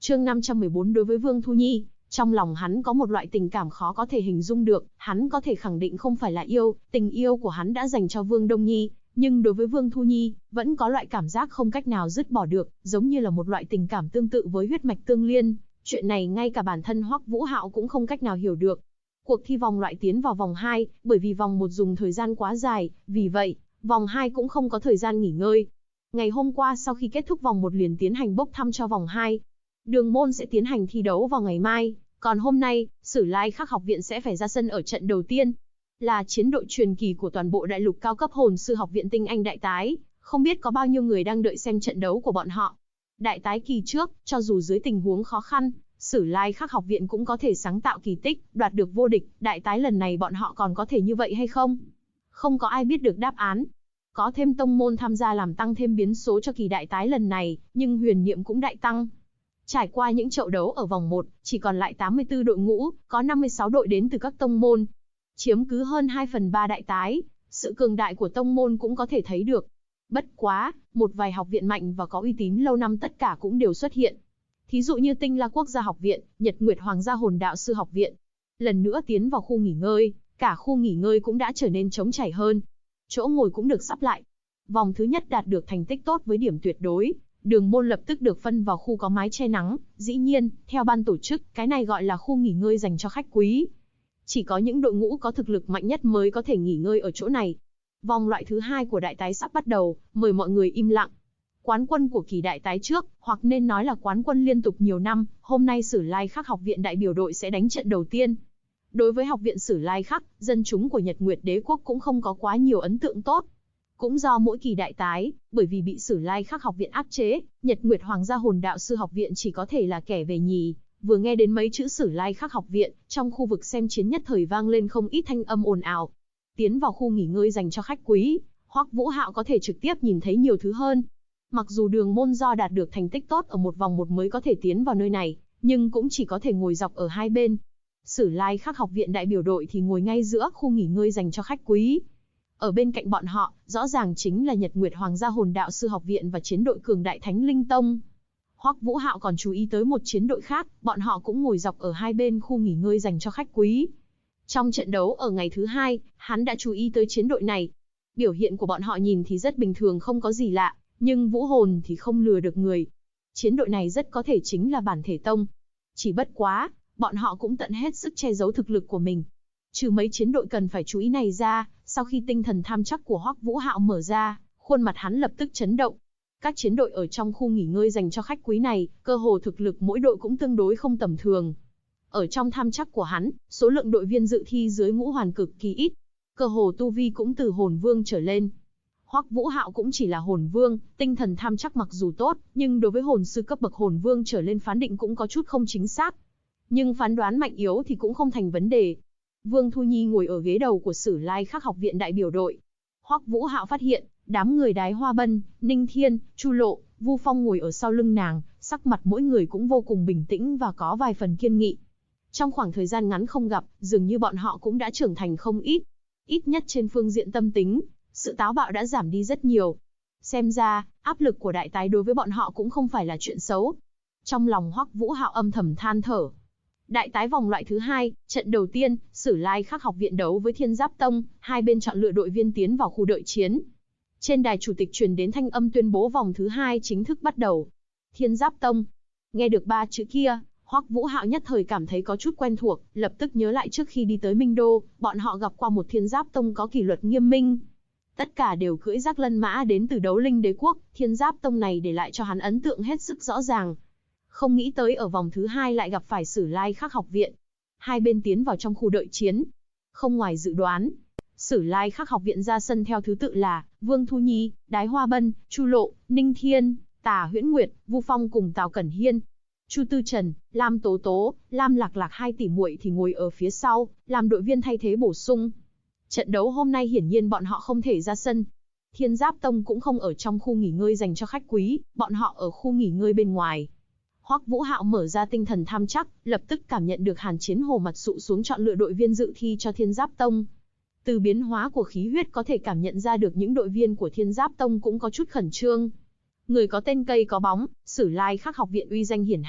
Chương 514 đối với Vương Thu Nhi, trong lòng hắn có một loại tình cảm khó có thể hình dung được, hắn có thể khẳng định không phải là yêu, tình yêu của hắn đã dành cho Vương Đông Nhi, nhưng đối với Vương Thu Nhi, vẫn có loại cảm giác không cách nào dứt bỏ được, giống như là một loại tình cảm tương tự với huyết mạch tương liên. Chuyện này ngay cả bản thân Hoắc Vũ Hạo cũng không cách nào hiểu được. Cuộc thi vòng loại tiến vào vòng 2, bởi vì vòng 1 dùng thời gian quá dài, vì vậy, vòng 2 cũng không có thời gian nghỉ ngơi. Ngày hôm qua sau khi kết thúc vòng 1 liền tiến hành bốc thăm cho vòng 2. Đường môn sẽ tiến hành thi đấu vào ngày mai, còn hôm nay, Sử Lai Khắc học viện sẽ phải ra sân ở trận đầu tiên. Là chiến đội truyền kỳ của toàn bộ đại lục cao cấp hồn sư học viện tinh anh đại tái, không biết có bao nhiêu người đang đợi xem trận đấu của bọn họ. Đại tái kỳ trước, cho dù dưới tình huống khó khăn, Sử Lai Khắc học viện cũng có thể sáng tạo kỳ tích, đoạt được vô địch, đại tái lần này bọn họ còn có thể như vậy hay không? Không có ai biết được đáp án. Có thêm tông môn tham gia làm tăng thêm biến số cho kỳ đại tái lần này, nhưng huyền niệm cũng đại tăng. Trải qua những trận đấu ở vòng 1, chỉ còn lại 84 đội ngũ, có 56 đội đến từ các tông môn, chiếm cứ hơn 2/3 đại tái, sự cường đại của tông môn cũng có thể thấy được. Bất quá, một vài học viện mạnh và có uy tín lâu năm tất cả cũng đều xuất hiện. Thí dụ như Tinh La Quốc gia học viện, Nhật Nguyệt Hoàng gia hồn đạo sư học viện. Lần nữa tiến vào khu nghỉ ngơi, cả khu nghỉ ngơi cũng đã trở nên trống trải hơn. Chỗ ngồi cũng được sắp lại. Vòng thứ nhất đạt được thành tích tốt với điểm tuyệt đối, Đường môn lập tức được phân vào khu có mái che nắng, dĩ nhiên, theo ban tổ chức, cái này gọi là khu nghỉ ngơi dành cho khách quý. Chỉ có những đội ngũ có thực lực mạnh nhất mới có thể nghỉ ngơi ở chỗ này. Vòng loại thứ 2 của đại tái sắp bắt đầu, mời mọi người im lặng. Quán quân của kỳ đại tái trước, hoặc nên nói là quán quân liên tục nhiều năm, hôm nay Sử Lai Khắc học viện đại biểu đội sẽ đánh trận đầu tiên. Đối với học viện Sử Lai Khắc, dân chúng của Nhật Nguyệt Đế quốc cũng không có quá nhiều ấn tượng tốt. Cũng do mỗi kỳ đại tái, bởi vì bị Sử Lai Khắc học viện áp chế, Nhật Nguyệt Hoàng gia hồn đạo sư học viện chỉ có thể là kẻ về nhì. Vừa nghe đến mấy chữ Sử Lai Khắc học viện, trong khu vực xem chiến nhất thời vang lên không ít thanh âm ồn ào. Tiến vào khu nghỉ ngơi dành cho khách quý, Hoắc Vũ Hạo có thể trực tiếp nhìn thấy nhiều thứ hơn. Mặc dù Đường môn do đạt được thành tích tốt ở một vòng 1 mới có thể tiến vào nơi này, nhưng cũng chỉ có thể ngồi dọc ở hai bên. Sử Lai Khắc học viện đại biểu đội thì ngồi ngay giữa khu nghỉ ngơi dành cho khách quý. Ở bên cạnh bọn họ, rõ ràng chính là Nhật Nguyệt Hoàng gia hồn đạo sư học viện và chiến đội cường đại Thánh Linh Tông. Hoắc Vũ Hạo còn chú ý tới một chiến đội khác, bọn họ cũng ngồi dọc ở hai bên khu nghỉ ngơi dành cho khách quý. Trong trận đấu ở ngày thứ 2, hắn đã chú ý tới chiến đội này. Biểu hiện của bọn họ nhìn thì rất bình thường không có gì lạ, nhưng vũ hồn thì không lừa được người. Chiến đội này rất có thể chính là bản thể tông. Chỉ bất quá, bọn họ cũng tận hết sức che giấu thực lực của mình. Trừ mấy chiến đội cần phải chú ý này ra, sau khi tinh thần tham chắc của Hoắc Vũ Hạo mở ra, khuôn mặt hắn lập tức chấn động. Các chiến đội ở trong khu nghỉ ngơi dành cho khách quý này, cơ hồ thực lực mỗi đội cũng tương đối không tầm thường. Ở trong tham chắc của hắn, số lượng đội viên dự thi dưới ngũ hoàn cực kỳ ít, cơ hồ tu vi cũng từ hồn vương trở lên. Hoắc Vũ Hạo cũng chỉ là hồn vương, tinh thần tham chắc mặc dù tốt, nhưng đối với hồn sư cấp bậc hồn vương trở lên phán định cũng có chút không chính xác. Nhưng phán đoán mạnh yếu thì cũng không thành vấn đề. Vương Thu Nhi ngồi ở ghế đầu của Sử Lai Khắc học viện đại biểu đội. Hoắc Vũ Hạo phát hiện, đám người Đái Hoa Bân, Ninh Thiên, Chu Lộ, Vu Phong ngồi ở sau lưng nàng, sắc mặt mỗi người cũng vô cùng bình tĩnh và có vài phần kiên nghị. Trong khoảng thời gian ngắn không gặp, dường như bọn họ cũng đã trưởng thành không ít. Ít nhất trên phương diện tâm tính, sự táo bạo đã giảm đi rất nhiều. Xem ra, áp lực của đại tái đối với bọn họ cũng không phải là chuyện xấu. Trong lòng Hoắc Vũ Hạo âm thầm than thở. Đại tái vòng loại thứ 2, trận đầu tiên, Sử Lai Khắc học viện đấu với Thiên Giáp Tông, hai bên chọn lựa đội viên tiến vào khu đợi chiến. Trên đài chủ tịch truyền đến thanh âm tuyên bố vòng thứ 2 chính thức bắt đầu. Thiên Giáp Tông. Nghe được 3 chữ kia, Hoắc Vũ Hạo nhất thời cảm thấy có chút quen thuộc, lập tức nhớ lại trước khi đi tới Minh Đô, bọn họ gặp qua một Thiên Giáp Tông có kỷ luật nghiêm minh. Tất cả đều cưỡi Giác Lân Mã đến từ Đấu Linh Đế quốc, Thiên Giáp Tông này để lại cho hắn ấn tượng hết sức rõ ràng. Không nghĩ tới ở vòng thứ 2 lại gặp phải Sử Lai Khắc học viện. Hai bên tiến vào trong khu đợi chiến. Không ngoài dự đoán, Sử Lai Khắc học viện ra sân theo thứ tự là Vương Thu Nhi, Đái Hoa Bân, Chu Lộ, Ninh Thiên, Tả Huyễn Nguyệt, Vu Phong cùng Tào Cẩn Hiên. Chu Tư Trần, Lam Tố Tố, Lam Lạc Lạc hai tỷ muội thì ngồi ở phía sau, làm đội viên thay thế bổ sung. Trận đấu hôm nay hiển nhiên bọn họ không thể ra sân. Thiên Giáp Tông cũng không ở trong khu nghỉ ngơi dành cho khách quý, bọn họ ở khu nghỉ ngơi bên ngoài. Hoắc Vũ Hạo mở ra tinh thần tham chắc, lập tức cảm nhận được Hàn Chiến Hồ mặt sụ xuống chọn lựa đội viên dự thi cho Thiên Giáp Tông. Từ biến hóa của khí huyết có thể cảm nhận ra được những đội viên của Thiên Giáp Tông cũng có chút khẩn trương. Người có tên cây có bóng, Sử Lai Khắc học viện uy danh hiển hách,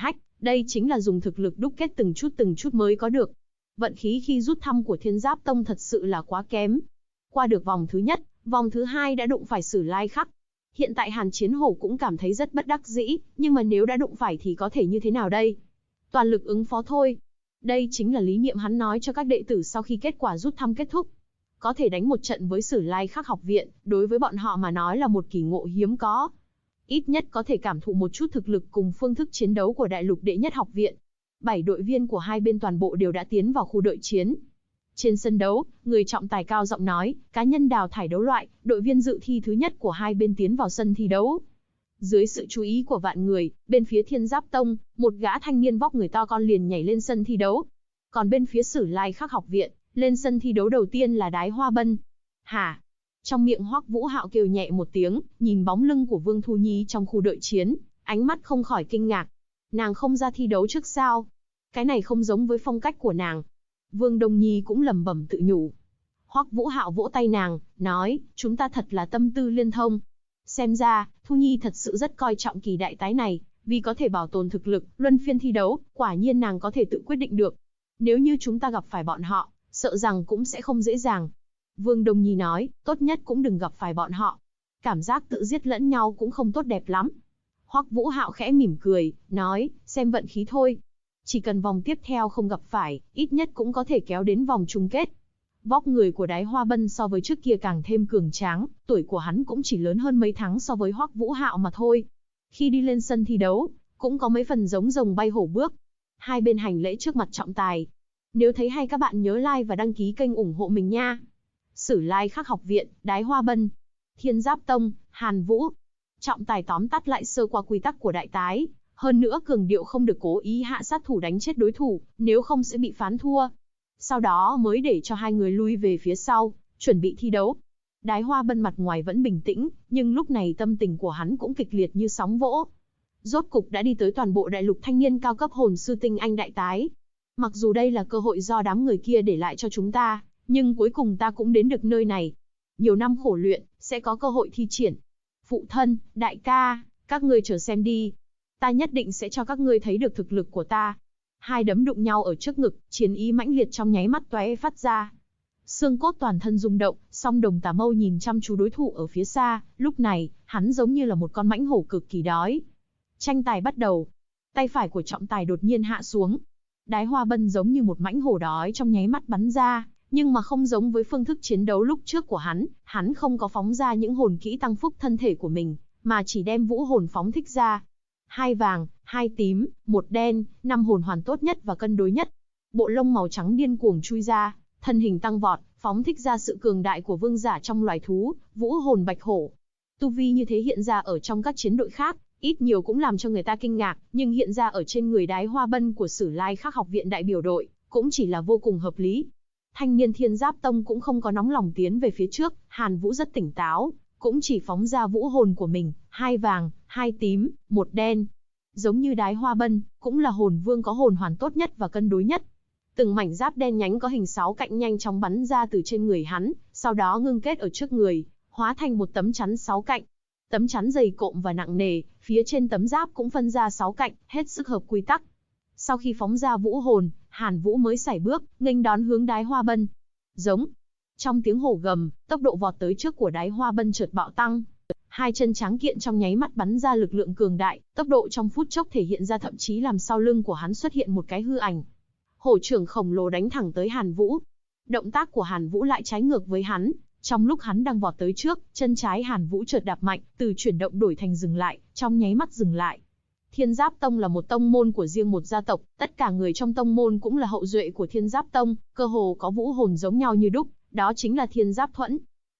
Đây chính là dùng thực lực đúc kết từng chút mới có được. Vận khí khi rút thăm của Thiên Giáp Tông thật sự là quá kém. Qua được vòng thứ nhất, vòng thứ hai đã đụng phải Sử Lai Khắc. Hiện tại Hàn Chiến Hổ cũng cảm thấy rất bất đắc dĩ, nhưng mà nếu đã đụng phải thì có thể như thế nào đây? Toàn lực ứng phó thôi. Đây chính là lý niệm hắn nói cho các đệ tử sau khi kết quả rút thăm kết thúc. Có thể đánh một trận với Sử Lai Khắc học viện, đối với bọn họ mà nói là một kỳ ngộ hiếm có. Ít nhất có thể cảm thụ một chút thực lực cùng phương thức chiến đấu của đại lục đệ nhất học viện. 7 đội viên của hai bên toàn bộ đều đã tiến vào khu đợi chiến. Trên sân đấu, người trọng tài cao giọng nói, cá nhân đào thải đấu loại, đội viên dự thi thứ nhất của hai bên tiến vào sân thi đấu. Dưới sự chú ý của vạn người, bên phía Thiên Giáp Tông, một gã thanh niên vóc người to con liền nhảy lên sân thi đấu. Còn bên phía Sử Lai Khắc học viện, lên sân thi đấu đầu tiên là Đái Hoa Bân. Hả? Trong miệng Hoắc Vũ Hạo kêu nhẹ một tiếng, nhìn bóng lưng của Vương Thu Nhi trong khu đợi chiến, ánh mắt không khỏi kinh ngạc. Nàng không ra thi đấu trước sao? Cái này không giống với phong cách của nàng. Vương Đông Nhi cũng lẩm bẩm tự nhủ. Hoắc Vũ Hạo vỗ tay nàng, nói, chúng ta thật là tâm tư liên thông. Xem ra, Thu Nhi thật sự rất coi trọng kỳ đại tái này, vì có thể bảo tồn thực lực, luân phiên thi đấu, quả nhiên nàng có thể tự quyết định được. Nếu như chúng ta gặp phải bọn họ, sợ rằng cũng sẽ không dễ dàng. Vương Đông Nhi nói, tốt nhất cũng đừng gặp phải bọn họ. Cảm giác tự giết lẫn nhau cũng không tốt đẹp lắm. Hoắc Vũ Hạo khẽ mỉm cười, nói, xem vận khí thôi. Chỉ cần vòng tiếp theo không gặp phải, ít nhất cũng có thể kéo đến vòng chung kết. Vóc người của Đái Hoa Bân so với trước kia càng thêm cường tráng, tuổi của hắn cũng chỉ lớn hơn mấy tháng so với Hoắc Vũ Hạo mà thôi. Khi đi lên sân thi đấu, cũng có mấy phần giống rồng bay hổ bước. Hai bên hành lễ trước mặt trọng tài. Nếu thấy hay các bạn nhớ like và đăng ký kênh ủng hộ mình nha. Sử Lai Khắc học viện, Đái Hoa Bân, Thiên Giáp Tông, Hàn Vũ. Trọng tài tóm tắt lại sơ qua quy tắc của đại tái, hơn nữa cường điệu không được cố ý hạ sát thủ đánh chết đối thủ, nếu không sẽ bị phán thua. Sau đó mới để cho hai người lui về phía sau, chuẩn bị thi đấu. Đái Hoa Bân mặt ngoài vẫn bình tĩnh, nhưng lúc này tâm tình của hắn cũng kịch liệt như sóng vỗ. Rốt cục đã đi tới toàn bộ đại lục thanh niên cao cấp hồn sư tinh anh đại tái. Mặc dù đây là cơ hội do đám người kia để lại cho chúng ta, nhưng cuối cùng ta cũng đến được nơi này. Nhiều năm khổ luyện, sẽ có cơ hội thi triển. Phụ thân, đại ca, các ngươi chờ xem đi. Ta nhất định sẽ cho các ngươi thấy được thực lực của ta. Hai đấm đụng nhau ở trước ngực, chiến ý mãnh liệt trong nháy mắt tóe phát ra. Xương cốt toàn thân rung động, song Đồng Tà Mâu nhìn chăm chú đối thủ ở phía xa, lúc này, hắn giống như là một con mãnh hổ cực kỳ đói. Tranh tài bắt đầu. Tay phải của trọng tài đột nhiên hạ xuống. Đái Hoa Bân giống như một mãnh hổ đói trong nháy mắt bắn ra, nhưng mà không giống với phương thức chiến đấu lúc trước của hắn không có phóng ra những hồn kỹ tăng phúc thân thể của mình, mà chỉ đem vũ hồn phóng thích ra. 2 vàng, 2 tím, 1 đen, 5 hồn hoàn tốt nhất và cân đối nhất. Bộ lông màu trắng điên cuồng chui ra, thân hình tăng vọt, phóng thích ra sự cường đại của vương giả trong loài thú, vũ hồn bạch hổ. Tu vi như thế hiện ra ở trong các chiến đội khác, ít nhiều cũng làm cho người ta kinh ngạc, nhưng hiện ra ở trên người Đái Hoa Bân của Sử Lai Khắc học viện đại biểu đội, cũng chỉ là vô cùng hợp lý. Thanh niên Thiên Giáp Tông cũng không có nóng lòng tiến về phía trước, Hàn Vũ rất tỉnh táo, cũng chỉ phóng ra vũ hồn của mình, 2 vàng, 2 tím, 1 đen. Giống như Đái Hoa Bân, cũng là hồn vương có hồn hoàn tốt nhất và cân đối nhất. Từng mảnh giáp đen nhánh có hình 6 cạnh nhanh chóng bắn ra từ trên người hắn, sau đó ngưng kết ở trước người, hóa thành một tấm chắn 6 cạnh. Tấm chắn dày cộm và nặng nề, phía trên tấm giáp cũng phân ra 6 cạnh, hết sức hợp quy tắc. Sau khi phóng ra vũ hồn, Hàn Vũ mới sải bước, nghênh đón hướng Đái Hoa Bân. Giống. Trong tiếng hổ gầm, tốc độ vọt tới trước của Đái Hoa Bân chợt bạo tăng. Hai chân tráng kiện trong nháy mắt bắn ra lực lượng cường đại, tốc độ trong phút chốc thể hiện ra, thậm chí làm sau lưng của hắn xuất hiện một cái hư ảnh. Hổ trưởng khổng lồ đánh thẳng tới Hàn Vũ. Động tác của Hàn Vũ lại trái ngược với hắn. Trong lúc hắn đang vọt tới trước, chân trái Hàn Vũ chợt đạp mạnh, từ chuyển động đổi thành dừng lại, trong nháy mắt dừng lại. Thiên Giáp Tông là một tông môn của riêng một gia tộc, tất cả người trong tông môn cũng là hậu duệ của Thiên Giáp Tông, cơ hồ có vũ hồn giống nhau như đúc, đó chính là Thiên Giáp Thuẫn.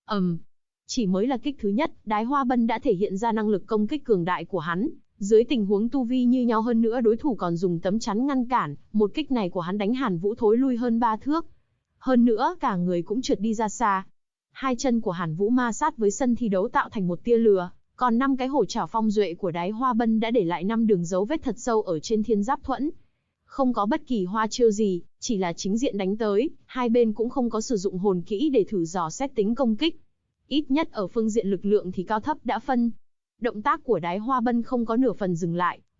Chỉ mới là kích thứ nhất, Đái Hoa Bân đã thể hiện ra năng lực công kích cường đại của hắn. Dưới tình huống tu vi như nhau hơn nữa, đối thủ còn dùng tấm chắn ngăn cản, một kích này của hắn đánh Hàn Vũ thối lui hơn 3 thước. Hơn nữa, cả người cũng trượt đi ra xa. Hai chân của Hàn Vũ ma sát với sân thi đấu tạo thành một tia lửa, còn 5 cái hổ trảo phong duệ của Đái Hoa Bân đã để lại 5 đường dấu vết thật sâu ở trên Thiên Giáp Thuẫn. Không có bất kỳ hoa chiêu gì, chỉ là chính diện đánh tới, hai bên cũng không có sử dụng hồn kỹ để thử dò xét tính công kích. Ít nhất ở phương diện lực lượng thì cao thấp đã phân. Động tác của Đái Hoa Bân không có nửa phần dừng lại,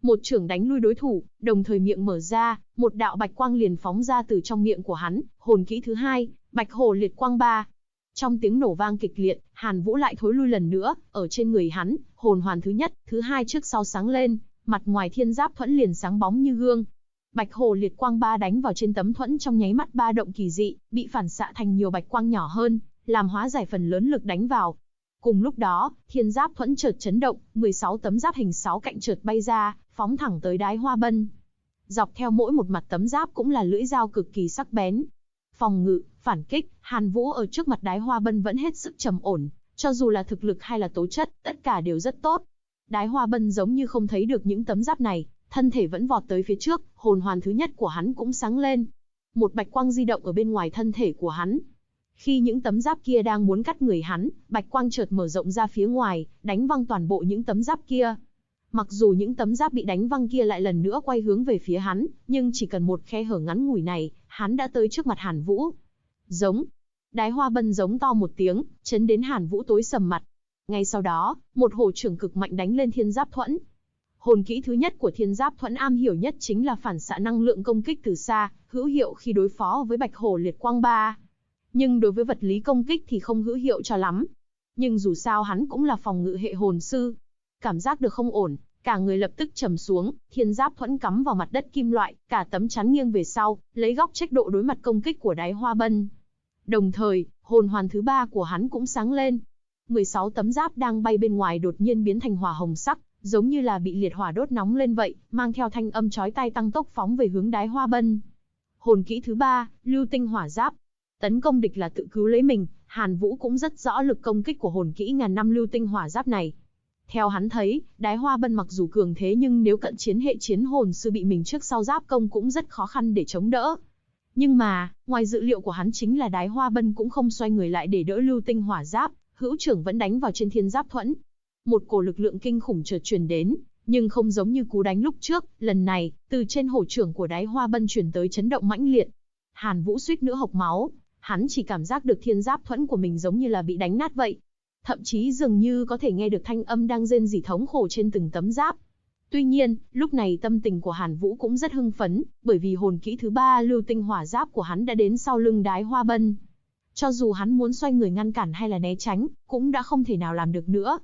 Một chưởng đánh lui đối thủ, đồng thời miệng mở ra, một đạo bạch quang liền phóng ra từ trong miệng của hắn, hồn kỹ thứ hai, Bạch Hổ Liệt Quang 3. Trong tiếng nổ vang kịch liệt, Hàn Vũ lại thối lui lần nữa, ở trên người hắn, hồn hoàn thứ nhất, thứ hai trước sau sáng lên, mặt ngoài thiên giáp thuẫn liền sáng bóng như gương. Bạch Hổ Liệt Quang 3 đánh vào trên tấm thuẫn trong nháy mắt ba động kỳ dị, bị phản xạ thành nhiều bạch quang nhỏ hơn, làm hóa giải phần lớn lực đánh vào. Cùng lúc đó, thiên giáp thuẫn chợt chấn động, 16 tấm giáp hình 6 cạnh chợt bay ra, phóng thẳng tới Đái Hoa Bân. Dọc theo mỗi một mặt tấm giáp cũng là lưỡi dao cực kỳ sắc bén. Phòng ngự, phản kích, Hàn Vũ ở trước mặt Đái Hoa Bân vẫn hết sức trầm ổn, cho dù là thực lực hay là tố chất, tất cả đều rất tốt. Đái Hoa Bân giống như không thấy được những tấm giáp này, thân thể vẫn vọt tới phía trước, hồn hoàn thứ nhất của hắn cũng sáng lên. Một bạch quang di động ở bên ngoài thân thể của hắn. Khi những tấm giáp kia đang muốn cắt người hắn, bạch quang chợt mở rộng ra phía ngoài, đánh văng toàn bộ những tấm giáp kia. Mặc dù những tấm giáp bị đánh văng kia lại lần nữa quay hướng về phía hắn, nhưng chỉ cần một khe hở ngắn ngủi này, hắn đã tới trước mặt Hàn Vũ. Giống. Đái Hoa Bân giống to một tiếng, chấn đến Hàn Vũ tối sầm mặt. Ngay sau đó, một hổ chưởng cực mạnh đánh lên thiên giáp thuẫn. Hồn kỹ thứ nhất của thiên giáp thuẫn am hiểu nhất chính là phản xạ năng lượng công kích từ xa, hữu hiệu khi đối phó với Bạch Hổ Liệt Quang 3. Nhưng đối với vật lý công kích thì không hữu hiệu cho lắm. Nhưng dù sao hắn cũng là phòng ngự hệ hồn sư. Cảm giác được không ổn, cả người lập tức trầm xuống, thiên giáp thuẫn cắm vào mặt đất kim loại, cả tấm chắn nghiêng về sau, lấy góc trách độ đối mặt công kích của Đái Hoa Bân. Đồng thời, hồn hoàn thứ ba của hắn cũng sáng lên. 16 tấm giáp đang bay bên ngoài đột nhiên biến thành hỏa hồng sắc, giống như là bị liệt hỏa đốt nóng lên vậy, mang theo thanh âm chói tai tăng tốc phóng về hướng Đái Hoa Bân. Hồn kỹ thứ ba, Lưu Tinh Hỏa Giáp. Tấn công địch là tự cứu lấy mình, Hàn Vũ cũng rất rõ lực công kích của hồn kỹ ngàn năm Lưu Tinh Hỏa Giáp này. Theo hắn thấy, Đái Hoa Bân mặc dù cường thế nhưng nếu cận chiến hệ chiến hồn sư bị mình trước sau giáp công cũng rất khó khăn để chống đỡ. Nhưng mà, ngoài dự liệu của hắn chính là Đái Hoa Bân cũng không xoay người lại để đỡ Lưu Tinh Hỏa Giáp, hữu trưởng vẫn đánh vào trên thiên giáp thuẫn. Một cổ lực lượng kinh khủng chợt truyền đến, nhưng không giống như cú đánh lúc trước, lần này, từ trên hổ trưởng của Đái Hoa Bân truyền tới chấn động mãnh liệt. Hàn Vũ suýt nữa hộc máu, hắn chỉ cảm giác được thiên giáp thuẫn của mình giống như là bị đánh nát vậy. Thậm chí dường như có thể nghe được thanh âm đang rên rỉ thống khổ trên từng tấm giáp. Tuy nhiên, lúc này tâm tình của Hàn Vũ cũng rất hưng phấn, bởi vì hồn kỹ thứ ba Lưu Tinh Hỏa Giáp của hắn đã đến sau lưng Đái Hoa Bân. Cho dù hắn muốn xoay người ngăn cản hay là né tránh, cũng đã không thể nào làm được nữa.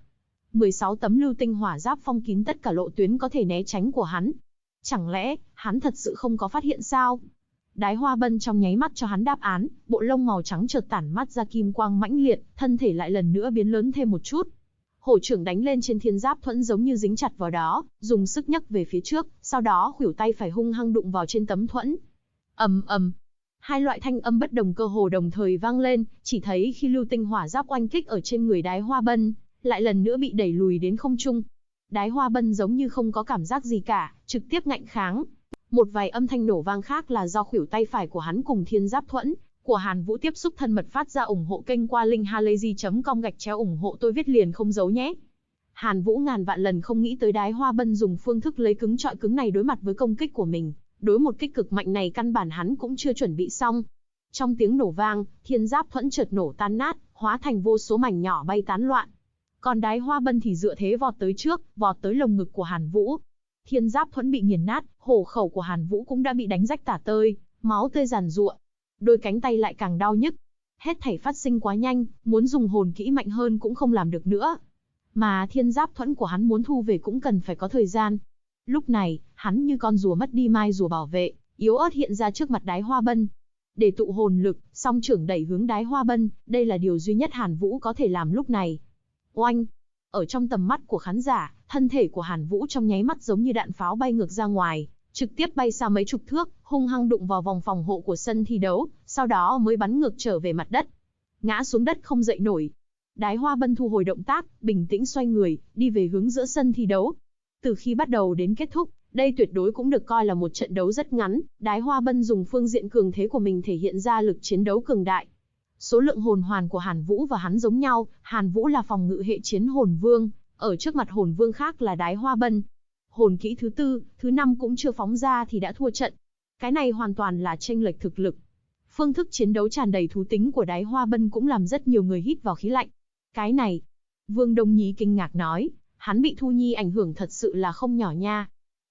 16 tấm Lưu Tinh Hỏa Giáp phong kín tất cả lộ tuyến có thể né tránh của hắn. Chẳng lẽ, hắn thật sự không có phát hiện sao? Đái Hoa Bân trong nháy mắt cho hắn đáp án, bộ lông màu trắng chợt tản mắt ra kim quang mãnh liệt, thân thể lại lần nữa biến lớn thêm một chút. Hổ trưởng đánh lên trên thiên giáp thuẫn giống như dính chặt vào đó, dùng sức nhấc về phía trước, sau đó khuỷu tay phải hung hăng đụng vào trên tấm thuẫn. Ầm ầm. Hai loại thanh âm bất đồng cơ hồ đồng thời vang lên, chỉ thấy khi Lưu Tinh Hỏa Giáp oanh kích ở trên người Đái Hoa Bân, lại lần nữa bị đẩy lùi đến không trung. Đái Hoa Bân giống như không có cảm giác gì cả, trực tiếp ngạnh kháng. Một vài âm thanh nổ vang khác là do khuỷu tay phải của hắn cùng thiên giáp thuẫn của Hàn Vũ tiếp xúc thân mật phát ra. Ủng hộ kênh qua linkhalazy.com ủng hộ tôi viết liền không giấu nhé. Hàn Vũ ngàn vạn lần không nghĩ tới Đái Hoa Bân dùng phương thức lấy cứng trọi cứng này đối mặt với công kích của mình. Đối một kích cực mạnh này căn bản hắn cũng chưa chuẩn bị xong. Trong tiếng nổ vang, thiên giáp thuẫn chợt nổ tan nát, hóa thành vô số mảnh nhỏ bay tán loạn. Còn Đái Hoa Bân thì dựa thế vọt tới trước, vọt tới lồng ngực của Hàn Vũ. Thiên giáp thuẫn bị nghiền nát, hổ khẩu của Hàn Vũ cũng đã bị đánh rách tả tơi, máu tươi giàn giụa. Đôi cánh tay lại càng đau nhức. Hết thảy phát sinh quá nhanh, muốn dùng hồn kỹ mạnh hơn cũng không làm được nữa. Mà thiên giáp thuẫn của hắn muốn thu về cũng cần phải có thời gian. Lúc này, hắn như con rùa mất đi mai rùa bảo vệ, yếu ớt hiện ra trước mặt Đái Hoa Bân. Để tụ hồn lực, song trưởng đẩy hướng Đái Hoa Bân, đây là điều duy nhất Hàn Vũ có thể làm lúc này. Oanh! Ở trong tầm mắt của khán giả, thân thể của Hàn Vũ trong nháy mắt giống như đạn pháo bay ngược ra ngoài, trực tiếp bay xa mấy chục thước, hung hăng đụng vào vòng phòng hộ của sân thi đấu, sau đó mới bắn ngược trở về mặt đất. Ngã xuống đất không dậy nổi. Đái Hoa Bân thu hồi động tác, bình tĩnh xoay người, đi về hướng giữa sân thi đấu. Từ khi bắt đầu đến kết thúc, đây tuyệt đối cũng được coi là một trận đấu rất ngắn. Đái Hoa Bân dùng phương diện cường thế của mình thể hiện ra lực chiến đấu cường đại. Số lượng hồn hoàn của Hàn Vũ và hắn giống nhau, Hàn Vũ là phòng ngự hệ chiến hồn vương, ở trước mặt hồn vương khác là Đái Hoa Bân. Hồn kỹ thứ tư, thứ năm cũng chưa phóng ra thì đã thua trận. Cái này hoàn toàn là chênh lệch thực lực. Phương thức chiến đấu tràn đầy thú tính của Đái Hoa Bân cũng làm rất nhiều người hít vào khí lạnh. Cái này, Vương Đông Nhí kinh ngạc nói, hắn bị Thu Nhi ảnh hưởng thật sự là không nhỏ nha.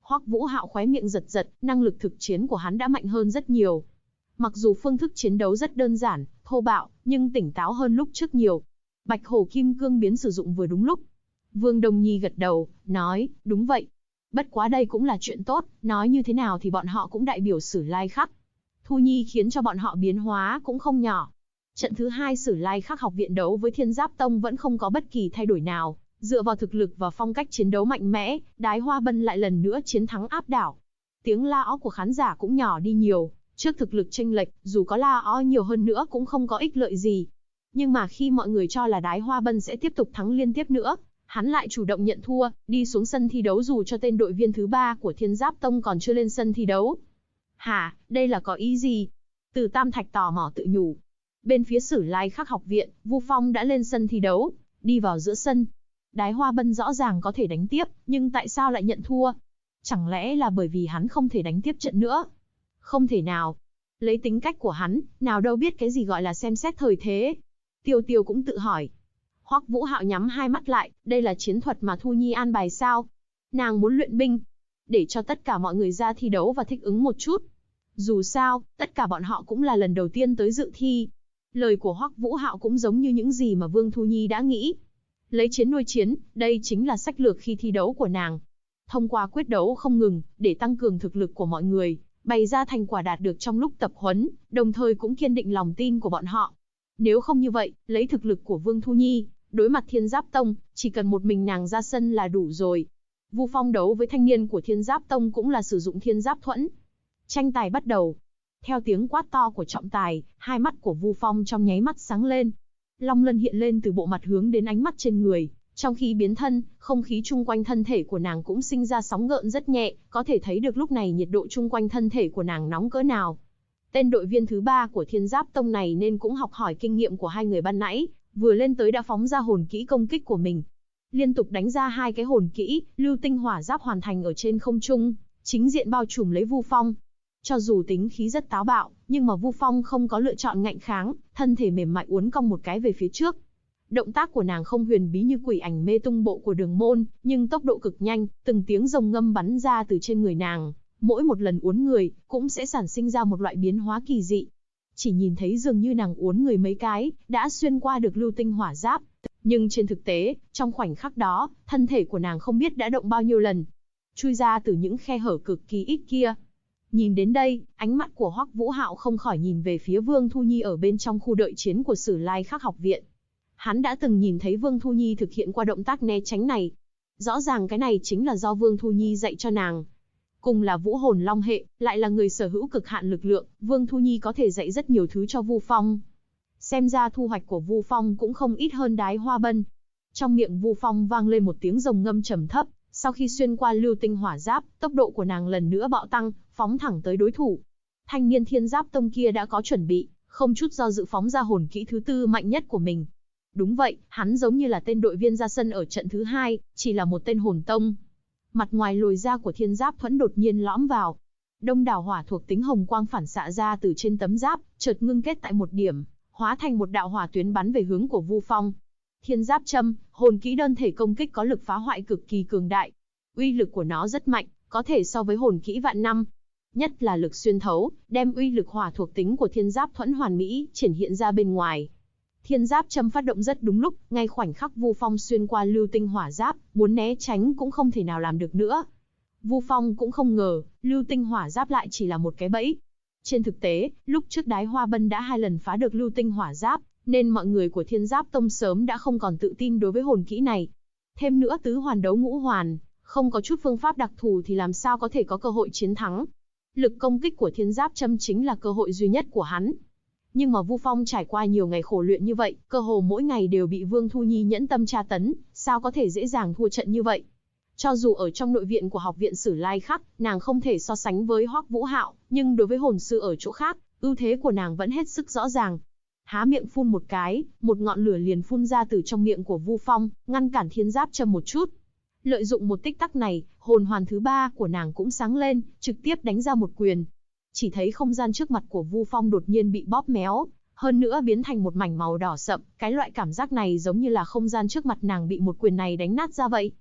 Hoắc Vũ Hạo khóe miệng giật giật, năng lực thực chiến của hắn đã mạnh hơn rất nhiều. Mặc dù phương thức chiến đấu rất đơn giản, thô bạo, nhưng tỉnh táo hơn lúc trước nhiều. Bạch Hổ Kim Cương biến sử dụng vừa đúng lúc. Vương Đông Nhi gật đầu, nói, đúng vậy. Bất quá đây cũng là chuyện tốt, nói như thế nào thì bọn họ cũng đại biểu Sử Lai Khắc. Thu Nhi khiến cho bọn họ biến hóa cũng không nhỏ. Trận thứ 2 Sử Lai Khắc học viện đấu với Thiên Giáp Tông vẫn không có bất kỳ thay đổi nào. Dựa vào thực lực và phong cách chiến đấu mạnh mẽ, Đái Hoa Bân lại lần nữa chiến thắng áp đảo. Tiếng la ó của khán giả cũng nhỏ đi nhiều. Trước thực lực chênh lệch, dù có la ó nhiều hơn nữa cũng không có ích lợi gì. Nhưng mà khi mọi người cho là Đái Hoa Bân sẽ tiếp tục thắng liên tiếp nữa, hắn lại chủ động nhận thua, đi xuống sân thi đấu dù cho tên đội viên thứ 3 của Thiên Giáp Tông còn chưa lên sân thi đấu. Hả, đây là có ý gì? Từ Tam Thạch tò mò tự nhủ. Bên phía Sử Lai Khắc học viện, Vu Phong đã lên sân thi đấu, đi vào giữa sân. Đái Hoa Bân rõ ràng có thể đánh tiếp, nhưng tại sao lại nhận thua? Chẳng lẽ là bởi vì hắn không thể đánh tiếp trận nữa? Không thể nào. Lấy tính cách của hắn, nào đâu biết cái gì gọi là xem xét thời thế. Tiêu Tiêu cũng tự hỏi. Hoắc Vũ Hạo nhắm hai mắt lại, đây là chiến thuật mà Thu Nhi an bài sao? Nàng muốn luyện binh, để cho tất cả mọi người ra thi đấu và thích ứng một chút. Dù sao, tất cả bọn họ cũng là lần đầu tiên tới dự thi. Lời của Hoắc Vũ Hạo cũng giống như những gì mà Vương Thu Nhi đã nghĩ. Lấy chiến nuôi chiến, đây chính là sách lược khi thi đấu của nàng. Thông qua quyết đấu không ngừng, để tăng cường thực lực của mọi người, bày ra thành quả đạt được trong lúc tập huấn, đồng thời cũng kiên định lòng tin của bọn họ. Nếu không như vậy, lấy thực lực của Vương Thu Nhi, đối mặt Thiên Giáp Tông, chỉ cần một mình nàng ra sân là đủ rồi. Vu Phong đấu với thanh niên của Thiên Giáp Tông cũng là sử dụng Thiên Giáp Thuẫn. Tranh tài bắt đầu. Theo tiếng quát to của trọng tài, hai mắt của Vu Phong trong nháy mắt sáng lên. Long lân hiện lên từ bộ mặt hướng đến ánh mắt trên người. Trong khi biến thân, không khí chung quanh thân thể của nàng cũng sinh ra sóng gợn rất nhẹ, có thể thấy được lúc này nhiệt độ chung quanh thân thể của nàng nóng cỡ nào. Tên đội viên thứ 3 của Thiên Giáp Tông này nên cũng học hỏi kinh nghiệm của hai người ban nãy, vừa lên tới đã phóng ra hồn kỹ công kích của mình. Liên tục đánh ra hai cái hồn kỹ, lưu tinh hỏa giáp hoàn thành ở trên không trung, chính diện bao trùm lấy Vu Phong. Cho dù tính khí rất táo bạo, nhưng mà Vu Phong không có lựa chọn ngạnh kháng, thân thể mềm mại uốn cong một cái về phía trước. Động tác của nàng không huyền bí như quỷ ảnh mê tung bộ của Đường Môn, nhưng tốc độ cực nhanh, từng tiếng rồng ngâm bắn ra từ trên người nàng, mỗi một lần uốn người, cũng sẽ sản sinh ra một loại biến hóa kỳ dị. Chỉ nhìn thấy dường như nàng uốn người mấy cái, đã xuyên qua được lưu tinh hỏa giáp. Nhưng trên thực tế, trong khoảnh khắc đó, thân thể của nàng không biết đã động bao nhiêu lần, chui ra từ những khe hở cực kỳ ít kia. Nhìn đến đây, ánh mắt của Hoắc Vũ Hạo không khỏi nhìn về phía Vương Thu Nhi ở bên trong khu đợi chiến của Sử Lai Khắc học viện. Hắn đã từng nhìn thấy Vương Thu Nhi thực hiện qua động tác né tránh này. Rõ ràng cái này chính là do Vương Thu Nhi dạy cho nàng. Cùng là vũ hồn long hệ, lại là người sở hữu cực hạn lực lượng, Vương Thu Nhi có thể dạy rất nhiều thứ cho Vu Phong. Xem ra thu hoạch của Vu Phong cũng không ít hơn Đái Hoa Bân. Trong miệng Vu Phong vang lên một tiếng rồng ngâm trầm thấp, sau khi xuyên qua lưu tinh hỏa giáp, tốc độ của nàng lần nữa bạo tăng, phóng thẳng tới đối thủ. Thanh niên Thiên Giáp Tông kia đã có chuẩn bị, không chút do dự phóng ra hồn kỹ thứ 4 mạnh nhất của mình. Đúng vậy, hắn giống như là tên đội viên ra sân ở trận thứ 2, chỉ là một tên hồn tông. Mặt ngoài lồi ra của Thiên Giáp Thuẫn đột nhiên lõm vào. Đông đảo hỏa thuộc tính hồng quang phản xạ ra từ trên tấm giáp, chợt ngưng kết tại một điểm, hóa thành một đạo hỏa tuyến bắn về hướng của Vu Phong. Thiên Giáp Châm, hồn kỹ đơn thể công kích có lực phá hoại cực kỳ cường đại. Uy lực của nó rất mạnh, có thể so với hồn kỹ vạn năm. Nhất là lực xuyên thấu, đem uy lực hỏa thuộc tính của Thiên Giáp Thuẫn hoàn mỹ triển hiện ra bên ngoài. Thiên Giáp Châm phát động rất đúng lúc, ngay khoảnh khắc Vu Phong xuyên qua lưu tinh hỏa giáp, muốn né tránh cũng không thể nào làm được nữa. Vu Phong cũng không ngờ, lưu tinh hỏa giáp lại chỉ là một cái bẫy. Trên thực tế, lúc trước Đái Hoa Bân đã 2 lần phá được lưu tinh hỏa giáp, nên mọi người của Thiên Giáp Tông sớm đã không còn tự tin đối với hồn kỹ này. Thêm nữa tứ hoàn đấu ngũ hoàn, không có chút phương pháp đặc thù thì làm sao có thể có cơ hội chiến thắng. Lực công kích của Thiên Giáp Châm chính là cơ hội duy nhất của hắn. Nhưng mà Vu Phong trải qua nhiều ngày khổ luyện như vậy, cơ hồ mỗi ngày đều bị Vương Thu Nhi nhẫn tâm tra tấn, sao có thể dễ dàng thua trận như vậy. Cho dù ở trong nội viện của học viện Sử Lai Khắc, nàng không thể so sánh với Hoắc Vũ Hạo, nhưng đối với hồn sư ở chỗ khác, ưu thế của nàng vẫn hết sức rõ ràng. Há miệng phun một cái, một ngọn lửa liền phun ra từ trong miệng của Vu Phong, ngăn cản Thiên Giáp Châm một chút. Lợi dụng một tích tắc này, hồn hoàn thứ 3 của nàng cũng sáng lên, trực tiếp đánh ra một quyền. Chỉ thấy không gian trước mặt của Vu Phong đột nhiên bị bóp méo, hơn nữa biến thành một mảnh màu đỏ sậm, cái loại cảm giác này giống như là không gian trước mặt nàng bị một quyền này đánh nát ra vậy.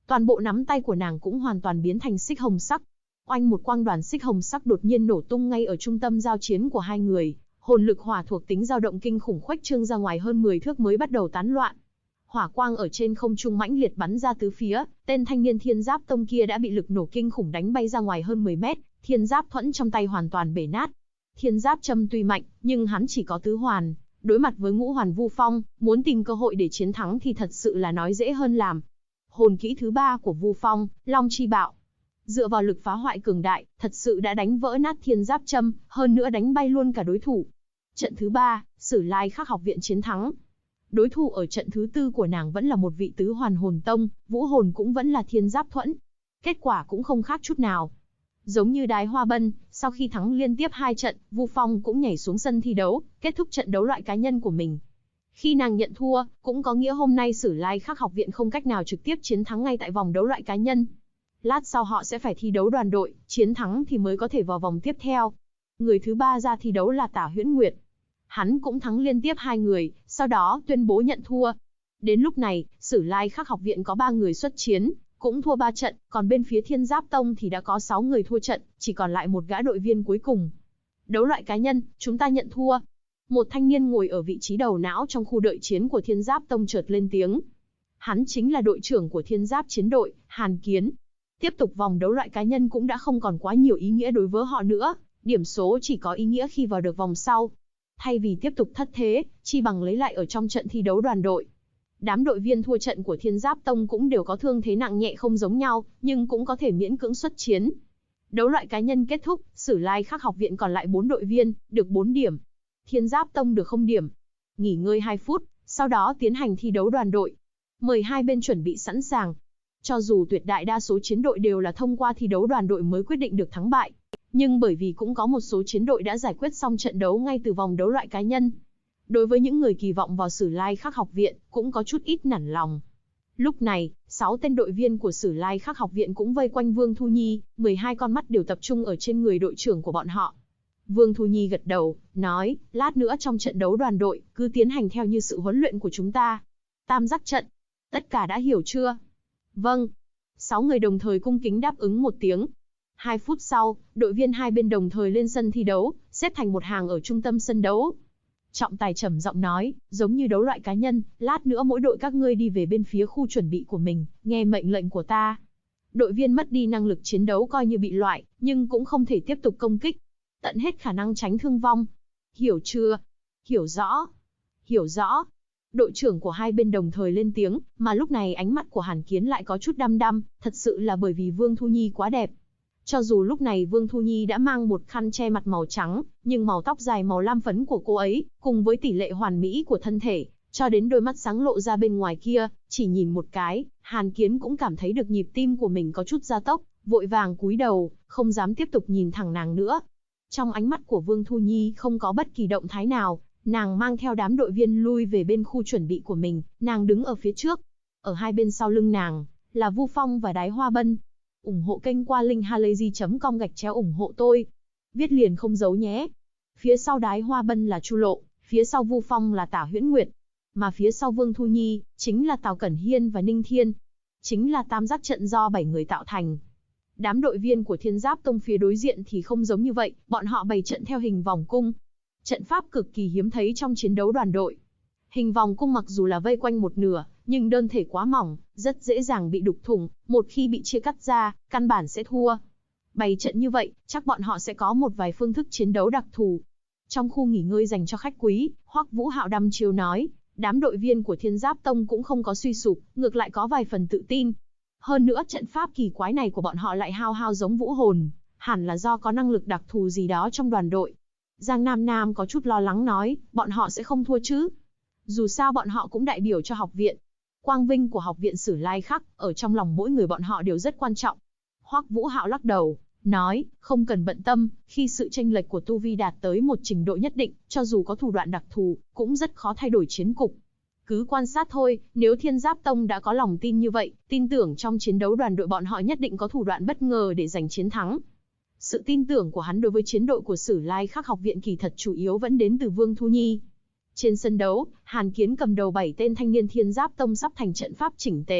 Toàn bộ nắm tay của nàng cũng hoàn toàn biến thành xích hồng sắc. Oanh, một quang đoàn xích hồng sắc đột nhiên nổ tung ngay ở trung tâm giao chiến của hai người, hồn lực hỏa thuộc tính dao động kinh khủng khuếch trương ra ngoài hơn 10 thước mới bắt đầu tán loạn. Hỏa quang ở trên không trung mãnh liệt bắn ra tứ phía, tên thanh niên Thiên Giáp Tông kia đã bị lực nổ kinh khủng đánh bay ra ngoài hơn 10 mét, Thiên Giáp Thuẫn trong tay hoàn toàn bể nát. Thiên Giáp Châm tuy mạnh, nhưng hắn chỉ có tứ hoàn, đối mặt với ngũ hoàn Vu Phong, muốn tìm cơ hội để chiến thắng thì thật sự là nói dễ hơn làm. Hồn kỹ thứ 3 của Vu Phong, Long Chi Bạo. Dựa vào lực phá hoại cường đại, thật sự đã đánh vỡ nát Thiên Giáp Châm, hơn nữa đánh bay luôn cả đối thủ. Trận thứ 3, Sử Lai Khắc học viện chiến thắng. Đối thủ ở trận thứ 4 của nàng vẫn là một vị tứ hoàn hồn tông, vũ hồn cũng vẫn là Thiên Giáp Thuẫn. Kết quả cũng không khác chút nào. Giống như Đái Hoa Bân, sau khi thắng liên tiếp 2 trận, Vu Phong cũng nhảy xuống sân thi đấu, kết thúc trận đấu loại cá nhân của mình. Khi nàng nhận thua, cũng có nghĩa hôm nay Sử Lai Khắc học viện không cách nào trực tiếp chiến thắng ngay tại vòng đấu loại cá nhân. Lát sau họ sẽ phải thi đấu đoàn đội, chiến thắng thì mới có thể vào vòng tiếp theo. Người thứ 3 ra thi đấu là Tả Huyễn Nguyệt. Hắn cũng thắng liên tiếp 2 người, sau đó tuyên bố nhận thua. Đến lúc này, Sử Lai Khắc học viện có 3 người xuất chiến, cũng thua 3 trận, còn bên phía Thiên Giáp Tông thì đã có 6 người thua trận, chỉ còn lại một gã đội viên cuối cùng. Đấu loại cá nhân, chúng ta nhận thua. Một thanh niên ngồi ở vị trí đầu não trong khu đợi chiến của Thiên Giáp Tông chợt lên tiếng. Hắn chính là đội trưởng của Thiên Giáp chiến đội, Hàn Kiến. Tiếp tục vòng đấu loại cá nhân cũng đã không còn quá nhiều ý nghĩa đối với họ nữa, điểm số chỉ có ý nghĩa khi vào được vòng sau. Thay vì tiếp tục thất thế, chi bằng lấy lại ở trong trận thi đấu đoàn đội. Đám đội viên thua trận của Thiên Giáp Tông cũng đều có thương thế nặng nhẹ không giống nhau, nhưng cũng có thể miễn cưỡng xuất chiến. Đấu loại cá nhân kết thúc, Sử Lai Khắc học viện còn lại 4 đội viên, được 4 điểm. Thiên Giáp Tông được 0 điểm. Nghỉ ngơi 2 phút, sau đó tiến hành thi đấu đoàn đội. Mời hai bên chuẩn bị sẵn sàng. Cho dù tuyệt đại đa số chiến đội đều là thông qua thi đấu đoàn đội mới quyết định được thắng bại, nhưng bởi vì cũng có một số chiến đội đã giải quyết xong trận đấu ngay từ vòng đấu loại cá nhân. Đối với những người kỳ vọng vào Sử Lai Khắc học viện, cũng có chút ít nản lòng. Lúc này, 6 tên đội viên của Sử Lai Khắc học viện cũng vây quanh Vương Thu Nhi, 12 con mắt đều tập trung ở trên người đội trưởng của bọn họ. Vương Thu Nhi gật đầu, nói, lát nữa trong trận đấu đoàn đội, cứ tiến hành theo như sự huấn luyện của chúng ta. Tam giác trận. Tất cả đã hiểu chưa? Vâng. 6 người đồng thời cung kính đáp ứng một tiếng. 2 phút sau, đội viên hai bên đồng thời lên sân thi đấu, xếp thành một hàng ở trung tâm sân đấu. Trọng tài trầm giọng nói, giống như đấu loại cá nhân, lát nữa mỗi đội các ngươi đi về bên phía khu chuẩn bị của mình, nghe mệnh lệnh của ta. Đội viên mất đi năng lực chiến đấu coi như bị loại, nhưng cũng không thể tiếp tục công kích. Tận hết khả năng tránh thương vong. Hiểu chưa? Hiểu rõ. Hiểu rõ. Đội trưởng của hai bên đồng thời lên tiếng, mà lúc này ánh mắt của Hàn Kiến lại có chút đăm đăm, thật sự là bởi vì Vương Thu Nhi quá đẹp. Cho dù lúc này Vương Thu Nhi đã mang một khăn che mặt màu trắng, nhưng màu tóc dài màu lam phấn của cô ấy, cùng với tỷ lệ hoàn mỹ của thân thể, cho đến đôi mắt sáng lộ ra bên ngoài kia, chỉ nhìn một cái, Hàn Kiến cũng cảm thấy được nhịp tim của mình có chút gia tốc, vội vàng cúi đầu, không dám tiếp tục nhìn thẳng nàng nữa. Trong ánh mắt của Vương Thu Nhi không có bất kỳ động thái nào, nàng mang theo đám đội viên lui về bên khu chuẩn bị của mình, nàng đứng ở phía trước. Ở hai bên sau lưng nàng, là Vu Phong và Đái Hoa Bân. Ủng hộ kênh qua linkhalazy.com ủng hộ tôi. Viết liền không giấu nhé. Phía sau Đái Hoa Bân là Chu Lộ, phía sau Vu Phong là Tả Huyễn Nguyệt. Mà phía sau Vương Thu Nhi, chính là Tào Cẩn Hiên và Ninh Thiên. Chính là tam giác trận do 7 người tạo thành. Đám đội viên của Thiên Giáp Tông phía đối diện thì không giống như vậy, bọn họ bày trận theo hình vòng cung. Trận pháp cực kỳ hiếm thấy trong chiến đấu đoàn đội. Hình vòng cung mặc dù là vây quanh một nửa, nhưng đơn thể quá mỏng, rất dễ dàng bị đục thủng, một khi bị chia cắt ra, căn bản sẽ thua. Bày trận như vậy, chắc bọn họ sẽ có một vài phương thức chiến đấu đặc thù. Trong khu nghỉ ngơi dành cho khách quý, Hoắc Vũ Hạo đăm chiêu nói, đám đội viên của Thiên Giáp Tông cũng không có suy sụp, ngược lại có vài phần tự tin. Hơn nữa trận pháp kỳ quái này của bọn họ lại hao giống vũ hồn, hẳn là do có năng lực đặc thù gì đó trong đoàn đội. Giang Nam Nam có chút lo lắng nói, bọn họ sẽ không thua chứ? Dù sao bọn họ cũng đại biểu cho học viện. Quang vinh của học viện Sử Lai Khắc, ở trong lòng mỗi người bọn họ đều rất quan trọng. Hoắc Vũ Hạo lắc đầu, nói, không cần bận tâm, khi sự chênh lệch của tu vi đạt tới một trình độ nhất định, cho dù có thủ đoạn đặc thù, cũng rất khó thay đổi chiến cục. Cứ quan sát thôi, nếu Thiên Giáp Tông đã có lòng tin như vậy, tin tưởng trong chiến đấu đoàn đội bọn họ nhất định có thủ đoạn bất ngờ để giành chiến thắng. Sự tin tưởng của hắn đối với chiến đội của Sử Lai Khắc học viện kỳ thật chủ yếu vẫn đến từ Vương Thu Nhi. Trên sân đấu, Hàn Kiến cầm đầu 7 tên thanh niên Thiên Giáp Tông sắp thành trận pháp chỉnh tề,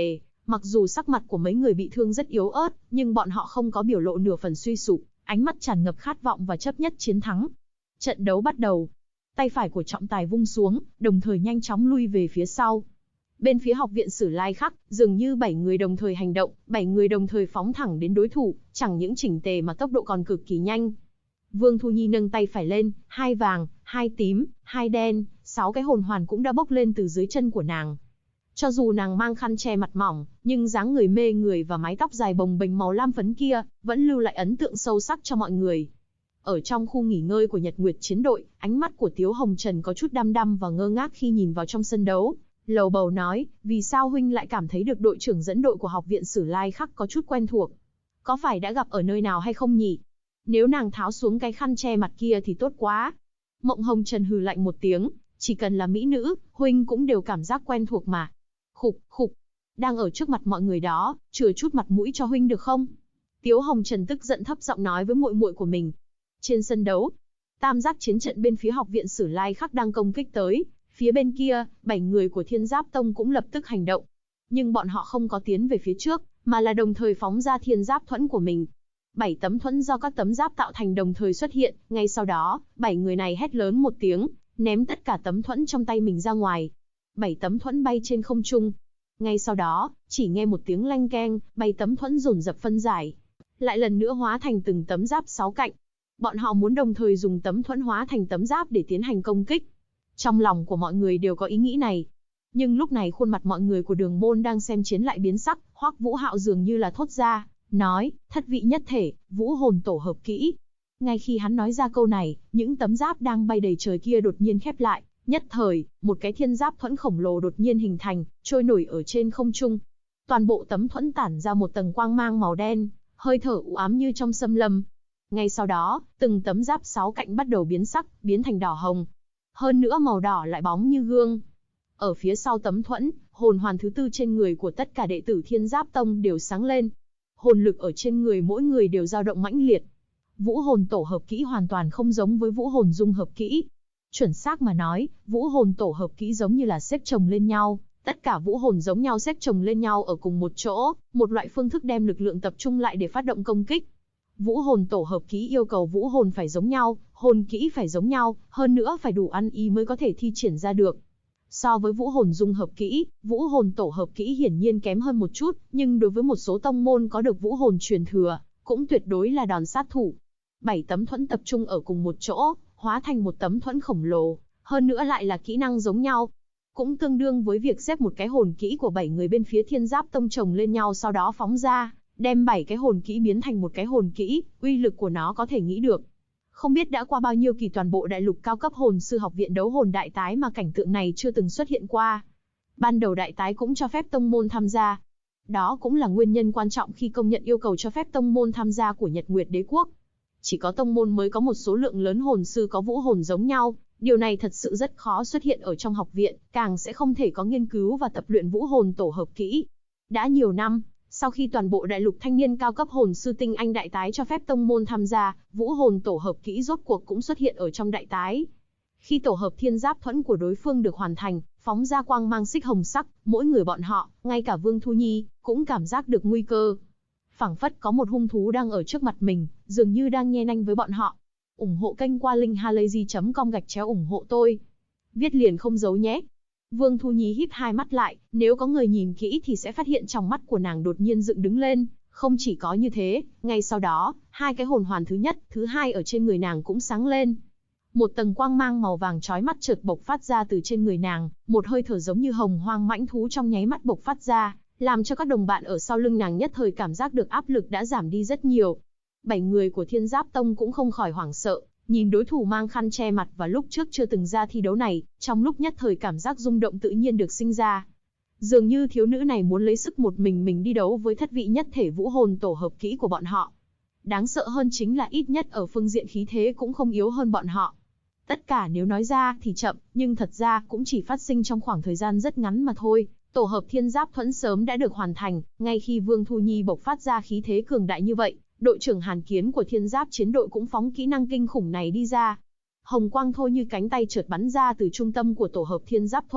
Mặc dù sắc mặt của mấy người bị thương rất yếu ớt, nhưng bọn họ không có biểu lộ nửa phần suy sụp, ánh mắt tràn ngập khát vọng và chấp nhất chiến thắng. Trận đấu bắt đầu. Tay phải của trọng tài vung xuống, đồng thời nhanh chóng lui về phía sau. Bên phía học viện Sử Lai Khắc, dường như 7 người đồng thời hành động, 7 người đồng thời phóng thẳng đến đối thủ, chẳng những chỉnh tề mà tốc độ còn cực kỳ nhanh. Vương Thu Nhi nâng tay phải lên, 2 vàng, 2 tím, 2 đen, 6 cái hồn hoàn cũng đã bốc lên từ dưới chân của nàng. Cho dù nàng mang khăn che mặt mỏng, nhưng dáng người mê người và mái tóc dài bồng bềnh màu lam phấn kia, vẫn lưu lại ấn tượng sâu sắc cho mọi người. Ở trong khu nghỉ ngơi của Nhật Nguyệt chiến đội, ánh mắt của Tiếu Hồng Trần có chút đăm đăm và ngơ ngác khi nhìn vào trong sân đấu. Lầu bầu nói, vì sao huynh lại cảm thấy được đội trưởng dẫn đội của học viện Sử Lai Khắc có chút quen thuộc? Có phải đã gặp ở nơi nào hay không nhỉ? Nếu nàng tháo xuống cái khăn che mặt kia thì tốt quá. Mộng Hồng Trần hừ lạnh một tiếng, chỉ cần là mỹ nữ, huynh cũng đều cảm giác quen thuộc mà. Khục, khục, đang ở trước mặt mọi người đó, chừa chút mặt mũi cho huynh được không? Tiếu Hồng Trần tức giận thấp giọng nói với muội muội của mình. Trên sân đấu, tam giác chiến trận bên phía học viện Sử Lai Khắc đang công kích tới. Phía bên kia, 7 người của Thiên Giáp Tông cũng lập tức hành động. Nhưng bọn họ không có tiến về phía trước, mà là đồng thời phóng ra Thiên Giáp Thuẫn của mình. 7 tấm thuẫn do các tấm giáp tạo thành đồng thời xuất hiện, ngay sau đó, 7 người này hét lớn một tiếng, ném tất cả tấm thuẫn trong tay mình ra ngoài. 7 tấm thuẫn bay trên không trung. Ngay sau đó, chỉ nghe một tiếng lanh keng, 7 tấm thuẫn dồn dập phân giải. Lại lần nữa hóa thành từng tấm giáp 6 cạnh. Bọn họ muốn đồng thời dùng tấm thuẫn hóa thành tấm giáp để tiến hành công kích. Trong lòng của mọi người đều có ý nghĩ này. Nhưng lúc này khuôn mặt mọi người của Đường Môn đang xem chiến lại biến sắc, Hoắc Vũ Hạo dường như là thốt ra, nói, thất vị nhất thể, vũ hồn tổ hợp kỹ. Ngay khi hắn nói ra câu này, những tấm giáp đang bay đầy trời kia đột nhiên khép lại, nhất thời, một cái thiên giáp thuẫn khổng lồ đột nhiên hình thành, trôi nổi ở trên không trung. Toàn bộ tấm thuẫn tản ra một tầng quang mang màu đen, hơi thở u ám như trong xâm lâm. Ngay sau đó, từng tấm giáp 6 cạnh bắt đầu biến sắc, biến thành đỏ hồng. Hơn nữa màu đỏ lại bóng như gương. Ở phía sau tấm thuẫn, hồn hoàn thứ 4 trên người của tất cả đệ tử Thiên Giáp Tông đều sáng lên. Hồn lực ở trên người mỗi người đều dao động mãnh liệt. Vũ hồn tổ hợp kỹ hoàn toàn không giống với vũ hồn dung hợp kỹ. Chuẩn xác mà nói, vũ hồn tổ hợp kỹ giống như là xếp chồng lên nhau, tất cả vũ hồn giống nhau xếp chồng lên nhau ở cùng một chỗ, một loại phương thức đem lực lượng tập trung lại để phát động công kích. Vũ hồn tổ hợp kỹ yêu cầu vũ hồn phải giống nhau, hồn kỹ phải giống nhau, hơn nữa phải đủ ăn ý mới có thể thi triển ra được. So với vũ hồn dung hợp kỹ, vũ hồn tổ hợp kỹ hiển nhiên kém hơn một chút, nhưng đối với một số tông môn có được vũ hồn truyền thừa, cũng tuyệt đối là đòn sát thủ. 7 tấm thuẫn tập trung ở cùng một chỗ, hóa thành một tấm thuẫn khổng lồ, hơn nữa lại là kỹ năng giống nhau. Cũng tương đương với việc xếp một cái hồn kỹ của 7 người bên phía Thiên Giáp Tông chồng lên nhau sau đó phóng ra, đem 7 cái hồn kỹ biến thành một cái hồn kỹ, uy lực của nó có thể nghĩ được. Không biết đã qua bao nhiêu kỳ toàn bộ đại lục cao cấp hồn sư học viện đấu hồn đại tái mà cảnh tượng này chưa từng xuất hiện qua. Ban đầu đại tái cũng cho phép tông môn tham gia. Đó cũng là nguyên nhân quan trọng khi công nhận yêu cầu cho phép tông môn tham gia của Nhật Nguyệt Đế Quốc. Chỉ có tông môn mới có một số lượng lớn hồn sư có vũ hồn giống nhau, điều này thật sự rất khó xuất hiện ở trong học viện, càng sẽ không thể có nghiên cứu và tập luyện vũ hồn tổ hợp kỹ. Đã nhiều năm, sau khi toàn bộ đại lục thanh niên cao cấp hồn sư tinh anh đại tái cho phép tông môn tham gia, vũ hồn tổ hợp kỹ rốt cuộc cũng xuất hiện ở trong đại tái. Khi tổ hợp thiên giáp thuẫn của đối phương được hoàn thành, phóng ra quang mang xích hồng sắc, mỗi người bọn họ, ngay cả Vương Thu Nhi, cũng cảm giác được nguy cơ. Phảng phất có một hung thú đang ở trước mặt mình, dường như đang nhe nanh với bọn họ. Ủng hộ kênh qua linkhalazy.com/ủng hộ tôi. Viết liền không giấu nhé. Vương Thu Nhi híp hai mắt lại, nếu có người nhìn kỹ thì sẽ phát hiện trong mắt của nàng đột nhiên dựng đứng lên. Không chỉ có như thế, ngay sau đó, hai cái hồn hoàn thứ nhất, thứ hai ở trên người nàng cũng sáng lên. Một tầng quang mang màu vàng chói mắt chợt bộc phát ra từ trên người nàng, một hơi thở giống như hồng hoang mãnh thú trong nháy mắt bộc phát ra, làm cho các đồng bạn ở sau lưng nàng nhất thời cảm giác được áp lực đã giảm đi rất nhiều. 7 người của Thiên Giáp Tông cũng không khỏi hoảng sợ, nhìn đối thủ mang khăn che mặt và lúc trước chưa từng ra thi đấu này, trong lúc nhất thời cảm giác rung động tự nhiên được sinh ra. Dường như thiếu nữ này muốn lấy sức một mình đi đấu với thất vị nhất thể vũ hồn tổ hợp kỹ của bọn họ. Đáng sợ hơn chính là ít nhất ở phương diện khí thế cũng không yếu hơn bọn họ. Tất cả nếu nói ra thì chậm, nhưng thật ra cũng chỉ phát sinh trong khoảng thời gian rất ngắn mà thôi. Tổ hợp thiên giáp thuẫn sớm đã được hoàn thành, ngay khi Vương Thu Nhi bộc phát ra khí thế cường đại như vậy, đội trưởng Hàn Kiến của thiên giáp chiến đội cũng phóng kỹ năng kinh khủng này đi ra. Hồng quang thôi như cánh tay chợt bắn ra từ trung tâm của tổ hợp thiên giáp thuẫn,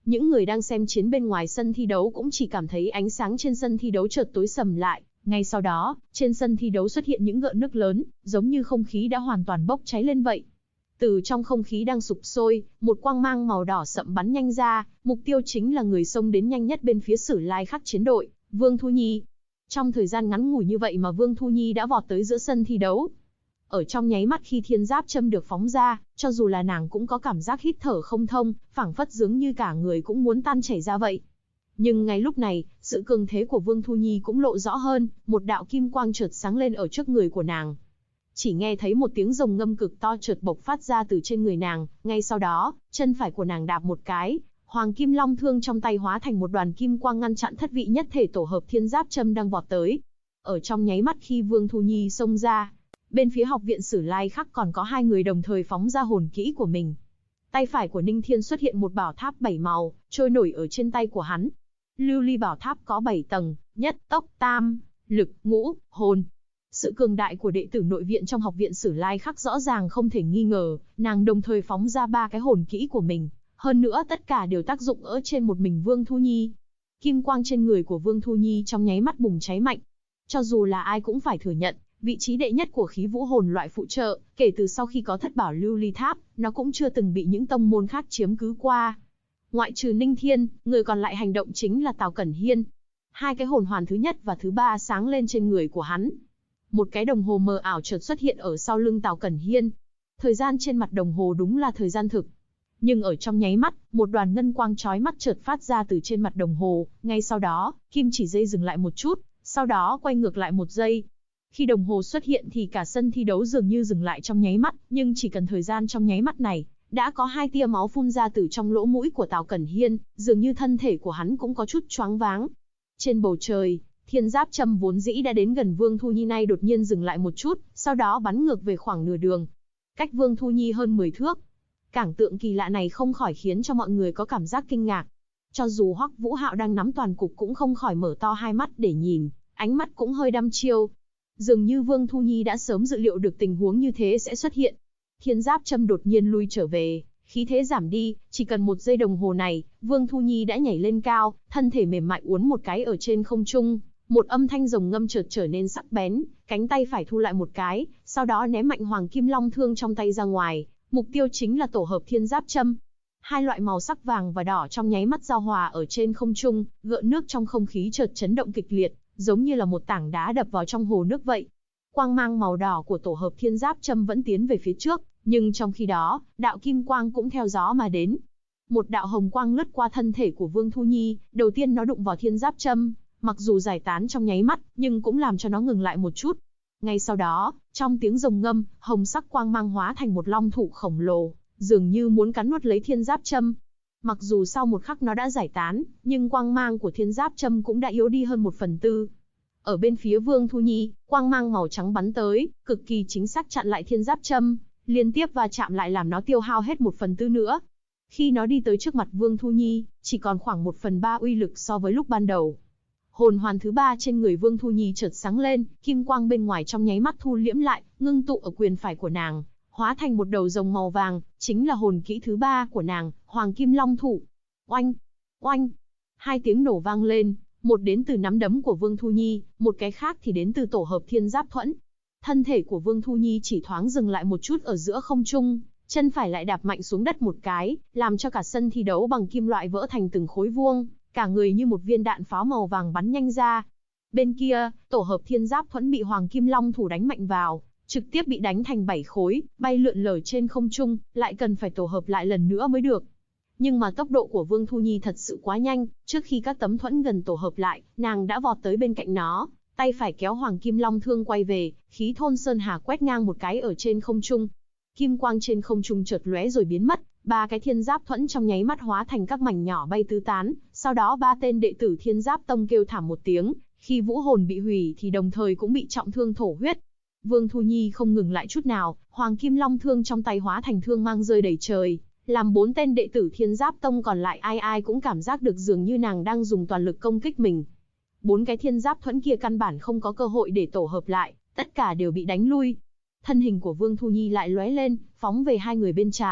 Những người đang xem chiến bên ngoài sân thi đấu cũng chỉ cảm thấy ánh sáng trên sân thi đấu chợt tối sầm lại. Ngay sau đó, trên sân thi đấu xuất hiện những gợn nước lớn, giống như không khí đã hoàn toàn bốc cháy lên vậy. Từ trong không khí đang sục sôi, một quang mang màu đỏ sậm bắn nhanh ra, mục tiêu chính là người xông đến nhanh nhất bên phía Sử Lai Khắc chiến đội, Vương Thu Nhi. Trong thời gian ngắn ngủi như vậy mà Vương Thu Nhi đã vọt tới giữa sân thi đấu. Ở trong nháy mắt khi thiên giáp châm được phóng ra, cho dù là nàng cũng có cảm giác hít thở không thông, phảng phất dường như cả người cũng muốn tan chảy ra vậy. Nhưng ngay lúc này, sự cường thế của Vương Thu Nhi cũng lộ rõ hơn, một đạo kim quang chợt sáng lên ở trước người của nàng. Chỉ nghe thấy một tiếng rồng ngâm cực to chợt bộc phát ra từ trên người nàng, ngay sau đó, chân phải của nàng đạp một cái, Hoàng Kim Long thương trong tay hóa thành một đoàn kim quang ngăn chặn thất vị nhất thể tổ hợp thiên giáp châm đang vọt tới. Ở trong nháy mắt khi Vương Thu Nhi xông ra, bên phía học viện Sử Lai Khắc còn có hai người đồng thời phóng ra hồn kỹ của mình. Tay phải của Ninh Thiên xuất hiện một bảo tháp 7 màu, trôi nổi ở trên tay của hắn. Lưu ly bảo tháp có 7 tầng, nhất, tốc, tam, lực, ngũ, hồn. Sự cường đại của đệ tử nội viện trong học viện Sử Lai Khắc rõ ràng không thể nghi ngờ, nàng đồng thời phóng ra 3 cái hồn kỹ của mình. Hơn nữa tất cả đều tác dụng ở trên một mình Vương Thu Nhi. Kim quang trên người của Vương Thu Nhi trong nháy mắt bùng cháy mạnh. Cho dù là ai cũng phải thừa nhận, vị trí đệ nhất của khí vũ hồn loại phụ trợ, kể từ sau khi có thất bảo lưu ly tháp, nó cũng chưa từng bị những tông môn khác chiếm cứ qua. Ngoại trừ Ninh Thiên, người còn lại hành động chính là Tào Cẩn Hiên. Hai cái hồn hoàn thứ nhất và thứ ba sáng lên trên người của hắn. Một cái đồng hồ mờ ảo chợt xuất hiện ở sau lưng Tào Cẩn Hiên. Thời gian trên mặt đồng hồ đúng là thời gian thực. Nhưng ở trong nháy mắt, một đoàn ngân quang chói mắt chợt phát ra từ trên mặt đồng hồ, ngay sau đó, kim chỉ dây dừng lại một chút, sau đó quay ngược lại 1 giây. Khi đồng hồ xuất hiện thì cả sân thi đấu dường như dừng lại trong nháy mắt, nhưng chỉ cần thời gian trong nháy mắt này, đã có 2 tia máu phun ra từ trong lỗ mũi của Tào Cẩn Hiên, dường như thân thể của hắn cũng có chút choáng váng. Trên bầu trời, thiên giáp châm vốn dĩ đã đến gần Vương Thu Nhi nay đột nhiên dừng lại một chút, sau đó bắn ngược về khoảng nửa đường, cách Vương Thu Nhi hơn 10 thước. Cảnh tượng kỳ lạ này không khỏi khiến cho mọi người có cảm giác kinh ngạc. Cho dù Hoắc Vũ Hạo đang nắm toàn cục cũng không khỏi mở to hai mắt để nhìn, ánh mắt cũng hơi đăm chiêu. Dường như Vương Thu Nhi đã sớm dự liệu được tình huống như thế sẽ xuất hiện. Thiên giáp châm đột nhiên lui trở về, khí thế giảm đi, chỉ cần 1 giây đồng hồ này, Vương Thu Nhi đã nhảy lên cao, thân thể mềm mại uốn một cái ở trên không trung. Một âm thanh rồng ngâm chợt trở nên sắc bén, cánh tay phải thu lại một cái, sau đó ném mạnh Hoàng Kim Long thương trong tay ra ngoài. Mục tiêu chính là tổ hợp thiên giáp châm. Hai loại màu sắc vàng và đỏ trong nháy mắt giao hòa ở trên không trung, gợn nước trong không khí chợt chấn động kịch liệt, giống như là một tảng đá đập vào trong hồ nước vậy. Quang mang màu đỏ của tổ hợp thiên giáp châm vẫn tiến về phía trước, nhưng trong khi đó, đạo kim quang cũng theo gió mà đến. Một đạo hồng quang lướt qua thân thể của Vương Thu Nhi, đầu tiên nó đụng vào thiên giáp châm, mặc dù giải tán trong nháy mắt, nhưng cũng làm cho nó ngừng lại một chút. Ngay sau đó, trong tiếng rồng ngâm, hồng sắc quang mang hóa thành một long thụ khổng lồ, dường như muốn cắn nuốt lấy thiên giáp châm. Mặc dù sau một khắc nó đã giải tán, nhưng quang mang của thiên giáp châm cũng đã yếu đi hơn 1/4. Ở bên phía Vương Thu Nhi, quang mang màu trắng bắn tới, cực kỳ chính xác chặn lại thiên giáp châm, liên tiếp va chạm lại làm nó tiêu hao hết 1/4 nữa. Khi nó đi tới trước mặt Vương Thu Nhi, chỉ còn khoảng 1/3 uy lực so với lúc ban đầu. Hồn hoàn thứ 3 trên người Vương Thu Nhi chợt sáng lên, kim quang bên ngoài trong nháy mắt thu liễm lại, ngưng tụ ở quyền phải của nàng, hóa thành một đầu rồng màu vàng, chính là hồn kỹ thứ 3 của nàng, Hoàng Kim Long Thụ. Oanh, oanh, 2 tiếng nổ vang lên, một đến từ nắm đấm của Vương Thu Nhi, một cái khác thì đến từ tổ hợp thiên giáp thuẫn. Thân thể của Vương Thu Nhi chỉ thoáng dừng lại một chút ở giữa không trung, chân phải lại đạp mạnh xuống đất một cái, làm cho cả sân thi đấu bằng kim loại vỡ thành từng khối vuông. Cả người như một viên đạn pháo màu vàng bắn nhanh ra. Bên kia, tổ hợp thiên giáp thuẫn bị Hoàng Kim Long thủ đánh mạnh vào, trực tiếp bị đánh thành 7 khối, bay lượn lờ trên không trung, lại cần phải tổ hợp lại lần nữa mới được. Nhưng mà tốc độ của Vương Thu Nhi thật sự quá nhanh, trước khi các tấm thuẫn gần tổ hợp lại, nàng đã vọt tới bên cạnh nó, tay phải kéo Hoàng Kim Long thương quay về, khí thôn sơn hà quét ngang một cái ở trên không trung. Kim quang trên không trung chợt lóe rồi biến mất, 3 cái thiên giáp thuẫn trong nháy mắt hóa thành các mảnh nhỏ bay tứ tán, sau đó 3 tên đệ tử thiên giáp tông kêu thảm một tiếng, khi vũ hồn bị hủy thì đồng thời cũng bị trọng thương thổ huyết. Vương Thu Nhi không ngừng lại chút nào, Hoàng Kim Long thương trong tay hóa thành thương mang rơi đầy trời, làm 4 tên đệ tử thiên giáp tông còn lại ai ai cũng cảm giác được dường như nàng đang dùng toàn lực công kích mình. 4 cái thiên giáp thuẫn kia căn bản không có cơ hội để tổ hợp lại, tất cả đều bị đánh lui. Thân hình của Vương Thu Nhi lại lóe lên, phóng về 2 người bên trái,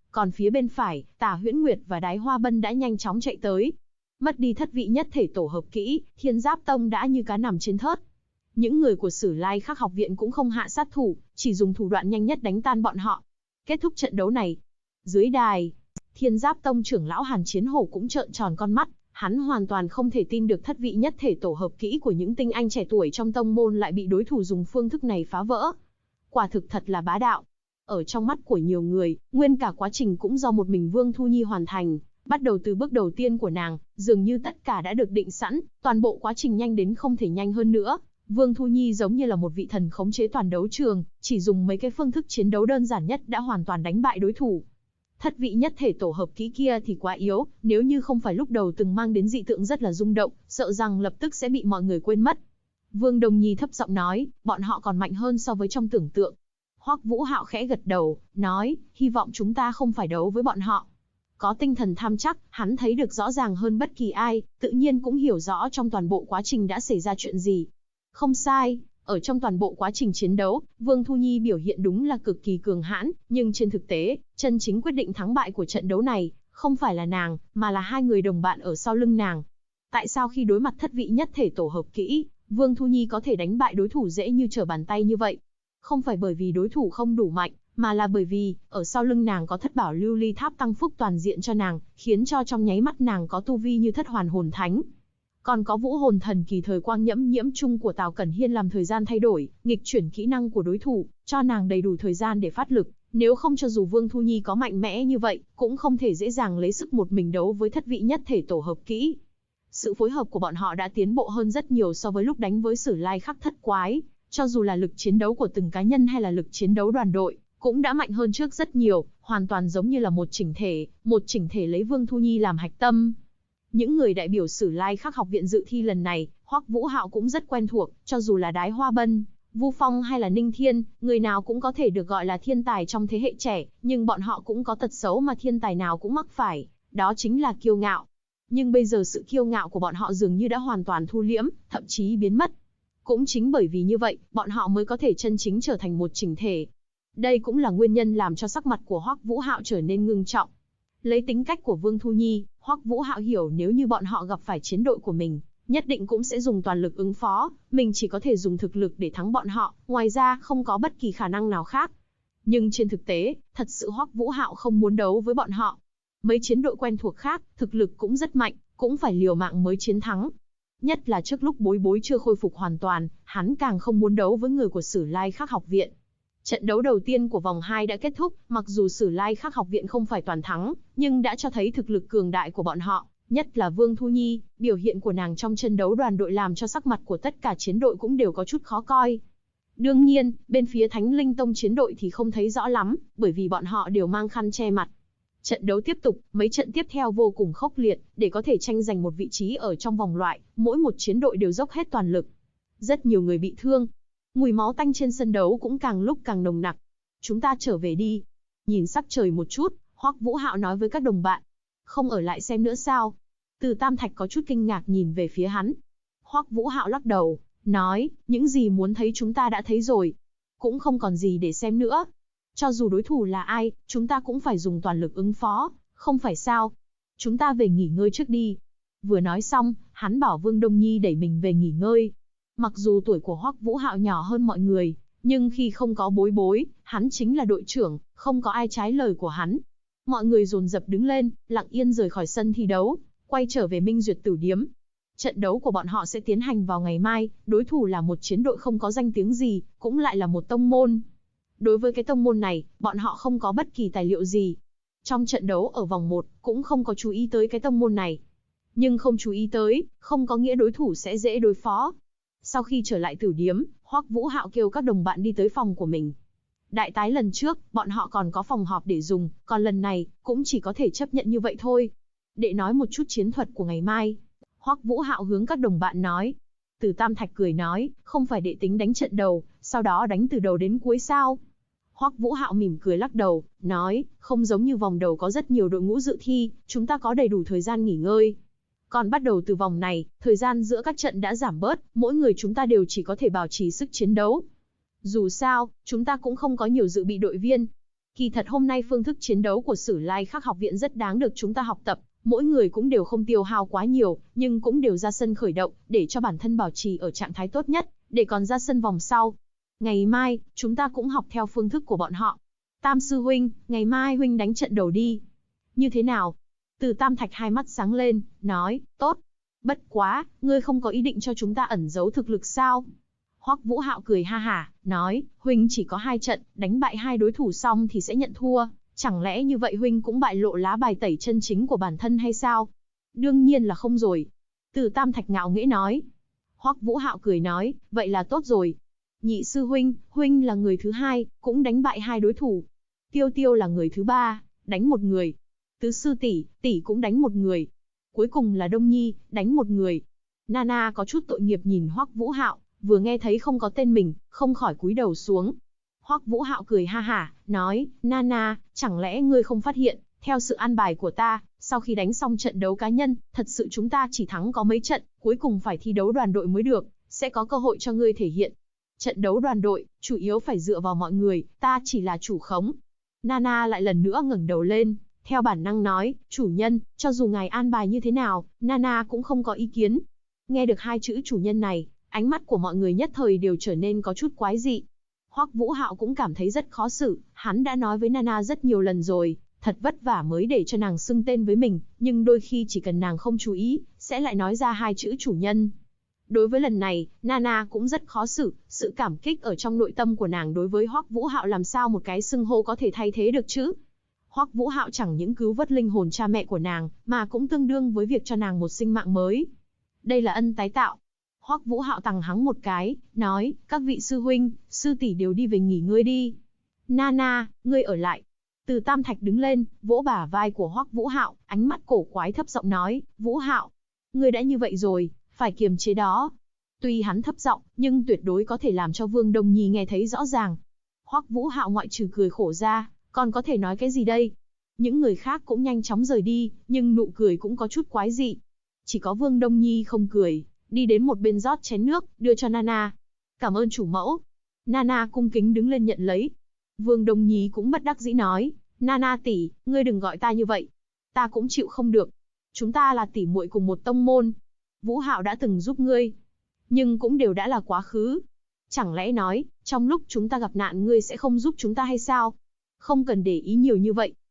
Còn phía bên phải, Tả Huyễn Nguyệt và Đái Hoa Bân đã nhanh chóng chạy tới. Mất đi thất vị nhất thể tổ hợp kỹ, Thiên Giáp Tông đã như cá nằm trên thớt. Những người của Sử Lai Khắc học viện cũng không hạ sát thủ, chỉ dùng thủ đoạn nhanh nhất đánh tan bọn họ. Kết thúc trận đấu này. Dưới đài, Thiên Giáp Tông trưởng lão Hàn Chiến Hổ cũng trợn tròn con mắt, hắn hoàn toàn không thể tin được thất vị nhất thể tổ hợp kỹ của những tinh anh trẻ tuổi trong tông môn lại bị đối thủ dùng phương thức này phá vỡ. Quả thực thật là bá đạo. Ở trong mắt của nhiều người, nguyên cả quá trình cũng do một mình Vương Thu Nhi hoàn thành. Bắt đầu từ bước đầu tiên của nàng, dường như tất cả đã được định sẵn, toàn bộ quá trình nhanh đến không thể nhanh hơn nữa. Vương Thu Nhi giống như là một vị thần khống chế toàn đấu trường, chỉ dùng mấy cái phương thức chiến đấu đơn giản nhất đã hoàn toàn đánh bại đối thủ. Thất vị nhất thể tổ hợp kỹ kia thì quá yếu, nếu như không phải lúc đầu từng mang đến dị tượng rất là rung động, sợ rằng lập tức sẽ bị mọi người quên mất. Vương Đông Nhi thấp giọng nói, bọn họ còn mạnh hơn so với trong tưởng tượng. Hoắc Vũ Hạo khẽ gật đầu, nói, hy vọng chúng ta không phải đấu với bọn họ. Có tinh thần tham chắc, hắn thấy được rõ ràng hơn bất kỳ ai, tự nhiên cũng hiểu rõ trong toàn bộ quá trình đã xảy ra chuyện gì. Không sai, ở trong toàn bộ quá trình chiến đấu, Vương Thu Nhi biểu hiện đúng là cực kỳ cường hãn, nhưng trên thực tế, chân chính quyết định thắng bại của trận đấu này, không phải là nàng, mà là hai người đồng bạn ở sau lưng nàng. Tại sao khi đối mặt thất vị nhất thể tổ hợp kỹ, Vương Thu Nhi có thể đánh bại đối thủ dễ như trở bàn tay như vậy? Không phải bởi vì đối thủ không đủ mạnh, mà là bởi vì, ở sau lưng nàng có thất bảo lưu ly tháp tăng phúc toàn diện cho nàng, khiến cho trong nháy mắt nàng có tu vi như thất hoàn hồn thánh. Còn có vũ hồn thần kỳ thời quang nhiễm chung của Tào Cẩn Hiên làm thời gian thay đổi, nghịch chuyển kỹ năng của đối thủ, cho nàng đầy đủ thời gian để phát lực. Nếu không cho dù Vương Thu Nhi có mạnh mẽ như vậy, cũng không thể dễ dàng lấy sức một mình đấu với thất vị nhất thể tổ hợp kỹ. Sự phối hợp của bọn họ đã tiến bộ hơn rất nhiều so với lúc đánh với Sử Lai Khắc thất quái. Cho dù là lực chiến đấu của từng cá nhân hay là lực chiến đấu đoàn đội, cũng đã mạnh hơn trước rất nhiều, hoàn toàn giống như là một chỉnh thể lấy Vương Thu Nhi làm hạch tâm. Những người đại biểu Sử Lai Khắc học viện dự thi lần này, Hoắc Vũ Hạo cũng rất quen thuộc, cho dù là Đái Hoa Bân, Vu Phong hay là Ninh Thiên, người nào cũng có thể được gọi là thiên tài trong thế hệ trẻ, nhưng bọn họ cũng có tật xấu mà thiên tài nào cũng mắc phải, đó chính là kiêu ngạo. Nhưng bây giờ sự kiêu ngạo của bọn họ dường như đã hoàn toàn thu liễm, thậm chí biến mất. Cũng chính bởi vì như vậy, bọn họ mới có thể chân chính trở thành một chỉnh thể. Đây cũng là nguyên nhân làm cho sắc mặt của Hoắc Vũ Hạo trở nên ngưng trọng. Lấy tính cách của Vương Thu Nhi, Hoắc Vũ Hạo hiểu nếu như bọn họ gặp phải chiến đội của mình, nhất định cũng sẽ dùng toàn lực ứng phó, mình chỉ có thể dùng thực lực để thắng bọn họ, ngoài ra không có bất kỳ khả năng nào khác. Nhưng trên thực tế, thật sự Hoắc Vũ Hạo không muốn đấu với bọn họ. Mấy chiến đội quen thuộc khác, thực lực cũng rất mạnh, cũng phải liều mạng mới chiến thắng. Nhất là trước lúc Bối Bối chưa khôi phục hoàn toàn, hắn càng không muốn đấu với người của Sử Lai Khắc học viện. Trận đấu đầu tiên của vòng 2 đã kết thúc, mặc dù Sử Lai Khắc học viện không phải toàn thắng, nhưng đã cho thấy thực lực cường đại của bọn họ, nhất là Vương Thu Nhi, biểu hiện của nàng trong trận đấu đoàn đội làm cho sắc mặt của tất cả chiến đội cũng đều có chút khó coi. Đương nhiên, bên phía Thánh Linh Tông chiến đội thì không thấy rõ lắm, bởi vì bọn họ đều mang khăn che mặt. Trận đấu tiếp tục, mấy trận tiếp theo vô cùng khốc liệt, để có thể tranh giành một vị trí ở trong vòng loại, mỗi một chiến đội đều dốc hết toàn lực. Rất nhiều người bị thương. Mùi máu tanh trên sân đấu cũng càng lúc càng nồng nặc. Chúng ta trở về đi. Nhìn sắc trời một chút, Hoắc Vũ Hạo nói với các đồng bạn. Không ở lại xem nữa sao? Từ Tam Thạch có chút kinh ngạc nhìn về phía hắn. Hoắc Vũ Hạo lắc đầu, nói, những gì muốn thấy chúng ta đã thấy rồi. Cũng không còn gì để xem nữa. Cho dù đối thủ là ai, chúng ta cũng phải dùng toàn lực ứng phó, không phải sao? Chúng ta về nghỉ ngơi trước đi. Vừa nói xong, hắn bảo Vương Đông Nhi đẩy mình về nghỉ ngơi. Mặc dù tuổi của Hoắc Vũ Hạo nhỏ hơn mọi người, nhưng khi không có Bối Bối, hắn chính là đội trưởng, không có ai trái lời của hắn. Mọi người dồn dập đứng lên, lặng yên rời khỏi sân thi đấu, quay trở về Minh Duyệt Tử Điếm. Trận đấu của bọn họ sẽ tiến hành vào ngày mai, đối thủ là một chiến đội không có danh tiếng gì, cũng lại là một tông môn. Đối với cái tông môn này, bọn họ không có bất kỳ tài liệu gì. Trong trận đấu ở vòng 1, cũng không có chú ý tới cái tông môn này. Nhưng không chú ý tới, không có nghĩa đối thủ sẽ dễ đối phó. Sau khi trở lại tử điếm, Hoắc Vũ Hạo kêu các đồng bạn đi tới phòng của mình. Đại tái lần trước, bọn họ còn có phòng họp để dùng, còn lần này, cũng chỉ có thể chấp nhận như vậy thôi. Để nói một chút chiến thuật của ngày mai. Hoắc Vũ Hạo hướng các đồng bạn nói. Từ Tam Thạch cười nói, không phải đệ tính đánh trận đầu, sau đó đánh từ đầu đến cuối sao? Hoắc Vũ Hạo mỉm cười lắc đầu, nói, không giống như vòng đầu có rất nhiều đội ngũ dự thi, chúng ta có đầy đủ thời gian nghỉ ngơi. Còn bắt đầu từ vòng này, thời gian giữa các trận đã giảm bớt, mỗi người chúng ta đều chỉ có thể bảo trì sức chiến đấu. Dù sao, chúng ta cũng không có nhiều dự bị đội viên. Kỳ thật hôm nay phương thức chiến đấu của Sử Lai Khắc học viện rất đáng được chúng ta học tập, mỗi người cũng đều không tiêu hao quá nhiều, nhưng cũng đều ra sân khởi động, để cho bản thân bảo trì ở trạng thái tốt nhất, để còn ra sân vòng sau. Ngày mai, chúng ta cũng học theo phương thức của bọn họ. Tam sư huynh, ngày mai huynh đánh trận đầu đi. Như thế nào? Từ Tam Thạch hai mắt sáng lên, nói, tốt. Bất quá, ngươi không có ý định cho chúng ta ẩn giấu thực lực sao? Hoắc Vũ Hạo cười ha hả, nói, huynh chỉ có 2 trận, đánh bại 2 đối thủ xong thì sẽ nhận thua. Chẳng lẽ như vậy huynh cũng bại lộ lá bài tẩy chân chính của bản thân hay sao? Đương nhiên là không rồi. Từ Tam Thạch ngạo nghễ nói. Hoắc Vũ Hạo cười nói, vậy là tốt rồi. Nhị sư huynh, huynh là người thứ 2, cũng đánh bại 2 đối thủ. Tiêu Tiêu là người thứ 3, đánh 1 người. Tứ sư tỷ, tỷ cũng đánh 1 người. Cuối cùng là Đông Nhi, đánh 1 người. Nana có chút tội nghiệp nhìn Hoắc Vũ Hạo, vừa nghe thấy không có tên mình, không khỏi cúi đầu xuống. Hoắc Vũ Hạo cười ha hả, nói, Nana, chẳng lẽ ngươi không phát hiện, theo sự an bài của ta, sau khi đánh xong trận đấu cá nhân, thật sự chúng ta chỉ thắng có mấy trận, cuối cùng phải thi đấu đoàn đội mới được, sẽ có cơ hội cho ngươi thể hiện. Trận đấu đoàn đội, chủ yếu phải dựa vào mọi người, ta chỉ là chủ khống. Nana lại lần nữa ngẩng đầu lên, theo bản năng nói, chủ nhân, cho dù ngài an bài như thế nào, Nana cũng không có ý kiến. Nghe được 2 chữ chủ nhân này, ánh mắt của mọi người nhất thời đều trở nên có chút quái dị. Hoắc Vũ Hạo cũng cảm thấy rất khó xử, hắn đã nói với Nana rất nhiều lần rồi, thật vất vả mới để cho nàng xưng tên với mình, nhưng đôi khi chỉ cần nàng không chú ý, sẽ lại nói ra 2 chữ chủ nhân. Đối với lần này, Nana cũng rất khó xử, sự cảm kích ở trong nội tâm của nàng đối với Hoắc Vũ Hạo làm sao một cái xưng hô có thể thay thế được chứ? Hoắc Vũ Hạo chẳng những cứu vớt linh hồn cha mẹ của nàng, mà cũng tương đương với việc cho nàng một sinh mạng mới. Đây là ân tái tạo. Hoắc Vũ Hạo tằng hắng một cái, nói, các vị sư huynh, sư tỷ đều đi về nghỉ ngơi đi. Nana, ngươi ở lại. Từ Tam Thạch đứng lên, vỗ bả vai của Hoắc Vũ Hạo, ánh mắt cổ quái thấp giọng nói, Vũ Hạo, ngươi đã như vậy rồi, phải kiềm chế đó. Tuy hắn thấp giọng, nhưng tuyệt đối có thể làm cho Vương Đông Nhi nghe thấy rõ ràng. Hoắc Vũ Hạo ngoại trừ cười khổ ra, còn có thể nói cái gì đây? Những người khác cũng nhanh chóng rời đi, nhưng nụ cười cũng có chút quái dị. Chỉ có Vương Đông Nhi không cười, đi đến một bên rót chén nước, đưa cho Nana. Cảm ơn chủ mẫu. Nana cung kính đứng lên nhận lấy. Vương Đông Nhi cũng bất đắc dĩ nói, Nana tỷ, ngươi đừng gọi ta như vậy. Ta cũng chịu không được. Chúng ta là tỷ muội cùng một tông môn. Vũ Hạo đã từng giúp ngươi, nhưng cũng đều đã là quá khứ. Chẳng lẽ nói, trong lúc chúng ta gặp nạn ngươi sẽ không giúp chúng ta hay sao? Không cần để ý nhiều như vậy,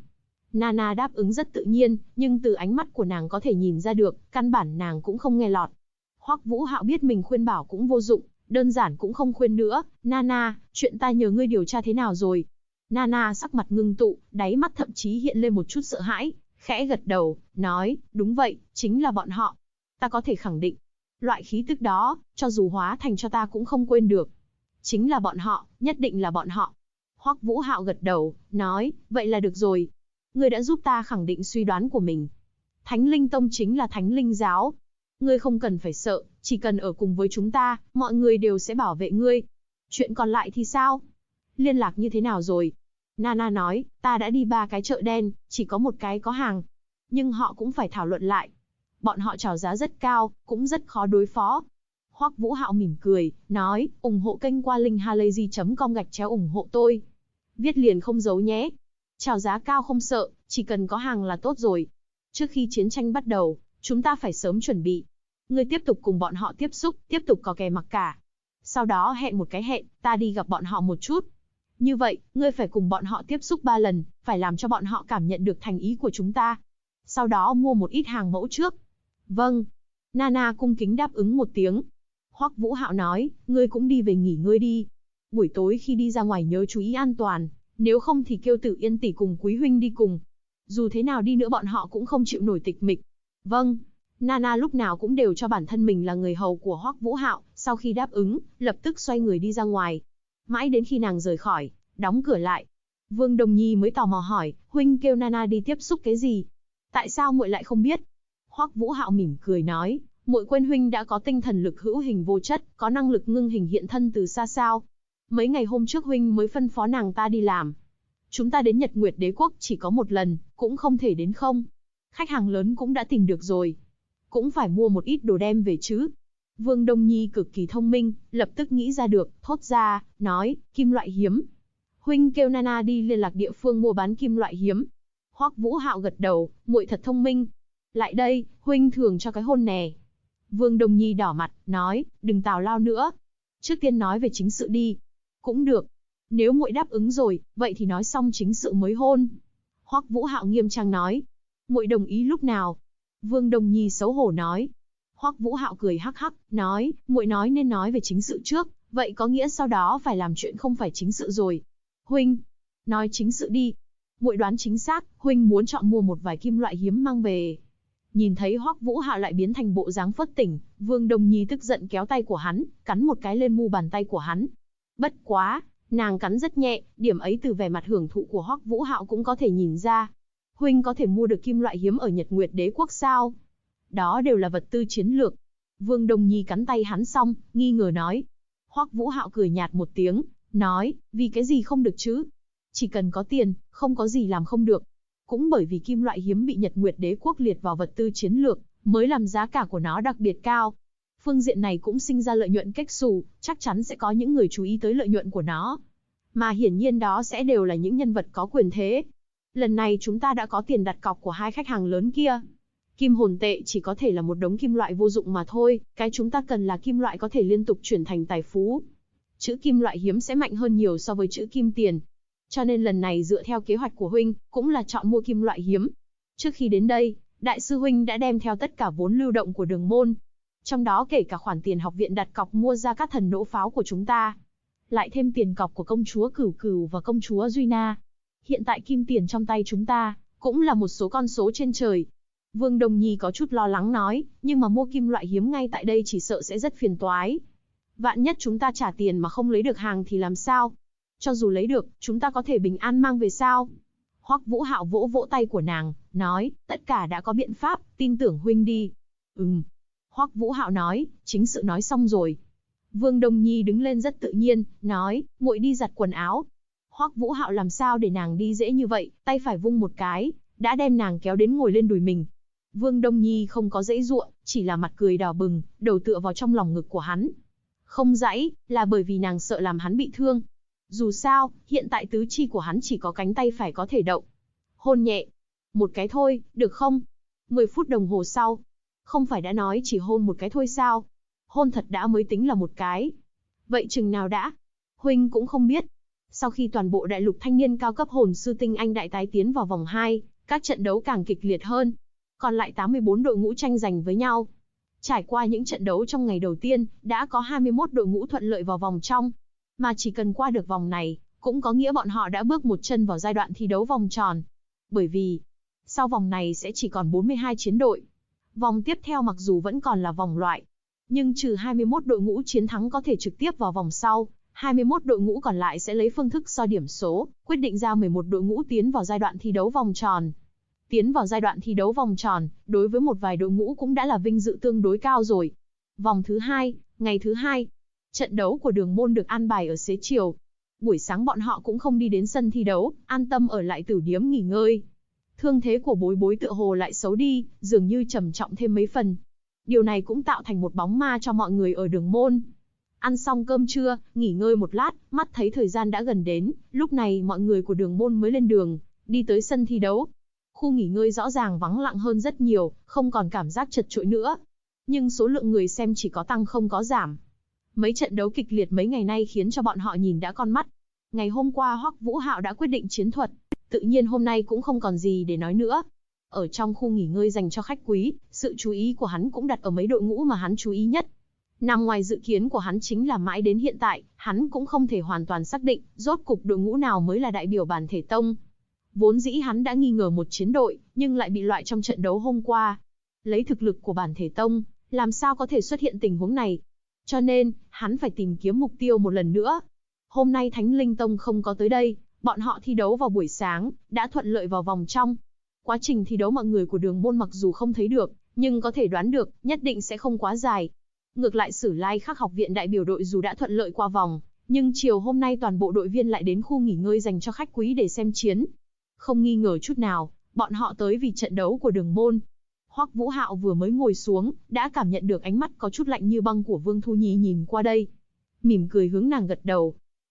Nana đáp ứng rất tự nhiên, nhưng từ ánh mắt của nàng có thể nhìn ra được, căn bản nàng cũng không nghe lọt. Hoắc Vũ Hạo biết mình khuyên bảo cũng vô dụng, đơn giản cũng không khuyên nữa. Nana, chuyện ta nhờ ngươi điều tra thế nào rồi? Nana sắc mặt ngưng tụ, đáy mắt thậm chí hiện lên một chút sợ hãi, khẽ gật đầu, nói, đúng vậy, chính là bọn họ. Ta có thể khẳng định, loại khí tức đó, cho dù hóa thành cho ta cũng không quên được. Chính là bọn họ, nhất định là bọn họ. Hoắc Vũ Hạo gật đầu, nói, vậy là được rồi. Ngươi đã giúp ta khẳng định suy đoán của mình. Thánh Linh Tông chính là Thánh Linh Giáo. Ngươi không cần phải sợ, chỉ cần ở cùng với chúng ta, mọi người đều sẽ bảo vệ ngươi. Chuyện còn lại thì sao? Liên lạc như thế nào rồi? Nana nói, ta đã đi 3 cái chợ đen, chỉ có 1 cái có hàng. Nhưng họ cũng phải thảo luận lại. Bọn họ chào giá rất cao, cũng rất khó đối phó. Hoắc Vũ Hạo mỉm cười, nói, ủng hộ kênh qua linkhalazy.com/ủng hộ tôi. Viết liền không giấu nhé. Chào giá cao không sợ, chỉ cần có hàng là tốt rồi. Trước khi chiến tranh bắt đầu, chúng ta phải sớm chuẩn bị. Ngươi tiếp tục cùng bọn họ tiếp xúc, tiếp tục có kè mặc cả. Sau đó hẹn một cái hẹn, ta đi gặp bọn họ một chút. Như vậy, ngươi phải cùng bọn họ tiếp xúc 3 lần, phải làm cho bọn họ cảm nhận được thành ý của chúng ta. Sau đó mua một ít hàng mẫu trước. Vâng. Nana cung kính đáp ứng một tiếng. Hoắc Vũ Hạo nói, ngươi cũng đi về nghỉ ngơi đi. Buổi tối khi đi ra ngoài nhớ chú ý an toàn, nếu không thì kêu Tử Yên tỷ cùng Quý huynh đi cùng. Dù thế nào đi nữa bọn họ cũng không chịu nổi tịch mịch. Vâng. Nana lúc nào cũng đều cho bản thân mình là người hầu của Hoắc Vũ Hạo, sau khi đáp ứng, lập tức xoay người đi ra ngoài. Mãi đến khi nàng rời khỏi, đóng cửa lại, Vương Đồng Nhi mới tò mò hỏi, huynh kêu Nana đi tiếp xúc cái gì? Tại sao muội lại không biết? Hoắc Vũ Hạo mỉm cười nói, muội quên huynh đã có tinh thần lực hữu hình vô chất, có năng lực ngưng hình hiện thân từ xa sao? Mấy ngày hôm trước huynh mới phân phó nàng ta đi làm. Chúng ta đến Nhật Nguyệt Đế Quốc chỉ có 1 lần, cũng không thể đến không. Khách hàng lớn cũng đã tìm được rồi. Cũng phải mua một ít đồ đem về chứ. Vương Đông Nhi cực kỳ thông minh, lập tức nghĩ ra được, thốt ra, nói, kim loại hiếm. Huynh kêu Nana đi liên lạc địa phương mua bán kim loại hiếm. Hoắc Vũ Hạo gật đầu, muội thật thông minh. Lại đây, huynh thưởng cho cái hôn nè. Vương Đông Nhi đỏ mặt, nói, đừng tào lao nữa. Trước tiên nói về chính sự đi. Cũng được. Nếu muội đáp ứng rồi, vậy thì nói xong chính sự mới hôn. Hoắc Vũ Hạo nghiêm trang nói. Muội đồng ý lúc nào? Vương Đông Nhi xấu hổ nói. Hoắc Vũ Hạo cười hắc hắc, nói, muội nói nên nói về chính sự trước, vậy có nghĩa sau đó phải làm chuyện không phải chính sự rồi. Huynh, nói chính sự đi. Muội đoán chính xác, huynh muốn chọn mua một vài kim loại hiếm mang về. Nhìn thấy Hoắc Vũ Hạo lại biến thành bộ dáng phớt tỉnh, Vương Đông Nhi tức giận kéo tay của hắn, cắn một cái lên mu bàn tay của hắn. Bất quá, nàng cắn rất nhẹ, điểm ấy từ vẻ mặt hưởng thụ của Hoắc Vũ Hạo cũng có thể nhìn ra. Huynh có thể mua được kim loại hiếm ở Nhật Nguyệt Đế quốc sao? Đó đều là vật tư chiến lược. Vương Đông Nhi cắn tay hắn xong, nghi ngờ nói. Hoắc Vũ Hạo cười nhạt một tiếng, nói, vì cái gì không được chứ? Chỉ cần có tiền, không có gì làm không được. Cũng bởi vì kim loại hiếm bị Nhật Nguyệt Đế quốc liệt vào vật tư chiến lược, mới làm giá cả của nó đặc biệt cao. Phương diện này cũng sinh ra lợi nhuận cách xù, chắc chắn sẽ có những người chú ý tới lợi nhuận của nó. Mà hiển nhiên đó sẽ đều là những nhân vật có quyền thế. Lần này chúng ta đã có tiền đặt cọc của hai khách hàng lớn kia. Kim hồn tệ chỉ có thể là một đống kim loại vô dụng mà thôi, cái chúng ta cần là kim loại có thể liên tục chuyển thành tài phú. Chữ kim loại hiếm sẽ mạnh hơn nhiều so với chữ kim tiền. Cho nên lần này dựa theo kế hoạch của huynh, cũng là chọn mua kim loại hiếm. Trước khi đến đây, đại sư huynh đã đem theo tất cả vốn lưu động của Đường môn. Trong đó kể cả khoản tiền học viện đặt cọc mua ra các thần nỗ pháo của chúng ta. Lại thêm tiền cọc của công chúa Cửu Cửu và công chúa Duy Na. Hiện tại kim tiền trong tay chúng ta, cũng là một số con số trên trời. Vương Đông Nhi có chút lo lắng nói, nhưng mà mua kim loại hiếm ngay tại đây chỉ sợ sẽ rất phiền toái. Vạn nhất chúng ta trả tiền mà không lấy được hàng thì làm sao? Cho dù lấy được, chúng ta có thể bình an mang về sao? Hoắc Vũ Hạo vỗ vỗ tay của nàng, nói, tất cả đã có biện pháp, tin tưởng huynh đi. Hoắc Vũ Hạo nói, chính sự nói xong rồi. Vương Đông Nhi đứng lên rất tự nhiên, nói, muội đi giặt quần áo. Hoắc Vũ Hạo làm sao để nàng đi dễ như vậy, tay phải vung một cái, đã đem nàng kéo đến ngồi lên đùi mình. Vương Đông Nhi không có giãy giụa, chỉ là mặt cười đỏ bừng, đầu tựa vào trong lòng ngực của hắn. Không giãy, là bởi vì nàng sợ làm hắn bị thương. Dù sao, hiện tại tứ chi của hắn chỉ có cánh tay phải có thể động. Hôn nhẹ. Một cái thôi, được không? 10 phút đồng hồ sau. Không phải đã nói chỉ hôn một cái thôi sao? Hôn thật đã mới tính là một cái. Vậy chừng nào đã? Huynh cũng không biết. Sau khi toàn bộ đại lục thanh niên cao cấp hồn sư tinh anh đại tái tiến vào vòng 2, các trận đấu càng kịch liệt hơn. Còn lại 84 đội ngũ tranh giành với nhau. Trải qua những trận đấu trong ngày đầu tiên, đã có 21 đội ngũ thuận lợi vào vòng trong. Mà chỉ cần qua được vòng này, cũng có nghĩa bọn họ đã bước một chân vào giai đoạn thi đấu vòng tròn. Bởi vì, sau vòng này sẽ chỉ còn 42 chiến đội. Vòng tiếp theo mặc dù vẫn còn là vòng loại, nhưng trừ 21 đội ngũ chiến thắng có thể trực tiếp vào vòng sau, 21 đội ngũ còn lại sẽ lấy phương thức so điểm số, quyết định ra 11 đội ngũ tiến vào giai đoạn thi đấu vòng tròn. Tiến vào giai đoạn thi đấu vòng tròn, đối với một vài đội ngũ cũng đã là vinh dự tương đối cao rồi. Vòng thứ 2, ngày thứ 2, trận đấu của Đường môn được an bài ở xế chiều. Buổi sáng bọn họ cũng không đi đến sân thi đấu, an tâm ở lại tử điếm nghỉ ngơi. Thương thế của Bối Bối tựa hồ lại xấu đi, dường như trầm trọng thêm mấy phần. Điều này cũng tạo thành một bóng ma cho mọi người ở Đường môn. Ăn xong cơm trưa, nghỉ ngơi một lát, mắt thấy thời gian đã gần đến, lúc này mọi người của Đường môn mới lên đường, đi tới sân thi đấu. Khu nghỉ ngơi rõ ràng vắng lặng hơn rất nhiều, không còn cảm giác chật chội nữa. Nhưng số lượng người xem chỉ có tăng không có giảm. Mấy trận đấu kịch liệt mấy ngày nay khiến cho bọn họ nhìn đã con mắt. Ngày hôm qua Hoắc Vũ Hạo đã quyết định chiến thuật, tự nhiên hôm nay cũng không còn gì để nói nữa. Ở trong khu nghỉ ngơi dành cho khách quý, sự chú ý của hắn cũng đặt ở mấy đội ngũ mà hắn chú ý nhất. Nằm ngoài dự kiến của hắn chính là mãi đến hiện tại, hắn cũng không thể hoàn toàn xác định, rốt cục đội ngũ nào mới là đại biểu bản thể tông. Vốn dĩ hắn đã nghi ngờ một chiến đội, nhưng lại bị loại trong trận đấu hôm qua. Lấy thực lực của bản thể tông, làm sao có thể xuất hiện tình huống này? Cho nên, hắn phải tìm kiếm mục tiêu một lần nữa. Hôm nay Thánh Linh Tông không có tới đây, bọn họ thi đấu vào buổi sáng, đã thuận lợi vào vòng trong. Quá trình thi đấu mọi người của Đường môn mặc dù không thấy được, nhưng có thể đoán được, nhất định sẽ không quá dài. Ngược lại Sử Lai Khắc học viện đại biểu đội dù đã thuận lợi qua vòng, nhưng chiều hôm nay toàn bộ đội viên lại đến khu nghỉ ngơi dành cho khách quý để xem chiến. Không nghi ngờ chút nào, bọn họ tới vì trận đấu của Đường môn. Hoắc Vũ Hạo vừa mới ngồi xuống, đã cảm nhận được ánh mắt có chút lạnh như băng của Vương Thu Nhi nhìn qua đây. Mỉm cười hướng nàng gật đầu.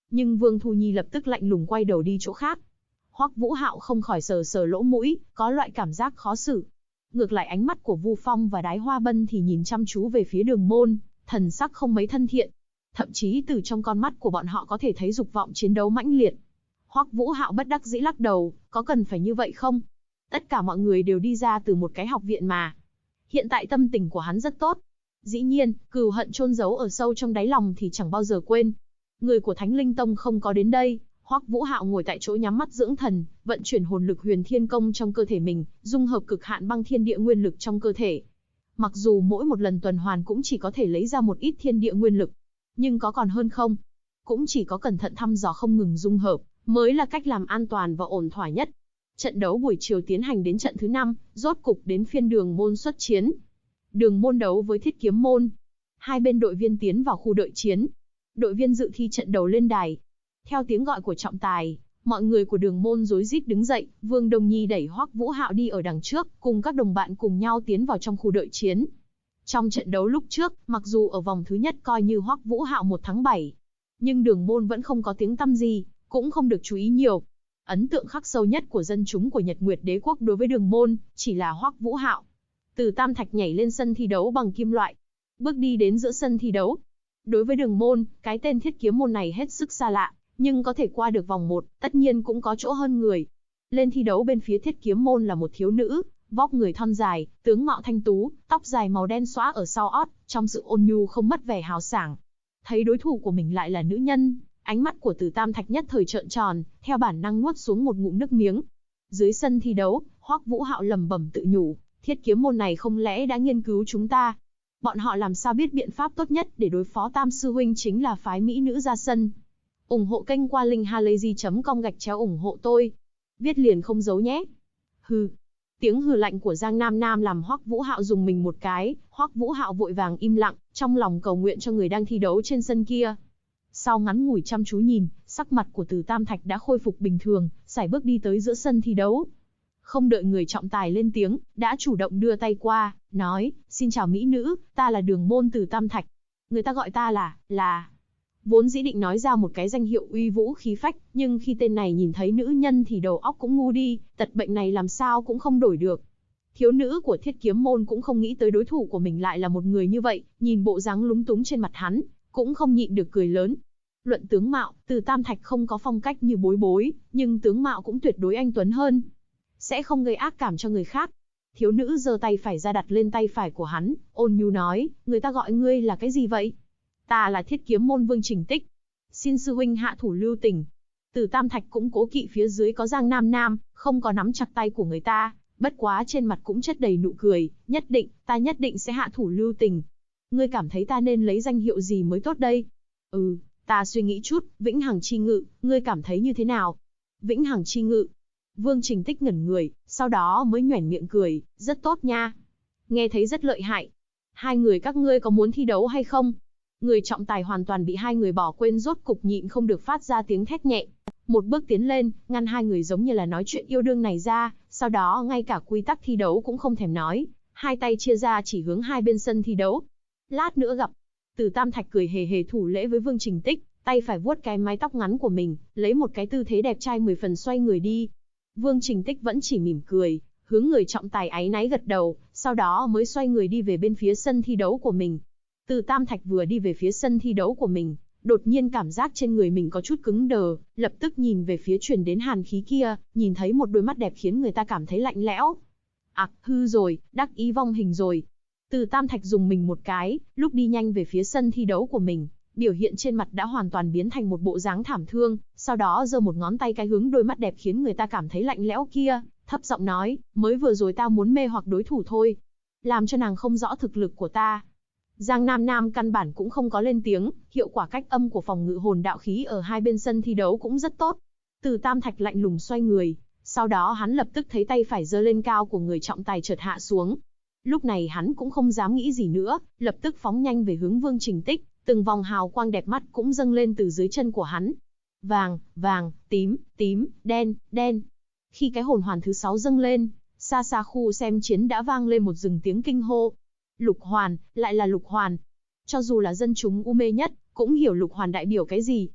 Nhưng Vương Thu Nhi lập tức lạnh lùng quay đầu đi chỗ khác. Hoắc Vũ Hạo không khỏi sờ sờ lỗ mũi, có loại cảm giác khó xử. Ngược lại ánh mắt của Vu Phong và Đái Hoa Bân thì nhìn chăm chú về phía Đường Môn, thần sắc không mấy thân thiện. Thậm chí từ trong con mắt của bọn họ có thể thấy dục vọng chiến đấu mãnh liệt. Hoắc Vũ Hạo bất đắc dĩ lắc đầu, có cần phải như vậy không? Tất cả mọi người đều đi ra từ một cái học viện mà. Hiện tại tâm tình của hắn rất tốt. Dĩ nhiên, cừu hận chôn giấu ở sâu trong đáy lòng thì chẳng bao giờ quên. Người của Thánh Linh Tông không có đến đây, Hoắc Vũ Hạo ngồi tại chỗ nhắm mắt dưỡng thần, vận chuyển hồn lực Huyền Thiên Công trong cơ thể mình, dung hợp cực hạn băng thiên địa nguyên lực trong cơ thể. Mặc dù mỗi một lần tuần hoàn cũng chỉ có thể lấy ra một ít thiên địa nguyên lực, nhưng có còn hơn không? Cũng chỉ có cẩn thận thăm dò không ngừng dung hợp, mới là cách làm an toàn và ổn thỏa nhất. Trận đấu buổi chiều tiến hành đến trận thứ 5, rốt cục đến phiên Đường Môn xuất chiến. Đường Môn đấu với Thiết Kiếm Môn. Hai bên đội viên tiến vào khu đợi chiến. Đội viên dự thi trận đầu lên đài. Theo tiếng gọi của trọng tài, mọi người của Đường Môn rối rít đứng dậy, Vương Đông Nhi đẩy Hoắc Vũ Hạo đi ở đằng trước, cùng các đồng bạn cùng nhau tiến vào trong khu đợi chiến. Trong trận đấu lúc trước, mặc dù ở vòng thứ nhất coi như Hoắc Vũ Hạo 1 thắng 7, nhưng Đường Môn vẫn không có tiếng tăm gì, cũng không được chú ý nhiều. Ấn tượng khắc sâu nhất của dân chúng của Nhật Nguyệt Đế Quốc đối với Đường Môn chỉ là Hoắc Vũ Hạo. Từ Tam Thạch nhảy lên sân thi đấu bằng kim loại, bước đi đến giữa sân thi đấu. Đối với Đường Môn, cái tên Thiết Kiếm Môn này hết sức xa lạ, nhưng có thể qua được vòng 1, tất nhiên cũng có chỗ hơn người. Lên thi đấu bên phía Thiết Kiếm Môn là một thiếu nữ, vóc người thon dài, tướng mạo thanh tú, tóc dài màu đen xõa ở sau ót, trong sự ôn nhu không mất vẻ hào sảng. Thấy đối thủ của mình lại là nữ nhân, ánh mắt của Từ Tam Thạch nhất thời trợn tròn, theo bản năng nuốt xuống một ngụm nước miếng. Dưới sân thi đấu, Hoắc Vũ Hạo lẩm bẩm tự nhủ, Thiết Kiếm Môn này không lẽ đã nghiên cứu chúng ta? Bọn họ làm sao biết biện pháp tốt nhất để đối phó Tam sư huynh chính là phái mỹ nữ ra sân. Ủng hộ kênh qua linkhalazy.com/ủng hộ tôi. Viết liền không giấu nhé. Hừ. Tiếng hừ lạnh của Giang Nam Nam làm Hoắc Vũ Hạo dùng mình một cái, Hoắc Vũ Hạo vội vàng im lặng, trong lòng cầu nguyện cho người đang thi đấu trên sân kia. Sau ngắn ngủi chăm chú nhìn, sắc mặt của Từ Tam Thạch đã khôi phục bình thường, sải bước đi tới giữa sân thi đấu. Không đợi người trọng tài lên tiếng, đã chủ động đưa tay qua, nói, xin chào mỹ nữ, ta là Đường Môn Từ Tam Thạch. Người ta gọi ta là... Vốn dĩ định nói ra một cái danh hiệu uy vũ khí phách, nhưng khi tên này nhìn thấy nữ nhân thì đầu óc cũng ngu đi, tật bệnh này làm sao cũng không đổi được. Thiếu nữ của Thiết Kiếm Môn cũng không nghĩ tới đối thủ của mình lại là một người như vậy, nhìn bộ dáng lúng túng trên mặt hắn, cũng không nhịn được cười lớn. Luận tướng mạo, Từ Tam Thạch không có phong cách như Bối Bối, nhưng tướng mạo cũng tuyệt đối anh tuấn hơn. Sẽ không gây ác cảm cho người khác. Thiếu nữ giơ tay phải ra đặt lên tay phải của hắn, ôn nhu nói, người ta gọi ngươi là cái gì vậy? Ta là Thiết Kiếm Môn Vương Trình Tích. Xin sư huynh hạ thủ lưu tình. Từ Tam Thạch cũng cố kỵ phía dưới có Giang Nam Nam, không có nắm chặt tay của người ta, bất quá trên mặt cũng chất đầy nụ cười, ta nhất định sẽ hạ thủ lưu tình. Ngươi cảm thấy ta nên lấy danh hiệu gì mới tốt đây? Ta suy nghĩ chút, Vĩnh Hằng Chi Ngự, ngươi cảm thấy như thế nào? Vĩnh Hằng Chi Ngự. Vương Trình Tích ngẩn người, sau đó mới nhoẻn miệng cười, rất tốt nha. Nghe thấy rất lợi hại. Hai người các ngươi có muốn thi đấu hay không? Người trọng tài hoàn toàn bị hai người bỏ quên, rốt cục nhịn không được phát ra tiếng thét nhẹ. Một bước tiến lên, ngăn hai người giống như là nói chuyện yêu đương này ra, sau đó ngay cả quy tắc thi đấu cũng không thèm nói. Hai tay chia ra chỉ hướng hai bên sân thi đấu. Lát nữa gặp. Từ Tam Thạch cười hề hề thủ lễ với Vương Trình Tích, tay phải vuốt cái mái tóc ngắn của mình, lấy một cái tư thế đẹp trai 10 phần xoay người đi. Vương Trình Tích vẫn chỉ mỉm cười, hướng người trọng tài áy náy gật đầu, sau đó mới xoay người đi về bên phía sân thi đấu của mình. Từ Tam Thạch vừa đi về phía sân thi đấu của mình, đột nhiên cảm giác trên người mình có chút cứng đờ, lập tức nhìn về phía truyền đến hàn khí kia, nhìn thấy một đôi mắt đẹp khiến người ta cảm thấy lạnh lẽo. Hư rồi, đắc ý vong hình rồi. Từ Tam Thạch dùng mình một cái, lúc đi nhanh về phía sân thi đấu của mình, biểu hiện trên mặt đã hoàn toàn biến thành một bộ dáng thảm thương, sau đó giơ một ngón tay cái hướng đôi mắt đẹp khiến người ta cảm thấy lạnh lẽo kia, thấp giọng nói, mới vừa rồi ta muốn mê hoặc đối thủ thôi, làm cho nàng không rõ thực lực của ta. Giang Nam Nam căn bản cũng không có lên tiếng, hiệu quả cách âm của phòng ngự hồn đạo khí ở hai bên sân thi đấu cũng rất tốt. Từ Tam Thạch lạnh lùng xoay người, sau đó hắn lập tức thấy tay phải giơ lên cao của người trọng tài chợt hạ xuống. Lúc này hắn cũng không dám nghĩ gì nữa, lập tức phóng nhanh về hướng Vương Trình Tích, từng vòng hào quang đẹp mắt cũng dâng lên từ dưới chân của hắn. Vàng, vàng, tím, tím, đen, đen. Khi cái hồn hoàn thứ 6 dâng lên, xa xa khu xem chiến đã vang lên một rừng tiếng kinh hô. Lục hoàn, lại là lục hoàn. Cho dù là dân chúng u mê nhất, cũng hiểu lục hoàn đại biểu cái gì.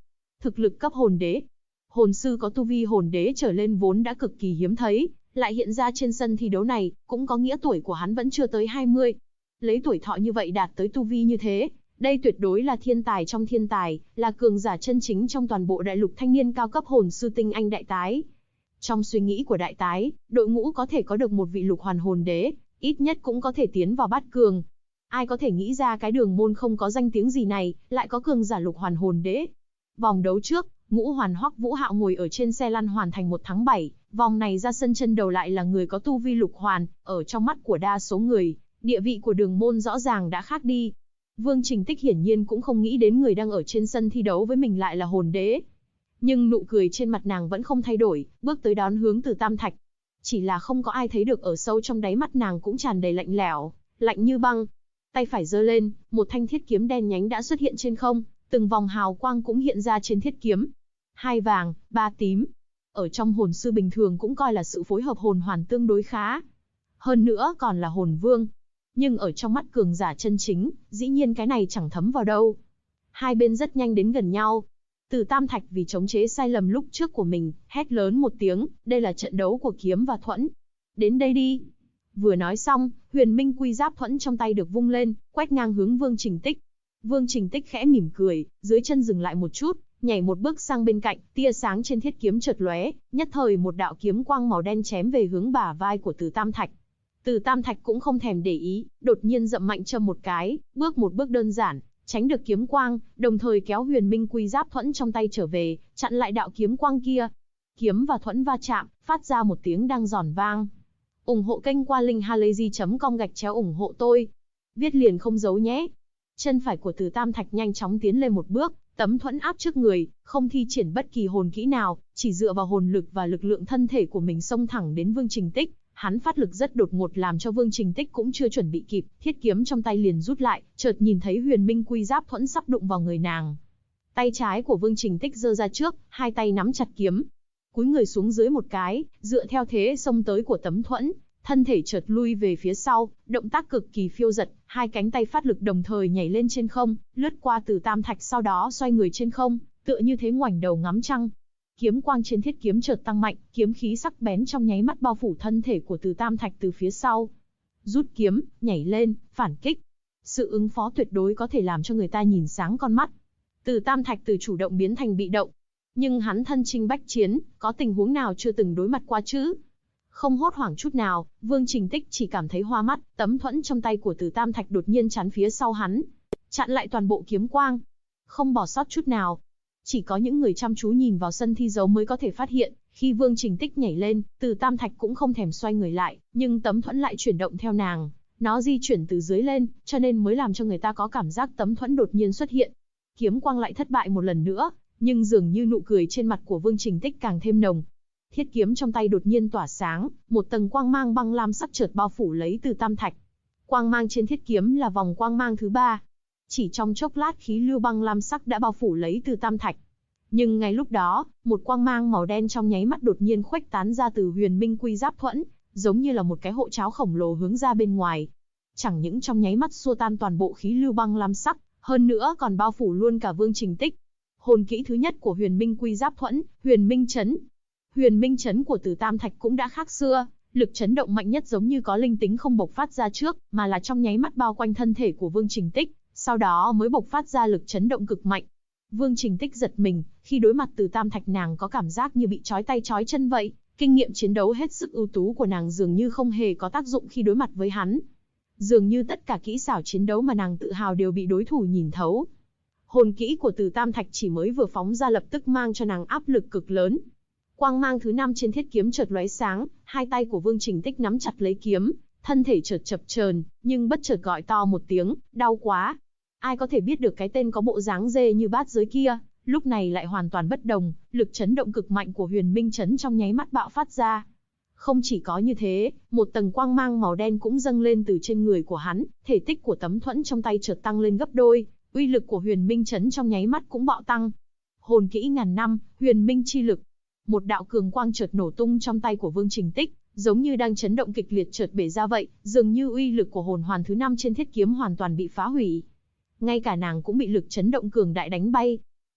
thực lực cấp hồn đế. Hồn sư có tu vi hồn đế trở lên vốn đã cực kỳ hiếm thấy, lại hiện ra trên sân thi đấu này, cũng có nghĩa tuổi của hắn vẫn chưa tới 20. Lấy tuổi thọ như vậy đạt tới tu vi như thế, đây tuyệt đối là thiên tài trong thiên tài, là cường giả chân chính trong toàn bộ đại lục thanh niên cao cấp hồn sư tinh anh đại tái. Trong suy nghĩ của đại tái, đội ngũ có thể có được một vị lục hoàn hồn đế, ít nhất cũng có thể tiến vào bát cường. Ai có thể nghĩ ra cái đường môn không có danh tiếng gì này, lại có cường giả lục hoàn hồn đế. Vòng đấu trước, Ngũ Hoàn Hoắc Vũ Hạo ngồi ở trên xe lăn hoàn thành 1 thắng 7, vòng này ra sân chân đầu lại là người có tu vi lục hoàn, ở trong mắt của đa số người, địa vị của đường môn rõ ràng đã khác đi. Vương Trình Tích hiển nhiên cũng không nghĩ đến người đang ở trên sân thi đấu với mình lại là hồn đế. Nhưng nụ cười trên mặt nàng vẫn không thay đổi, bước tới đón hướng Từ Tam Thạch. Chỉ là không có ai thấy được ở sâu trong đáy mắt nàng cũng tràn đầy lạnh lẽo, lạnh như băng. Tay phải giơ lên, một thanh thiết kiếm đen nhánh đã xuất hiện trên không, từng vòng hào quang cũng hiện ra trên thiết kiếm. 2 vàng, 3 tím. Ở trong hồn sư bình thường cũng coi là sự phối hợp hồn hoàn tương đối khá. Hơn nữa còn là hồn vương. Nhưng ở trong mắt cường giả chân chính, dĩ nhiên cái này chẳng thấm vào đâu. Hai bên rất nhanh đến gần nhau. Từ Tam Thạch vì chống chế sai lầm lúc trước của mình, hét lớn một tiếng, đây là trận đấu của kiếm và thuẫn. Đến đây đi. Vừa nói xong, Huyền Minh Quy Giáp thuẫn trong tay được vung lên, quét ngang hướng Vương Trình Tích. Vương Trình Tích khẽ mỉm cười, dưới chân dừng lại một chút, nhảy một bước sang bên cạnh, tia sáng trên thiết kiếm chợt lóe, nhất thời một đạo kiếm quang màu đen chém về hướng bả vai của Từ Tam Thạch. Từ Tam Thạch cũng không thèm để ý, đột nhiên dậm mạnh châm một cái, bước một bước đơn giản, tránh được kiếm quang, đồng thời kéo Huyền Minh Quy Giáp thuẫn trong tay trở về, chặn lại đạo kiếm quang kia. Kiếm và thuẫn va chạm, phát ra một tiếng đang giòn vang. Ủng hộ kênh qua linkhalazy.com/ủng hộ tôi. Viết liền không giấu nhé. Chân phải của Từ Tam Thạch nhanh chóng tiến lên một bước, tấm thuẫn áp trước người, không thi triển bất kỳ hồn kỹ nào, chỉ dựa vào hồn lực và lực lượng thân thể của mình xông thẳng đến Vương Trình Tích. Hắn phát lực rất đột ngột làm cho Vương Trình Tích cũng chưa chuẩn bị kịp, thiết kiếm trong tay liền rút lại, chợt nhìn thấy Huyền Minh Quy Giáp thuẫn sắp đụng vào người nàng. Tay trái của Vương Trình Tích giơ ra trước, hai tay nắm chặt kiếm, cúi người xuống dưới một cái, dựa theo thế xông tới của tấm thuẫn, thân thể chợt lui về phía sau, động tác cực kỳ phiêu dật, hai cánh tay phát lực đồng thời nhảy lên trên không, lướt qua Từ Tam Thạch sau đó xoay người trên không, tựa như thế ngoảnh đầu ngắm trăng. Kiếm quang trên thiết kiếm chợt tăng mạnh, kiếm khí sắc bén trong nháy mắt bao phủ thân thể của Từ Tam Thạch từ phía sau. Rút kiếm, nhảy lên, phản kích. Sự ứng phó tuyệt đối có thể làm cho người ta nhìn sáng con mắt. Từ Tam Thạch từ chủ động biến thành bị động. Nhưng hắn thân chinh bách chiến, có tình huống nào chưa từng đối mặt qua chứ? Không hốt hoảng chút nào, Vương Trình Tích chỉ cảm thấy hoa mắt, tấm thuẫn trong tay của Từ Tam Thạch đột nhiên chắn phía sau hắn, chặn lại toàn bộ kiếm quang, không bỏ sót chút nào. Chỉ có những người chăm chú nhìn vào sân thi đấu mới có thể phát hiện, khi Vương Trình Tích nhảy lên, Từ Tam Thạch cũng không thèm xoay người lại, nhưng tấm thuẫn lại chuyển động theo nàng. Nó di chuyển từ dưới lên, cho nên mới làm cho người ta có cảm giác tấm thuẫn đột nhiên xuất hiện. Kiếm quang lại thất bại một lần nữa, nhưng dường như nụ cười trên mặt của Vương Trình Tích càng thêm nồng. Thiết kiếm trong tay đột nhiên tỏa sáng, một tầng quang mang băng lam sắc chợt bao phủ lấy Từ Tam Thạch. Quang mang trên thiết kiếm là vòng quang mang thứ 3. Chỉ trong chốc lát khí lưu băng lam sắc đã bao phủ lấy Từ Tam Thạch. Nhưng ngay lúc đó, một quang mang màu đen trong nháy mắt đột nhiên khuếch tán ra từ Huyền Minh Quy Giáp thuẫn, giống như là một cái hộ cháo khổng lồ hướng ra bên ngoài. Chẳng những trong nháy mắt xua tan toàn bộ khí lưu băng lam sắc, hơn nữa còn bao phủ luôn cả Vương Trình Tích. Hồn kỹ thứ nhất của Huyền Minh Quy Giáp thuẫn, Huyền Minh Chấn. Huyền Minh Chấn của Từ Tam Thạch cũng đã khác xưa, lực chấn động mạnh nhất giống như có linh tính không bộc phát ra trước, mà là trong nháy mắt bao quanh thân thể của Vương Trình Tích, sau đó mới bộc phát ra lực chấn động cực mạnh. Vương Trình Tích giật mình, khi đối mặt Từ Tam Thạch nàng có cảm giác như bị trói tay trói chân vậy, kinh nghiệm chiến đấu hết sức ưu tú của nàng dường như không hề có tác dụng khi đối mặt với hắn. Dường như tất cả kỹ xảo chiến đấu mà nàng tự hào đều bị đối thủ nhìn thấu. Hồn kỹ của Từ Tam Thạch chỉ mới vừa phóng ra lập tức mang cho nàng áp lực cực lớn. Quang mang thứ 5 trên thiết kiếm chợt lóe sáng, hai tay của Vương Trình Tích nắm chặt lấy kiếm, thân thể chợt chập chờn, nhưng bất chợt gọi to một tiếng, đau quá. Ai có thể biết được cái tên có bộ dáng dê như bát giới kia, lúc này lại hoàn toàn bất đồng, lực chấn động cực mạnh của Huyền Minh Chấn trong nháy mắt bạo phát ra. Không chỉ có như thế, một tầng quang mang màu đen cũng dâng lên từ trên người của hắn, thể tích của tấm thuẫn trong tay chợt tăng lên gấp đôi, uy lực của Huyền Minh Chấn trong nháy mắt cũng bạo tăng. Hồn kỹ ngàn năm, Huyền Minh chi lực. Một đạo cường quang chợt nổ tung trong tay của Vương Trình Tích, giống như đang chấn động kịch liệt chợt bể ra vậy, dường như uy lực của hồn hoàn thứ 5 trên thiết kiếm hoàn toàn bị phá hủy. Ngay cả nàng cũng bị lực chấn động cường đại đánh bay.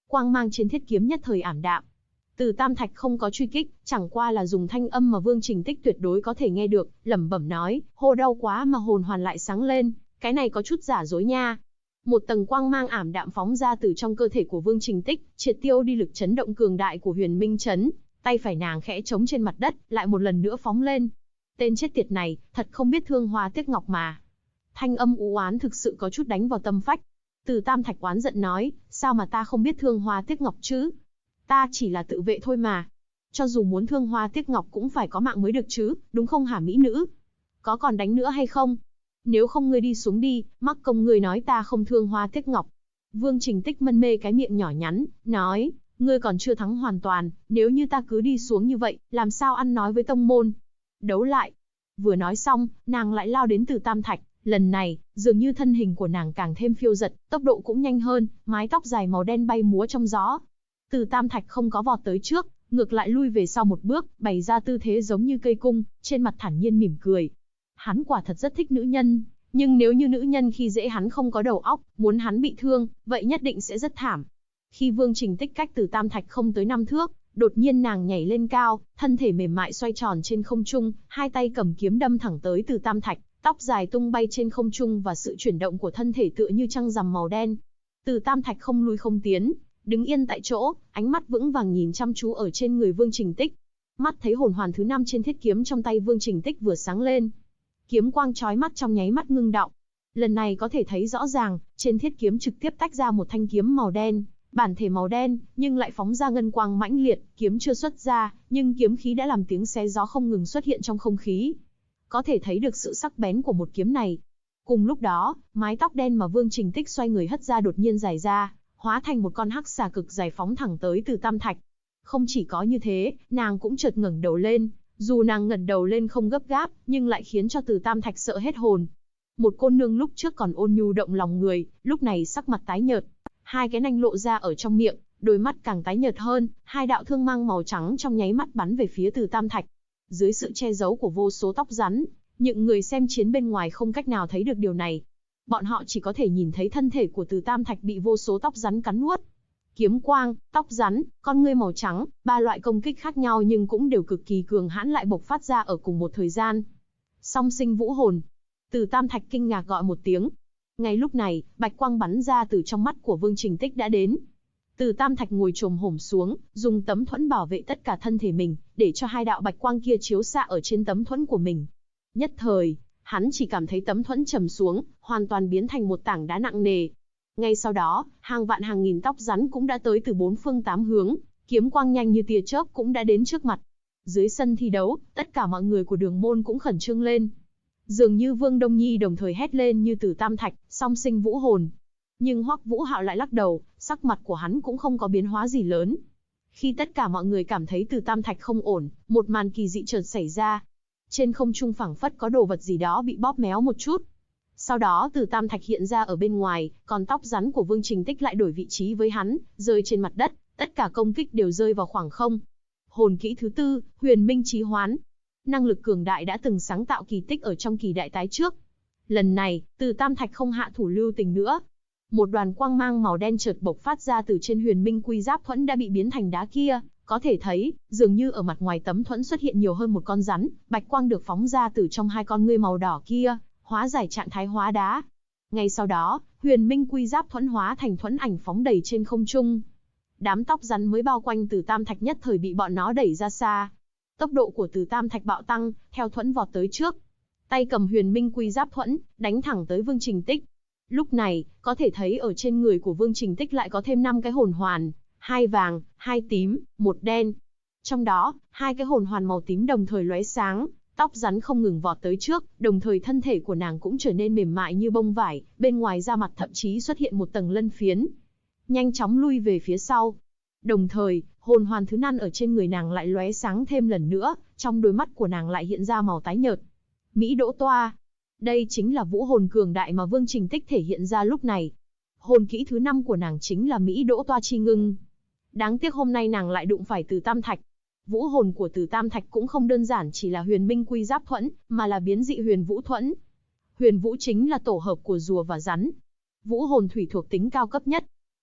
Quang mang trên thiết kiếm nhất thời ảm đạm. Từ Tam Thạch không có truy kích, chẳng qua là dùng thanh âm mà Vương Trình Tích tuyệt đối có thể nghe được, lẩm bẩm nói, hô đau quá mà hồn hoàn lại sáng lên, cái này có chút giả dối nha. Một tầng quang mang ảm đạm phóng ra từ trong cơ thể của Vương Trình Tích, triệt tiêu đi lực chấn động cường đại của Huyền Minh Chấn, tay phải nàng khẽ chống trên mặt đất, lại một lần nữa phóng lên. Tên chết tiệt này, thật không biết thương hoa tiếc ngọc mà. Thanh âm u oán thực sự có chút đánh vào tâm phách. Từ Tam Thạch oán giận nói, sao mà ta không biết thương hoa tiếc ngọc chứ? Ta chỉ là tự vệ thôi mà. Cho dù muốn thương hoa tiếc ngọc cũng phải có mạng mới được chứ, đúng không hả mỹ nữ? Có còn đánh nữa hay không? Nếu không ngươi đi xuống đi, mắc công ngươi nói ta không thương hoa tiếc ngọc. Vương Trình Tích mân mê cái miệng nhỏ nhắn, nói, ngươi còn chưa thắng hoàn toàn, nếu như ta cứ đi xuống như vậy, làm sao ăn nói với tông môn? Đấu lại. Vừa nói xong, nàng lại lao đến Từ Tam Thạch, lần này, dường như thân hình của nàng càng thêm phiêu dật, tốc độ cũng nhanh hơn, mái tóc dài màu đen bay múa trong gió. Từ Tam Thạch không có vọt tới trước, ngược lại lui về sau một bước, bày ra tư thế giống như cây cung, trên mặt thản nhiên mỉm cười. Hắn quả thật rất thích nữ nhân, nhưng nếu như nữ nhân khi dễ hắn không có đầu óc, muốn hắn bị thương, vậy nhất định sẽ rất thảm. Khi Vương Trình Tích cách Từ Tam Thạch không tới 5 thước, đột nhiên nàng nhảy lên cao, thân thể mềm mại xoay tròn trên không trung, hai tay cầm kiếm đâm thẳng tới Từ Tam Thạch, tóc dài tung bay trên không trung và sự chuyển động của thân thể tựa như trăng rằm màu đen. Từ Tam Thạch không lui không tiến, đứng yên tại chỗ, ánh mắt vững vàng nhìn chăm chú ở trên người Vương Trình Tích. Mắt thấy hồn hoàn thứ 5 trên thiết kiếm trong tay Vương Trình Tích vừa sáng lên. Kiếm quang chói mắt trong nháy mắt ngưng đọng. Lần này có thể thấy rõ ràng, trên thiết kiếm trực tiếp tách ra một thanh kiếm màu đen, bản thể màu đen, nhưng lại phóng ra ngân quang mãnh liệt, kiếm chưa xuất ra, nhưng kiếm khí đã làm tiếng xé gió không ngừng xuất hiện trong không khí. Có thể thấy được sự sắc bén của một kiếm này. Cùng lúc đó, mái tóc đen mà Vương Trình Tích xoay người hất ra đột nhiên dài ra, hóa thành một con hắc xà cực dài phóng thẳng tới Từ Tam Thạch. Không chỉ có như thế, nàng cũng chợt ngẩng đầu lên, dù nàng ngẩng đầu lên không gấp gáp, nhưng lại khiến cho Từ Tam Thạch sợ hết hồn. Một cô nương lúc trước còn ôn nhu động lòng người, lúc này sắc mặt tái nhợt, hai cái nanh lộ ra ở trong miệng, đôi mắt càng tái nhợt hơn, hai đạo thương mang màu trắng trong nháy mắt bắn về phía Từ Tam Thạch. Dưới sự che giấu của vô số tóc rắn, những người xem chiến bên ngoài không cách nào thấy được điều này. Bọn họ chỉ có thể nhìn thấy thân thể của Từ Tam Thạch bị vô số tóc rắn cắn nuốt. Kiếm quang, tóc rắn, con ngươi màu trắng, ba loại công kích khác nhau nhưng cũng đều cực kỳ cường hãn lại bộc phát ra ở cùng một thời gian. Song sinh vũ hồn. Từ Tam Thạch kinh ngạc gọi một tiếng. Ngay lúc này, bạch quang bắn ra từ trong mắt của Vương Trình Tích đã đến. Từ Tam Thạch ngồi chồm hổm xuống, dùng tấm thuẫn bảo vệ tất cả thân thể mình, để cho hai đạo bạch quang kia chiếu xạ ở trên tấm thuẫn của mình. Nhất thời, hắn chỉ cảm thấy tấm thuẫn trầm xuống, hoàn toàn biến thành một tảng đá nặng nề. Ngay sau đó, hàng vạn hàng nghìn tóc rắn cũng đã tới từ bốn phương tám hướng, kiếm quang nhanh như tia chớp cũng đã đến trước mặt. Dưới sân thi đấu, tất cả mọi người của Đường môn cũng khẩn trương lên. Dường như Vương Đông Nhi đồng thời hét lên như Từ Tam Thạch, song sinh vũ hồn. Nhưng Hoắc Vũ Hạo lại lắc đầu, sắc mặt của hắn cũng không có biến hóa gì lớn. Khi tất cả mọi người cảm thấy Từ Tam Thạch không ổn, một màn kỳ dị chợt xảy ra. Trên không trung phảng phất có đồ vật gì đó bị bóp méo một chút. Sau đó Từ Tam Thạch hiện ra ở bên ngoài, còn tóc rắn của Vương Trình Tích lại đổi vị trí với hắn, rơi trên mặt đất, tất cả công kích đều rơi vào khoảng không. Hồn kỹ thứ 4, Huyền Minh Chí Hoán. Năng lực cường đại đã từng sáng tạo kỳ tích ở trong kỳ đại tái trước. Lần này, Từ Tam Thạch không hạ thủ lưu tình nữa. Một đoàn quang mang màu đen chợt bộc phát ra từ trên Huyền Minh Quy Giáp thuẫn đã bị biến thành đá kia, có thể thấy, dường như ở mặt ngoài tấm thuẫn xuất hiện nhiều hơn một con rắn, bạch quang được phóng ra từ trong hai con ngươi màu đỏ kia, hóa giải trạng thái hóa đá. Ngay sau đó, Huyền Minh Quy Giáp thuẫn hóa thành thuẫn ảnh phóng đầy trên không trung. Đám tóc rắn mới bao quanh Từ Tam Thạch nhất thời bị bọn nó đẩy ra xa. Tốc độ của Từ Tam Thạch bạo tăng, theo thuẫn vọt tới trước. Tay cầm Huyền Minh Quy Giáp thuẫn, đánh thẳng tới Vương Trình Tích. Lúc này, có thể thấy ở trên người của Vương Trình Tích lại có thêm 5 cái hồn hoàn, 2 vàng, 2 tím, 1 đen. Trong đó, 2 cái hồn hoàn màu tím đồng thời lóe sáng, tóc rắn không ngừng vọt tới trước, đồng thời thân thể của nàng cũng trở nên mềm mại như bông vải, bên ngoài da mặt thậm chí xuất hiện một tầng lân phiến. Nhanh chóng lui về phía sau. Đồng thời, hồn hoàn thứ 5 ở trên người nàng lại lóe sáng thêm lần nữa, trong đôi mắt của nàng lại hiện ra màu tái nhợt. Mỹ Đỗ Toa. Đây chính là vũ hồn cường đại mà Vương Trình Tích thể hiện ra lúc này. Hồn kỹ thứ 5 của nàng chính là Mỹ Đỗ Toa Chi Ngưng. Đáng tiếc hôm nay nàng lại đụng phải Từ Tam Thạch. Vũ hồn của Từ Tam Thạch cũng không đơn giản chỉ là Huyền Minh Quy Giáp thuẫn, mà là biến dị Huyền Vũ thuẫn. Huyền Vũ chính là tổ hợp của rùa và rắn. Vũ hồn thủy thuộc tính cao cấp nhất.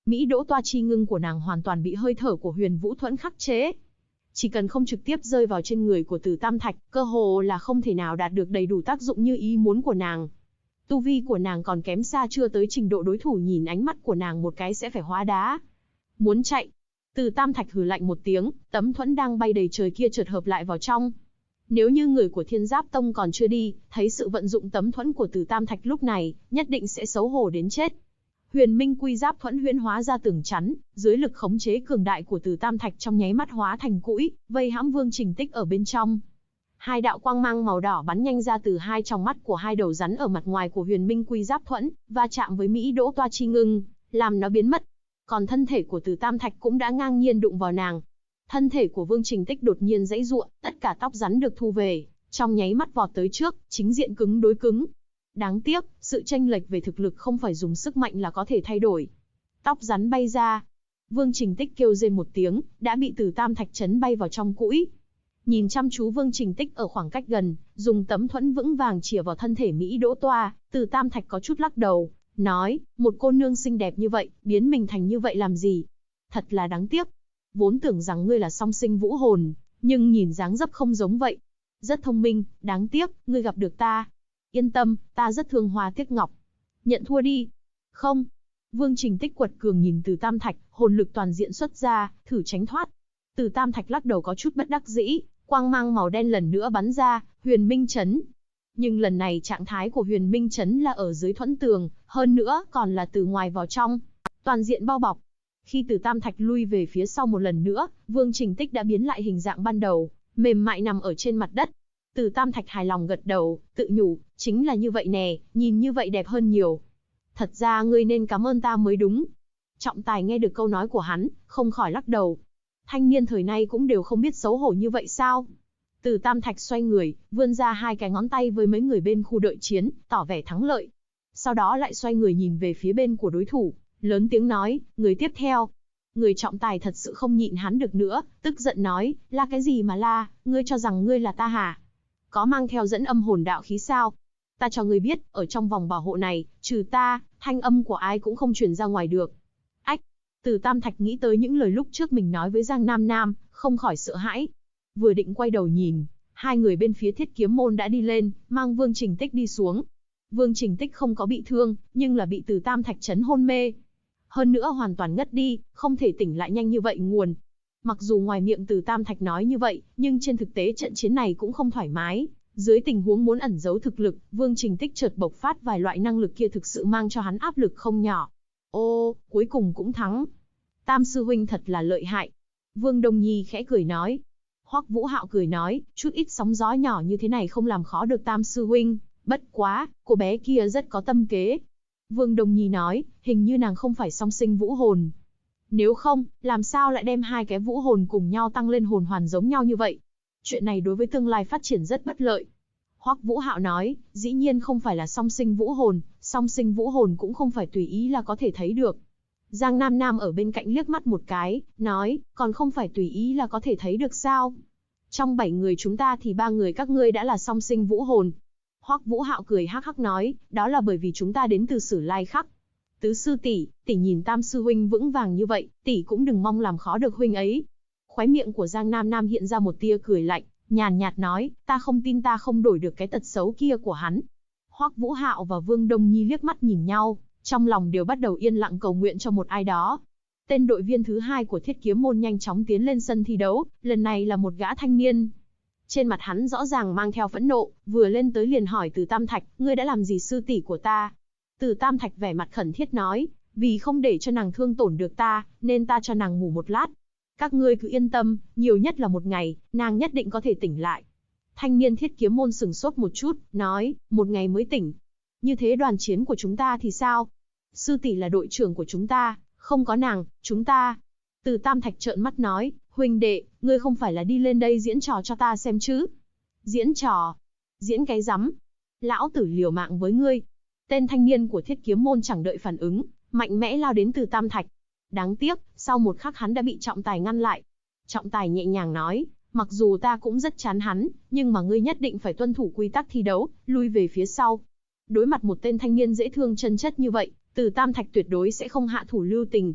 Mỹ Đỗ Toa chi ngưng của nàng hoàn toàn bị hơi thở của Huyền Vũ Thuẫn khắc chế. Chỉ cần không trực tiếp rơi vào trên người của Từ Tam Thạch, cơ hồ là không thể nào đạt được đầy đủ tác dụng như ý muốn của nàng. Tu vi của nàng còn kém xa chưa tới trình độ đối thủ nhìn ánh mắt của nàng một cái sẽ phải hóa đá. Muốn chạy. Từ Tam Thạch hừ lạnh một tiếng, tấm thuẫn đang bay đầy trời kia chợt hợp lại vào trong. Nếu như người của Thiên Giáp Tông còn chưa đi, thấy sự vận dụng tấm thuẫn của Từ Tam Thạch lúc này, nhất định sẽ xấu hổ đến chết. Huyền Minh Quy Giáp Thuẫn huyễn hóa ra tường chắn, dưới lực khống chế cường đại của Từ Tam Thạch trong nháy mắt hóa thành cũi, vây hãm Vương Trình Tích ở bên trong. Hai đạo quang mang màu đỏ bắn nhanh ra từ hai tròng mắt của hai đầu rắn ở mặt ngoài của Huyền Minh Quy Giáp Thuẫn, va chạm với Mỹ Đỗ Toa chi ngưng, làm nó biến mất. Còn thân thể của Từ Tam Thạch cũng đã ngang nhiên đụng vào nàng. Thân thể của Vương Trình Tích đột nhiên giãy giụa, tất cả tóc rắn được thu về, trong nháy mắt vọt tới trước, chính diện cứng đối cứng. Đáng tiếc, sự chênh lệch về thực lực không phải dùng sức mạnh là có thể thay đổi. Tóc rắn bay ra. Vương Trình Tích kêu rên một tiếng, đã bị Từ Tam Thạch chấn bay vào trong cũi. Nhìn chăm chú Vương Trình Tích ở khoảng cách gần, dùng tấm thuẫn vững vàng chĩa vào thân thể Mỹ Đỗ Toa, Từ Tam Thạch có chút lắc đầu, nói, một cô nương xinh đẹp như vậy, biến mình thành như vậy làm gì? Thật là đáng tiếc. Vốn tưởng rằng ngươi là song sinh vũ hồn, nhưng nhìn dáng dấp không giống vậy. Rất thông minh, đáng tiếc, ngươi gặp được ta. Yên tâm, ta rất thương hoa tiếc ngọc. Nhận thua đi. Không. Vương Trình Tích quật cường nhìn Từ Tam Thạch, hồn lực toàn diện xuất ra, thử tránh thoát. Từ Tam Thạch lắc đầu có chút bất đắc dĩ, quang mang màu đen lần nữa bắn ra, Huyền Minh Chấn. Nhưng lần này trạng thái của Huyền Minh Chấn là ở dưới thuẫn tường, hơn nữa còn là từ ngoài vào trong, toàn diện bao bọc. Khi Từ Tam Thạch lui về phía sau một lần nữa, Vương Trình Tích đã biến lại hình dạng ban đầu, mềm mại nằm ở trên mặt đất. Từ Tam Thạch hài lòng gật đầu, tự nhủ, chính là như vậy nè, nhìn như vậy đẹp hơn nhiều. Thật ra ngươi nên cảm ơn ta mới đúng. Trọng Tài nghe được câu nói của hắn, không khỏi lắc đầu. Thanh niên thời nay cũng đều không biết xấu hổ như vậy sao? Từ Tam Thạch xoay người, vươn ra hai cái ngón tay với mấy người bên khu đợi chiến, tỏ vẻ thắng lợi. Sau đó lại xoay người nhìn về phía bên của đối thủ, lớn tiếng nói, người tiếp theo. Người Trọng Tài thật sự không nhịn hắn được nữa, tức giận nói, la cái gì mà la, ngươi cho rằng ngươi là ta hả? Có mang theo dẫn âm hồn đạo khí sao? Ta cho ngươi biết, ở trong vòng bảo hộ này, trừ ta, thanh âm của ai cũng không truyền ra ngoài được. Ách! Từ Tam Thạch nghĩ tới những lời lúc trước mình nói với Giang Nam Nam, không khỏi sợ hãi. Vừa định quay đầu nhìn, hai người bên phía Thiết Kiếm Môn đã đi lên, mang Vương Trình Tích đi xuống. Vương Trình Tích không có bị thương, nhưng là bị Từ Tam Thạch chấn hôn mê. Hơn nữa hoàn toàn ngất đi, không thể tỉnh lại nhanh như vậy nguồn. Mặc dù ngoài miệng Từ Tam Thạch nói như vậy, nhưng trên thực tế trận chiến này cũng không thoải mái. Dưới tình huống muốn ẩn giấu thực lực, Vương Trình Tích chợt bộc phát vài loại năng lực kia thực sự mang cho hắn áp lực không nhỏ. Ô, cuối cùng cũng thắng. Tam sư huynh thật là lợi hại. Vương Đông Nhi khẽ cười nói. Hoắc Vũ Hạo cười nói, chút ít sóng gió nhỏ như thế này không làm khó được Tam sư huynh. Bất quá, cô bé kia rất có tâm kế. Vương Đông Nhi nói, hình như nàng không phải song sinh vũ hồn. Nếu không, làm sao lại đem hai cái vũ hồn cùng nhau tăng lên hồn hoàn giống nhau như vậy? Chuyện này đối với tương lai phát triển rất bất lợi. Hoắc Vũ Hạo nói, dĩ nhiên không phải là song sinh vũ hồn cũng không phải tùy ý là có thể thấy được. Giang Nam Nam ở bên cạnh liếc mắt một cái, nói, còn không phải tùy ý là có thể thấy được sao? Trong 7 người chúng ta thì 3 người các ngươi đã là song sinh vũ hồn. Hoắc Vũ Hạo cười hắc hắc nói, đó là bởi vì chúng ta đến từ Sử Lai Khắc. Tứ sư tỷ, tỷ nhìn Tam sư huynh vững vàng như vậy, tỷ cũng đừng mong làm khó được huynh ấy. Khóe miệng của Giang Nam Nam hiện ra một tia cười lạnh, nhàn nhạt nói, ta không tin ta không đổi được cái tật xấu kia của hắn. Hoắc Vũ Hạo và Vương Đông Nhi liếc mắt nhìn nhau, trong lòng đều bắt đầu yên lặng cầu nguyện cho một ai đó. Tên đội viên thứ 2 của Thiết Kiếm Môn nhanh chóng tiến lên sân thi đấu, lần này là một gã thanh niên. Trên mặt hắn rõ ràng mang theo phẫn nộ, vừa lên tới liền hỏi Từ Tam Thạch, ngươi đã làm gì sư tỷ của ta? Từ Tam Thạch vẻ mặt khẩn thiết nói, vì không để cho nàng thương tổn được ta, nên ta cho nàng ngủ một lát. Các ngươi cứ yên tâm, nhiều nhất là một ngày, nàng nhất định có thể tỉnh lại. Thanh niên Thiết Kiếm Môn sừng sốt một chút, nói, một ngày mới tỉnh. Như thế đoàn chiến của chúng ta thì sao? Sư tỷ là đội trưởng của chúng ta, không có nàng, chúng ta. Từ Tam Thạch trợn mắt nói, huynh đệ, ngươi không phải là đi lên đây diễn trò cho ta xem chứ? Diễn trò? Diễn cái rắm? Lão tử liều mạng với ngươi. Tên thanh niên của Thiết Kiếm Môn chẳng đợi phản ứng, mạnh mẽ lao đến Từ Tam Thạch. Đáng tiếc, sau một khắc hắn đã bị Trọng Tài ngăn lại. Trọng Tài nhẹ nhàng nói, mặc dù ta cũng rất chán hắn, nhưng mà ngươi nhất định phải tuân thủ quy tắc thi đấu, lui về phía sau. Đối mặt một tên thanh niên dễ thương chân chất như vậy, Từ Tam Thạch tuyệt đối sẽ không hạ thủ lưu tình.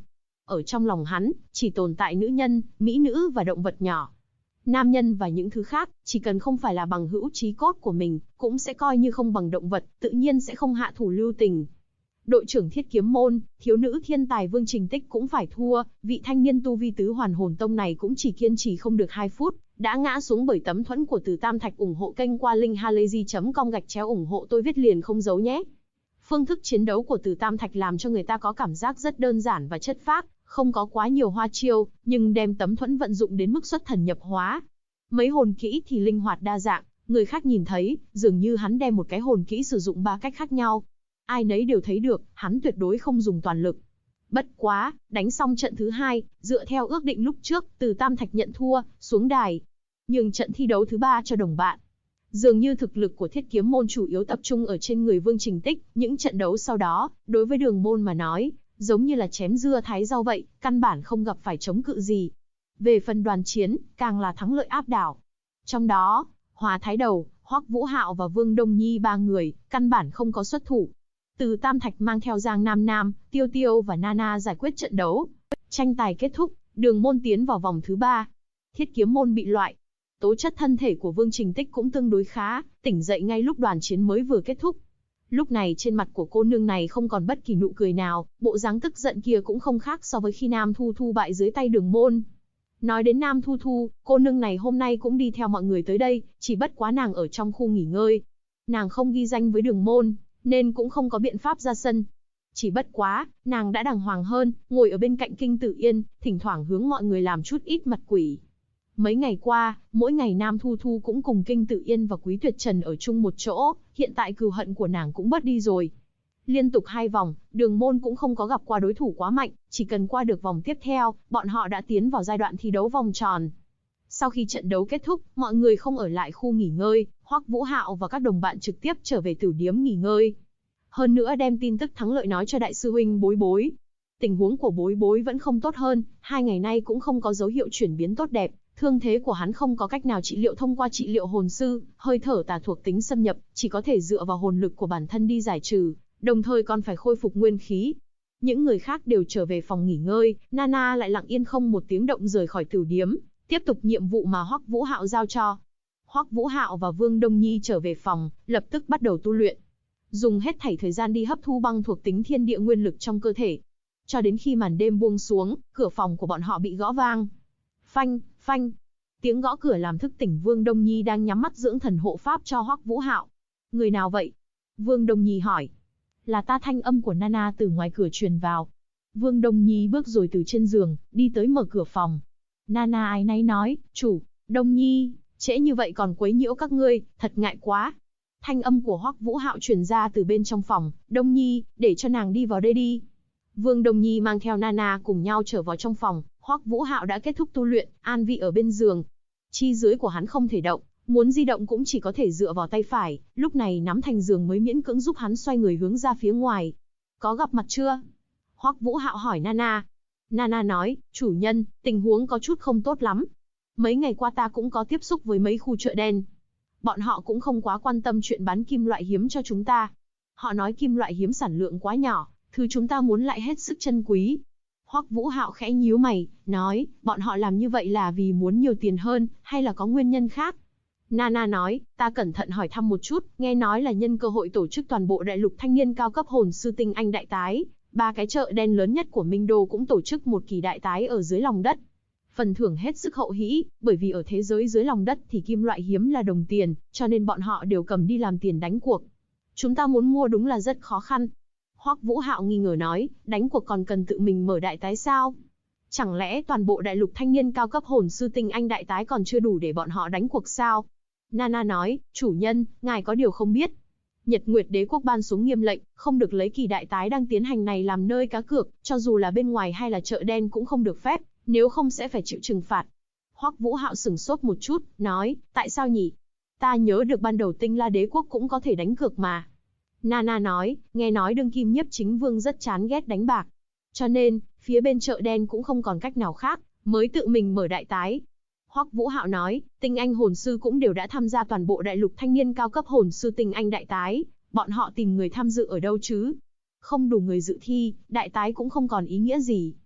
Ở trong lòng hắn, chỉ tồn tại nữ nhân, mỹ nữ và động vật nhỏ. Nam nhân và những thứ khác, chỉ cần không phải là bằng hữu chí cốt của mình, cũng sẽ coi như không bằng động vật, tự nhiên sẽ không hạ thủ lưu tình. Đội trưởng Thiết Kiếm môn, thiếu nữ thiên tài Vương Trình Tích cũng phải thua, vị thanh niên tu vi tứ hoàn hồn tông này cũng chỉ kiên trì không được 2 phút, đã ngã xuống bởi tấm thuẫn của Từ Tam Thạch. Ủng hộ kênh qua linkhalazy.com /ủng hộ tôi viết liền không giấu nhé. Phương thức chiến đấu của Từ Tam Thạch làm cho người ta có cảm giác rất đơn giản và chất phác, không có quá nhiều hoa chiêu, nhưng đem tấm thuẫn vận dụng đến mức xuất thần nhập hóa. Mấy hồn kỹ thì linh hoạt đa dạng, người khác nhìn thấy, dường như hắn đem một cái hồn kỹ sử dụng 3 cách khác nhau. Ai nấy đều thấy được, hắn tuyệt đối không dùng toàn lực. Bất quá, đánh xong trận thứ 2, dựa theo ước định lúc trước, Từ Tam Thạch nhận thua, xuống đài. Nhường trận thi đấu thứ 3 cho đồng bạn. Dường như thực lực của Thiết Kiếm môn chủ yếu tập trung ở trên người Vương Trình Tích, những trận đấu sau đó, đối với Đường môn mà nói, giống như là chém dưa thái rau vậy, căn bản không gặp phải chống cự gì. Về phần đoàn chiến, càng là thắng lợi áp đảo. Trong đó, Hòa Thái Đầu, Hoắc Vũ Hạo và Vương Đông Nhi 3 người, căn bản không có xuất thủ. Từ Tam Thạch mang theo Giang Nam Nam, Tiêu Tiêu và Nana giải quyết trận đấu. Tranh tài kết thúc, Đường môn tiến vào vòng thứ 3. Thiết Kiếm môn bị loại. Tố chất thân thể của Vương Trình Tích cũng tương đối khá, tỉnh dậy ngay lúc đoàn chiến mới vừa kết thúc. Lúc này trên mặt của cô nương này không còn bất kỳ nụ cười nào, bộ dáng tức giận kia cũng không khác so với khi Nam Thu Thu bại dưới tay Đường môn. Nói đến Nam Thu Thu, cô nương này hôm nay cũng đi theo mọi người tới đây, chỉ bất quá nàng ở trong khu nghỉ ngơi. Nàng không ghi danh với Đường môn, nên cũng không có biện pháp ra sân. Chỉ bất quá, nàng đã đàng hoàng hơn, ngồi ở bên cạnh Kinh Tử Yên, thỉnh thoảng hướng mọi người làm chút ít mặt quỷ. Mấy ngày qua, mỗi ngày Nam Thu Thu cũng cùng Kinh Tử Yên và Quý Tuyệt Trần ở chung một chỗ, hiện tại cừu hận của nàng cũng bớt đi rồi. Liên tục 2 vòng, Đường môn cũng không có gặp qua đối thủ quá mạnh, chỉ cần qua được vòng tiếp theo, bọn họ đã tiến vào giai đoạn thi đấu vòng tròn. Sau khi trận đấu kết thúc, mọi người không ở lại khu nghỉ ngơi, Hoắc Vũ Hạo và các đồng bạn trực tiếp trở về tử điếm nghỉ ngơi. Hơn nữa đem tin tức thắng lợi nói cho đại sư huynh Bối Bối. Tình huống của Bối Bối vẫn không tốt hơn, 2 ngày nay cũng không có dấu hiệu chuyển biến tốt đẹp. Thương thế của hắn không có cách nào trị liệu thông qua trị liệu hồn sư, hơi thở tà thuộc tính xâm nhập, chỉ có thể dựa vào hồn lực của bản thân đi giải trừ, đồng thời còn phải khôi phục nguyên khí. Những người khác đều trở về phòng nghỉ ngơi, Nana lại lặng yên không một tiếng động rời khỏi tử điếm, tiếp tục nhiệm vụ mà Hoắc Vũ Hạo giao cho. Hoắc Vũ Hạo và Vương Đông Nhi trở về phòng, lập tức bắt đầu tu luyện. Dùng hết thảy thời gian đi hấp thu băng thuộc tính thiên địa nguyên lực trong cơ thể. Cho đến khi màn đêm buông xuống, cửa phòng của bọn họ bị gõ vang. Phanh, phanh. Tiếng gõ cửa làm thức tỉnh Vương Đông Nhi đang nhắm mắt dưỡng thần hộ pháp cho Hoắc Vũ Hạo. Người nào vậy? Vương Đông Nhi hỏi. Là ta. Thanh âm của Nana từ ngoài cửa truyền vào. Vương Đông Nhi bước rồi từ trên giường, đi tới mở cửa phòng. Nana áy náy nói, chủ, Đông Nhi, trễ như vậy còn quấy nhiễu các ngươi, thật ngại quá. Thanh âm của Hoắc Vũ Hạo truyền ra từ bên trong phòng, Đông Nhi, để cho nàng đi vào đây đi. Vương Đông Nhi mang theo Nana cùng nhau trở vào trong phòng, Hoắc Vũ Hạo đã kết thúc tu luyện, an vị ở bên giường. Chi dưới của hắn không thể động, muốn di động cũng chỉ có thể dựa vào tay phải, lúc này nắm thành giường mới miễn cưỡng giúp hắn xoay người hướng ra phía ngoài. Có gặp mặt chưa? Hoắc Vũ Hạo hỏi Nana. Nana nói, chủ nhân, tình huống có chút không tốt lắm. Mấy ngày qua ta cũng có tiếp xúc với mấy khu chợ đen. Bọn họ cũng không quá quan tâm chuyện bán kim loại hiếm cho chúng ta. Họ nói kim loại hiếm sản lượng quá nhỏ, thứ chúng ta muốn lại hết sức chân quý. Hoắc Vũ Hạo khẽ nhíu mày, nói, bọn họ làm như vậy là vì muốn nhiều tiền hơn, hay là có nguyên nhân khác? Nana nói, ta cẩn thận hỏi thăm một chút, nghe nói là nhân cơ hội tổ chức toàn bộ đại lục thanh niên cao cấp hồn sư tinh anh đại tái. 3 cái chợ đen lớn nhất của Minh Đô cũng tổ chức một kỳ đại tái ở dưới lòng đất. Phần thưởng hết sức hậu hĩ, bởi vì ở thế giới dưới lòng đất thì kim loại hiếm là đồng tiền, cho nên bọn họ đều cầm đi làm tiền đánh cuộc. Chúng ta muốn mua đúng là rất khó khăn. Hoắc Vũ Hạo nghi ngờ nói, đánh cuộc còn cần tự mình mở đại tái sao? Chẳng lẽ toàn bộ đại lục thanh niên cao cấp hồn sư tinh anh đại tái còn chưa đủ để bọn họ đánh cuộc sao? Nana nói, chủ nhân, ngài có điều không biết. Nhật Nguyệt Đế quốc ban xuống nghiêm lệnh, không được lấy kỳ đại tái đang tiến hành này làm nơi cá cược, cho dù là bên ngoài hay là chợ đen cũng không được phép, nếu không sẽ phải chịu trừng phạt. Hoắc Vũ Hạo sửng sốt một chút, nói, tại sao nhỉ? Ta nhớ được ban đầu Tinh La Đế quốc cũng có thể đánh cược mà. Nana nói, nghe nói đương kim nhiếp chính vương rất chán ghét đánh bạc. Cho nên, phía bên chợ đen cũng không còn cách nào khác, mới tự mình mở đại tái. Hoắc Vũ Hạo nói, tinh anh hồn sư cũng đều đã tham gia toàn bộ đại lục thanh niên cao cấp hồn sư tinh anh đại tái, bọn họ tìm người tham dự ở đâu chứ? Không đủ người dự thi, đại tái cũng không còn ý nghĩa gì.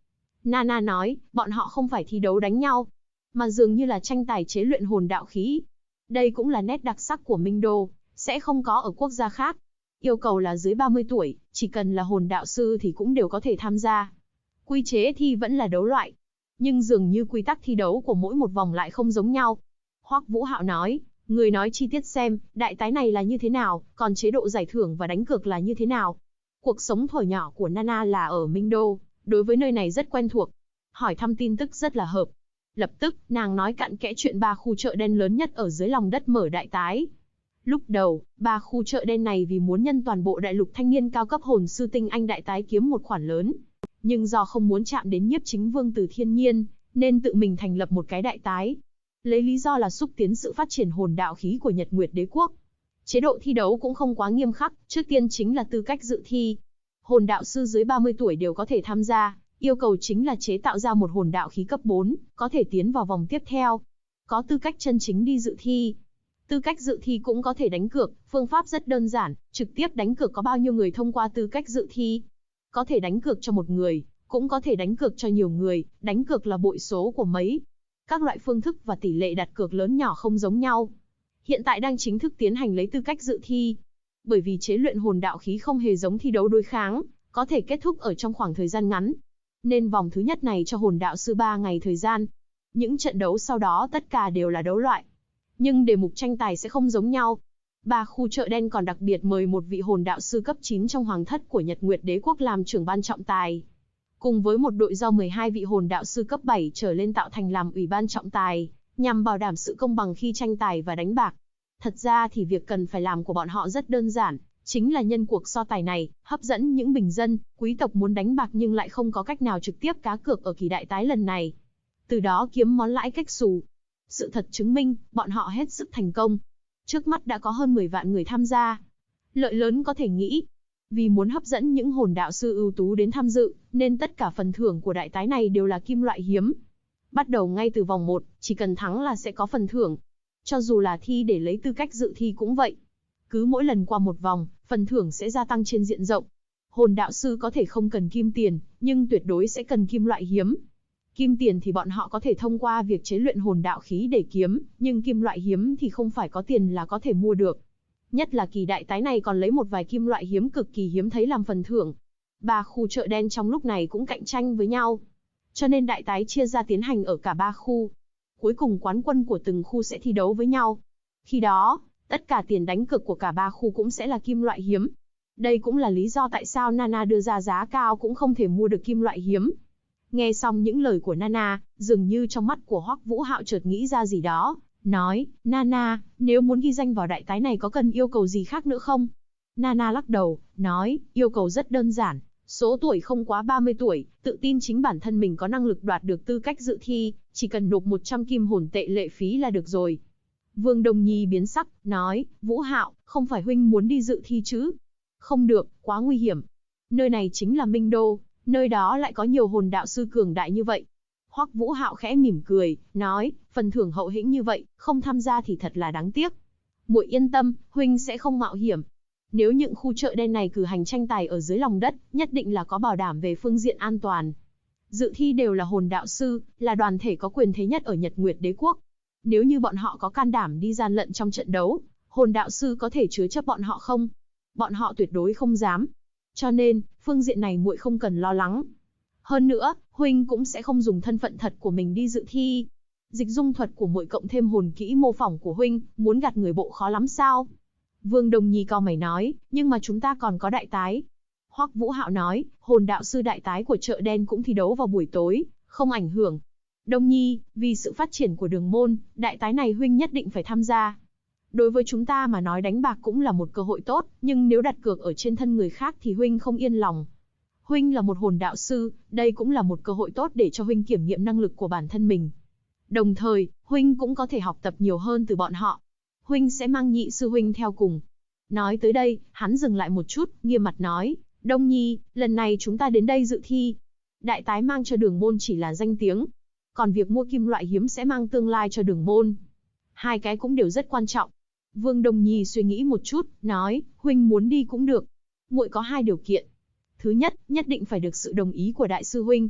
Nana nói, bọn họ không phải thi đấu đánh nhau, mà dường như là tranh tài chế luyện hồn đạo khí. Đây cũng là nét đặc sắc của Minh Đô, sẽ không có ở quốc gia khác. Yêu cầu là dưới 30 tuổi, chỉ cần là hồn đạo sư thì cũng đều có thể tham gia. Quy chế thi vẫn là đấu loại, nhưng dường như quy tắc thi đấu của mỗi một vòng lại không giống nhau. Hoắc Vũ Hạo nói, người nói chi tiết xem, đại tái này là như thế nào, còn chế độ giải thưởng và đánh cược là như thế nào. Cuộc sống thuở nhỏ của Nana là ở Minh Đô, đối với nơi này rất quen thuộc. Hỏi thăm tin tức rất là hợp. Lập tức, nàng nói cặn kẽ chuyện 3 khu chợ đen lớn nhất ở dưới lòng đất mở đại tái. Lúc đầu, 3 khu chợ đen này vì muốn nhân toàn bộ đại lục thanh niên cao cấp hồn sư tinh anh đại tái kiếm một khoản lớn. Nhưng do không muốn chạm đến nhiếp chính vương Từ Thiên Nhiên, nên tự mình thành lập một cái đại tái. Lấy lý do là xúc tiến sự phát triển hồn đạo khí của Nhật Nguyệt Đế Quốc. Chế độ thi đấu cũng không quá nghiêm khắc, trước tiên chính là tư cách dự thi. Hồn đạo sư dưới 30 tuổi đều có thể tham gia, yêu cầu chính là chế tạo ra một hồn đạo khí cấp 4, có thể tiến vào vòng tiếp theo. Có tư cách chân chính đi dự thi. Tư cách dự thi cũng có thể đánh cược, phương pháp rất đơn giản, trực tiếp đánh cược có bao nhiêu người thông qua tư cách dự thi. Có thể đánh cược cho một người, cũng có thể đánh cược cho nhiều người, đánh cược là bội số của mấy. Các loại phương thức và tỷ lệ đặt cược lớn nhỏ không giống nhau. Hiện tại đang chính thức tiến hành lấy tư cách dự thi. Bởi vì chế luyện hồn đạo khí không hề giống thi đấu đối kháng, có thể kết thúc ở trong khoảng thời gian ngắn. Nên vòng thứ nhất này cho hồn đạo sư 3 ngày thời gian. Những trận đấu sau đó tất cả đều là đấu loại. Nhưng đề mục tranh tài sẽ không giống nhau. 3 khu chợ đen còn đặc biệt mời một vị hồn đạo sư cấp 9 trong hoàng thất của Nhật Nguyệt Đế Quốc làm trưởng ban trọng tài. Cùng với một đội do 12 vị hồn đạo sư cấp 7 trở lên tạo thành làm ủy ban trọng tài, nhằm bảo đảm sự công bằng khi tranh tài và đánh bạc. Thật ra thì việc cần phải làm của bọn họ rất đơn giản, chính là nhân cuộc so tài này, hấp dẫn những bình dân, quý tộc muốn đánh bạc nhưng lại không có cách nào trực tiếp cá cược ở kỳ đại tái lần này. Từ đó kiếm món lãi cách xù. Sự thật chứng minh, bọn họ hết sức thành công. Trước mắt đã có hơn 10 vạn người tham gia. Lợi lớn có thể nghĩ. Vì muốn hấp dẫn những hồn đạo sư ưu tú đến tham dự, nên tất cả phần thưởng của đại tái này đều là kim loại hiếm. Bắt đầu ngay từ vòng 1, chỉ cần thắng là sẽ có phần thưởng. Cho dù là thi để lấy tư cách dự thi cũng vậy. Cứ mỗi lần qua một vòng, phần thưởng sẽ gia tăng trên diện rộng. Hồn đạo sư có thể không cần kim tiền, nhưng tuyệt đối sẽ cần kim loại hiếm. Kim tiền thì bọn họ có thể thông qua việc chế luyện hồn đạo khí để kiếm, nhưng kim loại hiếm thì không phải có tiền là có thể mua được. Nhất là kỳ đại tái này còn lấy một vài kim loại hiếm cực kỳ hiếm thấy làm phần thưởng. 3 khu chợ đen trong lúc này cũng cạnh tranh với nhau. Cho nên đại tái chia ra tiến hành ở cả 3 khu. Cuối cùng quán quân của từng khu sẽ thi đấu với nhau. Khi đó, tất cả tiền đánh cược của cả 3 khu cũng sẽ là kim loại hiếm. Đây cũng là lý do tại sao Nana đưa ra giá cao cũng không thể mua được kim loại hiếm. Nghe xong những lời của Nana, dường như trong mắt của Hoắc Vũ Hạo chợt nghĩ ra gì đó, nói, Nana, nếu muốn ghi danh vào đại tái này có cần yêu cầu gì khác nữa không? Nana lắc đầu, nói, yêu cầu rất đơn giản, số tuổi không quá 30 tuổi, tự tin chính bản thân mình có năng lực đoạt được tư cách dự thi, chỉ cần nộp 100 kim hồn tệ lệ phí là được rồi. Vương Đông Nhi biến sắc, nói, Vũ Hạo, không phải huynh muốn đi dự thi chứ? Không được, quá nguy hiểm. Nơi này chính là Minh Đô, nơi đó lại có nhiều hồn đạo sư cường đại như vậy. Hoắc Vũ Hạo khẽ mỉm cười, nói, phần thưởng hậu hĩnh như vậy, không tham gia thì thật là đáng tiếc. Muội yên tâm, huynh sẽ không mạo hiểm. Nếu những khu chợ đen này cử hành tranh tài ở dưới lòng đất, nhất định là có bảo đảm về phương diện an toàn. Dự thi đều là hồn đạo sư, là đoàn thể có quyền thế nhất ở Nhật Nguyệt Đế Quốc. Nếu như bọn họ có can đảm đi gian lận trong trận đấu, hồn đạo sư có thể chứa chấp bọn họ không? Bọn họ tuyệt đối không dám. Cho nên, phương diện này muội không cần lo lắng. Hơn nữa, huynh cũng sẽ không dùng thân phận thật của mình đi dự thi. Dịch dung thuật của muội cộng thêm hồn kỹ mô phỏng của huynh, muốn gạt người bộ khó lắm sao? Vương Đồng Nhi cau mày nói, nhưng mà chúng ta còn có đại tái. Hoắc Vũ Hạo nói, hồn đạo sư đại tái của chợ đen cũng thi đấu vào buổi tối, không ảnh hưởng. Đông Nhi, vì sự phát triển của đường môn, đại tái này huynh nhất định phải tham gia. Đối với chúng ta mà nói đánh bạc cũng là một cơ hội tốt, nhưng nếu đặt cược ở trên thân người khác thì huynh không yên lòng. Huynh là một hồn đạo sư, đây cũng là một cơ hội tốt để cho huynh kiểm nghiệm năng lực của bản thân mình. Đồng thời, huynh cũng có thể học tập nhiều hơn từ bọn họ. Huynh sẽ mang nhị sư huynh theo cùng. Nói tới đây, hắn dừng lại một chút, nghiêm mặt nói, Đông Nhi, lần này chúng ta đến đây dự thi. Đại tái mang cho đường môn chỉ là danh tiếng. Còn việc mua kim loại hiếm sẽ mang tương lai cho đường môn. Hai cái cũng đều rất quan trọng. Vương Đông Nhi suy nghĩ một chút, nói, huynh muốn đi cũng được. Muội có 2 điều kiện. Thứ nhất, nhất định phải được sự đồng ý của đại sư huynh.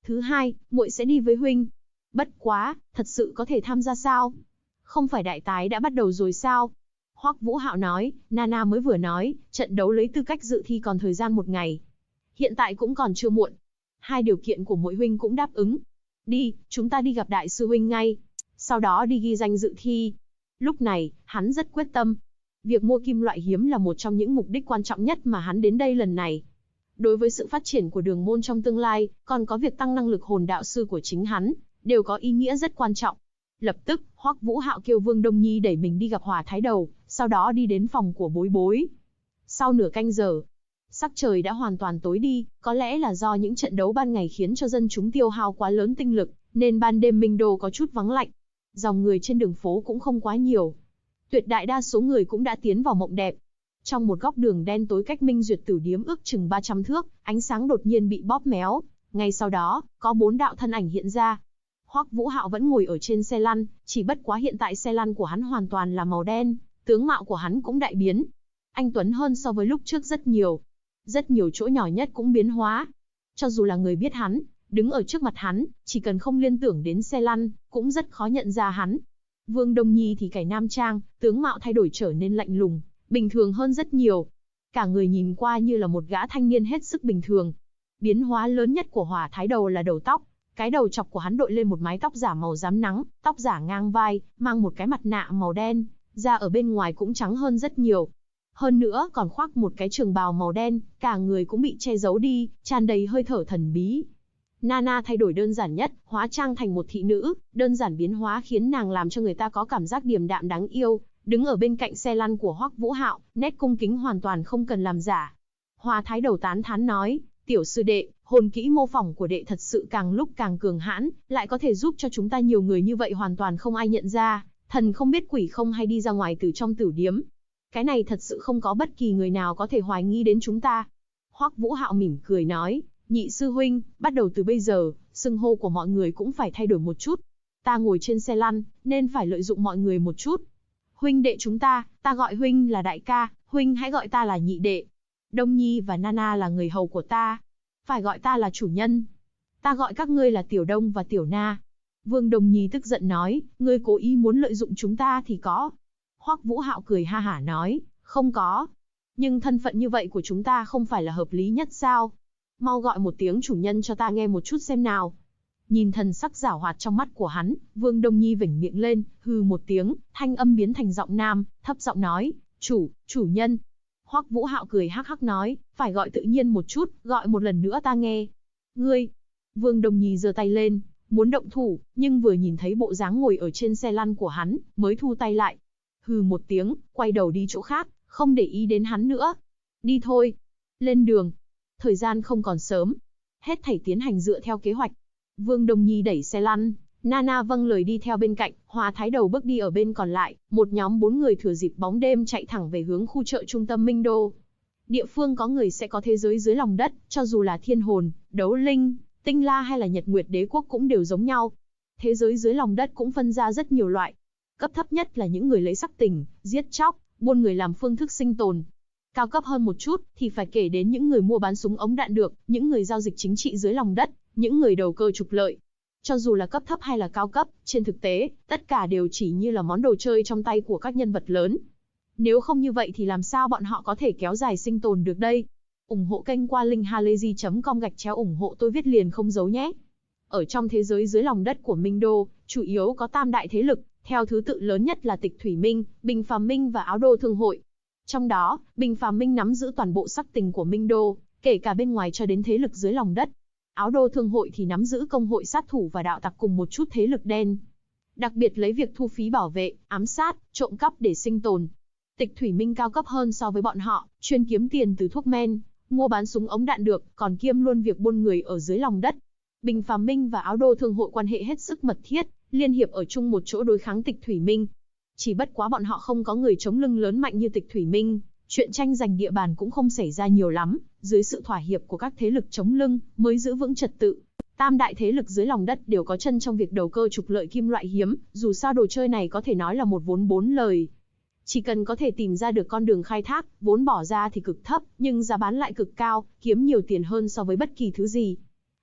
Thứ hai, muội sẽ đi với huynh. Bất quá, thật sự có thể tham gia sao? Không phải đại tái đã bắt đầu rồi sao? Hoắc Vũ Hạo nói, Nana mới vừa nói, trận đấu lấy tư cách dự thi còn thời gian 1 ngày. Hiện tại cũng còn chưa muộn. Hai điều kiện của muội huynh cũng đáp ứng. Đi, chúng ta đi gặp đại sư huynh ngay. Sau đó đi ghi danh dự thi. Lúc này, hắn rất quyết tâm. Việc mua kim loại hiếm là một trong những mục đích quan trọng nhất mà hắn đến đây lần này. Đối với sự phát triển của đường môn trong tương lai, còn có việc tăng năng lực hồn đạo sư của chính hắn, đều có ý nghĩa rất quan trọng. Lập tức, Hoắc Vũ Hạo kêu Vương Đông Nhi đẩy mình đi gặp Hỏa Thái Đầu, sau đó đi đến phòng của Bối Bối. Sau nửa canh giờ, sắc trời đã hoàn toàn tối đi, có lẽ là do những trận đấu ban ngày khiến cho dân chúng tiêu hao quá lớn tinh lực, nên ban đêm Minh Đô có chút vắng lạnh. Dòng người trên đường phố cũng không quá nhiều. Tuyệt đại đa số người cũng đã tiến vào mộng đẹp. Trong một góc đường đen tối cách Minh Duyệt Tử Điếm ước chừng 300 thước, ánh sáng đột nhiên bị bóp méo. Ngay sau đó, có 4 đạo thân ảnh hiện ra. Hoắc Vũ Hạo vẫn ngồi ở trên xe lăn, chỉ bất quá hiện tại xe lăn của hắn hoàn toàn là màu đen, tướng mạo của hắn cũng đại biến. Anh tuấn hơn so với lúc trước rất nhiều. Rất nhiều chỗ nhỏ nhất cũng biến hóa. Cho dù là người biết hắn, đứng ở trước mặt hắn, chỉ cần không liên tưởng đến xe lăn, cũng rất khó nhận ra hắn. Vương Đông Nhi thì cải nam trang, tướng mạo thay đổi trở nên lạnh lùng, bình thường hơn rất nhiều. Cả người nhìn qua như là một gã thanh niên hết sức bình thường. Biến hóa lớn nhất của Hỏa Thái Đầu là đầu tóc. Cái đầu chọc của hắn đội lên một mái tóc giả màu rám nắng, tóc giả ngang vai, mang một cái mặt nạ màu đen, da ở bên ngoài cũng trắng hơn rất nhiều. Hơn nữa còn khoác một cái trường bào màu đen, cả người cũng bị che giấu đi, tràn đầy hơi thở thần bí. Nana thay đổi đơn giản nhất, hóa trang thành một thị nữ, đơn giản biến hóa khiến nàng làm cho người ta có cảm giác điềm đạm đáng yêu, đứng ở bên cạnh xe lăn của Hoắc Vũ Hạo, nét cung kính hoàn toàn không cần làm giả. Hỏa Thái Đầu tán thán nói, tiểu sư đệ, hồn kỹ mô phỏng của đệ thật sự càng lúc càng cường hãn, lại có thể giúp cho chúng ta nhiều người như vậy hoàn toàn không ai nhận ra, thần không biết quỷ không hay đi ra ngoài từ trong tử điếm. Cái này thật sự không có bất kỳ người nào có thể hoài nghi đến chúng ta. Hoắc Vũ Hạo mỉm cười nói, nhị sư huynh, bắt đầu từ bây giờ, xưng hô của mọi người cũng phải thay đổi một chút. Ta ngồi trên xe lăn, nên phải lợi dụng mọi người một chút. Huynh đệ chúng ta gọi huynh là đại ca, huynh hãy gọi ta là nhị đệ. Đông Nhi và Nana là người hầu của ta, phải gọi ta là chủ nhân. Ta gọi các ngươi là Tiểu Đông và Tiểu Na. Vương Đông Nhi tức giận nói, ngươi cố ý muốn lợi dụng chúng ta thì có. Hoắc Vũ Hạo cười ha hả nói, không có. Nhưng thân phận như vậy của chúng ta không phải là hợp lý nhất sao? Mau gọi một tiếng chủ nhân cho ta nghe một chút xem nào. Nhìn thần sắc giảo hoạt trong mắt của hắn, Vương Đông Nhi vểnh miệng lên, hừ một tiếng, thanh âm biến thành giọng nam, thấp giọng nói, chủ nhân. Hoắc Vũ Hạo cười hắc hắc nói, phải gọi tự nhiên một chút, gọi một lần nữa ta nghe. Ngươi. Vương Đông Nhi giơ tay lên, muốn động thủ, nhưng vừa nhìn thấy bộ dáng ngồi ở trên xe lăn của hắn, mới thu tay lại. Hừ một tiếng, quay đầu đi chỗ khác, không để ý đến hắn nữa. Đi thôi. Lên đường. Thời gian không còn sớm. Hết thảy tiến hành dựa theo kế hoạch. Vương Đông Nhi đẩy xe lăn, Nana vâng lời đi theo bên cạnh, Hỏa Thái Đầu bước đi ở bên còn lại, một nhóm 4 người thừa dịp bóng đêm chạy thẳng về hướng khu chợ trung tâm Minh Đô. Địa phương có người sẽ có thế giới dưới lòng đất, cho dù là thiên hồn, đấu linh, tinh la hay là Nhật Nguyệt Đế quốc cũng đều giống nhau. Thế giới dưới lòng đất cũng phân ra rất nhiều loại. Cấp thấp nhất là những người lấy sắc tình, giết chóc, buôn người làm phương thức sinh tồn. Cao cấp hơn một chút thì phải kể đến những người mua bán súng ống đạn được, những người giao dịch chính trị dưới lòng đất, những người đầu cơ trục lợi. Cho dù là cấp thấp hay là cao cấp, trên thực tế, tất cả đều chỉ như là món đồ chơi trong tay của các nhân vật lớn. Nếu không như vậy thì làm sao bọn họ có thể kéo dài sinh tồn được đây? Ủng hộ kênh qua linkhalazy.com/ủng hộ tôi viết liền không giấu nhé. Ở trong thế giới dưới lòng đất của Minh Đô, chủ yếu có tam đại thế lực, theo thứ tự lớn nhất là Tịch Thủy Minh, Bình Phàm Minh và Áo Đô Thương Hội. Trong đó, Bình Phàm Minh nắm giữ toàn bộ sắc tình của Minh Đô, kể cả bên ngoài cho đến thế lực dưới lòng đất. Áo Đô Thương Hội thì nắm giữ công hội sát thủ và đạo tặc cùng một chút thế lực đen. Đặc biệt lấy việc thu phí bảo vệ, ám sát, trộm cắp để sinh tồn. Tịch Thủy Minh cao cấp hơn so với bọn họ, chuyên kiếm tiền từ thuốc men, mua bán súng ống đạn được, còn kiêm luôn việc buôn người ở dưới lòng đất. Bình Phàm Minh và Áo Đô Thương Hội quan hệ hết sức mật thiết, liên hiệp ở chung một chỗ đối kháng Tịch Thủy Minh. Chỉ bất quá bọn họ không có người chống lưng lớn mạnh như Tịch Thủy Minh, chuyện tranh giành địa bàn cũng không xảy ra nhiều lắm, dưới sự thỏa hiệp của các thế lực chống lưng mới giữ vững trật tự. Tam đại thế lực dưới lòng đất đều có chân trong việc đầu cơ trục lợi kim loại hiếm, dù sao đồ chơi này có thể nói là một vốn 4 lời. Chỉ cần có thể tìm ra được con đường khai thác, vốn bỏ ra thì cực thấp, nhưng giá bán lại cực cao, kiếm nhiều tiền hơn so với bất kỳ thứ gì.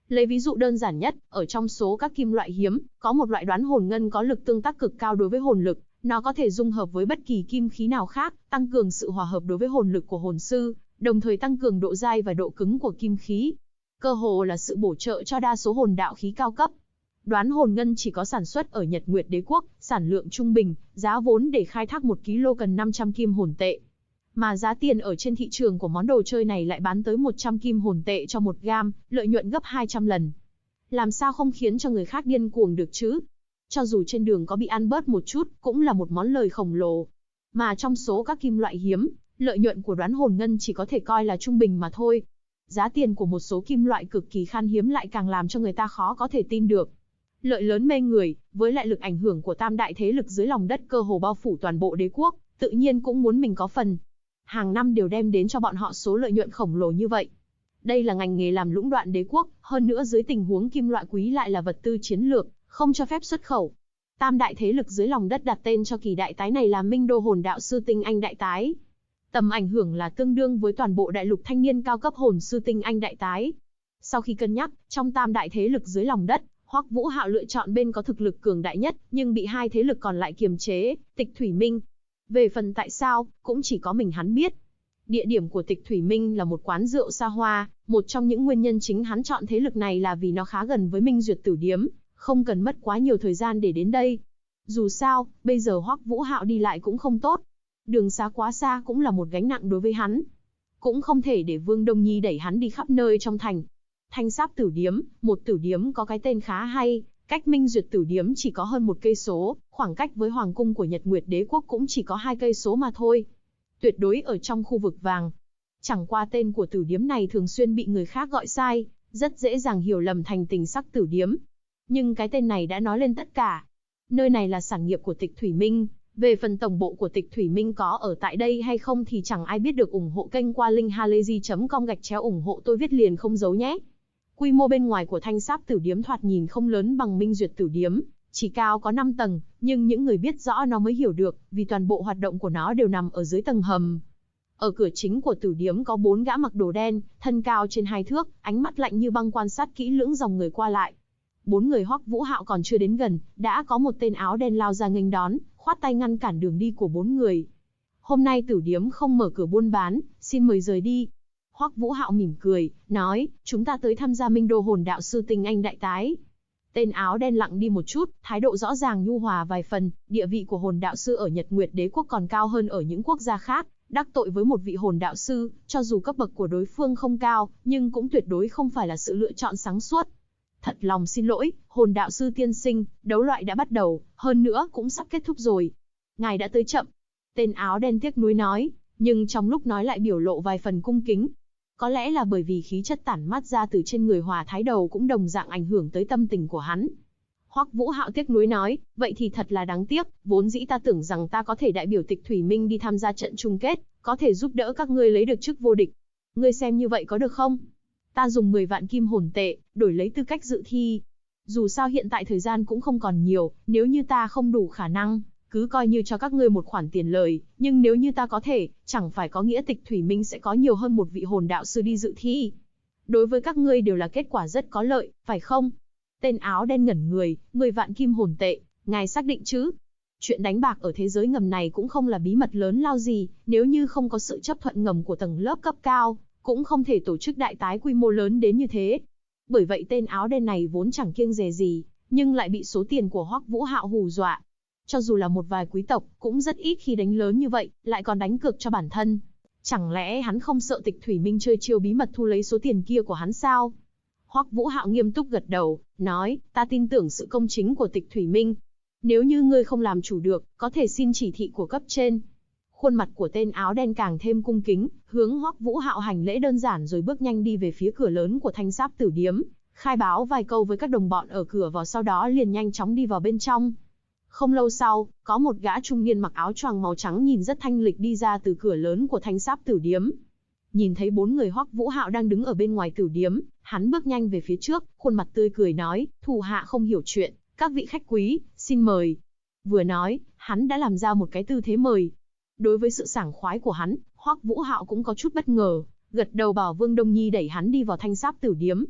Lấy ví dụ đơn giản nhất, ở trong số các kim loại hiếm, có một loại đoán hồn ngân có lực tương tác cực cao đối với hồn lực, nó có thể dung hợp với bất kỳ kim khí nào khác, tăng cường sự hòa hợp đối với hồn lực của hồn sư, đồng thời tăng cường độ dai và độ cứng của kim khí. Cơ hồ là sự bổ trợ cho đa số hồn đạo khí cao cấp. Đoán hồn ngân chỉ có sản xuất ở Nhật Nguyệt Đế quốc, sản lượng trung bình, giá vốn để khai thác 1 kg cần 500 kim hồn tệ. Mà giá tiền ở trên thị trường của món đồ chơi này lại bán tới 100 kim hồn tệ cho 1 gam, lợi nhuận gấp 200 lần. Làm sao không khiến cho người khác điên cuồng được chứ? Cho dù trên đường có bị ăn bớt một chút, cũng là một món lời khổng lồ. Mà trong số các kim loại hiếm, lợi nhuận của đoán hồn ngân chỉ có thể coi là trung bình mà thôi. Giá tiền của một số kim loại cực kỳ khan hiếm lại càng làm cho người ta khó có thể tin được. Lợi lớn mê người, với lại lực ảnh hưởng của tam đại thế lực dưới lòng đất cơ hồ bao phủ toàn bộ đế quốc, tự nhiên cũng muốn mình có phần. Hàng năm đều đem đến cho bọn họ số lợi nhuận khổng lồ như vậy. Đây là ngành nghề làm lũng đoạn đế quốc, hơn nữa dưới tình huống kim loại quý lại là vật tư chiến lược, không cho phép xuất khẩu. Tam đại thế lực dưới lòng đất đặt tên cho kỳ đại tái này là Minh Đô Hồn Đạo Sư Tinh Anh Đại Tái. Tầm ảnh hưởng là tương đương với toàn bộ đại lục thanh niên cao cấp hồn sư Tinh Anh Đại Tái. Sau khi cân nhắc, trong tam đại thế lực dưới lòng đất, Hoắc Vũ Hạo lựa chọn bên có thực lực cường đại nhất, nhưng bị hai thế lực còn lại kiềm chế, Tịch Thủy Minh. Về phần tại sao, cũng chỉ có mình hắn biết. Địa điểm của Tịch Thủy Minh là một quán rượu xa hoa, một trong những nguyên nhân chính hắn chọn thế lực này là vì nó khá gần với Minh Duyệt Tử Điếm, không cần mất quá nhiều thời gian để đến đây. Dù sao, bây giờ Hoắc Vũ Hạo đi lại cũng không tốt. Đường xá quá xa cũng là một gánh nặng đối với hắn. Cũng không thể để Vương Đông Nhi đẩy hắn đi khắp nơi trong thành. Thanh Sáp Tử Điếm, một tử điếm có cái tên khá hay, cách Minh Duyệt Tử Điếm chỉ có hơn 1 cây số, khoảng cách với hoàng cung của Nhật Nguyệt Đế quốc cũng chỉ có 2 cây số mà thôi. Tuyệt đối ở trong khu vực vàng. Chẳng qua tên của tử điếm này thường xuyên bị người khác gọi sai, rất dễ dàng hiểu lầm thành Tình Sắc Tử Điếm. Nhưng cái tên này đã nói lên tất cả. Nơi này là sản nghiệp của Tịch Thủy Minh. Về phần tổng bộ của Tịch Thủy Minh có ở tại đây hay không thì chẳng ai biết được. Ủng hộ kênh qua linkhalazy.com /ủng hộ tôi viết liền không giấu nhé. Quy mô bên ngoài của Thanh Sáp Tử Điếm thoạt nhìn không lớn bằng Minh Duyệt Tử Điếm, chỉ cao có 5 tầng, nhưng những người biết rõ nó mới hiểu được, vì toàn bộ hoạt động của nó đều nằm ở dưới tầng hầm. Ở cửa chính của tử điếm có 4 gã mặc đồ đen, thân cao trên 2 thước, ánh mắt lạnh như băng quan sát kỹ lưỡng dòng người qua lại. 4 người Hoắc Vũ Hạo còn chưa đến gần, đã có một tên áo đen lao ra nghênh đón, khoát tay ngăn cản đường đi của 4 người. Hôm nay tử điếm không mở cửa buôn bán, xin mời rời đi. Hoắc Vũ Hạo mỉm cười, nói, chúng ta tới tham gia Minh Đô Hồn Đạo Sư Tinh Anh Đại Tái. Tên áo đen lặng đi một chút, thái độ rõ ràng nhu hòa vài phần, địa vị của hồn đạo sư ở Nhật Nguyệt Đế quốc còn cao hơn ở những quốc gia khác, đắc tội với một vị hồn đạo sư, cho dù cấp bậc của đối phương không cao, nhưng cũng tuyệt đối không phải là sự lựa chọn sáng suốt. Thật lòng xin lỗi, hồn đạo sư tiên sinh, đấu loại đã bắt đầu, hơn nữa cũng sắp kết thúc rồi. Ngài đã tới chậm. Tên áo đen tiếc nuối nói, nhưng trong lúc nói lại biểu lộ vài phần cung kính. Có lẽ là bởi vì khí chất tản mát ra từ trên người Hòa Thái Đầu cũng đồng dạng ảnh hưởng tới tâm tình của hắn. Hoắc Vũ Hạo tiếc nuối nói, vậy thì thật là đáng tiếc, vốn dĩ ta tưởng rằng ta có thể đại biểu Tịch Thủy Minh đi tham gia trận chung kết, có thể giúp đỡ các ngươi lấy được chức vô địch. Ngươi xem như vậy có được không? Ta dùng 10 vạn kim hồn tệ, đổi lấy tư cách dự thi. Dù sao hiện tại thời gian cũng không còn nhiều, nếu như ta không đủ khả năng, cứ coi như cho các ngươi một khoản tiền lời, nhưng nếu như ta có thể, chẳng phải có nghĩa Tịch Thủy Minh sẽ có nhiều hơn một vị hồn đạo sư đi dự thi. Đối với các ngươi đều là kết quả rất có lợi, phải không? Tên áo đen ngẩn người, 10 vạn kim hồn tệ, ngài xác định chứ? Chuyện đánh bạc ở thế giới ngầm này cũng không là bí mật lớn lao gì, nếu như không có sự chấp thuận ngầm của tầng lớp cấp cao, cũng không thể tổ chức đại tái quy mô lớn đến như thế. Bởi vậy tên áo đen này vốn chẳng kiêng dè gì, nhưng lại bị số tiền của Hoắc Vũ Hạo hù dọa. Cho dù là một vài quý tộc, cũng rất ít khi đánh lớn như vậy, lại còn đánh cược cho bản thân. Chẳng lẽ hắn không sợ Tịch Thủy Minh chơi chiêu bí mật thu lấy số tiền kia của hắn sao? Hoắc Vũ Hạo nghiêm túc gật đầu, nói, ta tin tưởng sự công chính của Tịch Thủy Minh. Nếu như ngươi không làm chủ được, có thể xin chỉ thị của cấp trên. Khuôn mặt của tên áo đen càng thêm cung kính, hướng Hoắc Vũ Hạo hành lễ đơn giản rồi bước nhanh đi về phía cửa lớn của Thanh Sáp Tử Điếm, khai báo vài câu với các đồng bọn ở cửa vào sau đó liền nhanh chóng đi vào bên trong. Không lâu sau, có một gã trung niên mặc áo choàng màu trắng nhìn rất thanh lịch đi ra từ cửa lớn của Thanh Sáp Tử Điếm. Nhìn thấy 4 người Hoắc Vũ Hạo đang đứng ở bên ngoài tử điếm, hắn bước nhanh về phía trước, khuôn mặt tươi cười nói, thủ hạ không hiểu chuyện, các vị khách quý, xin mời. Vừa nói, hắn đã làm ra một cái tư thế mời. Đối với sự sảng khoái của hắn, Hoắc Vũ Hạo cũng có chút bất ngờ, gật đầu bảo Vương Đông Nhi đẩy hắn đi vào Thanh Sáp Tử Điếm.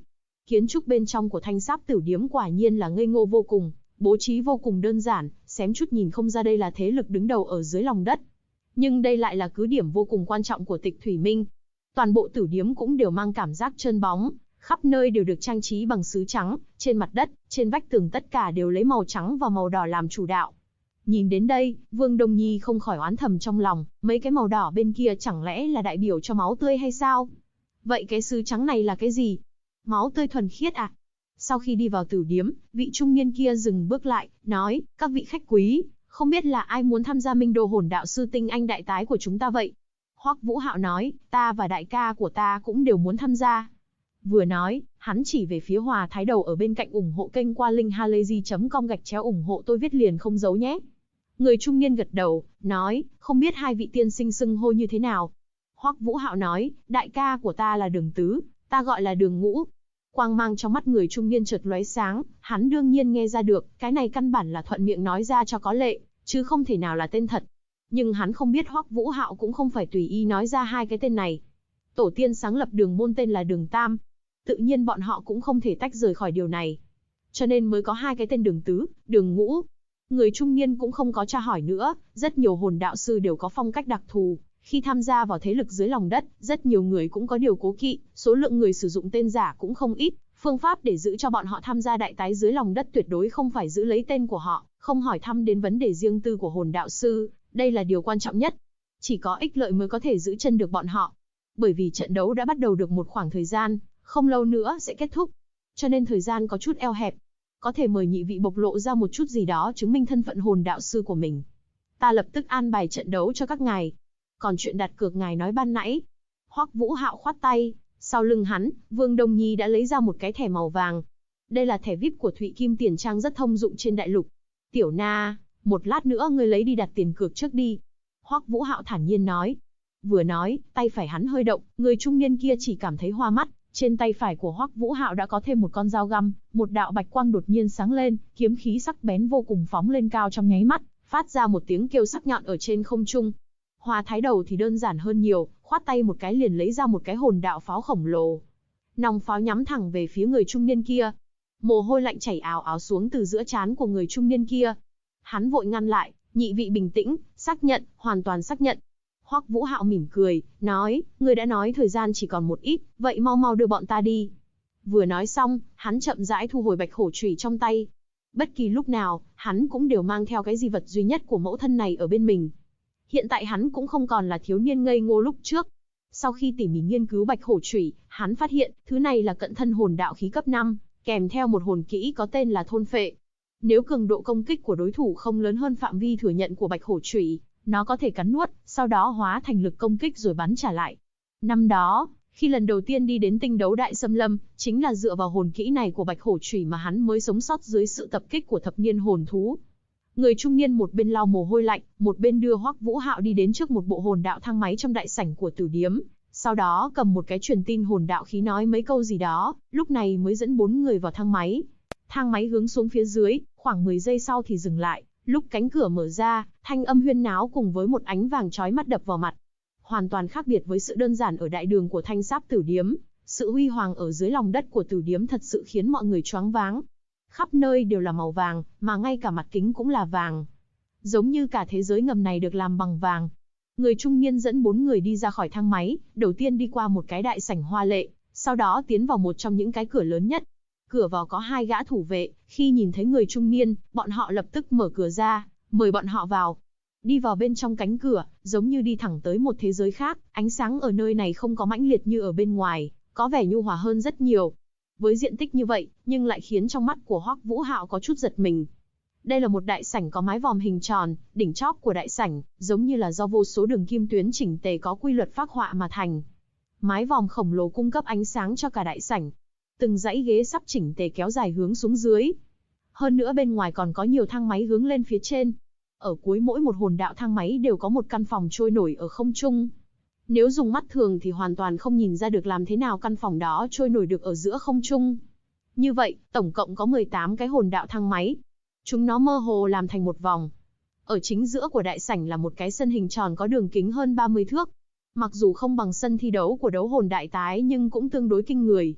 Kiến trúc bên trong của Thanh Sáp Tử Điếm quả nhiên là ngây ngô vô cùng, bố trí vô cùng đơn giản, xém chút nhìn không ra đây là thế lực đứng đầu ở dưới lòng đất. Nhưng đây lại là cứ điểm vô cùng quan trọng của Tịch Thủy Minh. Toàn bộ tử điếm cũng đều mang cảm giác trơn bóng, khắp nơi đều được trang trí bằng sứ trắng, trên mặt đất, trên vách tường tất cả đều lấy màu trắng và màu đỏ làm chủ đạo. Nhìn đến đây, Vương Đông Nhi không khỏi oán thầm trong lòng, mấy cái màu đỏ bên kia chẳng lẽ là đại biểu cho máu tươi hay sao? Vậy cái sứ trắng này là cái gì? Máu tươi thuần khiết à? Sau khi đi vào tử điếm, vị trung niên kia dừng bước lại, nói, các vị khách quý, không biết là ai muốn tham gia Minh Đô Hồn Đạo Sư Tinh Anh đại tái của chúng ta vậy? Hoắc Vũ Hạo nói, ta và đại ca của ta cũng đều muốn tham gia. Vừa nói, hắn chỉ về phía Hòa Thái Đầu ở bên cạnh, ủng hộ kênh qua link halayzi.com/ủng hộ tôi viết liền không giấu nhé. Người trung niên gật đầu, nói, không biết hai vị tiên sinh xưng hô như thế nào? Hoắc Vũ Hạo nói, đại ca của ta là Đường Tứ, ta gọi là Đường Ngũ. Quang mang trong mắt người trung niên chợt lóe sáng, hắn đương nhiên nghe ra được, cái này căn bản là thuận miệng nói ra cho có lệ, chứ không thể nào là tên thật. Nhưng hắn không biết Hoắc Vũ Hạo cũng không phải tùy ý nói ra hai cái tên này. Tổ tiên sáng lập đường môn tên là Đường Tam. Tự nhiên bọn họ cũng không thể tách rời khỏi điều này. Cho nên mới có hai cái tên Đường Tứ, Đường Ngũ. Người trung niên cũng không có tra hỏi nữa, rất nhiều hồn đạo sư đều có phong cách đặc thù. Khi tham gia vào thế lực dưới lòng đất, rất nhiều người cũng có điều cố kỵ, số lượng người sử dụng tên giả cũng không ít. Phương pháp để giữ cho bọn họ tham gia đại tái dưới lòng đất tuyệt đối không phải giữ lấy tên của họ, không hỏi thăm đến vấn đề riêng tư của hồn đạo sư, đây là điều quan trọng nhất. Chỉ có ích lợi mới có thể giữ chân được bọn họ. Bởi vì trận đấu đã bắt đầu được một khoảng thời gian, không lâu nữa sẽ kết thúc. Cho nên thời gian có chút eo hẹp. Có thể mời nhị vị bộc lộ ra một chút gì đó chứng minh thân phận hồn đạo sư của mình. Ta lập tức an bài trận đấu cho các ngài. Còn chuyện đặt cược ngài nói ban nãy. Hoắc Vũ Hạo khoát tay, sau lưng hắn, Vương Đông Nhi đã lấy ra một cái thẻ màu vàng. Đây là thẻ VIP của Thụy Kim Tiền Trang rất thông dụng trên đại lục. Tiểu Na, một lát nữa ngươi lấy đi đặt tiền cược trước đi. Hoắc Vũ Hạo thản nhiên nói. Vừa nói, tay phải hắn hơi động, người trung niên kia chỉ cảm thấy hoa mắt. Trên tay phải của Hoắc Vũ Hạo đã có thêm một con dao găm, một đạo bạch quang đột nhiên sáng lên, kiếm khí sắc bén vô cùng phóng lên cao trong nháy mắt, phát ra một tiếng kêu sắc nhọn ở trên không trung. Hòa Thái Đầu thì đơn giản hơn nhiều, khoát tay một cái liền lấy ra một cái hồn đạo pháo khổng lồ. Nòng pháo nhắm thẳng về phía người trung niên kia. Mồ hôi lạnh chảy ào ào xuống từ giữa trán của người trung niên kia. Hắn vội ngăn lại, nhị vị bình tĩnh, xác nhận, hoàn toàn xác nhận. Hoắc Vũ Hạo mỉm cười, nói, ngươi đã nói thời gian chỉ còn một ít, vậy mau mau đưa bọn ta đi. Vừa nói xong, hắn chậm rãi thu hồi bạch hổ chùy trong tay. Bất kỳ lúc nào, hắn cũng đều mang theo cái di vật duy nhất của mẫu thân này ở bên mình. Hiện tại hắn cũng không còn là thiếu niên ngây ngô lúc trước. Sau khi tỉ mỉ nghiên cứu bạch hổ chùy, hắn phát hiện, thứ này là cận thân hồn đạo khí cấp 5, kèm theo một hồn kỹ có tên là thôn phệ. Nếu cường độ công kích của đối thủ không lớn hơn phạm vi thừa nhận của bạch hổ chùy, nó có thể cắn nuốt, sau đó hóa thành lực công kích rồi bắn trả lại. Năm đó, khi lần đầu tiên đi đến tinh đấu đại xâm lâm, chính là dựa vào hồn kỹ này của bạch hổ chùy mà hắn mới sống sót dưới sự tập kích của thập niên hồn thú. Người trung niên một bên lau mồ hôi lạnh, một bên đưa Hoắc Vũ Hạo đi đến trước một bộ hồn đạo thang máy trong đại sảnh của tử điếm, sau đó cầm một cái truyền tin hồn đạo khí nói mấy câu gì đó, lúc này mới dẫn 4 người vào thang máy. Thang máy hướng xuống phía dưới, khoảng 10 giây sau thì dừng lại, lúc cánh cửa mở ra, thanh âm huyên náo cùng với một ánh vàng chói mắt đập vào mặt. Hoàn toàn khác biệt với sự đơn giản ở đại đường của Thanh Sáp Tử Điếm, sự huy hoàng ở dưới lòng đất của tử điếm thật sự khiến mọi người choáng váng. Khắp nơi đều là màu vàng, mà ngay cả mặt kính cũng là vàng. Giống như cả thế giới ngầm này được làm bằng vàng. Người trung niên dẫn 4 người đi ra khỏi thang máy, đầu tiên đi qua một cái đại sảnh hoa lệ, sau đó tiến vào một trong những cái cửa lớn nhất. Cửa vào có 2 gã thủ vệ, khi nhìn thấy người trung niên, bọn họ lập tức mở cửa ra, mời bọn họ vào. Đi vào bên trong cánh cửa, giống như đi thẳng tới một thế giới khác, ánh sáng ở nơi này không có mãnh liệt như ở bên ngoài, có vẻ nhu hòa hơn rất nhiều. Với diện tích như vậy, nhưng lại khiến trong mắt của Hoắc Vũ Hạo có chút giật mình. Đây là một đại sảnh có mái vòm hình tròn, đỉnh chóp của đại sảnh, giống như là do vô số đường kim tuyến chỉnh tề có quy luật phác họa mà thành. Mái vòm khổng lồ cung cấp ánh sáng cho cả đại sảnh. Từng dãy ghế sắp chỉnh tề kéo dài hướng xuống dưới. Hơn nữa bên ngoài còn có nhiều thang máy hướng lên phía trên. Ở cuối mỗi một hồn đạo thang máy đều có một căn phòng trôi nổi ở không trung. Nếu dùng mắt thường thì hoàn toàn không nhìn ra được làm thế nào căn phòng đó trôi nổi được ở giữa không trung. Như vậy, tổng cộng có 18 cái hồn đạo thang máy. Chúng nó mơ hồ làm thành một vòng. Ở chính giữa của đại sảnh là một cái sân hình tròn có đường kính hơn 30 thước. Mặc dù không bằng sân thi đấu của đấu hồn đại tái nhưng cũng tương đối kinh người.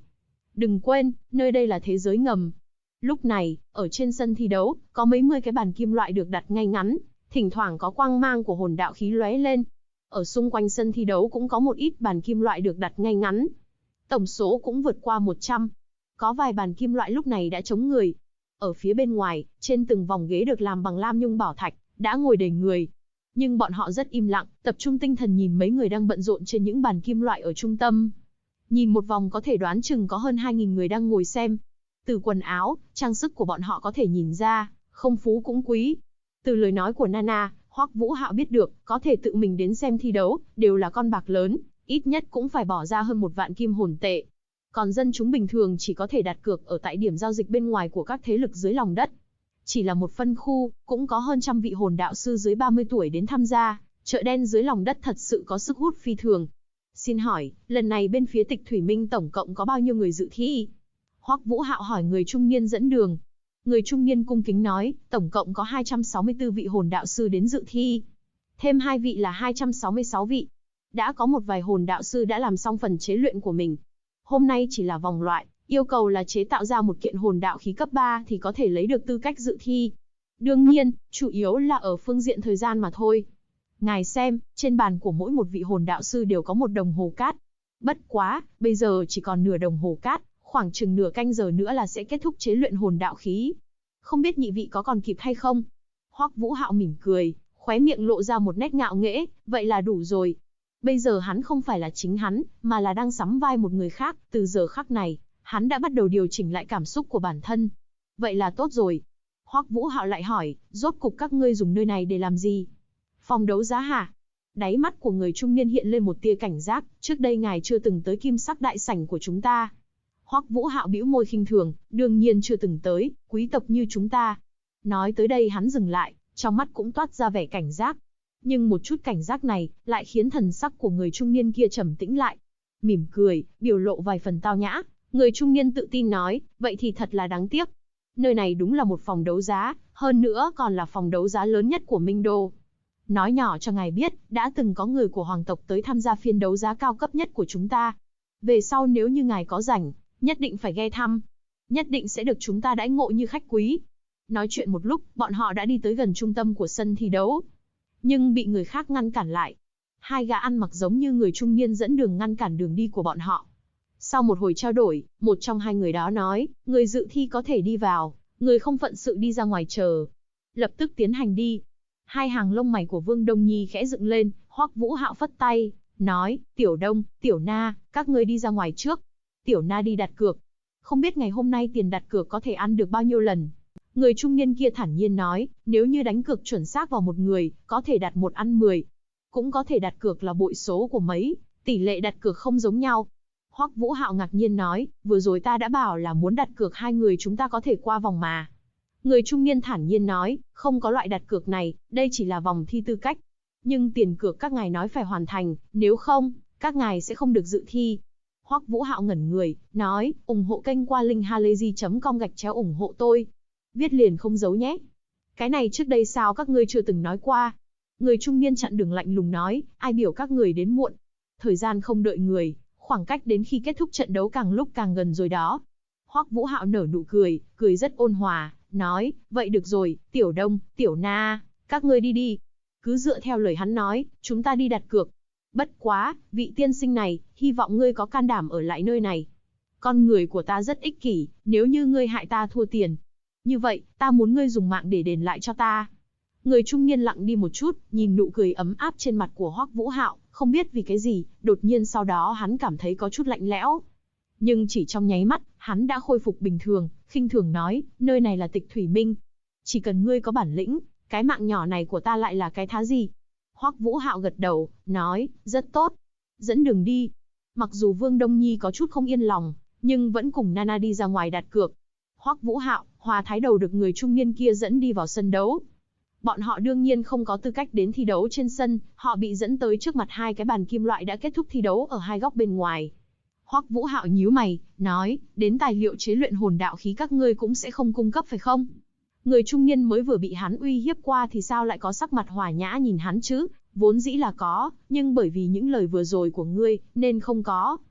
Đừng quên, nơi đây là thế giới ngầm. Lúc này, ở trên sân thi đấu, có mấy mươi cái bàn kim loại được đặt ngay ngắn, thỉnh thoảng có quang mang của hồn đạo khí lóe lên. Ở xung quanh sân thi đấu cũng có một ít bàn kim loại được đặt ngay ngắn. Tổng số cũng vượt qua 100. Có vài bàn kim loại lúc này đã trống người. Ở phía bên ngoài, trên từng vòng ghế được làm bằng lam nhung bảo thạch, đã ngồi đầy người. Nhưng bọn họ rất im lặng, tập trung tinh thần nhìn mấy người đang bận rộn trên những bàn kim loại ở trung tâm. Nhìn một vòng có thể đoán chừng có hơn 2.000 người đang ngồi xem. Từ quần áo, trang sức của bọn họ có thể nhìn ra, không phú cũng quý. Từ lời nói của Nana, Hoắc Vũ Hạo biết được, có thể tự mình đến xem thi đấu, đều là con bạc lớn, ít nhất cũng phải bỏ ra hơn 1 vạn kim hồn tệ. Còn dân chúng bình thường chỉ có thể đặt cược ở tại điểm giao dịch bên ngoài của các thế lực dưới lòng đất. Chỉ là một phân khu, cũng có hơn trăm vị hồn đạo sư dưới 30 tuổi đến tham gia, chợ đen dưới lòng đất thật sự có sức hút phi thường. Xin hỏi, lần này bên phía Tịch Thủy Minh tổng cộng có bao nhiêu người dự thi? Hoắc Vũ Hạo hỏi người trung niên dẫn đường. Người trung niên cung kính nói, tổng cộng có 264 vị hồn đạo sư đến dự thi. Thêm 2 vị là 266 vị. Đã có một vài hồn đạo sư đã làm xong phần chế luyện của mình. Hôm nay chỉ là vòng loại, yêu cầu là chế tạo ra một kiện hồn đạo khí cấp 3 thì có thể lấy được tư cách dự thi. Đương nhiên, chủ yếu là ở phương diện thời gian mà thôi. Ngài xem, trên bàn của mỗi một vị hồn đạo sư đều có một đồng hồ cát. Bất quá, bây giờ chỉ còn nửa đồng hồ cát, khoảng chừng nửa canh giờ nữa là sẽ kết thúc chế luyện hồn đạo khí. Không biết nhị vị có còn kịp hay không? Hoắc Vũ Hạo mỉm cười, khóe miệng lộ ra một nét ngạo nghễ, vậy là đủ rồi. Bây giờ hắn không phải là chính hắn, mà là đang sắm vai một người khác, từ giờ khắc này, hắn đã bắt đầu điều chỉnh lại cảm xúc của bản thân. Vậy là tốt rồi. Hoắc Vũ Hạo lại hỏi, rốt cục các ngươi dùng nơi này để làm gì? Phòng đấu giá hả? Đáy mắt của người trung niên hiện lên một tia cảnh giác, trước đây ngài chưa từng tới kim sắc đại sảnh của chúng ta. Hoắc Vũ Hạo bĩu môi khinh thường, đương nhiên chưa từng tới, quý tộc như chúng ta. Nói tới đây hắn dừng lại, trong mắt cũng toát ra vẻ cảnh giác. Nhưng một chút cảnh giác này, lại khiến thần sắc của người trung niên kia trầm tĩnh lại. Mỉm cười, biểu lộ vài phần tao nhã, người trung niên tự tin nói, vậy thì thật là đáng tiếc. Nơi này đúng là một phòng đấu giá, hơn nữa còn là phòng đấu giá lớn nhất của Minh Đô. Nói nhỏ cho ngài biết, đã từng có người của hoàng tộc tới tham gia phiên đấu giá cao cấp nhất của chúng ta. Về sau nếu như ngài có rảnh, nhất định phải ghé thăm. Nhất định sẽ được chúng ta đãi ngộ như khách quý. Nói chuyện một lúc, bọn họ đã đi tới gần trung tâm của sân thi đấu. Nhưng bị người khác ngăn cản lại. Hai gã ăn mặc giống như người trung niên dẫn đường ngăn cản đường đi của bọn họ. Sau một hồi trao đổi, một trong hai người đó nói, người dự thi có thể đi vào, người không phận sự đi ra ngoài chờ. Lập tức tiến hành đi. Hai hàng lông mày của Vương Đông Nhi khẽ dựng lên, Hoắc Vũ Hạo phất tay, nói, Tiểu Đông, Tiểu Na, các ngươi đi ra ngoài trước. Tiểu Na đi đặt cược. Không biết ngày hôm nay tiền đặt cược có thể ăn được bao nhiêu lần. Người trung niên kia thản nhiên nói, nếu như đánh cược chuẩn xác vào một người, có thể đặt 1 ăn 10. Cũng có thể đặt cược là bội số của mấy, tỷ lệ đặt cược không giống nhau. Hoắc Vũ Hạo ngạc nhiên nói, vừa rồi ta đã bảo là muốn đặt cược 2 người chúng ta có thể qua vòng mà. Người trung niên thản nhiên nói, không có loại đặt cược này, đây chỉ là vòng thi tư cách. Nhưng tiền cược các ngài nói phải hoàn thành, nếu không, các ngài sẽ không được dự thi. Hoắc Vũ Hạo ngẩn người, nói, ủng hộ kênh qua link halayzi.com/ủng hộ tôi. Viết liền không giấu nhé. Cái này trước đây sao các ngươi chưa từng nói qua? Người trung niên chặn đường lạnh lùng nói, ai biểu các người đến muộn. Thời gian không đợi người, khoảng cách đến khi kết thúc trận đấu càng lúc càng gần rồi đó. Hoắc Vũ Hạo nở nụ cười, cười rất ôn hòa, nói, vậy được rồi, Tiểu Đông, Tiểu Na, các ngươi đi đi. Cứ dựa theo lời hắn nói, chúng ta đi đặt cược. Bất quá, vị tiên sinh này, hy vọng ngươi có can đảm ở lại nơi này. Con người của ta rất ích kỷ, nếu như ngươi hại ta thua tiền. Như vậy, ta muốn ngươi dùng mạng để đền lại cho ta. Người trung niên lặng đi một chút, nhìn nụ cười ấm áp trên mặt của Hoắc Vũ Hạo, không biết vì cái gì, đột nhiên sau đó hắn cảm thấy có chút lạnh lẽo. Nhưng chỉ trong nháy mắt, hắn đã khôi phục bình thường, khinh thường nói, nơi này là Tịch Thủy Minh. Chỉ cần ngươi có bản lĩnh, cái mạng nhỏ này của ta lại là cái thá gì? Hoắc Vũ Hạo gật đầu, nói, rất tốt. Dẫn đường đi. Mặc dù Vương Đông Nhi có chút không yên lòng, nhưng vẫn cùng Nana đi ra ngoài đặt cược. Hoắc Vũ Hạo, Hòa Thái Đầu được người trung niên kia dẫn đi vào sân đấu. Bọn họ đương nhiên không có tư cách đến thi đấu trên sân, họ bị dẫn tới trước mặt hai cái bàn kim loại đã kết thúc thi đấu ở hai góc bên ngoài. Hoắc Vũ Hạo nhíu mày, nói, đến tài liệu chế luyện hồn đạo khí các ngươi cũng sẽ không cung cấp phải không? Người trung niên mới vừa bị hắn uy hiếp qua thì sao lại có sắc mặt hòa nhã nhìn hắn chứ, vốn dĩ là có, nhưng bởi vì những lời vừa rồi của ngươi, nên không có.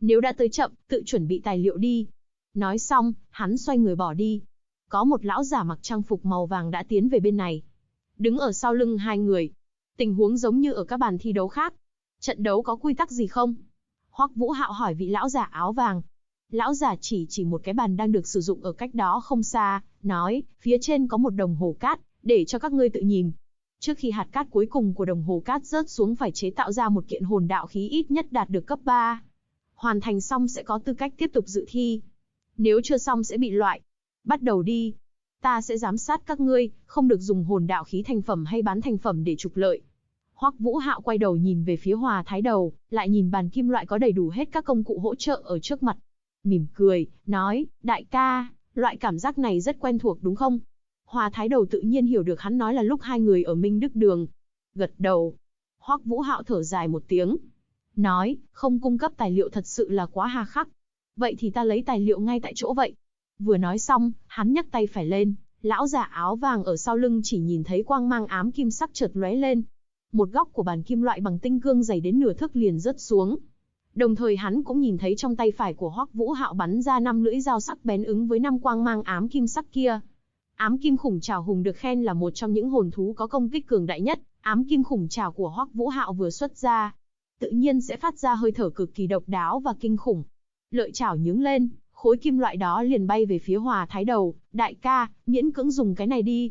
Nếu đã tới chậm, tự chuẩn bị tài liệu đi. Nói xong, hắn xoay người bỏ đi. Có một lão giả mặc trang phục màu vàng đã tiến về bên này. Đứng ở sau lưng hai người. Tình huống giống như ở các bàn thi đấu khác. Trận đấu có quy tắc gì không? Hoắc Vũ Hạo hỏi vị lão giả áo vàng. Lão giả chỉ một cái bàn đang được sử dụng ở cách đó không xa, nói, phía trên có một đồng hồ cát, để cho các ngươi tự nhìn. Trước khi hạt cát cuối cùng của đồng hồ cát rớt xuống phải chế tạo ra một kiện hồn đạo khí ít nhất đạt được cấp 3. Hoàn thành xong sẽ có tư cách tiếp tục dự thi. Nếu chưa xong sẽ bị loại. Bắt đầu đi. Ta sẽ giám sát các ngươi, không được dùng hồn đạo khí thành phẩm hay bán thành phẩm để trục lợi. Hoắc Vũ Hạo quay đầu nhìn về phía Hòa Thái Đầu, lại nhìn bàn kim loại có đầy đủ hết các công cụ hỗ trợ ở trước mặt. Mỉm cười, nói, đại ca, loại cảm giác này rất quen thuộc đúng không? Hòa Thái Đầu tự nhiên hiểu được hắn nói là lúc hai người ở Minh Đức Đường. Gật đầu. Hoắc Vũ Hạo thở dài một tiếng. Nói, không cung cấp tài liệu thật sự là quá hà khắc. Vậy thì ta lấy tài liệu ngay tại chỗ vậy. Vừa nói xong, hắn nhấc tay phải lên, lão giả áo vàng ở sau lưng chỉ nhìn thấy quang mang ám kim sắc chợt lóe lên. Một góc của bàn kim loại bằng tinh cương dày đến nửa thước liền rớt xuống. Đồng thời hắn cũng nhìn thấy trong tay phải của Hoắc Vũ Hạo bắn ra 5 lưỡi dao sắc bén ứng với 5 quang mang ám kim sắc kia. Ám kim khủng trảo hùng được khen là một trong những hồn thú có công kích cường đại nhất, ám kim khủng trảo của Hoắc Vũ Hạo vừa xuất ra, tự nhiên sẽ phát ra hơi thở cực kỳ độc đáo và kinh khủng. Lợi chảo nhướng lên, khối kim loại đó liền bay về phía Hòa Thái Đầu, đại ca, miễn cưỡng dùng cái này đi.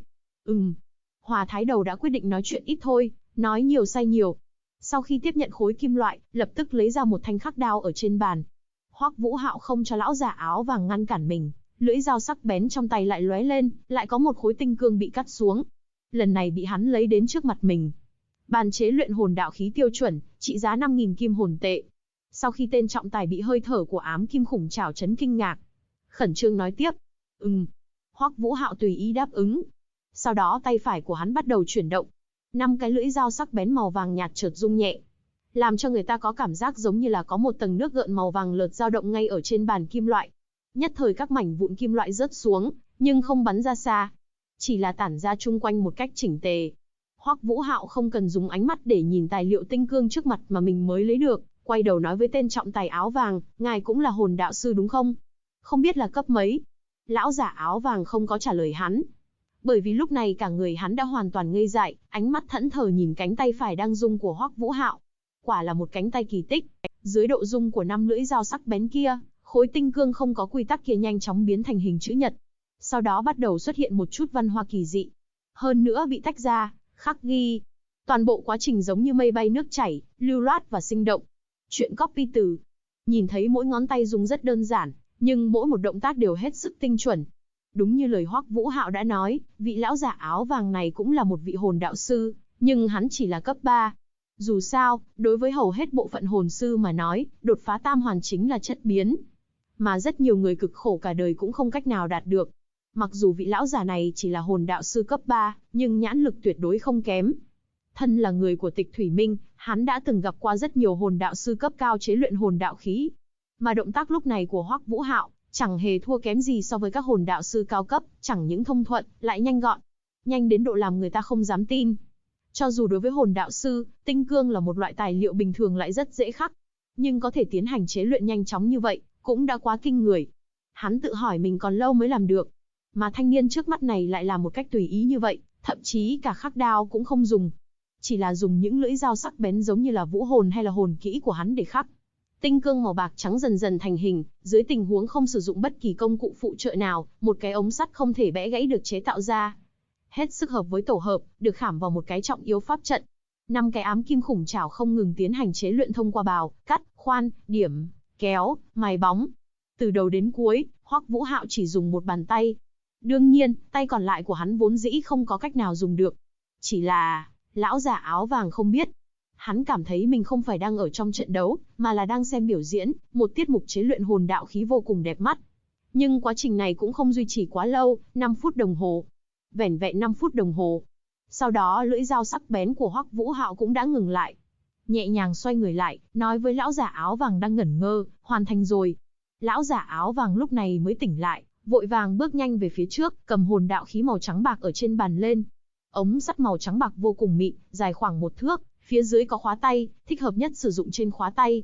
Hòa Thái Đầu đã quyết định nói chuyện ít thôi, nói nhiều sai nhiều. Sau khi tiếp nhận khối kim loại, lập tức lấy ra một thanh khắc đao ở trên bàn. Hoắc Vũ Hạo không cho lão giả áo vàng ngăn cản mình, lưỡi dao sắc bén trong tay lại lóe lên, lại có một khối tinh cương bị cắt xuống. Lần này bị hắn lấy đến trước mặt mình. Bàn chế luyện hồn đạo khí tiêu chuẩn, trị giá 5.000 kim hồn tệ. Sau khi tên trọng tài bị hơi thở của ám kim khủng trảo chấn kinh ngạc, khẩn trương nói tiếp. Hoắc Vũ Hạo tùy ý đáp ứng. Sau đó tay phải của hắn bắt đầu chuyển động. 5 cái lưỡi dao sắc bén màu vàng nhạt chợt rung nhẹ, làm cho người ta có cảm giác giống như là có một tầng nước gợn màu vàng lợt dao động ngay ở trên bàn kim loại. Nhất thời các mảnh vụn kim loại rớt xuống, nhưng không bắn ra xa, chỉ là tản ra chung quanh một cách chỉnh tề. Hoắc Vũ Hạo không cần dùng ánh mắt để nhìn tài liệu tinh cương trước mặt mà mình mới lấy được, quay đầu nói với tên trọng tài áo vàng, ngài cũng là hồn đạo sư đúng không? Không biết là cấp mấy? Lão giả áo vàng không có trả lời hắn, bởi vì lúc này cả người hắn đã hoàn toàn ngây dại, ánh mắt thẫn thờ nhìn cánh tay phải đang rung của Hoắc Vũ Hạo. Quả là một cánh tay kỳ tích, dưới độ rung của 5 lưỡi dao sắc bén kia, khối tinh cương không có quy tắc kia nhanh chóng biến thành hình chữ nhật. Sau đó bắt đầu xuất hiện một chút văn hoa kỳ dị. Hơn nữa bị tách ra, khắc ghi. Toàn bộ quá trình giống như mây bay nước chảy, lưu loát và sinh động. Chuyện copy từ. Nhìn thấy mỗi ngón tay rung rất đơn giản, nhưng mỗi một động tác đều hết sức tinh chuẩn. Đúng như lời Hoắc Vũ Hạo đã nói, vị lão giả áo vàng này cũng là một vị hồn đạo sư, nhưng hắn chỉ là cấp 3. Dù sao, đối với hầu hết bộ phận hồn sư mà nói, đột phá tam hoàn chính là chất biến, mà rất nhiều người cực khổ cả đời cũng không cách nào đạt được. Mặc dù vị lão giả này chỉ là hồn đạo sư cấp 3, nhưng nhãn lực tuyệt đối không kém. Thân là người của Tịch Thủy Minh, hắn đã từng gặp qua rất nhiều hồn đạo sư cấp cao chế luyện hồn đạo khí. Mà động tác lúc này của Hoắc Vũ Hạo chẳng hề thua kém gì so với các hồn đạo sư cao cấp, chẳng những thông thuận, lại nhanh gọn. Nhanh đến độ làm người ta không dám tin. Cho dù đối với hồn đạo sư, tinh cương là một loại tài liệu bình thường lại rất dễ khắc, nhưng có thể tiến hành chế luyện nhanh chóng như vậy, cũng đã quá kinh người. Hắn tự hỏi mình còn lâu mới làm được, mà thanh niên trước mắt này lại làm một cách tùy ý như vậy, thậm chí cả khắc đao cũng không dùng. Chỉ là dùng những lưỡi dao sắc bén giống như là vũ hồn hay là hồn kỹ của hắn để khắc. Tinh cương màu bạc trắng dần dần thành hình, dưới tình huống không sử dụng bất kỳ công cụ phụ trợ nào, một cái ống sắt không thể bẽ gãy được chế tạo ra. Hết sức hợp với tổ hợp, được khảm vào một cái trọng yếu pháp trận. 5 cái ám kim khủng trảo không ngừng tiến hành chế luyện thông qua bào, cắt, khoan, điểm, kéo, mài bóng. Từ đầu đến cuối, Hoắc Vũ Hạo chỉ dùng một bàn tay. Đương nhiên, tay còn lại của hắn vốn dĩ không có cách nào dùng được. Chỉ là, lão già áo vàng không biết. Hắn cảm thấy mình không phải đang ở trong trận đấu, mà là đang xem biểu diễn, một tiết mục chế luyện hồn đạo khí vô cùng đẹp mắt. Nhưng quá trình này cũng không duy trì quá lâu, 5 phút đồng hồ. Vẻn vẹn 5 phút đồng hồ. Sau đó lưỡi dao sắc bén của Hoắc Vũ Hạo cũng đã ngừng lại. Nhẹ nhàng xoay người lại, nói với lão giả áo vàng đang ngẩn ngơ, hoàn thành rồi. Lão giả áo vàng lúc này mới tỉnh lại, vội vàng bước nhanh về phía trước, cầm hồn đạo khí màu trắng bạc ở trên bàn lên. Ống sắt màu trắng bạc vô cùng mịn, dài khoảng 1 thước, phía dưới có khóa tay, thích hợp nhất sử dụng trên khóa tay.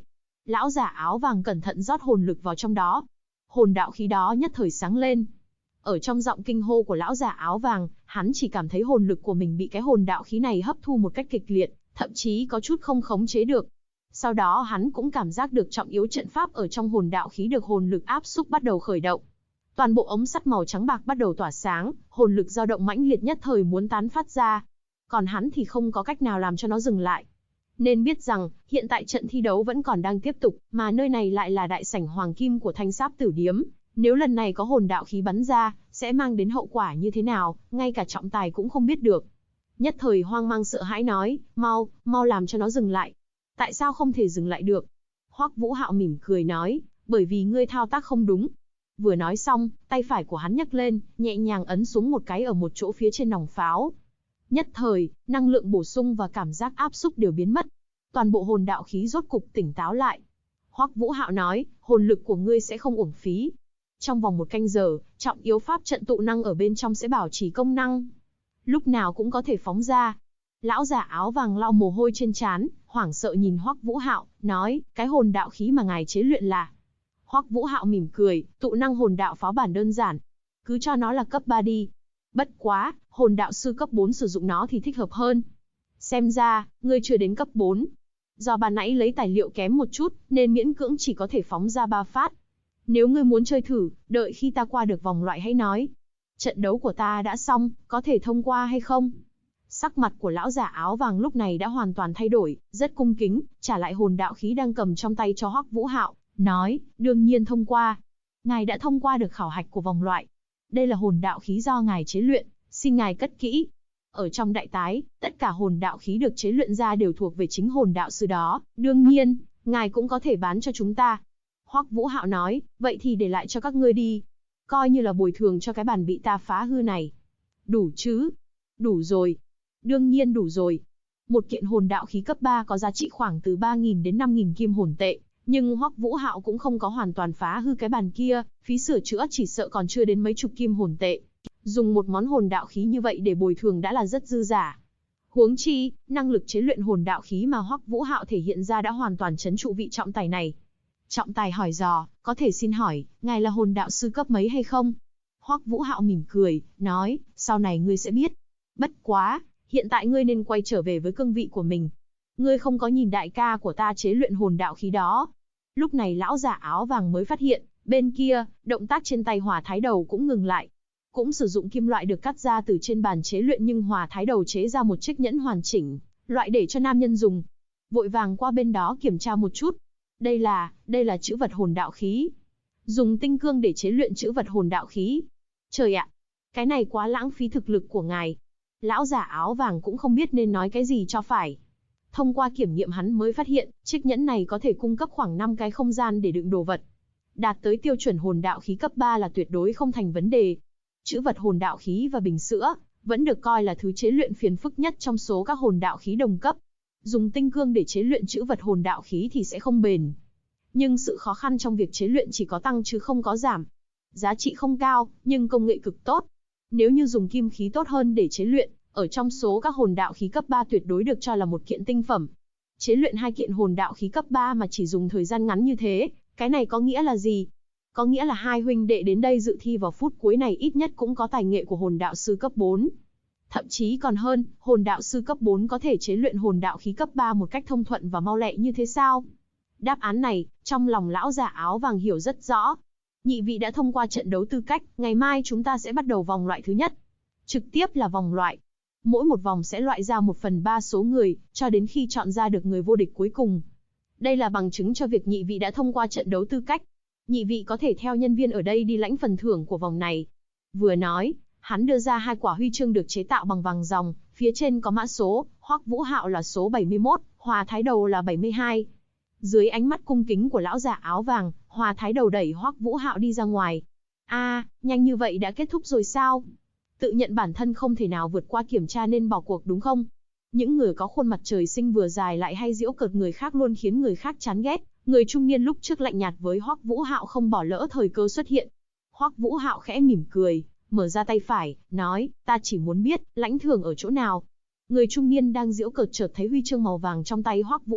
Lão giả áo vàng cẩn thận rót hồn lực vào trong đó. Hồn đạo khí đó nhất thời sáng lên. Ở trong giọng kinh hô của lão giả áo vàng, hắn chỉ cảm thấy hồn lực của mình bị cái hồn đạo khí này hấp thu một cách kịch liệt, thậm chí có chút không khống chế được. Sau đó hắn cũng cảm giác được trọng yếu trận pháp ở trong hồn đạo khí được hồn lực áp xúc bắt đầu khởi động. Toàn bộ ống sắt màu trắng bạc bắt đầu tỏa sáng, hồn lực dao động mãnh liệt nhất thời muốn tán phát ra. Còn hắn thì không có cách nào làm cho nó dừng lại. Nên biết rằng, hiện tại trận thi đấu vẫn còn đang tiếp tục, mà nơi này lại là đại sảnh hoàng kim của Thanh Sáp Tử Điếm. Nếu lần này có hồn đạo khí bắn ra, sẽ mang đến hậu quả như thế nào, ngay cả trọng tài cũng không biết được. Nhất thời hoang mang sợ hãi nói, mau làm cho nó dừng lại. Tại sao không thể dừng lại được? Hoắc Vũ Hạo mỉm cười nói, bởi vì ngươi thao tác không đúng. Vừa nói xong, tay phải của hắn nhấc lên, nhẹ nhàng ấn xuống một cái ở một chỗ phía trên nòng pháo. Nhất thời, năng lượng bổ sung và cảm giác áp xúc đều biến mất. Toàn bộ hồn đạo khí rốt cục tỉnh táo lại. Hoắc Vũ Hạo nói, hồn lực của ngươi sẽ không uổng phí. Trong vòng 1 canh giờ, trọng yếu pháp trận tụ năng ở bên trong sẽ bảo trì công năng. Lúc nào cũng có thể phóng ra. Lão giả áo vàng lau mồ hôi trên trán, hoảng sợ nhìn Hoắc Vũ Hạo, nói, cái hồn đạo khí mà ngài chế luyện là... Hoắc Vũ Hạo mỉm cười, tụ năng hồn đạo pháo bản đơn giản. Cứ cho nó là cấp 3 đi. Bất quá, hồn đạo sư cấp 4 sử dụng nó thì thích hợp hơn. Xem ra, ngươi chưa đến cấp 4. Do ban nãy lấy tài liệu kém một chút, nên miễn cưỡng chỉ có thể phóng ra 3 phát. Nếu ngươi muốn chơi thử, đợi khi ta qua được vòng loại hãy nói. Trận đấu của ta đã xong, có thể thông qua hay không? Sắc mặt của lão giả áo vàng lúc này đã hoàn toàn thay đổi, rất cung kính, trả lại hồn đạo khí đang cầm trong tay cho Hoắc Vũ Hạo, nói, đương nhiên thông qua. Ngài đã thông qua được khảo hạch của vòng loại. Đây là hồn đạo khí do ngài chế luyện, xin ngài cất kỹ. Ở trong đại tái, tất cả hồn đạo khí được chế luyện ra đều thuộc về chính hồn đạo sư đó, đương nhiên, ngài cũng có thể bán cho chúng ta. Hoắc Vũ Hạo nói, vậy thì để lại cho các ngươi đi. Coi như là bồi thường cho cái bàn bị ta phá hư này. Đủ chứ? Đủ rồi. Đương nhiên đủ rồi. Một kiện hồn đạo khí cấp 3 có giá trị khoảng từ 3.000 đến 5.000 kim hồn tệ. Nhưng Hoắc Vũ Hạo cũng không có hoàn toàn phá hư cái bàn kia, phí sửa chữa chỉ sợ còn chưa đến mấy chục kim hồn tệ. Dùng một món hồn đạo khí như vậy để bồi thường đã là rất dư giả. Huống chi, năng lực chế luyện hồn đạo khí mà Hoắc Vũ Hạo thể hiện ra đã hoàn toàn trấn trụ vị trọng tài này. Trọng tài hỏi dò, có thể xin hỏi, ngài là hồn đạo sư cấp mấy hay không? Hoắc Vũ Hạo mỉm cười, nói, sau này ngươi sẽ biết. Bất quá, hiện tại ngươi nên quay trở về với cương vị của mình. Ngươi không có nhìn đại ca của ta chế luyện hồn đạo khí đó. Lúc này lão giả áo vàng mới phát hiện, bên kia, động tác trên tay Hỏa Thái Đầu cũng ngừng lại. Cũng sử dụng kim loại được cắt ra từ trên bàn chế luyện nhưng Hỏa Thái Đầu chế ra một chiếc nhẫn hoàn chỉnh, loại để cho nam nhân dùng. Vội vàng qua bên đó kiểm tra một chút. Đây là chữ vật hồn đạo khí. Dùng tinh cương để chế luyện chữ vật hồn đạo khí. Trời ạ, cái này quá lãng phí thực lực của ngài. Lão giả áo vàng cũng không biết nên nói cái gì cho phải. Thông qua kiểm nghiệm hắn mới phát hiện, chiếc nhẫn này có thể cung cấp khoảng 5 cái không gian để đựng đồ vật. Đạt tới tiêu chuẩn hồn đạo khí cấp 3 là tuyệt đối không thành vấn đề. Chữ vật hồn đạo khí và bình sữa vẫn được coi là thứ chế luyện phiền phức nhất trong số các hồn đạo khí đồng cấp. Dùng tinh cương để chế luyện chữ vật hồn đạo khí thì sẽ không bền. Nhưng sự khó khăn trong việc chế luyện chỉ có tăng chứ không có giảm. Giá trị không cao, nhưng công nghệ cực tốt. Nếu như dùng kim khí tốt hơn để chế luyện, ở trong số các hồn đạo khí cấp 3 tuyệt đối được cho là một kiện tinh phẩm. Chế luyện 2 kiện hồn đạo khí cấp 3 mà chỉ dùng thời gian ngắn như thế, cái này có nghĩa là gì? Có nghĩa là hai huynh đệ đến đây dự thi vào phút cuối này ít nhất cũng có tài nghệ của hồn đạo sư cấp 4. Thậm chí còn hơn, hồn đạo sư cấp 4 có thể chế luyện hồn đạo khí cấp 3 một cách thông thuận và mau lẹ như thế sao? Đáp án này, trong lòng lão giả áo vàng hiểu rất rõ. Nhị vị đã thông qua trận đấu tư cách, ngày mai chúng ta sẽ bắt đầu vòng loại thứ nhất. Trực tiếp là vòng loại. Mỗi một vòng sẽ loại ra 1/3 số người, cho đến khi chọn ra được người vô địch cuối cùng. Đây là bằng chứng cho việc nhị vị đã thông qua trận đấu tư cách. Nhị vị có thể theo nhân viên ở đây đi lãnh phần thưởng của vòng này. Vừa nói, hắn đưa ra 2 quả huy chương được chế tạo bằng vàng ròng, phía trên có mã số, Hoắc Vũ Hạo là số 71, Hỏa Thái Đầu là 72. Dưới ánh mắt cung kính của lão giả áo vàng, Hỏa Thái Đầu đẩy Hoắc Vũ Hạo đi ra ngoài. Nhanh như vậy đã kết thúc rồi sao? Tự nhận bản thân không thể nào vượt qua kiểm tra nên bỏ cuộc đúng không? Những người có khuôn mặt trời sinh vừa dài lại hay giễu cợt người khác luôn khiến người khác chán ghét. Người trung niên lúc trước lạnh nhạt với Hoắc Vũ Hạo không bỏ lỡ thời cơ xuất hiện. Hoắc Vũ Hạo khẽ mỉm cười, mở ra tay phải, nói, ta chỉ muốn biết, lãnh thưởng ở chỗ nào. Người trung niên đang giễu cợt chợt thấy huy chương màu vàng trong tay Hoắc Vũ Hạo,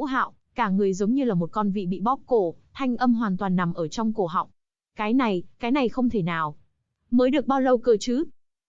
cả người giống như là một con vị bị bóp cổ, thanh âm hoàn toàn nằm ở trong cổ họng. Cái này không thể nào. Mới được bao lâu cơ chứ?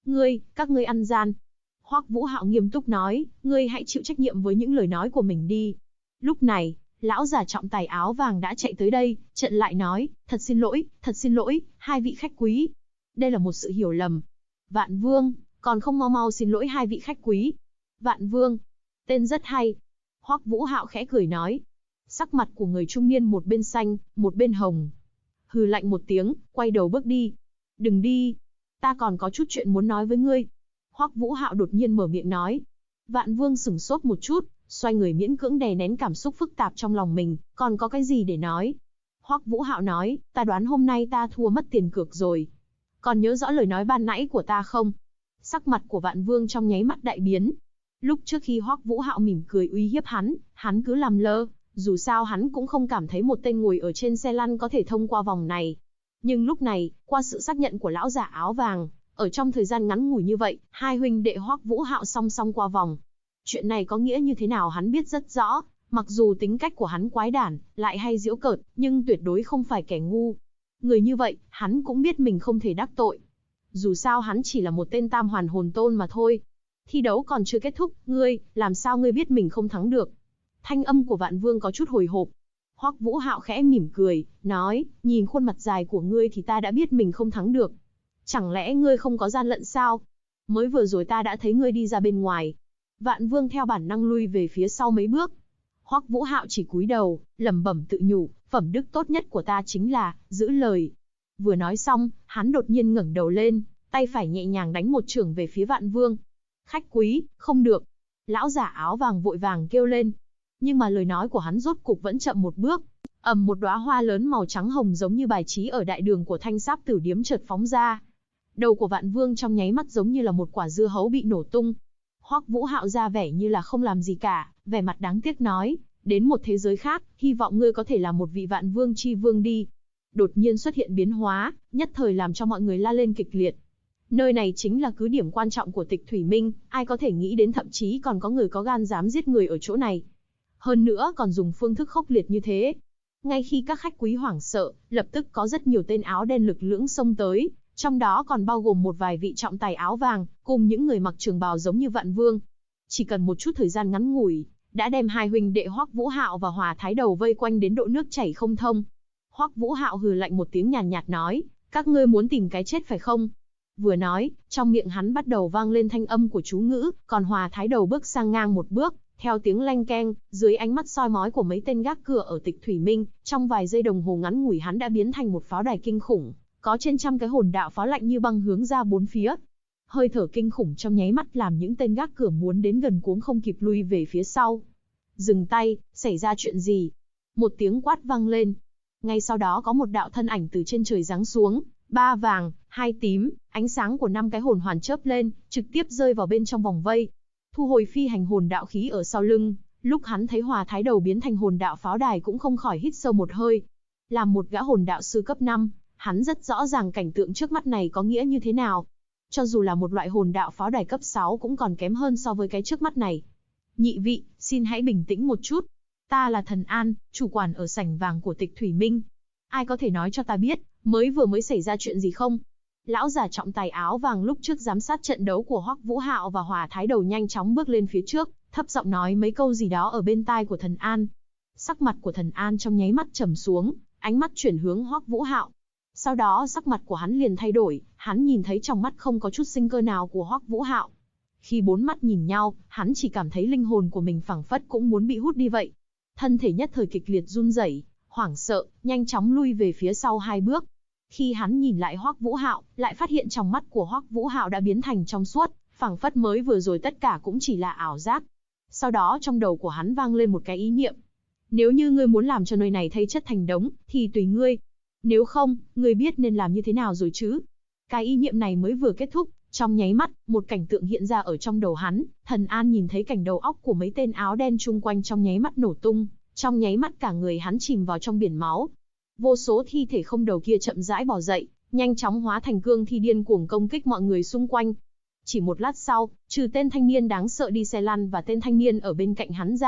Các ngươi ăn gian. Hoắc Vũ Hạo nghiêm túc nói, ngươi hãy chịu trách nhiệm với những lời nói của mình đi. Lúc này, lão già trọng tài áo vàng đã chạy tới đây, chặn lại nói, thật xin lỗi, hai vị khách quý. Đây là một sự hiểu lầm. Vạn Vương, còn không mau mau xin lỗi hai vị khách quý. Vạn Vương, tên rất hay. Hoắc Vũ Hạo khẽ cười nói. Sắc mặt của người trung niên một bên xanh, một bên hồng. Hừ lạnh một tiếng, quay đầu bước đi. Đừng đi, ta còn có chút chuyện muốn nói với ngươi. Hoắc Vũ Hạo đột nhiên mở miệng nói. Vạn Vương sửng sốt một chút, xoay người miễn cưỡng đè nén cảm xúc phức tạp trong lòng mình, còn có cái gì để nói. Hoắc Vũ Hạo nói, ta đoán hôm nay ta thua mất tiền cược rồi. Còn nhớ rõ lời nói ban nãy của ta không? Sắc mặt của Vạn Vương trong nháy mắt đại biến. Lúc trước khi Hoắc Vũ Hạo mỉm cười uy hiếp hắn cứ làm lơ, dù sao hắn cũng không cảm thấy một tên ngồi ở trên xe lăn có thể thông qua vòng này. Nhưng lúc này, qua sự xác nhận của lão giả áo vàng, ở trong thời gian ngắn ngủi như vậy, hai huynh đệ Hoắc Vũ Hạo song song qua vòng. Chuyện này có nghĩa như thế nào hắn biết rất rõ, mặc dù tính cách của hắn quái đản, lại hay giễu cợt, nhưng tuyệt đối không phải kẻ ngu. Người như vậy, hắn cũng biết mình không thể đắc tội. Dù sao hắn chỉ là một tên tam hoàn hồn tôn mà thôi. Thi đấu còn chưa kết thúc, làm sao ngươi biết mình không thắng được? Thanh âm của Vạn Vương có chút hồi hộp. Hoắc Vũ Hạo khẽ mỉm cười, nói, nhìn khuôn mặt dài của ngươi thì ta đã biết mình không thắng được. Chẳng lẽ ngươi không có gian lận sao? Mới vừa rồi ta đã thấy ngươi đi ra bên ngoài. Vạn Vương theo bản năng lui về phía sau mấy bước. Hoắc Vũ Hạo chỉ cúi đầu, lẩm bẩm tự nhủ, phẩm đức tốt nhất của ta chính là giữ lời. Vừa nói xong, hắn đột nhiên ngẩng đầu lên, tay phải nhẹ nhàng đánh một chưởng về phía Vạn Vương. Khách quý, không được. Lão giả áo vàng vội vàng kêu lên. Nhưng mà lời nói của hắn rốt cục vẫn chậm một bước. Một đóa hoa lớn màu trắng hồng giống như bài trí ở đại đường của Thanh Sáp Tử Điếm chợt phóng ra. Đầu của Vạn Vương trong nháy mắt giống như là một quả dưa hấu bị nổ tung. Hoắc Vũ Hạo ra vẻ như là không làm gì cả, vẻ mặt đáng tiếc nói, đến một thế giới khác, hy vọng ngươi có thể là một vị Vạn Vương chi vương đi. Đột nhiên xuất hiện biến hóa, nhất thời làm cho mọi người la lên kịch liệt. Nơi này chính là cứ điểm quan trọng của Tịch Thủy Minh, ai có thể nghĩ đến thậm chí còn có người có gan dám giết người ở chỗ này. Hơn nữa còn dùng phương thức khốc liệt như thế. Ngay khi các khách quý hoảng sợ, lập tức có rất nhiều tên áo đen lực lưỡng xông tới, trong đó còn bao gồm một vài vị trọng tài áo vàng, cùng những người mặc trường bào giống như Vạn Vương. Chỉ cần một chút thời gian ngắn ngủi, đã đem hai huynh đệ Hoắc Vũ Hạo và Hòa Thái Đầu vây quanh đến độ nước chảy không thông. Hoắc Vũ Hạo hừ lạnh một tiếng nhàn nhạt nói, các ngươi muốn tìm cái chết phải không? Vừa nói, trong miệng hắn bắt đầu vang lên thanh âm của chú ngữ, còn Hòa Thái Đầu bước sang ngang một bước, theo tiếng leng keng, dưới ánh mắt soi mói của mấy tên gác cửa ở Tịch Thủy Minh, trong vài giây đồng hồ ngắn ngủi hắn đã biến thành một pháo đài kinh khủng, có trên trăm cái hồn đạo pháo lạnh như băng hướng ra bốn phía. Hơi thở kinh khủng trong nháy mắt làm những tên gác cửa muốn đến gần cuống không kịp lui về phía sau. Dừng tay, xảy ra chuyện gì? Một tiếng quát vang lên. Ngay sau đó có một đạo thân ảnh từ trên trời giáng xuống, 3 vàng, 2 tím, ánh sáng của 5 cái hồn hoàn chớp lên, trực tiếp rơi vào bên trong vòng vây. Thu hồi phi hành hồn đạo khí ở sau lưng, lúc hắn thấy Hòa Thái Đầu biến thành hồn đạo pháo đài cũng không khỏi hít sâu một hơi. Làm một gã hồn đạo sư cấp 5, hắn rất rõ ràng cảnh tượng trước mắt này có nghĩa như thế nào. Cho dù là một loại hồn đạo pháo đài cấp 6 cũng còn kém hơn so với cái trước mắt này. Nhị vị, xin hãy bình tĩnh một chút. Ta là Thần An, chủ quản ở sảnh vàng của Tịch Thủy Minh. Ai có thể nói cho ta biết, mới xảy ra chuyện gì không? Lão già trọng tài áo vàng lúc trước giám sát trận đấu của Hoắc Vũ Hạo và Hòa Thái Đầu nhanh chóng bước lên phía trước, thấp giọng nói mấy câu gì đó ở bên tai của Thần An. Sắc mặt của Thần An trong nháy mắt trầm xuống, ánh mắt chuyển hướng Hoắc Vũ Hạo. Sau đó sắc mặt của hắn liền thay đổi, hắn nhìn thấy trong mắt không có chút sinh cơ nào của Hoắc Vũ Hạo. Khi bốn mắt nhìn nhau, hắn chỉ cảm thấy linh hồn của mình phảng phất cũng muốn bị hút đi vậy. Thân thể nhất thời kịch liệt run rẩy, hoảng sợ, nhanh chóng lui về phía sau 2 bước. Khi hắn nhìn lại Hoắc Vũ Hạo, lại phát hiện trong mắt của Hoắc Vũ Hạo đã biến thành trong suốt, phảng phất mới vừa rồi tất cả cũng chỉ là ảo giác. Sau đó trong đầu của hắn vang lên một cái ý niệm. Nếu như ngươi muốn làm cho nơi này thây chất thành đống, thì tùy ngươi. Nếu không, ngươi biết nên làm như thế nào rồi chứ? Cái ý niệm này mới vừa kết thúc, trong nháy mắt, một cảnh tượng hiện ra ở trong đầu hắn. Thần An nhìn thấy cảnh đầu óc của mấy tên áo đen chung quanh trong nháy mắt nổ tung, trong nháy mắt cả người hắn chìm vào trong biển máu. Vô số thi thể không đầu kia chậm rãi bò dậy, nhanh chóng hóa thành cương thi điên cuồng công kích mọi người xung quanh. Chỉ một lát sau, trừ tên thanh niên đáng sợ đi xe lăn và tên thanh niên ở bên cạnh hắn ra,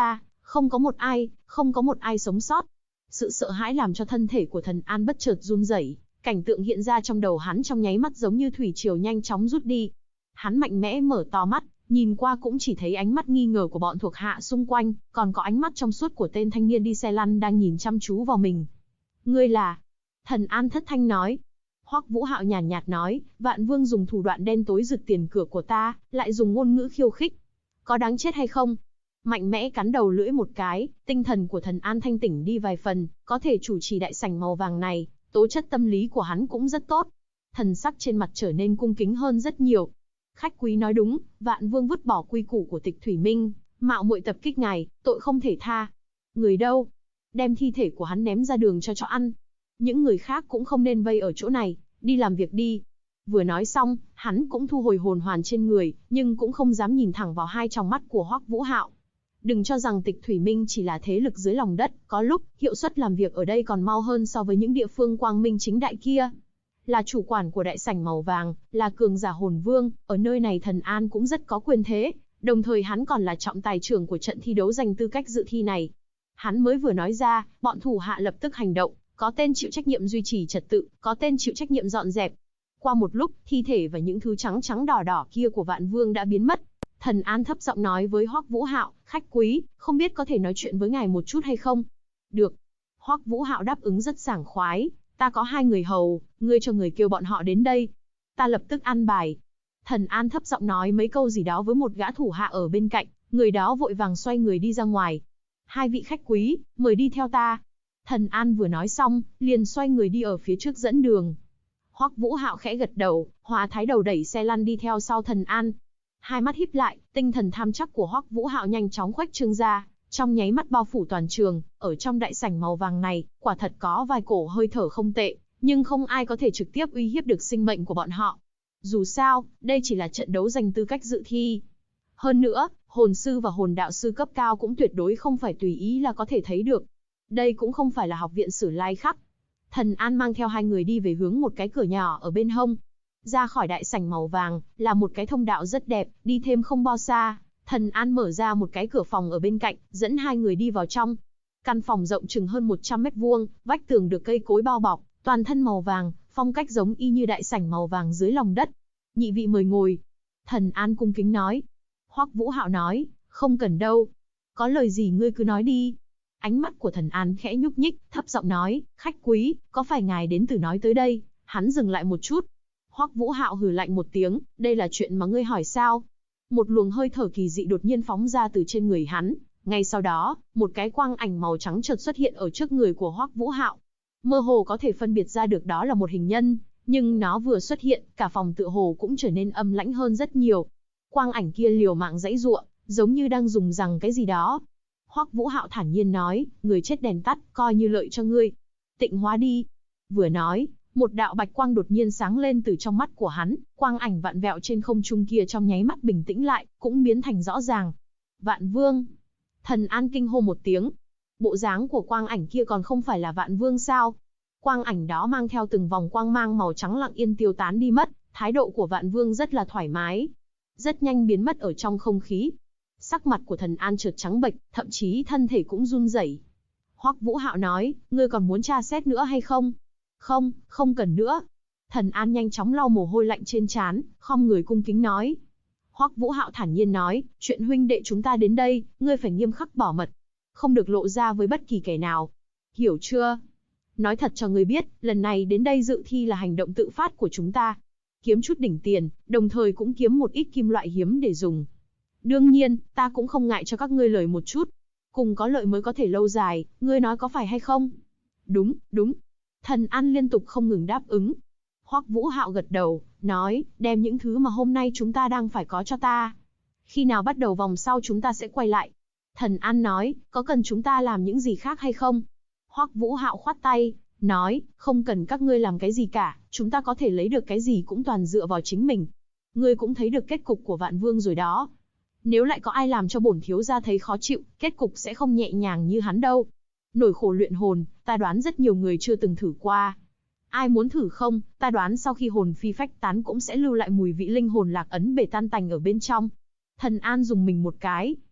Không có một ai sống sót. Sự sợ hãi làm cho thân thể của Thần An bất chợt run rẩy, cảnh tượng hiện ra trong đầu hắn trong nháy mắt giống như thủy triều nhanh chóng rút đi. Hắn mạnh mẽ mở to mắt, nhìn qua cũng chỉ thấy ánh mắt nghi ngờ của bọn thuộc hạ xung quanh, còn có ánh mắt trong suốt của tên thanh niên đi xe lăn đang nhìn chăm chú vào mình. Ngươi là? Thần An thất thanh nói. Hoắc Vũ Hạo nhàn nhạt nói, Vạn Vương dùng thủ đoạn đen tối rực tiền cửa của ta, lại dùng ngôn ngữ khiêu khích. Có đáng chết hay không? Mạnh mẽ cắn đầu lưỡi một cái, tinh thần của Thần An thanh tỉnh đi vài phần, có thể chủ trì đại sảnh màu vàng này, tố chất tâm lý của hắn cũng rất tốt. Thần sắc trên mặt trở nên cung kính hơn rất nhiều. Khách quý nói đúng, Vạn Vương vứt bỏ quy củ của Tịch Thủy Minh, mạo muội tập kích ngài, tội không thể tha. Người đâu? Đem thi thể của hắn ném ra đường cho chó ăn. Những người khác cũng không nên vây ở chỗ này, đi làm việc đi. Vừa nói xong, hắn cũng thu hồi hồn hoàn trên người, nhưng cũng không dám nhìn thẳng vào hai tròng mắt của Hoắc Vũ Hạo. Đừng cho rằng Tịch Thủy Minh chỉ là thế lực dưới lòng đất, có lúc, hiệu suất làm việc ở đây còn mau hơn so với những địa phương quang minh chính đại kia. Là chủ quản của đại sảnh màu vàng, là cường giả hồn vương, ở nơi này Thần An cũng rất có quyền thế, đồng thời hắn còn là trọng tài trưởng của trận thi đấu giành tư cách dự thi này. Hắn mới vừa nói ra, bọn thủ hạ lập tức hành động, có tên chịu trách nhiệm duy trì trật tự, có tên chịu trách nhiệm dọn dẹp. Qua một lúc, thi thể và những thứ trắng trắng đỏ đỏ kia của Vạn Vương đã biến mất. Thần An thấp giọng nói với Hoắc Vũ Hạo, khách quý, không biết có thể nói chuyện với ngài một chút hay không? Được. Hoắc Vũ Hạo đáp ứng rất sảng khoái, ta có 2 người hầu, ngươi cho người kêu bọn họ đến đây. Ta lập tức an bài. Thần An thấp giọng nói mấy câu gì đó với một gã thủ hạ ở bên cạnh, người đó vội vàng xoay người đi ra ngoài. 2 vị khách quý, mời đi theo ta. Thần An vừa nói xong, liền xoay người đi ở phía trước dẫn đường. Hoắc Vũ Hạo khẽ gật đầu, hóa thái đầu đẩy xe lăn đi theo sau Thần An. Hai mắt híp lại, tinh thần tham chắc của Hoắc Vũ Hạo nhanh chóng khuếch trương ra, trong nháy mắt bao phủ toàn trường. Ở trong đại sảnh màu vàng này, quả thật có vài cổ hơi thở không tệ, nhưng không ai có thể trực tiếp uy hiếp được sinh mệnh của bọn họ. Dù sao, đây chỉ là trận đấu giành tư cách dự thi. Hơn nữa, hồn sư và hồn đạo sư cấp cao cũng tuyệt đối không phải tùy ý là có thể thấy được. Đây cũng không phải là học viện Sử Lai Khắc. Thần An mang theo 2 người đi về hướng một cái cửa nhỏ ở bên hông. Ra khỏi đại sảnh màu vàng, là một cái thông đạo rất đẹp, đi thêm không bao xa. Thần An mở ra một cái cửa phòng ở bên cạnh, dẫn 2 người đi vào trong. Căn phòng rộng chừng hơn 100 mét vuông, vách tường được cây cối bao bọc, toàn thân màu vàng, phong cách giống y như đại sảnh màu vàng dưới lòng đất. Nhị vị mời ngồi. Thần An cung kính nói. Hoắc Vũ Hạo nói, không cần đâu. Có lời gì ngươi cứ nói đi. Ánh mắt của Thần An khẽ nhúc nhích, thấp giọng nói, khách quý, có phải ngài đến từ nói tới đây? Hắn dừng lại một chút. Hoắc Vũ Hạo hừ lạnh một tiếng, đây là chuyện mà ngươi hỏi sao? Một luồng hơi thở kỳ dị đột nhiên phóng ra từ trên người hắn. Ngay sau đó, một cái quang ảnh màu trắng chợt xuất hiện ở trước người của Hoắc Vũ Hạo. Mơ hồ có thể phân biệt ra được đó là một hình nhân, nhưng nó vừa xuất hiện, cả phòng tựa hồ cũng trở nên âm lãnh hơn rất nhiều. Quang ảnh kia liều mạng giãy giụa, giống như đang dùng rằng cái gì đó. Hoắc Vũ Hạo thản nhiên nói, người chết đèn tắt, coi như lợi cho ngươi. Tịnh hóa đi. Vừa nói, một đạo bạch quang đột nhiên sáng lên từ trong mắt của hắn, quang ảnh vạn vẹo trên không trung kia trong nháy mắt bình tĩnh lại, cũng biến thành rõ ràng. Vạn Vương. Thần An kinh hô một tiếng. Bộ dáng của quang ảnh kia còn không phải là Vạn Vương sao? Quang ảnh đó mang theo từng vòng quang mang màu trắng lặng yên tiêu tán đi mất, thái độ của Vạn Vương rất là thoải mái. Rất nhanh biến mất ở trong không khí. Sắc mặt của Thần An chợt trắng bệch, thậm chí thân thể cũng run rẩy. Hoắc Vũ Hạo nói, ngươi còn muốn tra xét nữa hay không? Không, không cần nữa. Thần An nhanh chóng lau mồ hôi lạnh trên trán, khom người cung kính nói. Hoắc Vũ Hạo thản nhiên nói, chuyện huynh đệ chúng ta đến đây, ngươi phải nghiêm khắc bảo mật, không được lộ ra với bất kỳ kẻ nào. Hiểu chưa? Nói thật cho ngươi biết, lần này đến đây dự thi là hành động tự phát của chúng ta. Kiếm chút đỉnh tiền, đồng thời cũng kiếm một ít kim loại hiếm để dùng. Đương nhiên, ta cũng không ngại cho các ngươi lời một chút. Cùng có lợi mới có thể lâu dài, ngươi nói có phải hay không? Đúng, đúng. Thần An liên tục không ngừng đáp ứng. Hoắc Vũ Hạo gật đầu, nói, đem những thứ mà hôm nay chúng ta đang phải có cho ta. Khi nào bắt đầu vòng sau chúng ta sẽ quay lại. Thần An nói, có cần chúng ta làm những gì khác hay không? Hoắc Vũ Hạo khoát tay, nói, không cần các ngươi làm cái gì cả, chúng ta có thể lấy được cái gì cũng toàn dựa vào chính mình. Ngươi cũng thấy được kết cục của Vạn Vương rồi đó. Nếu lại có ai làm cho bổn thiếu gia thấy khó chịu, kết cục sẽ không nhẹ nhàng như hắn đâu. Nổi khổ luyện hồn, ta đoán rất nhiều người chưa từng thử qua. Ai muốn thử không, ta đoán sau khi hồn phi phách tán cũng sẽ lưu lại mùi vị linh hồn lạc ấn bể tan tành ở bên trong. Thần An dùng mình một cái.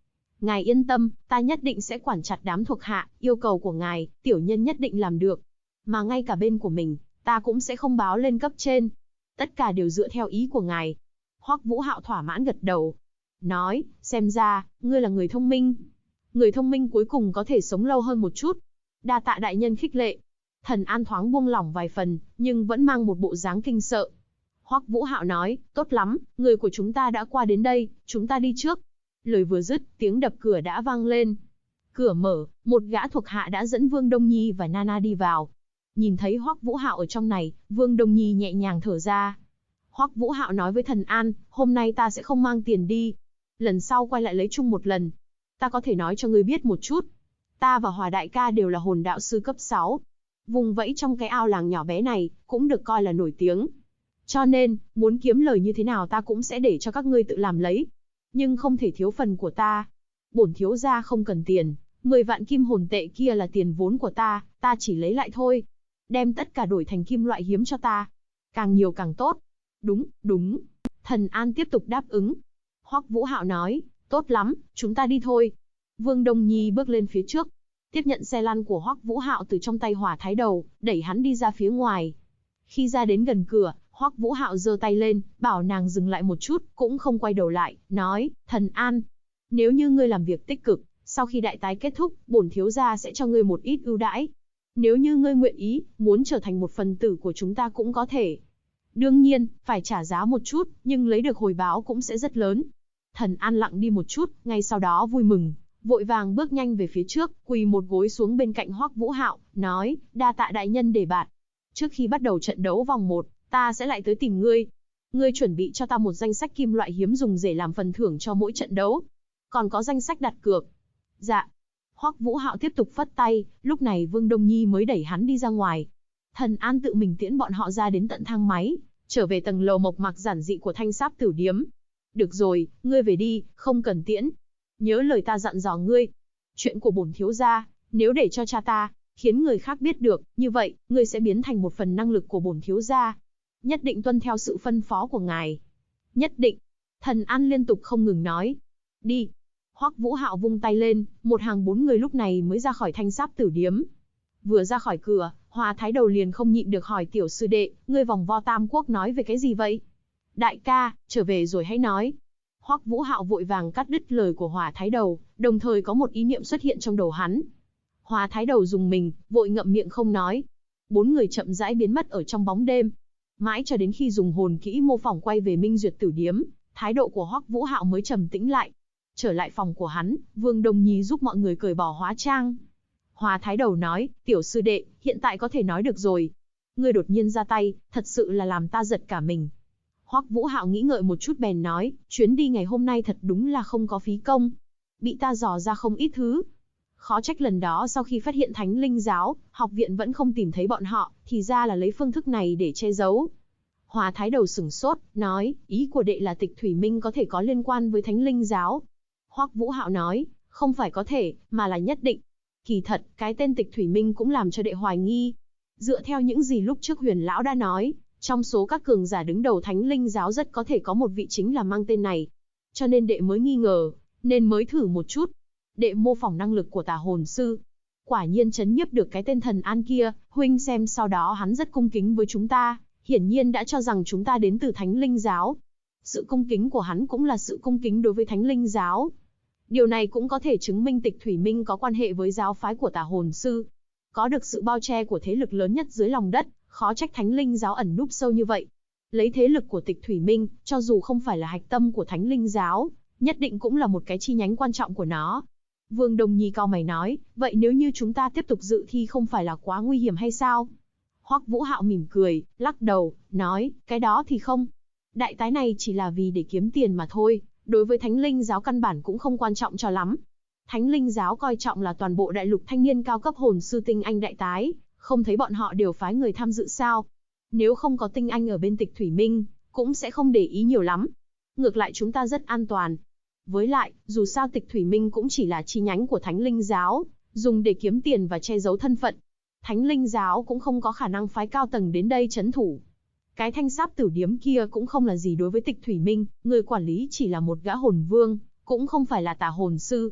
Ngài yên tâm, ta nhất định sẽ quản chặt đám thuộc hạ, yêu cầu của ngài, tiểu nhân nhất định làm được. Mà ngay cả bên của mình, ta cũng sẽ không báo lên cấp trên. Tất cả đều dựa theo ý của ngài. Hoắc Vũ Hạo thỏa mãn gật đầu. Nói, xem ra, ngươi là người thông minh. Người thông minh cuối cùng có thể sống lâu hơn một chút. Đa tạ đại nhân khích lệ. Thần An thoáng buông lỏng vài phần, nhưng vẫn mang một bộ dáng kinh sợ. Hoắc Vũ Hạo nói, tốt lắm, người của chúng ta đã qua đến đây, chúng ta đi trước. Lời vừa dứt, tiếng đập cửa đã vang lên. Cửa mở, một gã thuộc hạ đã dẫn Vương Đông Nhi và Nana đi vào. Nhìn thấy Hoắc Vũ Hạo ở trong này, Vương Đông Nhi nhẹ nhàng thở ra. Hoắc Vũ Hạo nói với Thần An, hôm nay ta sẽ không mang tiền đi. Lần sau quay lại lấy chung một lần. Ta có thể nói cho ngươi biết một chút. Ta và Hòa đại ca đều là hồn đạo sư cấp 6. Vùng vẫy trong cái ao làng nhỏ bé này, cũng được coi là nổi tiếng. Cho nên, muốn kiếm lời như thế nào ta cũng sẽ để cho các ngươi tự làm lấy. Nhưng không thể thiếu phần của ta. Bổn thiếu gia không cần tiền, 10 vạn kim hồn tệ kia là tiền vốn của ta chỉ lấy lại thôi. Đem tất cả đổi thành kim loại hiếm cho ta. Càng nhiều càng tốt. Đúng, đúng. Thần An tiếp tục đáp ứng. Hoắc Vũ Hạo nói, tốt lắm, chúng ta đi thôi. Vương Đông Nhi bước lên phía trước, tiếp nhận xe lăn của Hoắc Vũ Hạo từ trong tay Hỏa Thái Đầu, đẩy hắn đi ra phía ngoài. Khi ra đến gần cửa, Hoắc Vũ Hạo giơ tay lên, bảo nàng dừng lại một chút, cũng không quay đầu lại, nói, Thần An, nếu như ngươi làm việc tích cực, sau khi đại tái kết thúc, bổn thiếu gia sẽ cho ngươi một ít ưu đãi. Nếu như ngươi nguyện ý, muốn trở thành một phần tử của chúng ta cũng có thể. Đương nhiên, phải trả giá một chút, nhưng lấy được hồi báo cũng sẽ rất lớn. Thần An lặng đi một chút, ngay sau đó vui mừng, vội vàng bước nhanh về phía trước, quỳ một gối xuống bên cạnh Hoắc Vũ Hạo, nói, đa tạ đại nhân đề bạt. Trước khi bắt đầu trận đấu vòng 1, ta sẽ lại tới tìm ngươi. Ngươi chuẩn bị cho ta một danh sách kim loại hiếm dùng để làm phần thưởng cho mỗi trận đấu. Còn có danh sách đặt cược. Dạ. Hoắc Vũ Hạo tiếp tục phất tay, lúc này Vương Đông Nhi mới đẩy hắn đi ra ngoài. Thần An tự mình tiễn bọn họ ra đến tận thang máy, trở về tầng lầu mộc mạc giản dị của Thanh Sáp Tử Điếm. Được rồi, ngươi về đi, không cần tiễn. Nhớ lời ta dặn dò ngươi. Chuyện của bổn thiếu gia, nếu để cho cha ta, khiến người khác biết được, như vậy, ngươi sẽ biến thành một phần năng lực của bổn thiếu gia. Nhất định tuân theo sự phân phó của ngài. Nhất định. Thần An liên tục không ngừng nói. Đi. Hoắc Vũ Hạo vung tay lên, một hàng 4 người lúc này mới ra khỏi Thanh Sáp Tử Điếm. Vừa ra khỏi cửa, Hòa Thái Đầu liền không nhịn được hỏi tiểu sư đệ, ngươi vòng vo Tam Quốc nói về cái gì vậy? Đại ca, trở về rồi hãy nói. Hoắc Vũ Hạo vội vàng cắt đứt lời của Hòa Thái Đầu, đồng thời có một ý niệm xuất hiện trong đầu hắn. Hòa Thái Đầu dùng mình, vội ngậm miệng không nói. 4 người chậm rãi biến mất ở trong bóng đêm. Mãi cho đến khi dùng hồn kỹ mô phỏng quay về Minh Duyệt Tử Điếm, thái độ của Hoắc Vũ Hạo mới trầm tĩnh lại. Trở lại phòng của hắn, Vương Đông Nhi giúp mọi người cởi bỏ hóa trang. Hòa Thái Đầu nói, tiểu sư đệ, hiện tại có thể nói được rồi. Ngươi đột nhiên ra tay, thật sự là làm ta giật cả mình. Hoắc Vũ Hạo nghĩ ngợi một chút bèn nói, chuyến đi ngày hôm nay thật đúng là không có phí công. Bị ta dò ra không ít thứ. Khó trách lần đó sau khi phát hiện Thánh Linh Giáo, học viện vẫn không tìm thấy bọn họ, thì ra là lấy phương thức này để che giấu. Hòa Thái Đầu sửng sốt, nói, ý của đệ là Tịch Thủy Minh có thể có liên quan với Thánh Linh Giáo. Hoắc Vũ Hạo nói, không phải có thể, mà là nhất định. Kỳ thật, cái tên Tịch Thủy Minh cũng làm cho đệ hoài nghi. Dựa theo những gì lúc trước Huyền Lão đã nói, trong số các cường giả đứng đầu Thánh Linh Giáo rất có thể có một vị chính là mang tên này. Cho nên đệ mới nghi ngờ, nên mới thử một chút. Đệ mô phỏng năng lực của Tà Hồn Sư. Quả nhiên chấn nhiếp được cái tên Thần An kia, huynh xem sau đó hắn rất cung kính với chúng ta, hiển nhiên đã cho rằng chúng ta đến từ Thánh Linh Giáo. Sự cung kính của hắn cũng là sự cung kính đối với Thánh Linh Giáo. Điều này cũng có thể chứng minh Tịch Thủy Minh có quan hệ với giáo phái của Tà Hồn Sư. Có được sự bao che của thế lực lớn nhất dưới lòng đất, khó trách Thánh Linh Giáo ẩn núp sâu như vậy. Lấy thế lực của Tịch Thủy Minh, cho dù không phải là hạch tâm của Thánh Linh Giáo, nhất định cũng là một cái chi nhánh quan trọng của nó. Vương Đông Nhi cau mày nói, vậy nếu như chúng ta tiếp tục dự thi không phải là quá nguy hiểm hay sao? Hoắc Vũ Hạo mỉm cười, lắc đầu, nói, cái đó thì không. Đại tái này chỉ là vì để kiếm tiền mà thôi, đối với Thánh Linh Giáo căn bản cũng không quan trọng cho lắm. Thánh Linh Giáo coi trọng là toàn bộ đại lục thanh niên cao cấp hồn sư tinh anh đại tái, không thấy bọn họ đều phái người tham dự sao? Nếu không có tinh anh ở bên Tịch Thủy Minh, cũng sẽ không để ý nhiều lắm. Ngược lại chúng ta rất an toàn. Với lại, dù sao Tịch Thủy Minh cũng chỉ là chi nhánh của Thánh Linh Giáo, dùng để kiếm tiền và che giấu thân phận. Thánh Linh Giáo cũng không có khả năng phái cao tầng đến đây trấn thủ. Cái Thanh Sáp Tử Điếm kia cũng không là gì đối với Tịch Thủy Minh, người quản lý chỉ là một gã hồn vương, cũng không phải là Tà Hồn Sư.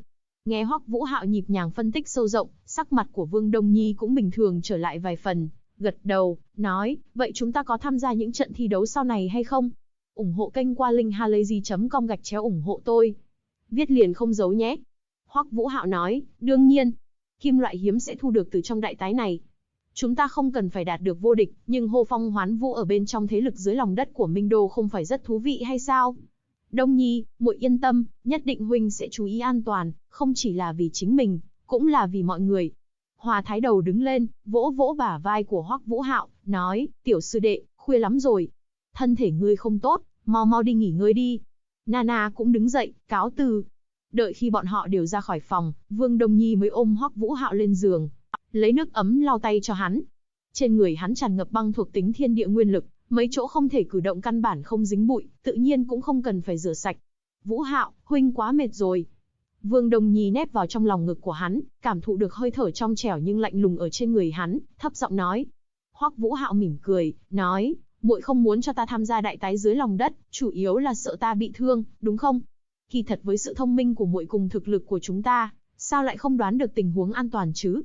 Nghe Hoắc Vũ Hạo nhịp nhàng phân tích sâu rộng, sắc mặt của Vương Đông Nhi cũng bình thường trở lại vài phần, gật đầu, nói, vậy chúng ta có tham gia những trận thi đấu sau này hay không? Ủng hộ kênh qua linkhalazy.com/ủng hộ tôi. Viết liền không giấu nhé. Hoắc Vũ Hạo nói, đương nhiên, kim loại hiếm sẽ thu được từ trong đại tái này. Chúng ta không cần phải đạt được vô địch, nhưng hô phong hoán vũ ở bên trong thế lực dưới lòng đất của Minh Đô không phải rất thú vị hay sao? Đông Nhi, muội yên tâm, nhất định huynh sẽ chú ý an toàn, không chỉ là vì chính mình, cũng là vì mọi người. Hòa Thái Đầu đứng lên, vỗ vỗ bả vai của Hoắc Vũ Hạo, nói, tiểu sư đệ, khuya lắm rồi. Thân thể ngươi không tốt, mau mau đi nghỉ ngơi đi. Nana cũng đứng dậy, cáo từ. Đợi khi bọn họ đều ra khỏi phòng, Vương Đông Nhi mới ôm Hoắc Vũ Hạo lên giường, lấy nước ấm lau tay cho hắn. Trên người hắn tràn ngập băng thuộc tính thiên địa nguyên lực, mấy chỗ không thể cử động căn bản không dính bụi, tự nhiên cũng không cần phải rửa sạch. Vũ Hạo, huynh quá mệt rồi. Vương Đông Nhi nép vào trong lòng ngực của hắn, cảm thụ được hơi thở trong trẻo nhưng lạnh lùng ở trên người hắn, thấp giọng nói. Hoắc Vũ Hạo mỉm cười, nói, muội không muốn cho ta tham gia đại tái dưới lòng đất, chủ yếu là sợ ta bị thương, đúng không? Kỳ thật với sự thông minh của muội cùng thực lực của chúng ta, sao lại không đoán được tình huống an toàn chứ?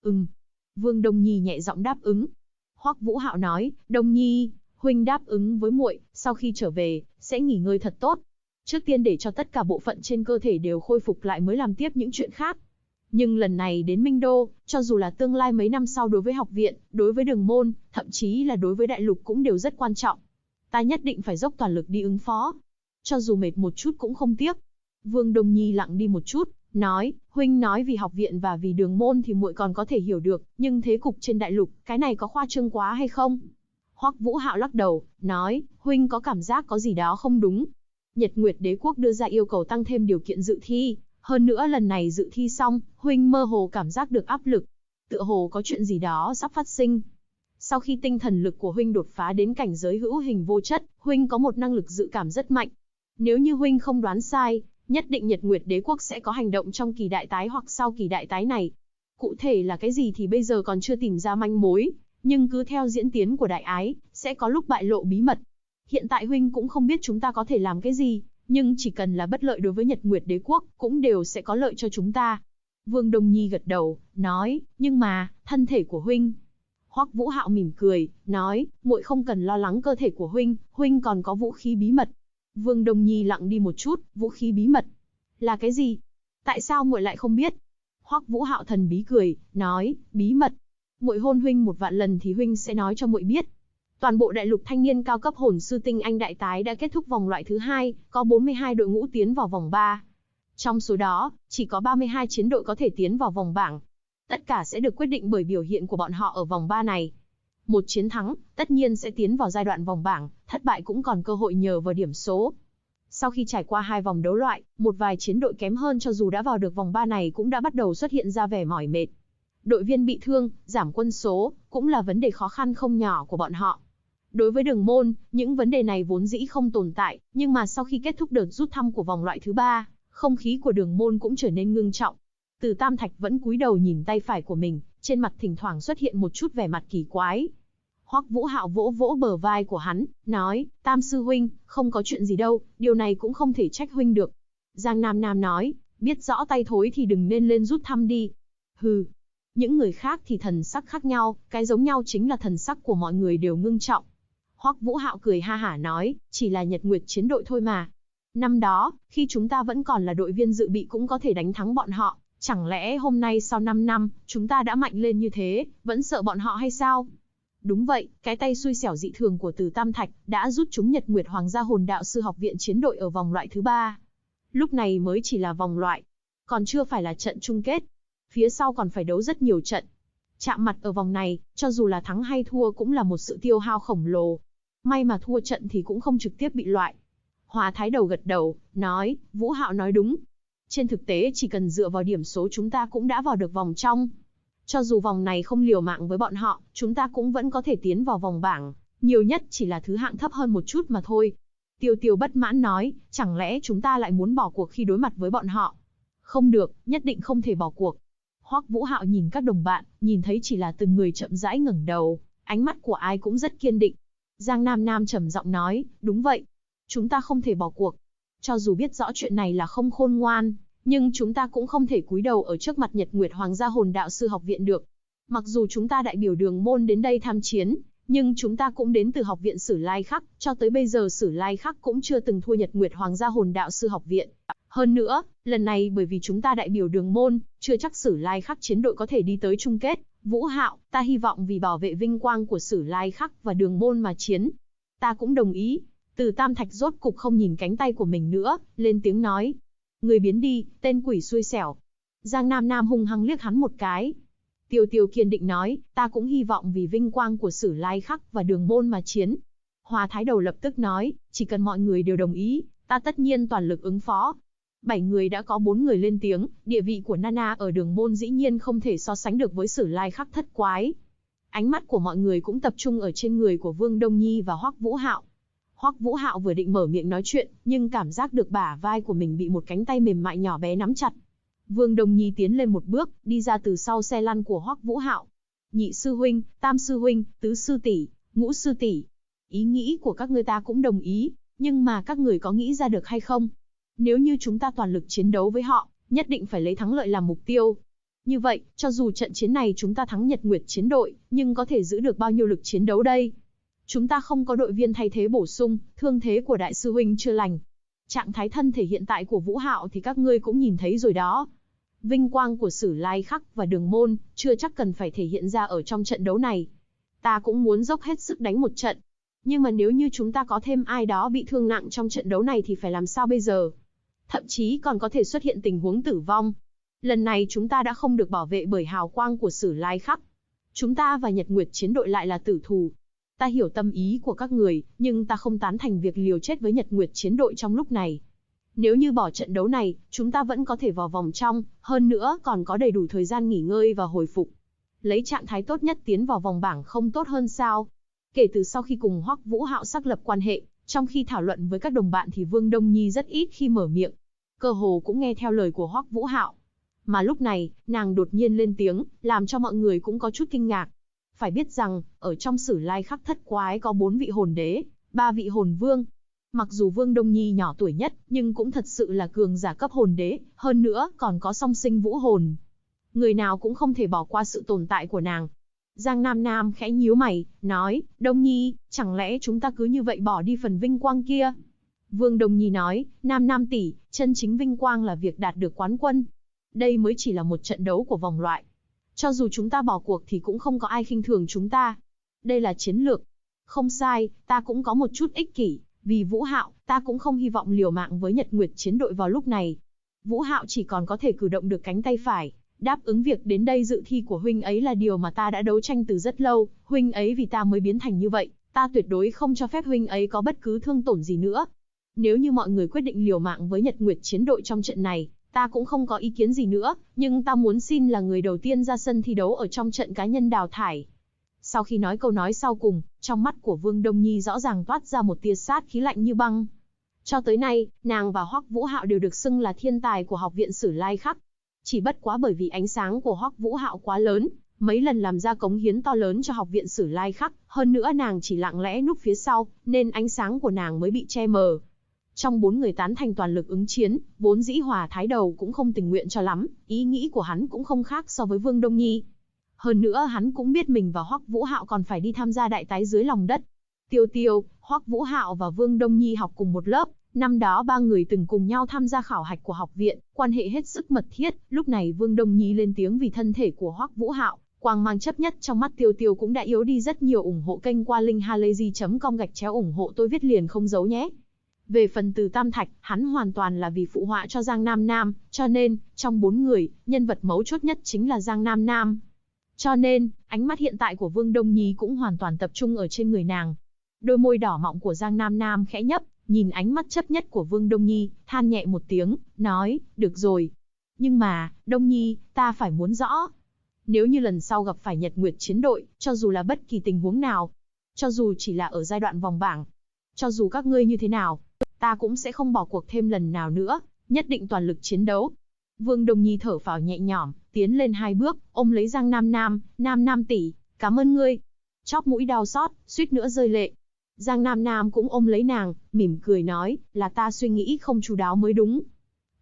Vương Đông Nhi nhẹ giọng đáp ứng. Hoắc Vũ Hạo nói, Đông Nhi, huynh đáp ứng với muội, sau khi trở về, sẽ nghỉ ngơi thật tốt. Trước tiên để cho tất cả bộ phận trên cơ thể đều khôi phục lại mới làm tiếp những chuyện khác. Nhưng lần này đến Minh Đô, cho dù là tương lai mấy năm sau đối với học viện, đối với Đường Môn, thậm chí là đối với đại lục cũng đều rất quan trọng. Ta nhất định phải dốc toàn lực đi ứng phó. Cho dù mệt một chút cũng không tiếc. Vương Đông Nhi lặng đi một chút, nói, huynh nói vì học viện và vì Đường Môn thì muội còn có thể hiểu được, nhưng thế cục trên đại lục, cái này có khoa trương quá hay không? Hoắc Vũ Hạo lắc đầu, nói, huynh có cảm giác có gì đó không đúng. Nhật Nguyệt Đế Quốc đưa ra yêu cầu tăng thêm điều kiện dự thi, hơn nữa lần này dự thi xong, huynh mơ hồ cảm giác được áp lực, tựa hồ có chuyện gì đó sắp phát sinh. Sau khi tinh thần lực của huynh đột phá đến cảnh giới hữu hình vô chất, huynh có một năng lực dự cảm rất mạnh. Nếu như huynh không đoán sai, nhất định Nhật Nguyệt Đế Quốc sẽ có hành động trong kỳ đại tái hoặc sau kỳ đại tái này. Cụ thể là cái gì thì bây giờ còn chưa tìm ra manh mối, nhưng cứ theo diễn tiến của đại ái, sẽ có lúc bại lộ bí mật. Hiện tại huynh cũng không biết chúng ta có thể làm cái gì, nhưng chỉ cần là bất lợi đối với Nhật Nguyệt Đế Quốc, cũng đều sẽ có lợi cho chúng ta. Vương Đông Nhi gật đầu, nói, nhưng mà, thân thể của huynh. Hoắc Vũ Hạo mỉm cười, nói, muội không cần lo lắng cơ thể của huynh, huynh còn có vũ khí bí mật. Vương Đông Nhi lặng đi một chút, vũ khí bí mật. Là cái gì? Tại sao muội lại không biết? Hoắc Vũ Hạo thần bí cười, nói, bí mật. Muội hôn huynh 1.000 lần thì huynh sẽ nói cho muội biết. Toàn bộ đại lục thanh niên cao cấp hồn sư tinh anh đại tái đã kết thúc vòng loại thứ 2, có 42 đội ngũ tiến vào vòng 3. Trong số đó, chỉ có 32 chiến đội có thể tiến vào vòng bảng. Tất cả sẽ được quyết định bởi biểu hiện của bọn họ ở vòng 3 này. Một chiến thắng, tất nhiên sẽ tiến vào giai đoạn vòng bảng, thất bại cũng còn cơ hội nhờ vào điểm số. Sau khi trải qua 2 vòng đấu loại, một vài chiến đội kém hơn cho dù đã vào được vòng 3 này cũng đã bắt đầu xuất hiện ra vẻ mỏi mệt. Đội viên bị thương, giảm quân số, cũng là vấn đề khó khăn không nhỏ của bọn họ. Đối với Đường Môn, những vấn đề này vốn dĩ không tồn tại, nhưng mà sau khi kết thúc đợt rút thăm của vòng loại thứ 3, không khí của Đường Môn cũng trở nên ngưng trọng. Từ Tam Thạch vẫn cúi đầu nhìn tay phải của mình, trên mặt thỉnh thoảng xuất hiện một chút vẻ mặt kỳ quái. Hoắc Vũ Hạo vỗ vỗ bờ vai của hắn, nói, Tam sư huynh, không có chuyện gì đâu, điều này cũng không thể trách huynh được. Giang Nam Nam nói, biết rõ tay thối thì đừng nên lên rút thăm đi. Hừ. Những người khác thì thần sắc khác nhau, cái giống nhau chính là thần sắc của mọi người đều ngưng trọng. Hoắc Vũ Hạo cười ha hả nói, chỉ là Nhật Nguyệt chiến đội thôi mà. Năm đó, khi chúng ta vẫn còn là đội viên dự bị cũng có thể đánh thắng bọn họ, chẳng lẽ hôm nay sau 5 năm, chúng ta đã mạnh lên như thế, vẫn sợ bọn họ hay sao? Đúng vậy, cái tay xui xẻo dị thường của Từ Tam Thạch đã rút chúng Nhật Nguyệt Hoàng gia hồn đạo sư học viện chiến đội ở vòng loại thứ 3. Lúc này mới chỉ là vòng loại, còn chưa phải là trận chung kết. Phía sau còn phải đấu rất nhiều trận. Chạm mặt ở vòng này, cho dù là thắng hay thua cũng là một sự tiêu hao khổng lồ. May mà thua trận thì cũng không trực tiếp bị loại. Hòa Thái Đầu gật đầu, nói, Vũ Hạo nói đúng. Trên thực tế chỉ cần dựa vào điểm số chúng ta cũng đã vào được vòng trong. Cho dù vòng này không liều mạng với bọn họ, chúng ta cũng vẫn có thể tiến vào vòng bảng, nhiều nhất chỉ là thứ hạng thấp hơn một chút mà thôi. Tiêu Tiêu bất mãn nói, chẳng lẽ chúng ta lại muốn bỏ cuộc khi đối mặt với bọn họ? Không được, nhất định không thể bỏ cuộc. Hoắc Vũ Hạo nhìn các đồng bạn, nhìn thấy chỉ là từng người chậm rãi ngẩng đầu, ánh mắt của ai cũng rất kiên định. Giang Nam Nam trầm giọng nói, đúng vậy, chúng ta không thể bỏ cuộc. Cho dù biết rõ chuyện này là không khôn ngoan, Nhưng chúng ta cũng không thể cúi đầu ở trước mặt Nhật Nguyệt Hoàng gia Hồn Đạo Sư Học Viện được. Mặc dù chúng ta đại biểu Đường môn đến đây tham chiến, nhưng chúng ta cũng đến từ Học viện Sử Lai Khắc, cho tới bây giờ Sử Lai Khắc cũng chưa từng thua Nhật Nguyệt Hoàng gia Hồn Đạo Sư Học Viện. Hơn nữa, lần này bởi vì chúng ta đại biểu Đường môn, chưa chắc Sử Lai Khắc chiến đội có thể đi tới chung kết. Vũ Hạo, ta hy vọng vì bảo vệ vinh quang của Sử Lai Khắc và Đường môn mà chiến. Ta cũng đồng ý. Từ Tam Thạch rốt cục không nhìn cánh tay của mình nữa, lên tiếng nói. Người biến đi, tên quỷ xui xẻo. Giang Nam Nam hung hăng liếc hắn một cái. Tiêu Tiêu kiên định nói, ta cũng hy vọng vì vinh quang của Sử Lai Khắc và Đường môn mà chiến. Hoa Thái Đầu lập tức nói, chỉ cần mọi người đều đồng ý, ta tất nhiên toàn lực ứng phó. 7 người đã có 4 người lên tiếng, địa vị của Nana ở Đường môn dĩ nhiên không thể so sánh được với Sử Lai Khắc thất quái. Ánh mắt của mọi người cũng tập trung ở trên người của Vương Đông Nhi và Hoắc Vũ Hạo. Hoắc Vũ Hạo vừa định mở miệng nói chuyện, nhưng cảm giác được bả vai của mình bị một cánh tay mềm mại nhỏ bé nắm chặt. Vương Đông Nhi tiến lên một bước, đi ra từ sau xe lăn của Hoắc Vũ Hạo. Nhị sư huynh, tam sư huynh, tứ sư tỷ, ngũ sư tỷ. Ý nghĩ của các ngươi ta cũng đồng ý, nhưng mà các người có nghĩ ra được hay không? Nếu như chúng ta toàn lực chiến đấu với họ, nhất định phải lấy thắng lợi làm mục tiêu. Như vậy, cho dù trận chiến này chúng ta thắng Nhật Nguyệt chiến đội, nhưng có thể giữ được bao nhiêu lực chiến đấu đây? Chúng ta không có đội viên thay thế bổ sung, thương thế của đại sư huynh chưa lành. Trạng thái thân thể hiện tại của Vũ Hạo thì các ngươi cũng nhìn thấy rồi đó. Vinh quang của Sử Lai Khắc và Đường môn, chưa chắc cần phải thể hiện ra ở trong trận đấu này. Ta cũng muốn dốc hết sức đánh một trận. Nhưng mà nếu như chúng ta có thêm ai đó bị thương nặng trong trận đấu này thì phải làm sao bây giờ? Thậm chí còn có thể xuất hiện tình huống tử vong. Lần này chúng ta đã không được bảo vệ bởi hào quang của Sử Lai Khắc. Chúng ta và Nhật Nguyệt chiến đội lại là tử thù. Ta hiểu tâm ý của các người, nhưng ta không tán thành việc liều chết với Nhật Nguyệt chiến đội trong lúc này. Nếu như bỏ trận đấu này, chúng ta vẫn có thể vào vòng trong, hơn nữa còn có đầy đủ thời gian nghỉ ngơi và hồi phục. Lấy trạng thái tốt nhất tiến vào vòng bảng không tốt hơn sao? Kể từ sau khi cùng Hoắc Vũ Hạo xác lập quan hệ, trong khi thảo luận với các đồng bạn thì Vương Đông Nhi rất ít khi mở miệng. Cơ hồ cũng nghe theo lời của Hoắc Vũ Hạo. Mà lúc này, nàng đột nhiên lên tiếng, làm cho mọi người cũng có chút kinh ngạc. Phải biết rằng, ở trong Sử Lai Khắc thất quái có 4 vị hồn đế, 3 vị hồn vương. Mặc dù Vương Đông Nhi nhỏ tuổi nhất, nhưng cũng thật sự là cường giả cấp hồn đế, hơn nữa còn có song sinh vũ hồn. Người nào cũng không thể bỏ qua sự tồn tại của nàng. Giang Nam Nam khẽ nhíu mày, nói, Đông Nhi, chẳng lẽ chúng ta cứ như vậy bỏ đi phần vinh quang kia? Vương Đông Nhi nói, Nam Nam tỷ, chân chính vinh quang là việc đạt được quán quân. Đây mới chỉ là một trận đấu của vòng loại. Cho dù chúng ta bỏ cuộc thì cũng không có ai khinh thường chúng ta. Đây là chiến lược. Không sai, ta cũng có một chút ích kỷ. Vì Vũ Hạo, ta cũng không hy vọng liều mạng với Nhật Nguyệt chiến đội vào lúc này. Vũ Hạo chỉ còn có thể cử động được cánh tay phải. Đáp ứng việc đến đây dự thi của huynh ấy là điều mà ta đã đấu tranh từ rất lâu. Huynh ấy vì ta mới biến thành như vậy. Ta tuyệt đối không cho phép huynh ấy có bất cứ thương tổn gì nữa. Nếu như mọi người quyết định liều mạng với Nhật Nguyệt chiến đội trong trận này, ta cũng không có ý kiến gì nữa, nhưng ta muốn xin là người đầu tiên ra sân thi đấu ở trong trận cá nhân đào thải. Sau khi nói câu nói sau cùng, trong mắt của Vương Đông Nhi rõ ràng toát ra một tia sát khí lạnh như băng. Cho tới nay, nàng và Hoắc Vũ Hạo đều được xưng là thiên tài của Học viện Sử Lai Khắc. Chỉ bất quá bởi vì ánh sáng của Hoắc Vũ Hạo quá lớn, mấy lần làm ra cống hiến to lớn cho Học viện Sử Lai Khắc, hơn nữa nàng chỉ lặng lẽ núp phía sau, nên ánh sáng của nàng mới bị che mờ. Trong 4 người tán thành toàn lực ứng chiến, vốn dĩ Hòa Thái Đầu cũng không tình nguyện cho lắm, ý nghĩ của hắn cũng không khác so với Vương Đông Nhi. Hơn nữa hắn cũng biết mình và Hoắc Vũ Hạo còn phải đi tham gia đại tái dưới lòng đất. Tiêu Tiêu, Hoắc Vũ Hạo và Vương Đông Nhi học cùng một lớp, năm đó 3 người từng cùng nhau tham gia khảo hạch của học viện, quan hệ hết sức mật thiết. Lúc này Vương Đông Nhi lên tiếng vì thân thể của Hoắc Vũ Hạo, quang mang chấp nhất trong mắt Tiêu Tiêu cũng đã yếu đi rất nhiều. Ủng hộ kênh qua link halayzi.com/ ủng hộ tôi viết liền không giấu nhé. Về phần Từ Tam Thạch, hắn hoàn toàn là vì phụ họa cho Giang Nam Nam, cho nên, trong 4 người, nhân vật mấu chốt nhất chính là Giang Nam Nam. Cho nên, ánh mắt hiện tại của Vương Đông Nhi cũng hoàn toàn tập trung ở trên người nàng. Đôi môi đỏ mọng của Giang Nam Nam khẽ nhấp, nhìn ánh mắt chấp nhất của Vương Đông Nhi, than nhẹ một tiếng, nói, được rồi. Nhưng mà, Đông Nhi, ta phải muốn rõ. Nếu như lần sau gặp phải Nhật Nguyệt chiến đội, cho dù là bất kỳ tình huống nào, cho dù chỉ là ở giai đoạn vòng bảng, cho dù các ngươi như thế nào, ta cũng sẽ không bỏ cuộc thêm lần nào nữa, nhất định toàn lực chiến đấu. Vương Đông Nhi thở phào nhẹ nhõm, tiến lên 2 bước, ôm lấy Giang Nam Nam, Nam Nam tỷ, cảm ơn ngươi. Chóp mũi đau xót, suýt nữa rơi lệ. Giang Nam Nam cũng ôm lấy nàng, mỉm cười nói, là ta suy nghĩ không chu đáo mới đúng.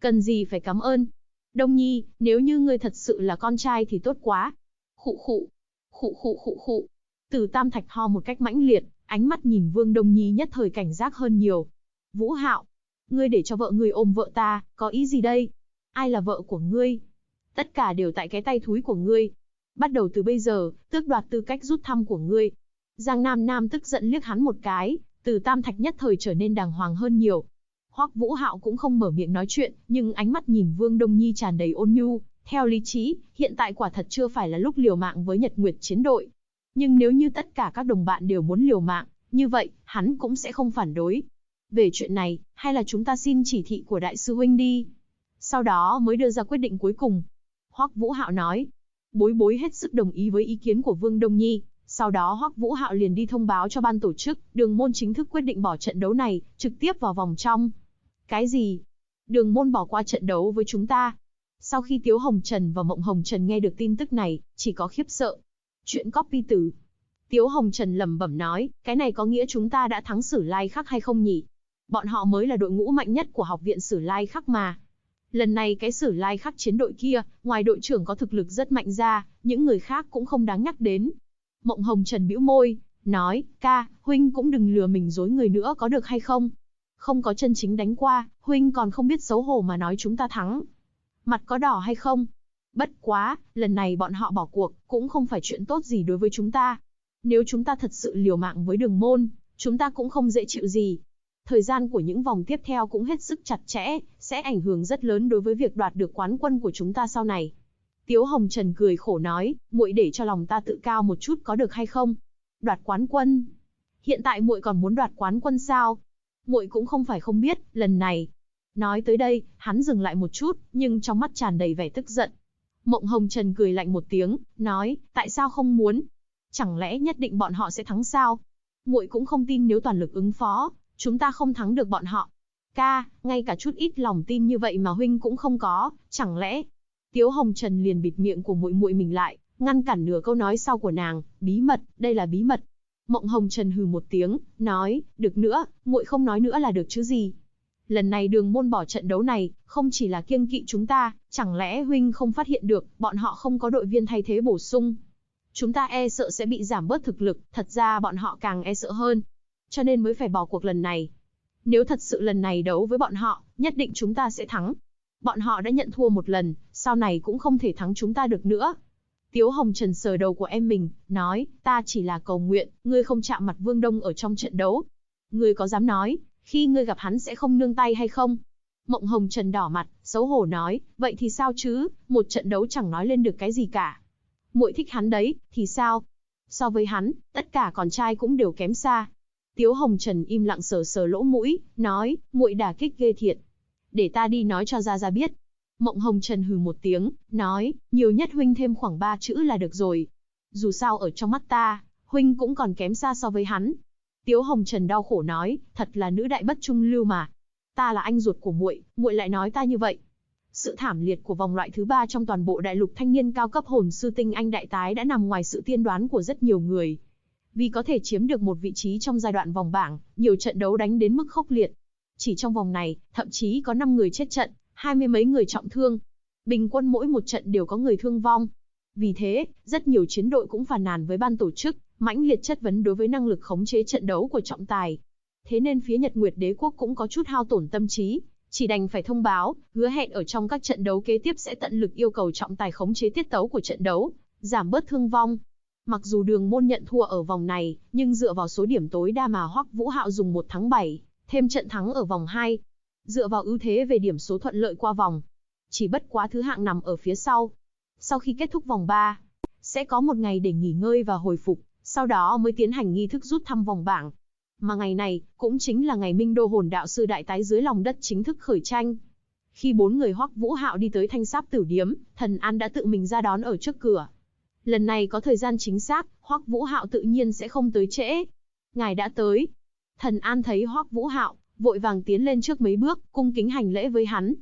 Cần gì phải cảm ơn. Đông Nhi, nếu như ngươi thật sự là con trai thì tốt quá. Khụ khụ, khụ khụ khụ khụ. Từ Tam Thạch ho một cách mãnh liệt, ánh mắt nhìn Vương Đông Nhi nhất thời cảnh giác hơn nhiều. Vũ Hạo, ngươi để cho vợ ngươi ôm vợ ta, có ý gì đây? Ai là vợ của ngươi? Tất cả đều tại cái tay thúi của ngươi. Bắt đầu từ bây giờ, tước đoạt tư cách rút thăm của ngươi. Giang Nam Nam tức giận liếc hắn một cái, Từ Tam Thạch nhất thời trở nên đàng hoàng hơn nhiều. Hoắc Vũ Hạo cũng không mở miệng nói chuyện, nhưng ánh mắt nhìn Vương Đông Nhi tràn đầy ôn nhu. Theo lý trí, hiện tại quả thật chưa phải là lúc liều mạng với Nhật Nguyệt chiến đội. Nhưng nếu như tất cả các đồng bạn đều muốn liều mạng, như vậy, hắn cũng sẽ không phản đối. Về chuyện này, hay là chúng ta xin chỉ thị của đại sư huynh đi. Sau đó mới đưa ra quyết định cuối cùng. Hoắc Vũ Hạo nói. Bối bối hết sức đồng ý với ý kiến của Vương Đông Nhi. Sau đó Hoắc Vũ Hạo liền đi thông báo cho ban tổ chức, Đường Môn chính thức quyết định bỏ trận đấu này, trực tiếp vào vòng trong. Cái gì? Đường Môn bỏ qua trận đấu với chúng ta? Sau khi Tiếu Hồng Trần và Mộng Hồng Trần nghe được tin tức này, chỉ có khiếp sợ. Chuyện copy từ. Tiếu Hồng Trần lẩm bẩm nói, cái này có nghĩa chúng ta đã thắng Sử Lai Khắc hay không nhỉ? Bọn họ mới là đội ngũ mạnh nhất của học viện Sử Lai Khắc mà. Lần này cái Sử Lai Khắc chiến đội kia, ngoài đội trưởng có thực lực rất mạnh ra, những người khác cũng không đáng nhắc đến. Mộng Hồng Trần bĩu môi, nói, ca, huynh cũng đừng lừa mình dối người nữa có được hay không? Không có chân chính đánh qua, huynh còn không biết xấu hổ mà nói chúng ta thắng. Mặt có đỏ hay không? Bất quá, lần này bọn họ bỏ cuộc, cũng không phải chuyện tốt gì đối với chúng ta. Nếu chúng ta thật sự liều mạng với Đường Môn, chúng ta cũng không dễ chịu gì. Thời gian của những vòng tiếp theo cũng hết sức chặt chẽ, sẽ ảnh hưởng rất lớn đối với việc đoạt được quán quân của chúng ta sau này. Tiếu Hồng Trần cười khổ nói, muội để cho lòng ta tự cao một chút có được hay không? Đoạt quán quân? Hiện tại muội còn muốn đoạt quán quân sao? Muội cũng không phải không biết, lần này. Nói tới đây, hắn dừng lại một chút, nhưng trong mắt tràn đầy vẻ tức giận. Mộng Hồng Trần cười lạnh một tiếng, nói, tại sao không muốn? Chẳng lẽ nhất định bọn họ sẽ thắng sao? Muội cũng không tin nếu toàn lực ứng phó, chúng ta không thắng được bọn họ. Ca, ngay cả chút ít lòng tin như vậy mà huynh cũng không có, chẳng lẽ? Tiếu Hồng Trần liền bịt miệng của muội muội mình lại, ngăn cản nửa câu nói sau của nàng, bí mật, đây là bí mật. Mộng Hồng Trần hừ một tiếng, nói, được nữa, muội không nói nữa là được chứ gì. Lần này Đường Môn bỏ trận đấu này, không chỉ là kiêng kỵ chúng ta, chẳng lẽ huynh không phát hiện được, bọn họ không có đội viên thay thế bổ sung. Chúng ta e sợ sẽ bị giảm bớt thực lực, thật ra bọn họ càng e sợ hơn. Cho nên mới phải bỏ cuộc lần này. Nếu thật sự lần này đấu với bọn họ, nhất định chúng ta sẽ thắng. Bọn họ đã nhận thua một lần, sau này cũng không thể thắng chúng ta được nữa. Tiếu Hồng Trần sờ đầu của em mình, nói, ta chỉ là cầu nguyện, ngươi không chạm mặt Vương Đông ở trong trận đấu. Ngươi có dám nói, khi ngươi gặp hắn sẽ không nương tay hay không? Mộng Hồng Trần đỏ mặt, xấu hổ nói, vậy thì sao chứ, một trận đấu chẳng nói lên được cái gì cả. Muội thích hắn đấy, thì sao? So với hắn, tất cả con trai cũng đều kém xa. Tiếu Hồng Trần im lặng sờ sờ lỗ mũi, nói, muội đả kích ghê thiệt. Để ta đi nói cho Gia Gia biết. Mộng Hồng Trần hừ một tiếng, nói, nhiều nhất huynh thêm khoảng 3 chữ là được rồi. Dù sao ở trong mắt ta, huynh cũng còn kém xa so với hắn. Tiếu Hồng Trần đau khổ nói, thật là nữ đại bất trung lưu mà. Ta là anh ruột của muội, muội lại nói ta như vậy. Sự thảm liệt của vòng loại thứ 3 trong toàn bộ đại lục thanh niên cao cấp hồn sư tinh anh đại tái đã nằm ngoài sự tiên đoán của rất nhiều người. Vì có thể chiếm được một vị trí trong giai đoạn vòng bảng, nhiều trận đấu đánh đến mức khốc liệt. Chỉ trong vòng này, thậm chí có 5 người chết trận, 20 mấy người trọng thương. Bình quân mỗi một trận đều có người thương vong. Vì thế, rất nhiều chiến đội cũng phàn nàn với ban tổ chức, mãnh liệt chất vấn đối với năng lực khống chế trận đấu của trọng tài. Thế nên phía Nhật Nguyệt Đế quốc cũng có chút hao tổn tâm trí, chỉ đành phải thông báo, hứa hẹn ở trong các trận đấu kế tiếp sẽ tận lực yêu cầu trọng tài khống chế tiết tấu của trận đấu, giảm bớt thương vong. Mặc dù Đường Môn nhận thua ở vòng này, nhưng dựa vào số điểm tối đa mà Hoắc Vũ Hạo dùng 1 thắng 7, thêm trận thắng ở vòng 2, dựa vào ưu thế về điểm số thuận lợi qua vòng. Chỉ bất quá thứ hạng nằm ở phía sau. Sau khi kết thúc vòng 3, sẽ có một ngày để nghỉ ngơi và hồi phục, sau đó mới tiến hành nghi thức rút thăm vòng bảng. Mà ngày này, cũng chính là ngày Minh Đô Hồn Đạo Sư Đại Tái dưới lòng đất chính thức khởi tranh. Khi 4 người Hoắc Vũ Hạo đi tới Thanh Sáp Tử Điếm, Thần An đã tự mình ra đón ở trước cửa. Lần này có thời gian chính xác, Hoắc Vũ Hạo tự nhiên sẽ không tới trễ. Ngài đã tới. Thần An thấy Hoắc Vũ Hạo, vội vàng tiến lên trước mấy bước, cung kính hành lễ với hắn.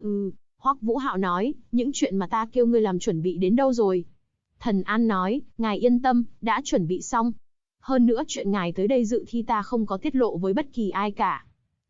Hoắc Vũ Hạo nói, những chuyện mà ta kêu ngươi làm chuẩn bị đến đâu rồi? Thần An nói, ngài yên tâm, đã chuẩn bị xong. Hơn nữa chuyện ngài tới đây dự thi ta không có tiết lộ với bất kỳ ai cả.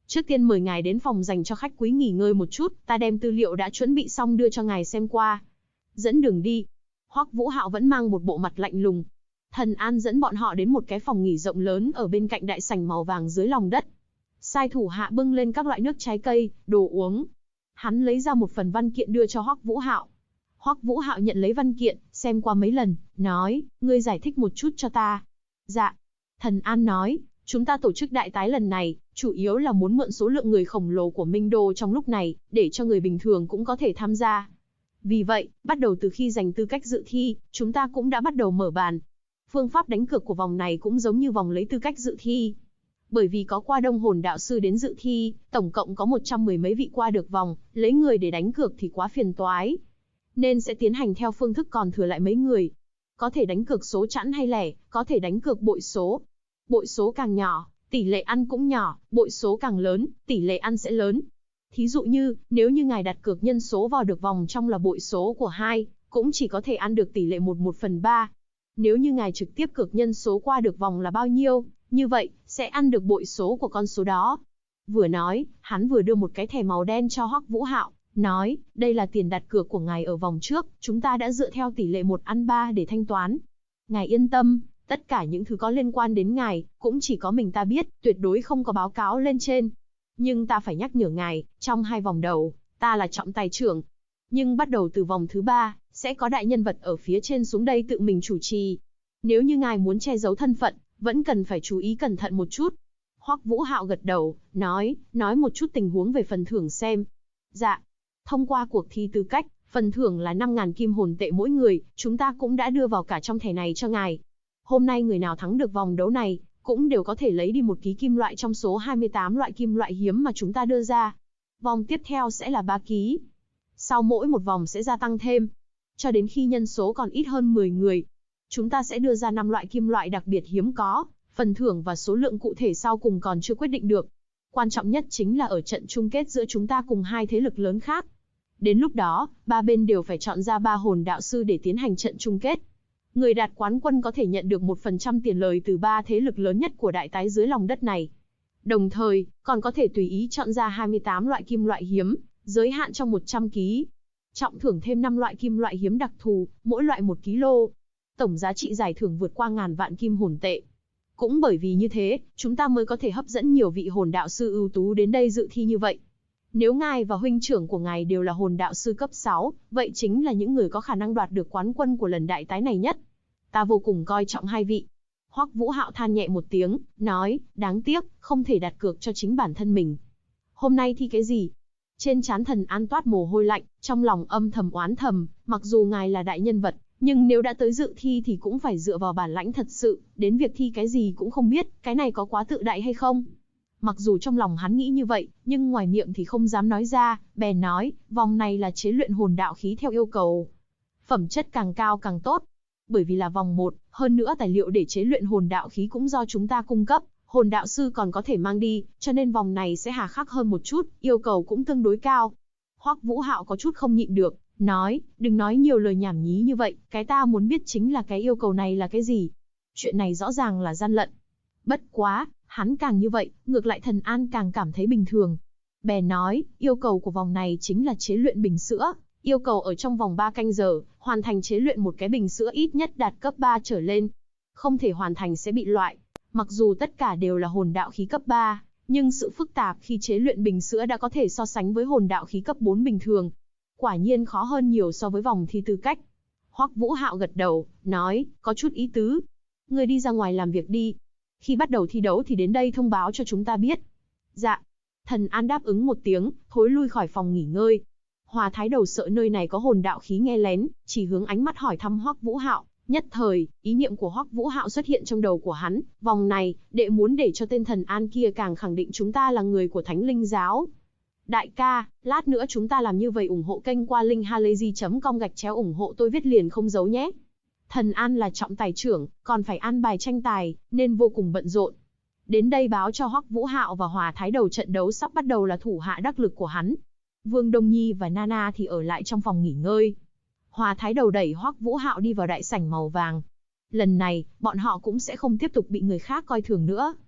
Trước tiên mời ngài đến phòng dành cho khách quý nghỉ ngơi một chút, ta đem tư liệu đã chuẩn bị xong đưa cho ngài xem qua. Dẫn đường đi. Hoắc Vũ Hạo vẫn mang một bộ mặt lạnh lùng. Thần An dẫn bọn họ đến một cái phòng nghỉ rộng lớn ở bên cạnh đại sảnh màu vàng dưới lòng đất. Sai thủ hạ bưng lên các loại nước trái cây, đồ uống. Hắn lấy ra một phần văn kiện đưa cho Hoắc Vũ Hạo. Hoắc Vũ Hạo nhận lấy văn kiện, xem qua mấy lần, nói, ngươi giải thích một chút cho ta. Dạ. Thần An nói, chúng ta tổ chức đại tái lần này, chủ yếu là muốn mượn số lượng người khổng lồ của Minh Đô trong lúc này, để cho người bình thường cũng có thể tham gia. Vì vậy, bắt đầu từ khi giành tư cách dự thi, chúng ta cũng đã bắt đầu mở bàn. Phương pháp đánh cược của vòng này cũng giống như vòng lấy tư cách dự thi. Bởi vì có qua đông hồn đạo sư đến dự thi, tổng cộng có 110 mấy vị qua được vòng, lấy người để đánh cược thì quá phiền toái. Nên sẽ tiến hành theo phương thức còn thừa lại mấy người. Có thể đánh cược số chẵn hay lẻ, có thể đánh cược bội số. Bội số càng nhỏ, tỷ lệ ăn cũng nhỏ, bội số càng lớn, tỷ lệ ăn sẽ lớn. Thí dụ như, nếu như ngài đặt cược nhân số vào được vòng trong là bội số của 2, cũng chỉ có thể ăn được tỷ lệ 1/1/3. Nếu như ngài trực tiếp cược nhân số qua được vòng là bao nhiêu, như vậy, sẽ ăn được bội số của con số đó. Vừa nói, hắn vừa đưa một cái thẻ màu đen cho Hoắc Vũ Hạo, nói, đây là tiền đặt cược của ngài ở vòng trước, chúng ta đã dựa theo tỷ lệ 1/3 để thanh toán. Ngài yên tâm, tất cả những thứ có liên quan đến ngài, cũng chỉ có mình ta biết, tuyệt đối không có báo cáo lên trên. Nhưng ta phải nhắc nhở ngài, trong 2 vòng đầu, ta là trọng tài trưởng. Nhưng bắt đầu từ vòng thứ 3, sẽ có đại nhân vật ở phía trên xuống đây tự mình chủ trì. Nếu như ngài muốn che giấu thân phận, vẫn cần phải chú ý cẩn thận một chút. Hoắc Vũ Hạo gật đầu, nói một chút tình huống về phần thưởng xem. Dạ. Thông qua cuộc thi tư cách, phần thưởng là 5.000 kim hồn tệ mỗi người, chúng ta cũng đã đưa vào cả trong thẻ này cho ngài. Hôm nay người nào thắng được vòng đấu này, cũng đều có thể lấy đi 1 ký kim loại trong số 28 loại kim loại hiếm mà chúng ta đưa ra. Vòng tiếp theo sẽ là 3 ký. Sau mỗi một vòng sẽ gia tăng thêm, cho đến khi nhân số còn ít hơn 10 người. Chúng ta sẽ đưa ra 5 loại kim loại đặc biệt hiếm có, phần thưởng và số lượng cụ thể sau cùng còn chưa quyết định được. Quan trọng nhất chính là ở trận chung kết giữa chúng ta cùng 2 thế lực lớn khác. Đến lúc đó, 3 bên đều phải chọn ra 3 hồn đạo sư để tiến hành trận chung kết. Người đạt quán quân có thể nhận được 1% tiền lời từ 3 thế lực lớn nhất của đại tái dưới lòng đất này. Đồng thời, còn có thể tùy ý chọn ra 28 loại kim loại hiếm, giới hạn trong 100 ký. Trọng thưởng thêm 5 loại kim loại hiếm đặc thù, mỗi loại 1 kg. Tổng giá trị giải thưởng vượt qua ngàn vạn kim hồn tệ. Cũng bởi vì như thế, chúng ta mới có thể hấp dẫn nhiều vị hồn đạo sư ưu tú đến đây dự thi như vậy. Nếu ngài và huynh trưởng của ngài đều là hồn đạo sư cấp 6, vậy chính là những người có khả năng đoạt được quán quân của lần đại tái này nhất. Ta vô cùng coi trọng 2 vị. Hoắc Vũ Hạo than nhẹ một tiếng, nói, đáng tiếc, không thể đặt cược cho chính bản thân mình. Hôm nay thi cái gì? Trên trán Thần An toát mồ hôi lạnh, trong lòng âm thầm oán thầm, mặc dù ngài là đại nhân vật, nhưng nếu đã tới dự thi thì cũng phải dựa vào bản lãnh thật sự, đến việc thi cái gì cũng không biết, cái này có quá tự đại hay không? Mặc dù trong lòng hắn nghĩ như vậy, nhưng ngoài miệng thì không dám nói ra, bèn nói, vòng này là chế luyện hồn đạo khí theo yêu cầu. Phẩm chất càng cao càng tốt. Bởi vì là vòng 1, hơn nữa tài liệu để chế luyện hồn đạo khí cũng do chúng ta cung cấp, hồn đạo sư còn có thể mang đi, cho nên vòng này sẽ hà khắc hơn một chút, yêu cầu cũng tương đối cao. Hoắc Vũ Hạo có chút không nhịn được, nói, đừng nói nhiều lời nhảm nhí như vậy, cái ta muốn biết chính là cái yêu cầu này là cái gì. Chuyện này rõ ràng là gian lận. Bất quá, hắn càng như vậy, ngược lại Thần An càng cảm thấy bình thường. Bèn nói, yêu cầu của vòng này chính là chế luyện bình sữa, yêu cầu ở trong vòng 3 canh giờ, hoàn thành chế luyện một cái bình sữa ít nhất đạt cấp 3 trở lên. Không thể hoàn thành sẽ bị loại. Mặc dù tất cả đều là hồn đạo khí cấp 3, nhưng sự phức tạp khi chế luyện bình sữa đã có thể so sánh với hồn đạo khí cấp 4 bình thường. Quả nhiên khó hơn nhiều so với vòng thi tư cách. Hoắc Vũ Hạo gật đầu, nói, có chút ý tứ. Ngươi đi ra ngoài làm việc đi. Khi bắt đầu thi đấu thì đến đây thông báo cho chúng ta biết. Dạ. Thần An đáp ứng một tiếng, thối lui khỏi phòng nghỉ ngơi. Hòa Thái Đầu sợ nơi này có hồn đạo khí nghe lén, chỉ hướng ánh mắt hỏi thăm Hoắc Vũ Hạo. Nhất thời, ý niệm của Hoắc Vũ Hạo xuất hiện trong đầu của hắn, vòng này, đệ muốn để cho tên Thần An kia càng khẳng định chúng ta là người của Thánh Linh Giáo. Đại ca, lát nữa chúng ta làm như vậy ủng hộ kênh qua link halayzi.com /ủng hộ tôi viết liền không giấu nhé. Thần An là trọng tài trưởng, còn phải an bài tranh tài, nên vô cùng bận rộn. Đến đây báo cho Hoắc Vũ Hạo và Hòa Thái Đầu trận đấu sắp bắt đầu là thủ hạ đắc lực của hắn. Vương Đông Nhi và Nana thì ở lại trong phòng nghỉ ngơi. Hòa Thái Đầu đẩy Hoắc Vũ Hạo đi vào đại sảnh màu vàng. Lần này, bọn họ cũng sẽ không tiếp tục bị người khác coi thường nữa.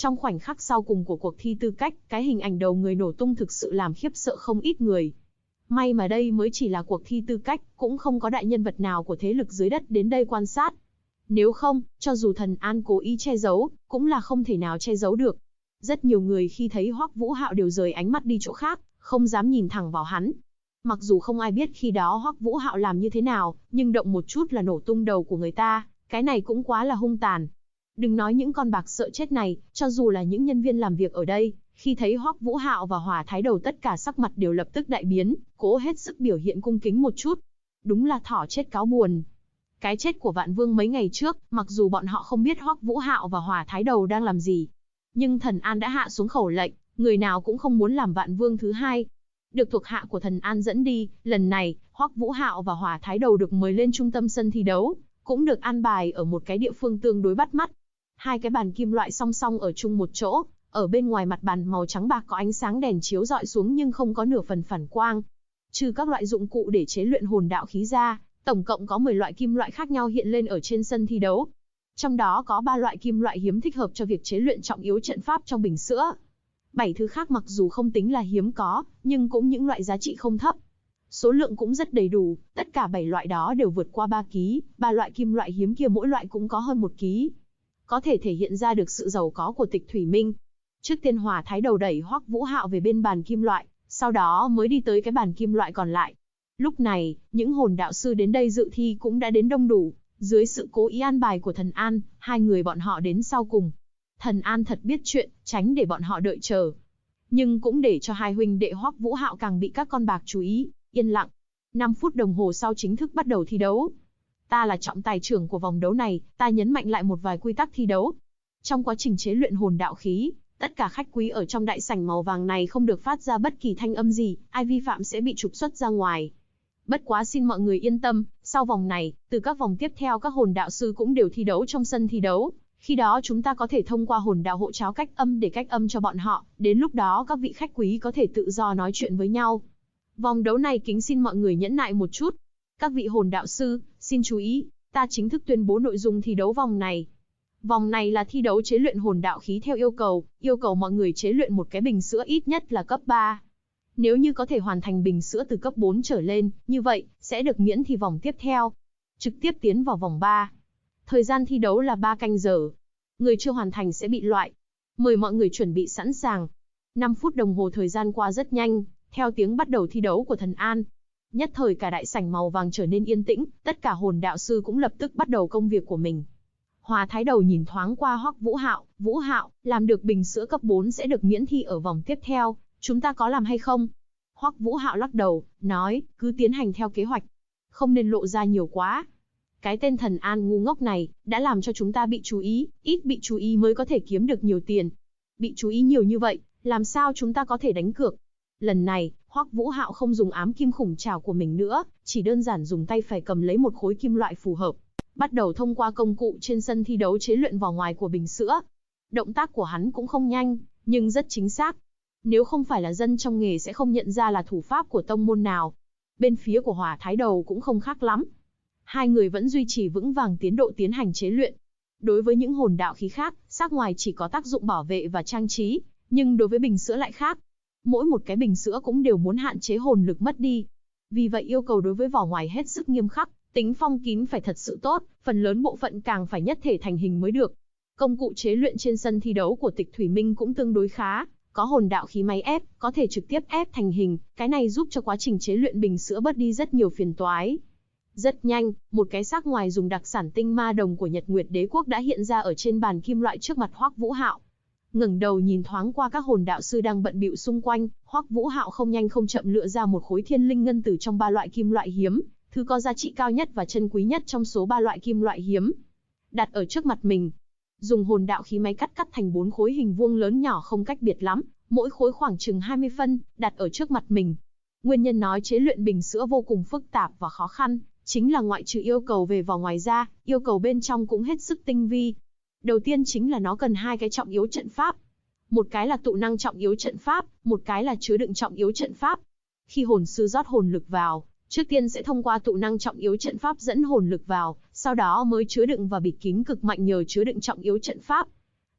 Trong khoảnh khắc sau cùng của cuộc thi tư cách, cái hình ảnh đầu người nổ tung thực sự làm khiếp sợ không ít người. May mà đây mới chỉ là cuộc thi tư cách, cũng không có đại nhân vật nào của thế lực dưới đất đến đây quan sát. Nếu không, cho dù Thần An cố ý che giấu, cũng là không thể nào che giấu được. Rất nhiều người khi thấy Hoắc Vũ Hạo đều rời ánh mắt đi chỗ khác, không dám nhìn thẳng vào hắn. Mặc dù không ai biết khi đó Hoắc Vũ Hạo làm như thế nào, nhưng động một chút là nổ tung đầu của người ta, cái này cũng quá là hung tàn. Đừng nói những con bạc sợ chết này, cho dù là những nhân viên làm việc ở đây, khi thấy Hoắc Vũ Hạo và Hỏa Thái Đầu tất cả sắc mặt đều lập tức đại biến, cố hết sức biểu hiện cung kính một chút. Đúng là thỏ chết cáo buồn. Cái chết của Vạn Vương mấy ngày trước, mặc dù bọn họ không biết Hoắc Vũ Hạo và Hỏa Thái Đầu đang làm gì, nhưng Thần An đã hạ xuống khẩu lệnh, người nào cũng không muốn làm Vạn Vương thứ hai. Được thuộc hạ của Thần An dẫn đi, lần này, Hoắc Vũ Hạo và Hỏa Thái Đầu được mời lên trung tâm sân thi đấu, cũng được an bài ở một cái địa phương tương đối bắt mắt. Hai cái bàn kim loại song song ở chung một chỗ, ở bên ngoài mặt bàn màu trắng bạc có ánh sáng đèn chiếu rọi xuống nhưng không có nửa phần phản quang. Trừ các loại dụng cụ để chế luyện hồn đạo khí ra, tổng cộng có 10 loại kim loại khác nhau hiện lên ở trên sân thi đấu. Trong đó có 3 loại kim loại hiếm thích hợp cho việc chế luyện trọng yếu trận pháp trong bình sữa. 7 thứ khác mặc dù không tính là hiếm có, nhưng cũng những loại giá trị không thấp. Số lượng cũng rất đầy đủ, tất cả 7 loại đó đều vượt qua 3 ký, 3 loại kim loại hiếm kia mỗi loại cũng có hơn 1 ký. Có thể thể hiện ra được sự giàu có của Tịch Thủy Minh. Trước tiên Hỏa Thái Đầu đẩy Hoắc Vũ Hạo về bên bàn kim loại, sau đó mới đi tới cái bàn kim loại còn lại. Lúc này, những hồn đạo sư đến đây dự thi cũng đã đến đông đủ, dưới sự cố ý an bài của Thần An, hai người bọn họ đến sau cùng. Thần An thật biết chuyện, tránh để bọn họ đợi chờ. Nhưng cũng để cho hai huynh đệ Hoắc Vũ Hạo càng bị các con bạc chú ý, yên lặng. 5 phút đồng hồ sau chính thức bắt đầu thi đấu. Ta là trọng tài trưởng của vòng đấu này, ta nhấn mạnh lại một vài quy tắc thi đấu. Trong quá trình chế luyện hồn đạo khí, tất cả khách quý ở trong đại sảnh màu vàng này không được phát ra bất kỳ thanh âm gì, ai vi phạm sẽ bị trục xuất ra ngoài. Bất quá xin mọi người yên tâm, sau vòng này, từ các vòng tiếp theo các hồn đạo sư cũng đều thi đấu trong sân thi đấu. Khi đó chúng ta có thể thông qua hồn đạo hộ cháo cách âm để cách âm cho bọn họ, đến lúc đó các vị khách quý có thể tự do nói chuyện với nhau. Vòng đấu này kính xin mọi người nhẫn nại một chút. Các vị hồn đạo sư, xin chú ý, ta chính thức tuyên bố nội dung thi đấu vòng này. Vòng này là thi đấu chế luyện hồn đạo khí theo yêu cầu mọi người chế luyện một cái bình sữa ít nhất là cấp 3. Nếu như có thể hoàn thành bình sữa từ cấp 4 trở lên, như vậy, sẽ được miễn thi vòng tiếp theo. Trực tiếp tiến vào vòng 3. Thời gian thi đấu là 3 canh giờ. Người chưa hoàn thành sẽ bị loại. Mời mọi người chuẩn bị sẵn sàng. 5 phút đồng hồ thời gian qua rất nhanh, theo tiếng bắt đầu thi đấu của Thần An. Nhất thời cả đại sảnh màu vàng trở nên yên tĩnh, tất cả hồn đạo sư cũng lập tức bắt đầu công việc của mình. Hỏa Thái Đầu nhìn thoáng qua Hoắc Vũ Hạo, làm được bình sữa cấp 4 sẽ được miễn thi ở vòng tiếp theo, chúng ta có làm hay không? Hoắc Vũ Hạo lắc đầu, nói, cứ tiến hành theo kế hoạch, không nên lộ ra nhiều quá. Cái tên Thần An ngu ngốc này, đã làm cho chúng ta bị chú ý, ít bị chú ý mới có thể kiếm được nhiều tiền. Bị chú ý nhiều như vậy, làm sao chúng ta có thể đánh cược? Lần này, Hoắc Vũ Hạo không dùng ám kim khủng trảo của mình nữa, chỉ đơn giản dùng tay phải cầm lấy một khối kim loại phù hợp, bắt đầu thông qua công cụ trên sân thi đấu chế luyện vỏ ngoài của bình sữa. Động tác của hắn cũng không nhanh, nhưng rất chính xác. Nếu không phải là dân trong nghề sẽ không nhận ra là thủ pháp của tông môn nào. Bên phía của Hỏa Thái Đầu cũng không khác lắm. Hai người vẫn duy trì vững vàng tiến độ tiến hành chế luyện. Đối với những hồn đạo khí khác, sắc ngoài chỉ có tác dụng bảo vệ và trang trí, nhưng đối với bình sữa lại khác. Mỗi một cái bình sữa cũng đều muốn hạn chế hồn lực mất đi. Vì vậy yêu cầu đối với vỏ ngoài hết sức nghiêm khắc, tính phong kín phải thật sự tốt, phần lớn bộ phận càng phải nhất thể thành hình mới được. Công cụ chế luyện trên sân thi đấu của Tịch Thủy Minh cũng tương đối khá, có hồn đạo khí máy ép, có thể trực tiếp ép thành hình, cái này giúp cho quá trình chế luyện bình sữa bớt đi rất nhiều phiền toái. Rất nhanh, một cái xác ngoài dùng đặc sản tinh ma đồng của Nhật Nguyệt Đế quốc đã hiện ra ở trên bàn kim loại trước mặt Hoắc Vũ Hạo. Ngẩng đầu nhìn thoáng qua các hồn đạo sư đang bận bịu xung quanh, Hoắc Vũ Hạo không nhanh không chậm lựa ra một khối thiên linh ngân từ trong 3 loại kim loại hiếm, thứ có giá trị cao nhất và chân quý nhất trong số 3 loại kim loại hiếm. Đặt ở trước mặt mình, dùng hồn đạo khí máy cắt thành 4 khối hình vuông lớn nhỏ không cách biệt lắm, mỗi khối khoảng chừng 20 phân, đặt ở trước mặt mình. Nguyên nhân nói chế luyện bình sữa vô cùng phức tạp và khó khăn, chính là ngoại trừ yêu cầu về vỏ ngoài ra, yêu cầu bên trong cũng hết sức tinh vi. Đầu tiên chính là nó cần 2 cái trọng yếu trận pháp. Một cái là tụ năng trọng yếu trận pháp, một cái là chứa đựng trọng yếu trận pháp. Khi hồn sư rót hồn lực vào, trước tiên sẽ thông qua tụ năng trọng yếu trận pháp dẫn hồn lực vào, sau đó mới chứa đựng và bịt kín cực mạnh nhờ chứa đựng trọng yếu trận pháp.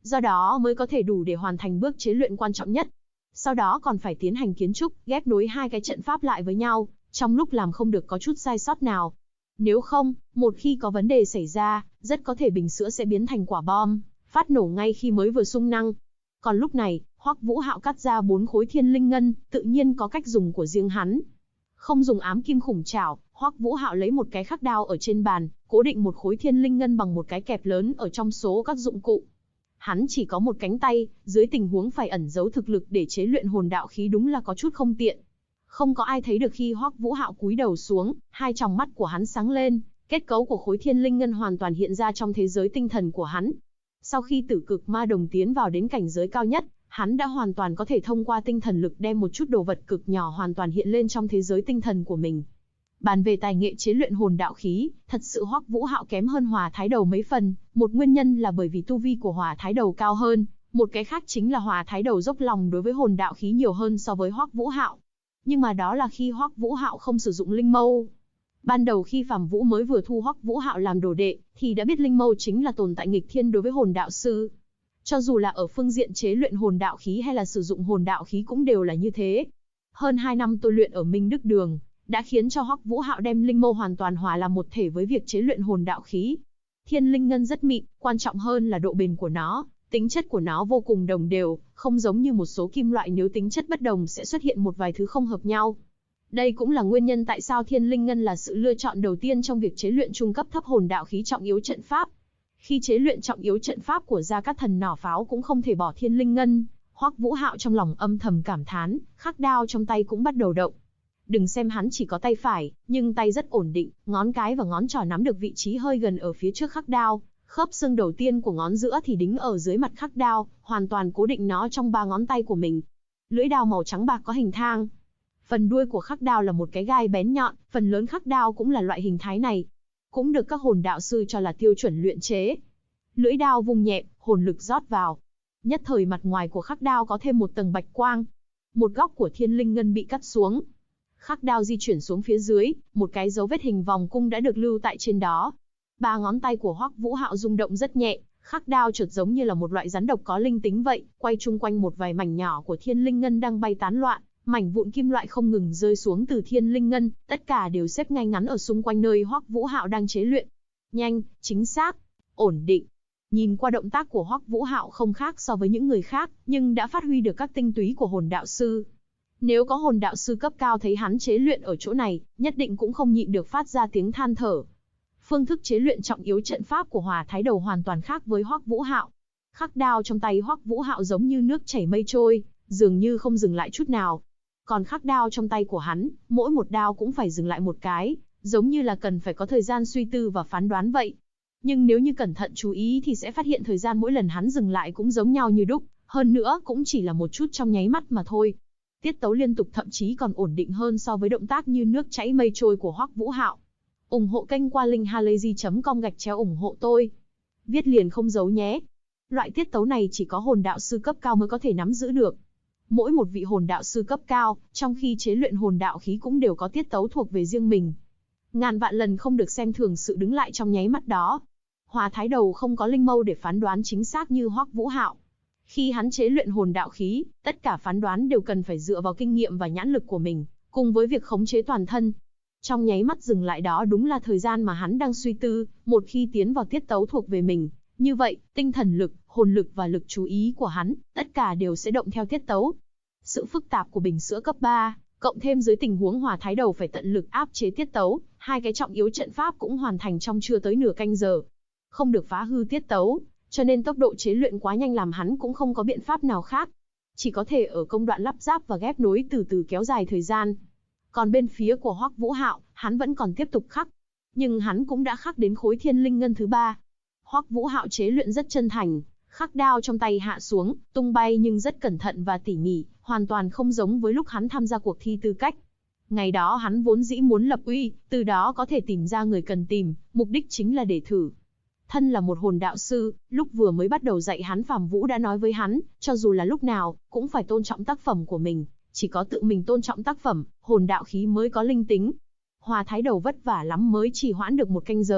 do đó mới có thể đủ để hoàn thành bước chế luyện quan trọng nhất. Sau đó còn phải tiến hành kiến trúc, ghép nối hai cái trận pháp lại với nhau, trong lúc làm không được có chút sai sót nào. Nếu không, một khi có vấn đề xảy ra, rất có thể bình sữa sẽ biến thành quả bom, phát nổ ngay khi mới vừa xung năng. Còn lúc này, Hoắc Vũ Hạo cắt ra 4 khối thiên linh ngân, tự nhiên có cách dùng của riêng hắn. Không dùng ám kim khủng trảo, Hoắc Vũ Hạo lấy một cái khắc đao ở trên bàn, cố định một khối thiên linh ngân bằng một cái kẹp lớn ở trong số các dụng cụ. Hắn chỉ có một cánh tay, dưới tình huống phải ẩn giấu thực lực để chế luyện hồn đạo khí đúng là có chút không tiện. Không có ai thấy được khi Hoắc Vũ Hạo cúi đầu xuống, hai tròng mắt của hắn sáng lên, kết cấu của khối thiên linh ngân hoàn toàn hiện ra trong thế giới tinh thần của hắn. Sau khi Tử Cực Ma Đồng tiến vào đến cảnh giới cao nhất, hắn đã hoàn toàn có thể thông qua tinh thần lực đem một chút đồ vật cực nhỏ hoàn toàn hiện lên trong thế giới tinh thần của mình. Bàn về tài nghệ chế luyện hồn đạo khí, thật sự Hoắc Vũ Hạo kém hơn Hỏa Thái Đầu mấy phần, một nguyên nhân là bởi vì tu vi của Hỏa Thái Đầu cao hơn, một cái khác chính là Hỏa Thái Đầu dốc lòng đối với hồn đạo khí nhiều hơn so với Hoắc Vũ Hạo. Nhưng mà đó là khi Hoắc Vũ Hạo không sử dụng linh mâu. Ban đầu khi Phàm Vũ mới vừa thu Hoắc Vũ Hạo làm đồ đệ, thì đã biết linh mâu chính là tồn tại nghịch thiên đối với hồn đạo sư. Cho dù là ở phương diện chế luyện hồn đạo khí hay là sử dụng hồn đạo khí cũng đều là như thế. Hơn 2 năm tôi luyện ở Minh Đức Đường, đã khiến cho Hoắc Vũ Hạo đem linh mâu hoàn toàn hòa làm một thể với việc chế luyện hồn đạo khí. Thiên linh ngân rất mịn, quan trọng hơn là độ bền của nó, tính chất của nó vô cùng đồng đều, không giống như một số kim loại nếu tính chất bất đồng sẽ xuất hiện một vài thứ không hợp nhau. Đây cũng là nguyên nhân tại sao thiên linh ngân là sự lựa chọn đầu tiên trong việc chế luyện trung cấp thấp hồn đạo khí trọng yếu trận pháp. Khi chế luyện trọng yếu trận pháp của Gia Cát Thần nỏ pháo cũng không thể bỏ thiên linh ngân. Hoắc Vũ Hạo trong lòng âm thầm cảm thán, khắc đao trong tay cũng bắt đầu động. Đừng xem hắn chỉ có tay phải, nhưng tay rất ổn định, ngón cái và ngón trỏ nắm được vị trí hơi gần ở phía trước khắc đao, khớp xương đầu tiên của ngón giữa thì đính ở dưới mặt khắc đao, hoàn toàn cố định nó trong 3 ngón tay của mình. Lưỡi đao màu trắng bạc có hình thang. Phần đuôi của khắc đao là một cái gai bén nhọn, phần lớn khắc đao cũng là loại hình thái này. Cũng được các hồn đạo sư cho là tiêu chuẩn luyện chế. Lưỡi đao vung nhẹ, hồn lực rót vào. Nhất thời mặt ngoài của khắc đao có thêm một tầng bạch quang. Một góc của thiên linh ngân bị cắt xuống. Khắc đao di chuyển xuống phía dưới, một cái dấu vết hình vòng cung đã được lưu tại trên đó. 3 ngón tay của Hoắc Vũ Hạo rung động rất nhẹ, khắc đao chợt giống như là một loại rắn độc có linh tính vậy, quay chung quanh một vài mảnh nhỏ của thiên linh ngân đang bay tán loạn, mảnh vụn kim loại không ngừng rơi xuống từ thiên linh ngân, tất cả đều xếp ngay ngắn ở xung quanh nơi Hoắc Vũ Hạo đang chế luyện. Nhanh, chính xác, ổn định. Nhìn qua động tác của Hoắc Vũ Hạo không khác so với những người khác, nhưng đã phát huy được các tinh túy của hồn đạo sư. Nếu có hồn đạo sư cấp cao thấy hắn chế luyện ở chỗ này, nhất định cũng không nhịn được phát ra tiếng than thở. Phương thức chế luyện trọng yếu trận pháp của Hỏa Thái Đầu hoàn toàn khác với Hoắc Vũ Hạo. Khắc đao trong tay Hoắc Vũ Hạo giống như nước chảy mây trôi, dường như không dừng lại chút nào. Còn khắc đao trong tay của hắn, mỗi một đao cũng phải dừng lại một cái, giống như là cần phải có thời gian suy tư và phán đoán vậy. Nhưng nếu như cẩn thận chú ý thì sẽ phát hiện thời gian mỗi lần hắn dừng lại cũng giống nhau như đúc, hơn nữa cũng chỉ là một chút trong nháy mắt mà thôi. Tiết tấu liên tục thậm chí còn ổn định hơn so với động tác như nước chảy mây trôi của Hoắc Vũ Hạo. Ủng hộ kênh qua linkhalazy.com/ủng hộ tôi. Viết liền không giấu nhé. Loại tiết tấu này chỉ có hồn đạo sư cấp cao mới có thể nắm giữ được. Mỗi một vị hồn đạo sư cấp cao, trong khi chế luyện hồn đạo khí cũng đều có tiết tấu thuộc về riêng mình. Ngàn vạn lần không được xem thường sự đứng lại trong nháy mắt đó. Hỏa Thái Đầu không có linh mâu để phán đoán chính xác như Hoắc Vũ Hạo. Khi hắn chế luyện hồn đạo khí, tất cả phán đoán đều cần phải dựa vào kinh nghiệm và nhãn lực của mình, cùng với việc khống chế toàn thân. Trong nháy mắt dừng lại đó đúng là thời gian mà hắn đang suy tư, một khi tiến vào tiết tấu thuộc về mình, như vậy, tinh thần lực, hồn lực và lực chú ý của hắn, tất cả đều sẽ động theo tiết tấu. Sự phức tạp của bình sữa cấp 3, cộng thêm dưới tình huống Hỏa Thái Đầu phải tận lực áp chế tiết tấu, hai cái trọng yếu trận pháp cũng hoàn thành trong chưa tới nửa canh giờ. Không được phá hư tiết tấu, cho nên tốc độ chế luyện quá nhanh làm hắn cũng không có biện pháp nào khác. Chỉ có thể ở công đoạn lắp ráp và ghép nối từ từ kéo dài thời gian. Còn bên phía của Hoắc Vũ Hạo, hắn vẫn còn tiếp tục khắc. Nhưng hắn cũng đã khắc đến khối thiên linh ngân thứ 3. Hoắc Vũ Hạo chế luyện rất chân thành, khắc đao trong tay hạ xuống, tung bay nhưng rất cẩn thận và tỉ mỉ, hoàn toàn không giống với lúc hắn tham gia cuộc thi tư cách. Ngày đó hắn vốn dĩ muốn lập uy, từ đó có thể tìm ra người cần tìm, mục đích chính là để thử. Thân là một hồn đạo sư, lúc vừa mới bắt đầu dạy hắn Phàm Vũ đã nói với hắn, cho dù là lúc nào, cũng phải tôn trọng tác phẩm của mình. Chỉ có tự mình tôn trọng tác phẩm, hồn đạo khí mới có linh tính. Hỏa Thái Đầu vất vả lắm mới trì hoãn được 1 canh giờ,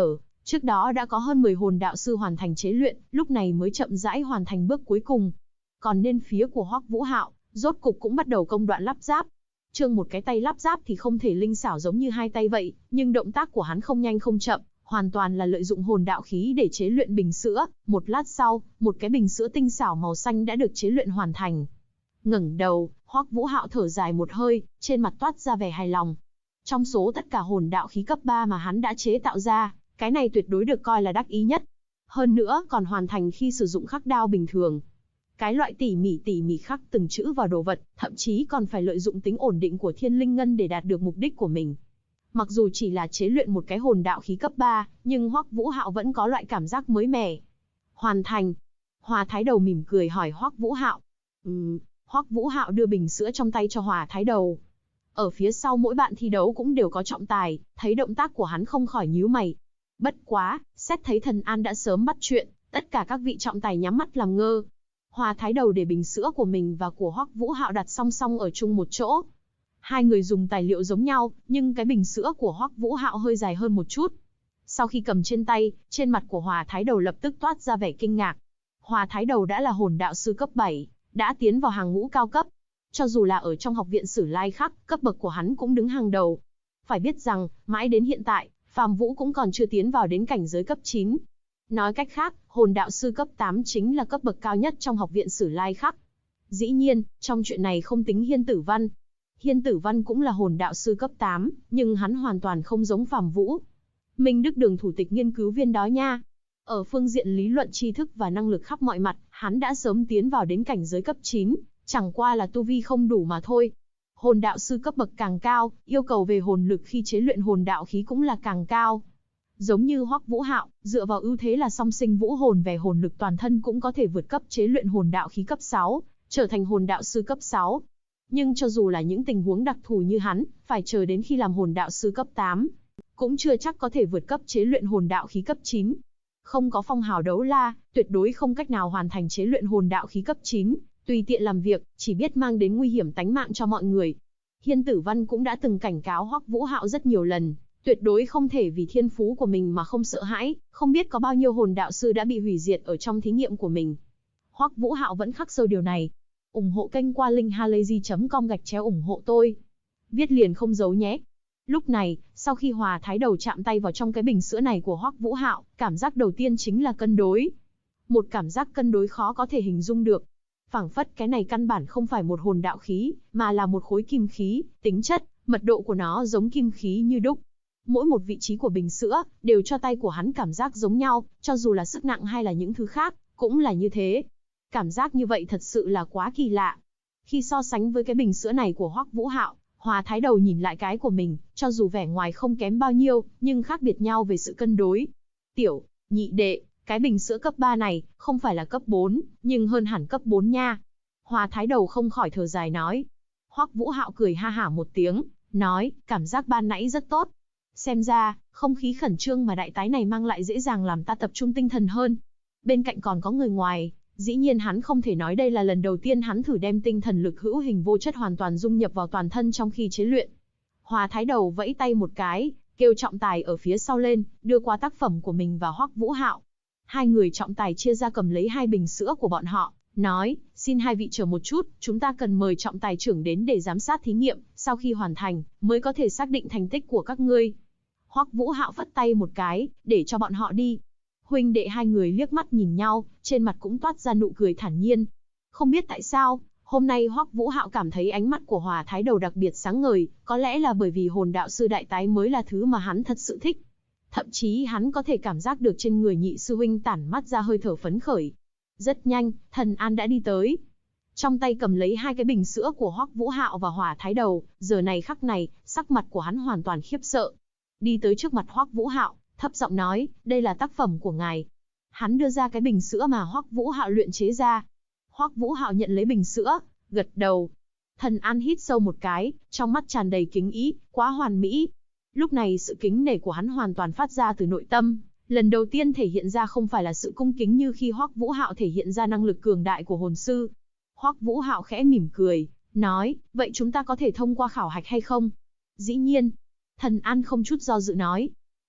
Trước đó đã có hơn 10 hồn đạo sư hoàn thành chế luyện, lúc này mới chậm rãi hoàn thành bước cuối cùng. Còn bên phía của Hoắc Vũ Hạo, rốt cục cũng bắt đầu công đoạn lắp ráp. Một cái tay lắp ráp thì không thể linh xảo giống như hai tay vậy, nhưng động tác của hắn không nhanh không chậm, hoàn toàn là lợi dụng hồn đạo khí để chế luyện bình sữa. Một lát sau, một cái bình sữa tinh xảo màu xanh đã được chế luyện hoàn thành. Ngẩng đầu, Hoắc Vũ Hạo thở dài một hơi, trên mặt toát ra vẻ hài lòng. Trong số tất cả hồn đạo khí cấp 3 mà hắn đã chế tạo ra, cái này tuyệt đối được coi là đắc ý nhất. Hơn nữa còn hoàn thành khi sử dụng khắc đao bình thường. Cái loại tỉ mỉ khắc từng chữ vào đồ vật, thậm chí còn phải lợi dụng tính ổn định của thiên linh ngân để đạt được mục đích của mình. Mặc dù chỉ là chế luyện một cái hồn đạo khí cấp 3, nhưng Hoắc Vũ Hạo vẫn có loại cảm giác mới mẻ. Hoàn thành. Hòa Thái Đầu mỉm cười hỏi Hoắc Vũ Hạo. Hoắc Vũ Hạo đưa bình sữa trong tay cho Hòa Thái Đầu. Ở phía sau mỗi bạn thi đấu cũng đều có trọng tài, thấy động tác của hắn không khỏi nhíu mày. Bất quá, xét thấy Thần An đã sớm bắt chuyện, tất cả các vị trọng tài nhắm mắt làm ngơ. Hòa Thái Đầu để bình sữa của mình và của Hoắc Vũ Hạo đặt song song ở chung một chỗ. Hai người dùng tài liệu giống nhau, nhưng cái bình sữa của Hoắc Vũ Hạo hơi dài hơn một chút. Sau khi cầm trên tay, trên mặt của Hòa Thái Đầu lập tức toát ra vẻ kinh ngạc. Hòa Thái Đầu đã là hồn đạo sư cấp 7, đã tiến vào hàng ngũ cao cấp. Cho dù là ở trong học viện Sử Lai Khắc, cấp bậc của hắn cũng đứng hàng đầu. Phải biết rằng, mãi đến hiện tại, Phàm Vũ cũng còn chưa tiến vào đến cảnh giới cấp 9. Nói cách khác, hồn đạo sư cấp 8 chính là cấp bậc cao nhất trong học viện Sử Lai Khắc. Dĩ nhiên, trong chuyện này không tính Hiên Tử Văn. Hiên Tử Văn cũng là hồn đạo sư cấp 8, nhưng hắn hoàn toàn không giống Phàm Vũ. Minh Đức Đường thủ tịch nghiên cứu viên đó nha. Ở phương diện lý luận tri thức và năng lực khắp mọi mặt, hắn đã sớm tiến vào đến cảnh giới cấp 9, chẳng qua là tu vi không đủ mà thôi. Hồn đạo sư cấp bậc càng cao, yêu cầu về hồn lực khi chế luyện hồn đạo khí cũng là càng cao. Giống như Hoắc Vũ Hạo, dựa vào ưu thế là song sinh vũ hồn về hồn lực toàn thân cũng có thể vượt cấp chế luyện hồn đạo khí cấp 6, trở thành hồn đạo sư cấp 6. Nhưng cho dù là những tình huống đặc thù như hắn, phải chờ đến khi làm hồn đạo sư cấp 8, cũng chưa chắc có thể vượt cấp chế luyện hồn đạo khí cấp 9. Không có phong hào đấu la, tuyệt đối không cách nào hoàn thành chế luyện hồn đạo khí cấp 9, tùy tiện làm việc, chỉ biết mang đến nguy hiểm tánh mạng cho mọi người. Hiên Tử Văn cũng đã từng cảnh cáo Hoắc Vũ Hạo rất nhiều lần, tuyệt đối không thể vì thiên phú của mình mà không sợ hãi, không biết có bao nhiêu hồn đạo sư đã bị hủy diệt ở trong thí nghiệm của mình. Hoắc Vũ Hạo vẫn khắc sâu điều này. Ủng hộ kênh qua linkhalazy.com/ủng hộ tôi. Viết liền không giấu nhé. Lúc này, sau khi Hòa Thái Đầu chạm tay vào trong cái bình sữa này của Hoắc Vũ Hạo, cảm giác đầu tiên chính là cân đối. Một cảm giác cân đối khó có thể hình dung được. Phảng phất cái này căn bản không phải một hồn đạo khí, mà là một khối kim khí, tính chất, mật độ của nó giống kim khí như đúc. Mỗi một vị trí của bình sữa, đều cho tay của hắn cảm giác giống nhau, cho dù là sức nặng hay là những thứ khác, cũng là như thế. Cảm giác như vậy thật sự là quá kỳ lạ. Khi so sánh với cái bình sữa này của Hoắc Vũ Hạo, Hòa Thái Đầu nhìn lại cái của mình, cho dù vẻ ngoài không kém bao nhiêu, nhưng khác biệt nhau về sự cân đối. Tiểu, nhị đệ, cái bình sữa cấp 3 này, không phải là cấp 4, nhưng hơn hẳn cấp 4 nha. Hòa Thái Đầu không khỏi thở dài nói. Hoắc Vũ Hạo cười ha hả một tiếng, nói, cảm giác ban nãy rất tốt. Xem ra, không khí khẩn trương mà đại tái này mang lại dễ dàng làm ta tập trung tinh thần hơn. Bên cạnh còn có người ngoài, dĩ nhiên hắn không thể nói đây là lần đầu tiên hắn thử đem tinh thần lực hữu hình vô chất hoàn toàn dung nhập vào toàn thân trong khi chế luyện. Hòa Thái Đầu vẫy tay một cái, kêu trọng tài ở phía sau lên, đưa qua tác phẩm của mình và Hoắc Vũ Hạo. Hai người trọng tài chia ra cầm lấy hai bình sữa của bọn họ, nói, xin hai vị chờ một chút, chúng ta cần mời trọng tài trưởng đến để giám sát thí nghiệm, sau khi hoàn thành, mới có thể xác định thành tích của các ngươi. Hoắc Vũ Hạo phất tay một cái, để cho bọn họ đi. Huynh đệ hai người liếc mắt nhìn nhau, trên mặt cũng toát ra nụ cười thản nhiên. Không biết tại sao, hôm nay Hoắc Vũ Hạo cảm thấy ánh mắt của Hòa Thái Đầu đặc biệt sáng ngời, có lẽ là bởi vì hồn đạo sư đại tái mới là thứ mà hắn thật sự thích. Thậm chí hắn có thể cảm giác được trên người nhị sư huynh tản mắt ra hơi thở phấn khởi. Rất nhanh, Thần An đã đi tới. Trong tay cầm lấy hai cái bình sữa của Hoắc Vũ Hạo và Hòa Thái Đầu, giờ này khắc này, sắc mặt của hắn hoàn toàn khiếp sợ. Đi tới trước mặt Hoắc Vũ Hạo, thấp giọng nói, đây là tác phẩm của ngài. Hắn đưa ra cái bình sữa mà Hoắc Vũ Hạo luyện chế ra. Hoắc Vũ Hạo nhận lấy bình sữa, gật đầu. Thần An hít sâu một cái, trong mắt tràn đầy kính ý, quá hoàn mỹ. Lúc này sự kính nể của hắn hoàn toàn phát ra từ nội tâm, lần đầu tiên thể hiện ra không phải là sự cung kính như khi Hoắc Vũ Hạo thể hiện ra năng lực cường đại của hồn sư. Hoắc Vũ Hạo khẽ mỉm cười, nói, vậy chúng ta có thể thông qua khảo hạch hay không? Dĩ nhiên. Thần An không chút do dự nói.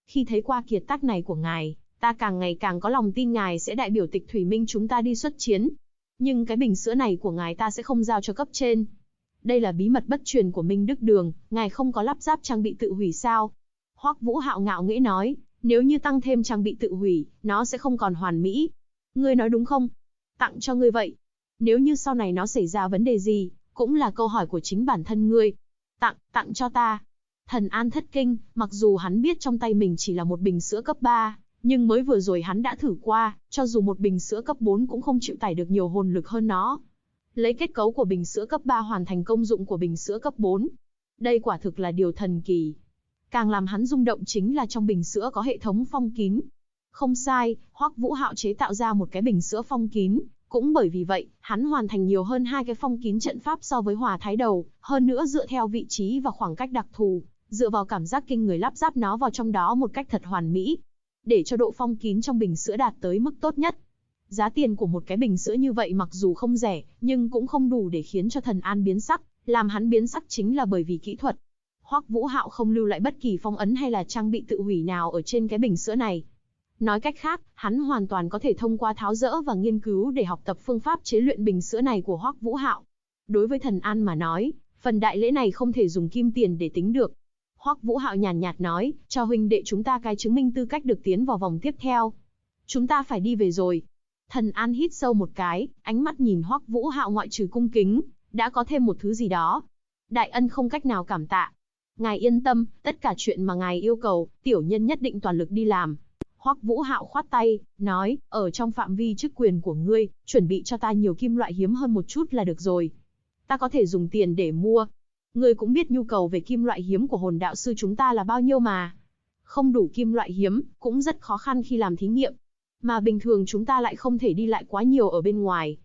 Khi thấy qua kiệt tác này của ngài, ta càng ngày càng có lòng tin ngài sẽ đại biểu Tịch Thủy Minh chúng ta đi xuất chiến. Nhưng cái bình sữa này của ngài ta sẽ không giao cho cấp trên. Đây là bí mật bất truyền của Minh Đức Đường, ngài không có lắp ráp trang bị tự hủy sao? Hoắc Vũ Hạo ngạo nghễ nói, nếu như tăng thêm trang bị tự hủy, nó sẽ không còn hoàn mỹ. Ngươi nói đúng không? Tặng cho ngươi vậy. Nếu như sau này nó xảy ra vấn đề gì, cũng là câu hỏi của chính bản thân ngươi. Tặng cho ta. Thần An thất kinh, mặc dù hắn biết trong tay mình chỉ là một bình sữa cấp 3, nhưng mới vừa rồi hắn đã thử qua, cho dù một bình sữa cấp 4 cũng không chịu tải được nhiều hồn lực hơn nó. Lấy kết cấu của bình sữa cấp 3 hoàn thành công dụng của bình sữa cấp 4. Đây quả thực là điều thần kỳ. Càng làm hắn rung động chính là trong bình sữa có hệ thống phong kín. Không sai, Hoắc Vũ Hạo chế tạo ra một cái bình sữa phong kín, cũng bởi vì vậy, hắn hoàn thành nhiều hơn 2 cái phong kín trận pháp so với Hỏa Thái Đầu, hơn nữa dựa theo vị trí và khoảng cách đặc thù, dựa vào cảm giác kinh người lắp ráp nó vào trong đó một cách thật hoàn mỹ, để cho độ phong kín trong bình sữa đạt tới mức tốt nhất. Giá tiền của một cái bình sữa như vậy mặc dù không rẻ, nhưng cũng không đủ để khiến cho Thần An biến sắc, làm hắn biến sắc chính là bởi vì kỹ thuật. Hoắc Vũ Hạo không lưu lại bất kỳ phong ấn hay là trang bị tự hủy nào ở trên cái bình sữa này. Nói cách khác, hắn hoàn toàn có thể thông qua tháo dỡ và nghiên cứu để học tập phương pháp chế luyện bình sữa này của Hoắc Vũ Hạo. Đối với Thần An mà nói, phần đại lễ này không thể dùng kim tiền để tính được. Hoắc Vũ Hạo nhàn nhạt nói, cho huynh đệ chúng ta cái chứng minh tư cách được tiến vào vòng tiếp theo. Chúng ta phải đi về rồi. Thần An hít sâu một cái, ánh mắt nhìn Hoắc Vũ Hạo ngoại trừ cung kính, đã có thêm một thứ gì đó. Đại ân không cách nào cảm tạ. Ngài yên tâm, tất cả chuyện mà ngài yêu cầu, tiểu nhân nhất định toàn lực đi làm. Hoắc Vũ Hạo khoát tay, nói, ở trong phạm vi chức quyền của ngươi, chuẩn bị cho ta nhiều kim loại hiếm hơn một chút là được rồi. Ta có thể dùng tiền để mua. Ngươi cũng biết nhu cầu về kim loại hiếm của hồn đạo sư chúng ta là bao nhiêu mà. Không đủ kim loại hiếm, cũng rất khó khăn khi làm thí nghiệm. Mà bình thường chúng ta lại không thể đi lại quá nhiều ở bên ngoài.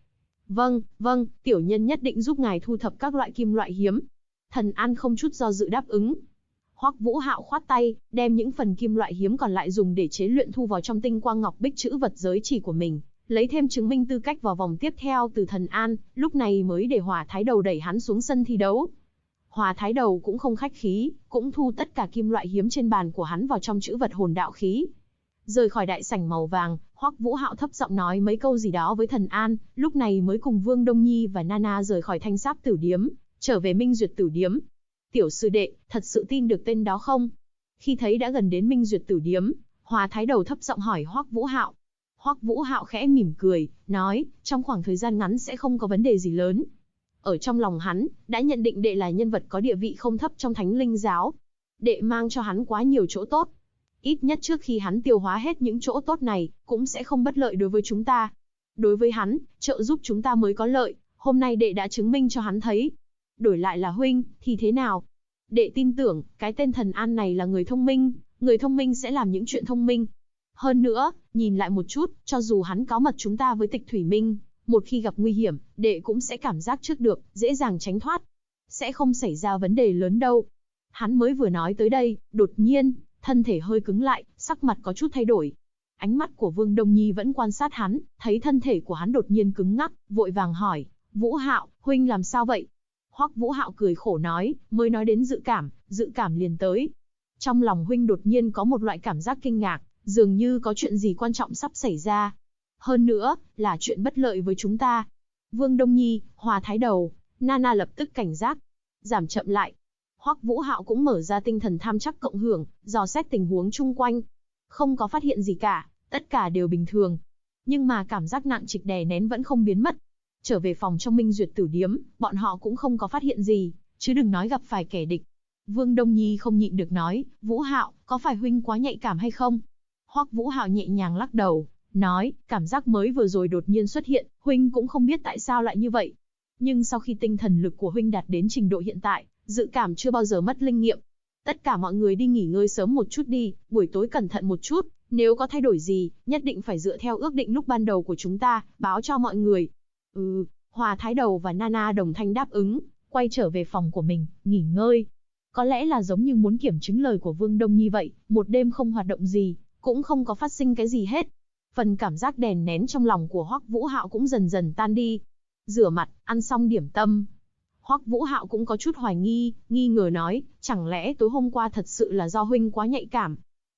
Vâng, tiểu nhân nhất định giúp ngài thu thập các loại kim loại hiếm. Thần An không chút do dự đáp ứng. Hoắc Vũ Hạo khoát tay, đem những phần kim loại hiếm còn lại dùng để chế luyện thu vào trong tinh quang ngọc bích trữ vật giới chỉ của mình, lấy thêm chứng minh tư cách vào vòng tiếp theo từ Thần An, lúc này mới để Hỏa Thái Đầu đẩy hắn xuống sân thi đấu. Hỏa Thái Đầu cũng không khách khí, cũng thu tất cả kim loại hiếm trên bàn của hắn vào trong trữ vật hồn đạo khí. Rời khỏi đại sảnh màu vàng, Hoắc Vũ Hạo thấp giọng nói mấy câu gì đó với Thần An, lúc này mới cùng Vương Đông Nhi và Nana rời khỏi Thanh Sáp Tử Điếm, trở về Minh Duyệt Tử Điếm. Tiểu sư đệ, thật sự tin được tên đó không? Khi thấy đã gần đến Minh Duyệt Tử Điếm, Hỏa Thái Đầu thấp giọng hỏi Hoắc Vũ Hạo. Hoắc Vũ Hạo khẽ mỉm cười, nói, trong khoảng thời gian ngắn sẽ không có vấn đề gì lớn. Ở trong lòng hắn, đã nhận định đệ là nhân vật có địa vị không thấp trong Thánh Linh giáo. Đệ mang cho hắn quá nhiều chỗ tốt. Ít nhất trước khi hắn tiêu hóa hết những chỗ tốt này, cũng sẽ không bất lợi đối với chúng ta. Đối với hắn, trợ giúp chúng ta mới có lợi, hôm nay đệ đã chứng minh cho hắn thấy. Đổi lại là huynh, thì thế nào? Đệ tin tưởng, cái tên Thần An này là người thông minh sẽ làm những chuyện thông minh. Hơn nữa, nhìn lại một chút, cho dù hắn có mật chúng ta với Tịch Thủy Minh, một khi gặp nguy hiểm, đệ cũng sẽ cảm giác trước được, dễ dàng tránh thoát. Sẽ không xảy ra vấn đề lớn đâu. Hắn mới vừa nói tới đây, đột nhiên, thân thể hơi cứng lại, sắc mặt có chút thay đổi. Ánh mắt của Vương Đông Nhi vẫn quan sát hắn, thấy thân thể của hắn đột nhiên cứng ngắc, vội vàng hỏi, Vũ Hạo, huynh làm sao vậy? Hoắc Vũ Hạo cười khổ nói, mới nói đến dự cảm liền tới. Trong lòng huynh đột nhiên có một loại cảm giác kinh ngạc, dường như có chuyện gì quan trọng sắp xảy ra. Hơn nữa, là chuyện bất lợi với chúng ta. Vương Đông Nhi, Hỏa Thái Đầu, Nana lập tức cảnh giác. Giảm chậm lại. Hoắc Vũ Hạo cũng mở ra tinh thần tham chắc cộng hưởng, dò xét tình huống chung quanh. Không có phát hiện gì cả, tất cả đều bình thường. Nhưng mà cảm giác nặng trịch đè nén vẫn không biến mất. Trở về phòng trong Minh Duyệt Tử Điếm, bọn họ cũng không có phát hiện gì, chứ đừng nói gặp phải kẻ địch. Vương Đông Nhi không nhịn được nói, Vũ Hạo, có phải huynh quá nhạy cảm hay không? Hoắc Vũ Hạo nhẹ nhàng lắc đầu, nói, cảm giác mới vừa rồi đột nhiên xuất hiện, huynh cũng không biết tại sao lại như vậy. Nhưng sau khi tinh thần lực của huynh đạt đến trình độ hiện tại, dự cảm chưa bao giờ mất linh nghiệm. Tất cả mọi người đi nghỉ ngơi sớm một chút đi, buổi tối cẩn thận một chút, nếu có thay đổi gì, nhất định phải dựa theo ước định lúc ban đầu của chúng ta, báo cho mọi người. Hỏa Thái Đầu và Nana đồng thanh đáp ứng, quay trở về phòng của mình, nghỉ ngơi. Có lẽ là giống như muốn kiểm chứng lời của Vương Đông Nhi vậy, một đêm không hoạt động gì, cũng không có phát sinh cái gì hết. Phần cảm giác đè nén trong lòng của Hoắc Vũ Hạo cũng dần dần tan đi. Rửa mặt, ăn xong điểm tâm. Hoắc Vũ Hạo cũng có chút hoài nghi, nghi ngờ nói, chẳng lẽ tối hôm qua thật sự là do huynh quá nhạy cảm?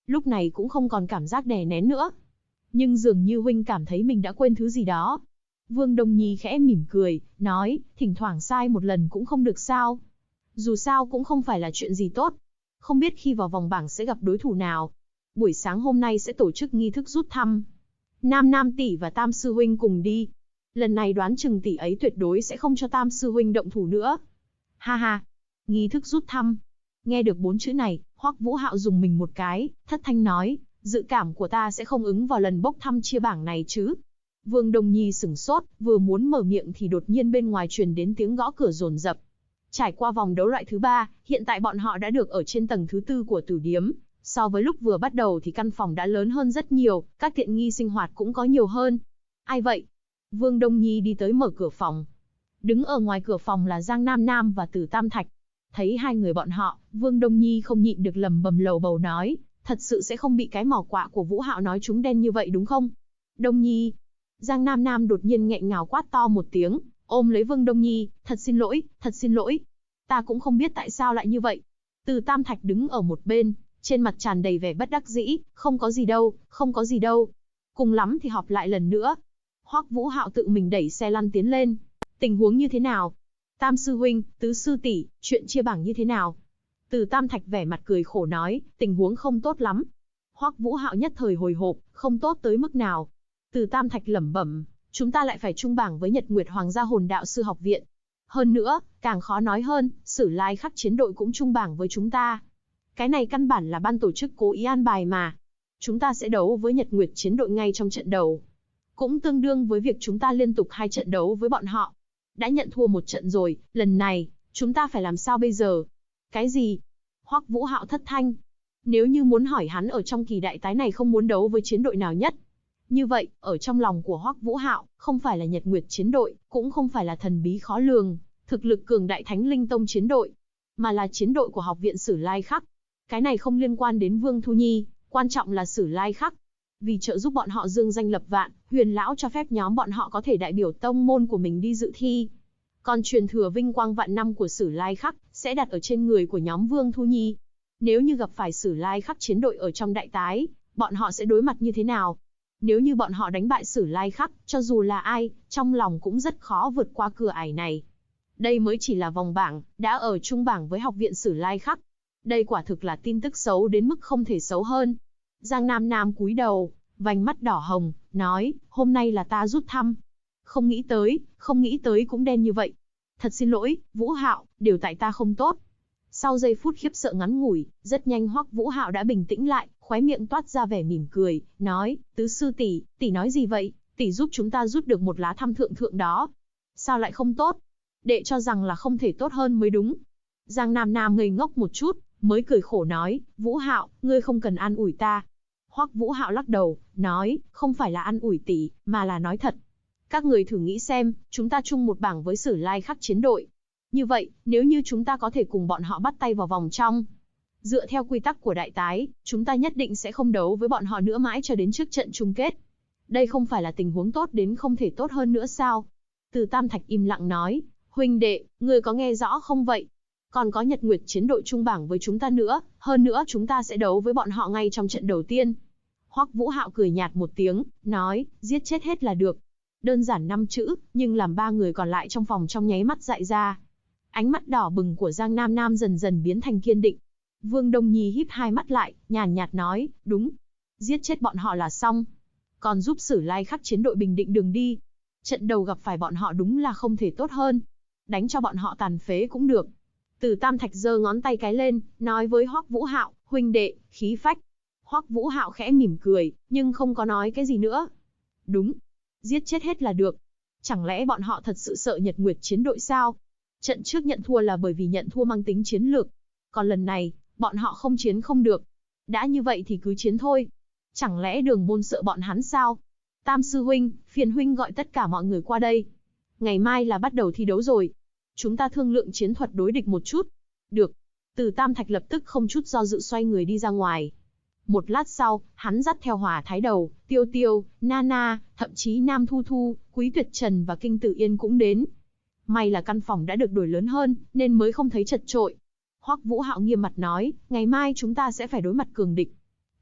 lúc này cũng không còn cảm giác đè nén nữa. Nhưng dường như huynh cảm thấy mình đã quên thứ gì đó. Vương Đông Nhi khẽ mỉm cười, nói, thỉnh thoảng sai một lần cũng không được sao. Dù sao cũng không phải là chuyện gì tốt. Không biết khi vào vòng bảng sẽ gặp đối thủ nào. Buổi sáng hôm nay sẽ tổ chức nghi thức rút thăm. Nam Nam tỷ và Tam sư huynh cùng đi. Lần này đoán chừng tỷ ấy tuyệt đối sẽ không cho Tam sư huynh động thủ nữa. Ha ha, nghi thức rút thăm. Nghe được 4 chữ này, Hoắc Vũ Hạo dùng mình một cái, thất thanh nói, dự cảm của ta sẽ không ứng vào lần bốc thăm chia bảng này chứ. Vương Đông Nhi sửng sốt, vừa muốn mở miệng thì đột nhiên bên ngoài truyền đến tiếng gõ cửa dồn dập. Trải qua vòng đấu loại thứ 3, hiện tại bọn họ đã được ở trên tầng thứ 4 của tử điếm. So với lúc vừa bắt đầu thì căn phòng đã lớn hơn rất nhiều, các tiện nghi sinh hoạt cũng có nhiều hơn. Ai vậy? Vương Đông Nhi đi tới mở cửa phòng. Đứng ở ngoài cửa phòng là Giang Nam Nam và Tử Tam Thạch. Thấy hai người bọn họ, Vương Đông Nhi không nhịn được lẩm bẩm lầu bầu nói, thật sự sẽ không bị cái mỏ quạ của Vũ Hạo nói trúng đen như vậy đúng không? Đông Nhi. Giang Nam Nam đột nhiên nghẹn ngào quát to một tiếng, ôm lấy Vương Đông Nhi, thật xin lỗi, thật xin lỗi. Ta cũng không biết tại sao lại như vậy. Từ Tam Thạch đứng ở một bên, trên mặt tràn đầy vẻ bất đắc dĩ, không có gì đâu, không có gì đâu. Cùng lắm thì họp lại lần nữa. Hoắc Vũ Hạo tự mình đẩy xe lăn tiến lên. Tình huống như thế nào? Tam sư huynh, tứ sư tỷ, chuyện chia bảng như thế nào? Từ Tam Thạch vẻ mặt cười khổ nói, tình huống không tốt lắm. Hoắc Vũ Hạo nhất thời hồi hộp, không tốt tới mức nào? Từ Tam Thạch lẩm bẩm, chúng ta lại phải chung bảng với Nhật Nguyệt Hoàng gia Hồn Đạo sư học viện. Hơn nữa, càng khó nói hơn, Sử Lai Khắc chiến đội cũng chung bảng với chúng ta. Cái này căn bản là ban tổ chức cố ý an bài mà. Chúng ta sẽ đấu với Nhật Nguyệt chiến đội ngay trong trận đầu. Cũng tương đương với việc chúng ta liên tục 2 trận đấu với bọn họ. Đã nhận thua một trận rồi, lần này, chúng ta phải làm sao bây giờ? Cái gì? Hoắc Vũ Hạo thất thanh. Nếu như muốn hỏi hắn ở trong kỳ đại tái này không muốn đấu với chiến đội nào nhất. Như vậy, ở trong lòng của Hoắc Vũ Hạo, không phải là Nhật Nguyệt chiến đội, cũng không phải là thần bí khó lường, thực lực cường đại Thánh Linh Tông chiến đội, mà là chiến đội của học viện Sử Lai Khắc. Cái này không liên quan đến Vương Thu Nhi, quan trọng là Sử Lai Khắc. Vì trợ giúp bọn họ dương danh lập vạn, Huyền lão cho phép nhóm bọn họ có thể đại biểu tông môn của mình đi dự thi. Còn truyền thừa vinh quang vạn năm của Sử Lai Khắc sẽ đặt ở trên người của nhóm Vương Thu Nhi. Nếu như gặp phải Sử Lai Khắc chiến đội ở trong đại tái, bọn họ sẽ đối mặt như thế nào? Nếu như bọn họ đánh bại Sử Lai Khắc, cho dù là ai, trong lòng cũng rất khó vượt qua cửa ải này. Đây mới chỉ là vòng bảng, đã ở chung bảng với học viện Sử Lai Khắc. Đây quả thực là tin tức xấu đến mức không thể xấu hơn. Giang Nam Nam cúi đầu, vành mắt đỏ hồng, nói, hôm nay là ta rút thăm. Không nghĩ tới cũng đen như vậy. Thật xin lỗi, Vũ Hạo, đều tại ta không tốt. Sau giây phút khiếp sợ ngắn ngủi, rất nhanh Hoắc Vũ Hạo đã bình tĩnh lại, khóe miệng toát ra vẻ mỉm cười, nói, tứ sư tỷ, tỷ nói gì vậy? Tỷ giúp chúng ta rút được một lá thăm thượng thượng đó. Sao lại không tốt? Đệ cho rằng là không thể tốt hơn mới đúng. Giang Nam Nam ngây ngốc một chút, mới cười khổ nói, Vũ Hạo, ngươi không cần an ủi ta. Hoắc Vũ Hạo lắc đầu, nói, không phải là an ủi tỷ, mà là nói thật. Các người thử nghĩ xem, chúng ta chung một bảng với Sử Lai Khắc chiến đội. Như vậy, nếu như chúng ta có thể cùng bọn họ bắt tay vào vòng trong, dựa theo quy tắc của đại tái, chúng ta nhất định sẽ không đấu với bọn họ nữa mãi cho đến trước trận chung kết. Đây không phải là tình huống tốt đến không thể tốt hơn nữa sao? Từ Tam Thạch im lặng nói, huynh đệ, ngươi có nghe rõ không vậy? Còn có Nhật Nguyệt chiến đội chung bảng với chúng ta nữa, hơn nữa chúng ta sẽ đấu với bọn họ ngay trong trận đầu tiên. Hoắc Vũ Hạo cười nhạt một tiếng, nói, giết chết hết là được. Đơn giản 5 chữ, nhưng làm 3 người còn lại trong phòng trong nháy mắt dại ra. Ánh mắt đỏ bừng của Giang Nam Nam dần dần biến thành kiên định. Vương Đông Nhi híp hai mắt lại, nhàn nhạt nói, đúng. Giết chết bọn họ là xong. Còn giúp Sử Lai Khắc chiến đội bình định đường đi. Trận đầu gặp phải bọn họ đúng là không thể tốt hơn. Đánh cho bọn họ tàn phế cũng được. Từ Tam Thạch giơ ngón tay cái lên, nói với Hoắc Vũ Hạo, huynh đệ, khí phách. Hoắc Vũ Hạo khẽ mỉm cười, nhưng không có nói cái gì nữa. Đúng. Giết chết hết là được. Chẳng lẽ bọn họ thật sự sợ Nhật Nguyệt chiến đội sao? Trận trước nhận thua là bởi vì nhận thua mang tính chiến lược. Còn lần này, bọn họ không chiến không được. Đã như vậy thì cứ chiến thôi. Chẳng lẽ Đường Môn sợ bọn hắn sao? Tam sư huynh, phiền huynh gọi tất cả mọi người qua đây. Ngày mai là bắt đầu thi đấu rồi. Chúng ta thương lượng chiến thuật đối địch một chút. Được. Từ Tam Thạch lập tức không chút do dự xoay người đi ra ngoài. Một lát sau, hắn dắt theo Hỏa Thái Đầu, Tiêu Tiêu, Nana, thậm chí Nam Thu Thu, Quý Tuyệt Trần và Kinh Tử Yên cũng đến. May là căn phòng đã được đổi lớn hơn, nên mới không thấy chật chội. Hoắc Vũ Hạo nghiêm mặt nói, ngày mai chúng ta sẽ phải đối mặt cường địch.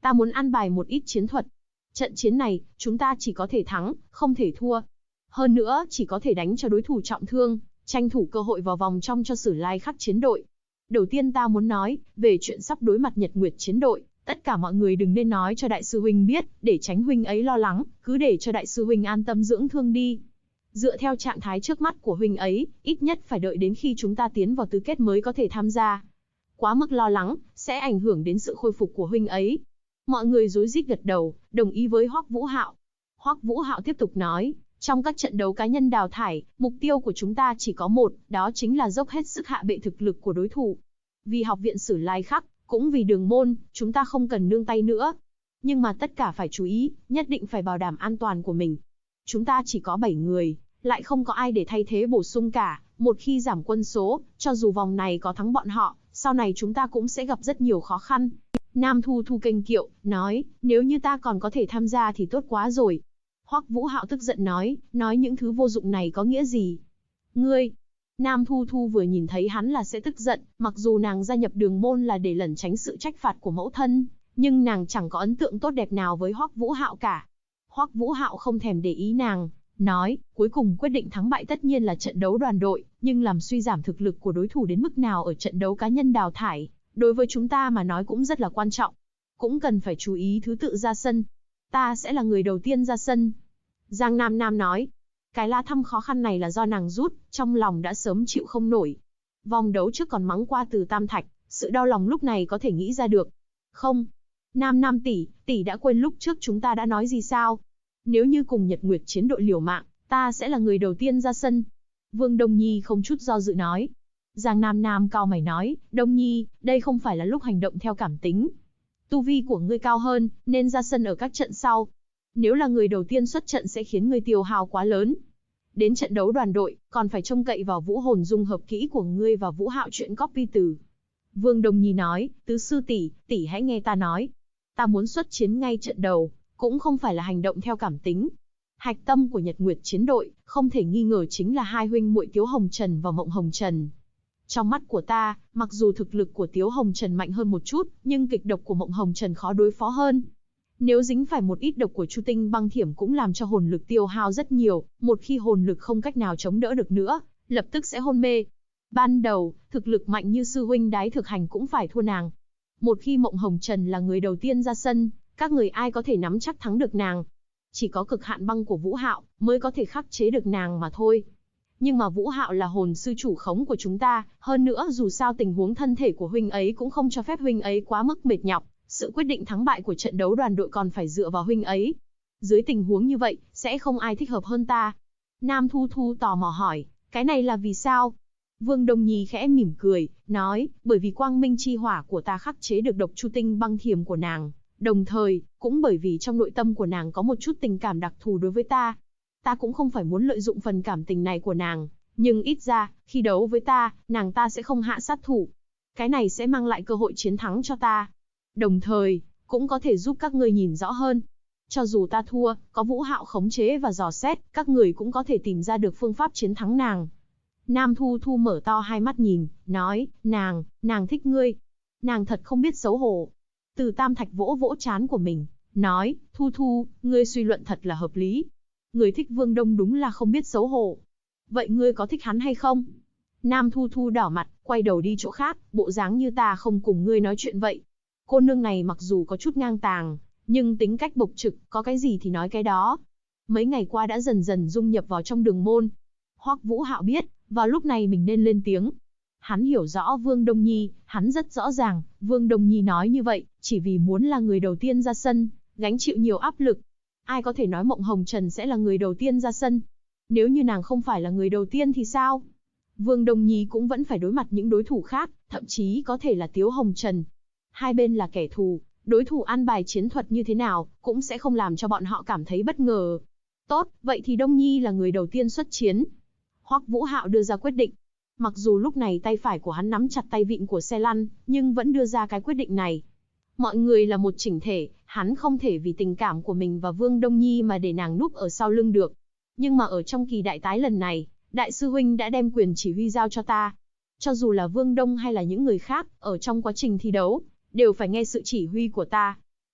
Ta muốn an bài một ít chiến thuật. Trận chiến này, chúng ta chỉ có thể thắng, không thể thua. Hơn nữa, chỉ có thể đánh cho đối thủ trọng thương, tranh thủ cơ hội vào vòng trong cho Sử Lai Khắc chiến đội. Đầu tiên ta muốn nói, về chuyện sắp đối mặt Nhật Nguyệt chiến đội, tất cả mọi người đừng nên nói cho đại sư huynh biết, để tránh huynh ấy lo lắng, cứ để cho đại sư huynh an tâm dưỡng thương đi. Dựa theo trạng thái trước mắt của huynh ấy, ít nhất phải đợi đến khi chúng ta tiến vào tứ kết mới có thể tham gia. Quá mức lo lắng, sẽ ảnh hưởng đến sự khôi phục của huynh ấy. Mọi người rối rít gật đầu, đồng ý với Hoắc Vũ Hạo. Hoắc Vũ Hạo tiếp tục nói, trong các trận đấu cá nhân đào thải, mục tiêu của chúng ta chỉ có một, đó chính là dốc hết sức hạ bệ thực lực của đối thủ. Vì học viện Sử Lai Khắc, cũng vì đường môn, chúng ta không cần nương tay nữa. Nhưng mà tất cả phải chú ý, nhất định phải bảo đảm an toàn của mình. Chúng ta chỉ có 7 người, lại không có ai để thay thế bổ sung cả. Một khi giảm quân số, cho dù vòng này có thắng bọn họ, sau này chúng ta cũng sẽ gặp rất nhiều khó khăn. Nam Thu Thu kênh kiệu, nói, nếu như ta còn có thể tham gia thì tốt quá rồi. Hoắc Vũ Hạo tức giận nói những thứ vô dụng này có nghĩa gì? Ngươi! Nam Thu Thu vừa nhìn thấy hắn là sẽ tức giận, mặc dù nàng gia nhập đường môn là để lẩn tránh sự trách phạt của mẫu thân, nhưng nàng chẳng có ấn tượng tốt đẹp nào với Hoắc Vũ Hạo cả. Hoắc Vũ Hạo không thèm để ý nàng, nói, cuối cùng quyết định thắng bại tất nhiên là trận đấu đoàn đội, nhưng làm suy giảm thực lực của đối thủ đến mức nào ở trận đấu cá nhân đào thải, đối với chúng ta mà nói cũng rất là quan trọng. Cũng cần phải chú ý thứ tự ra sân. Ta sẽ là người đầu tiên ra sân. Giang Nam Nam nói, cái la thăm khó khăn này là do nàng rút, trong lòng đã sớm chịu không nổi. Vòng đấu trước còn mắng qua Từ Tam Thạch, sự đau lòng lúc này có thể nghĩ ra được. Không. Nam Nam tỷ đã quên lúc trước chúng ta đã nói gì sao? Nếu như cùng Nhật Nguyệt chiến đội liều mạng, ta sẽ là người đầu tiên ra sân. Vương Đông Nhi không chút do dự nói. Giang Nam Nam cau mày nói, Đông Nhi, đây không phải là lúc hành động theo cảm tính. Tu vi của ngươi cao hơn, nên ra sân ở các trận sau. Nếu là người đầu tiên xuất trận sẽ khiến ngươi tiêu hao quá lớn. Đến trận đấu đoàn đội, còn phải trông cậy vào vũ hồn dung hợp kỹ của ngươi và Vũ Hạo chuyện copy từ. Vương Đông Nhi nói, tứ sư tỷ hãy nghe ta nói. Ta muốn xuất chiến ngay trận đầu, cũng không phải là hành động theo cảm tính. Hạch tâm của Nhật Nguyệt chiến đội, không thể nghi ngờ chính là hai huynh muội Tiếu Hồng Trần và Mộng Hồng Trần. Trong mắt của ta, mặc dù thực lực của Tiếu Hồng Trần mạnh hơn một chút, nhưng kịch độc của Mộng Hồng Trần khó đối phó hơn. Nếu dính phải một ít độc của Chu Tinh Băng Thiểm cũng làm cho hồn lực tiêu hao rất nhiều, một khi hồn lực không cách nào chống đỡ được nữa, lập tức sẽ hôn mê. Ban đầu, thực lực mạnh như sư huynh Đái Thực Hành cũng phải thua nàng. Một khi Mộng Hồng Trần là người đầu tiên ra sân, các người ai có thể nắm chắc thắng được nàng? Chỉ có cực hạn băng của Vũ Hạo mới có thể khắc chế được nàng mà thôi. Nhưng mà Vũ Hạo là hồn sư chủ khống của chúng ta, hơn nữa dù sao tình huống thân thể của huynh ấy cũng không cho phép huynh ấy quá mức mệt nhọc, sự quyết định thắng bại của trận đấu đoàn đội còn phải dựa vào huynh ấy. Dưới tình huống như vậy, sẽ không ai thích hợp hơn ta. Nam Thu Thu tò mò hỏi, cái này là vì sao? Vương Đông Nhi khẽ mỉm cười, nói, bởi vì quang minh chi hỏa của ta khắc chế được độc Chu Tinh Băng Thiểm của nàng, đồng thời, cũng bởi vì trong nội tâm của nàng có một chút tình cảm đặc thù đối với ta. Ta cũng không phải muốn lợi dụng phần cảm tình này của nàng, nhưng ít ra, khi đấu với ta, nàng ta sẽ không hạ sát thủ. Cái này sẽ mang lại cơ hội chiến thắng cho ta. Đồng thời, cũng có thể giúp các ngươi nhìn rõ hơn. Cho dù ta thua, có Vũ Hạo khống chế và dò xét, các người cũng có thể tìm ra được phương pháp chiến thắng nàng. Nam Thu Thu mở to hai mắt nhìn, nói, nàng thích ngươi. Nàng thật không biết xấu hổ. Từ Tam Thạch vỗ vỗ trán của mình, nói, Thu Thu, ngươi suy luận thật là hợp lý. Người thích Vương Đông đúng là không biết xấu hổ. Vậy ngươi có thích hắn hay không? Nam Thu Thu đỏ mặt, quay đầu đi chỗ khác, bộ dáng như ta không cùng ngươi nói chuyện vậy. Cô nương này mặc dù có chút ngang tàng, nhưng tính cách bộc trực, có cái gì thì nói cái đó. Mấy ngày qua đã dần dần dung nhập vào trong đường môn. Hoắc Vũ Hạo biết, vào lúc này mình nên lên tiếng. Hắn hiểu rõ Vương Đông Nhi, hắn rất rõ ràng, Vương Đông Nhi nói như vậy, chỉ vì muốn là người đầu tiên ra sân, gánh chịu nhiều áp lực. Ai có thể nói Mộng Hồng Trần sẽ là người đầu tiên ra sân? Nếu như nàng không phải là người đầu tiên thì sao? Vương Đông Nhi cũng vẫn phải đối mặt những đối thủ khác, thậm chí có thể là Tiếu Hồng Trần. Hai bên là kẻ thù, đối thủ an bài chiến thuật như thế nào, cũng sẽ không làm cho bọn họ cảm thấy bất ngờ. Tốt, vậy thì Đông Nhi là người đầu tiên xuất chiến. Hoắc Vũ Hạo đưa ra quyết định. Mặc dù lúc này tay phải của hắn nắm chặt tay vịn của xe lăn, nhưng vẫn đưa ra cái quyết định này. Mọi người là một chỉnh thể, hắn không thể vì tình cảm của mình và Vương Đông Nhi mà để nàng núp ở sau lưng được. Nhưng mà ở trong kỳ đại tái lần này, đại sư huynh đã đem quyền chỉ huy giao cho ta. Cho dù là Vương Đông hay là những người khác, ở trong quá trình thi đấu, đều phải nghe sự chỉ huy của ta.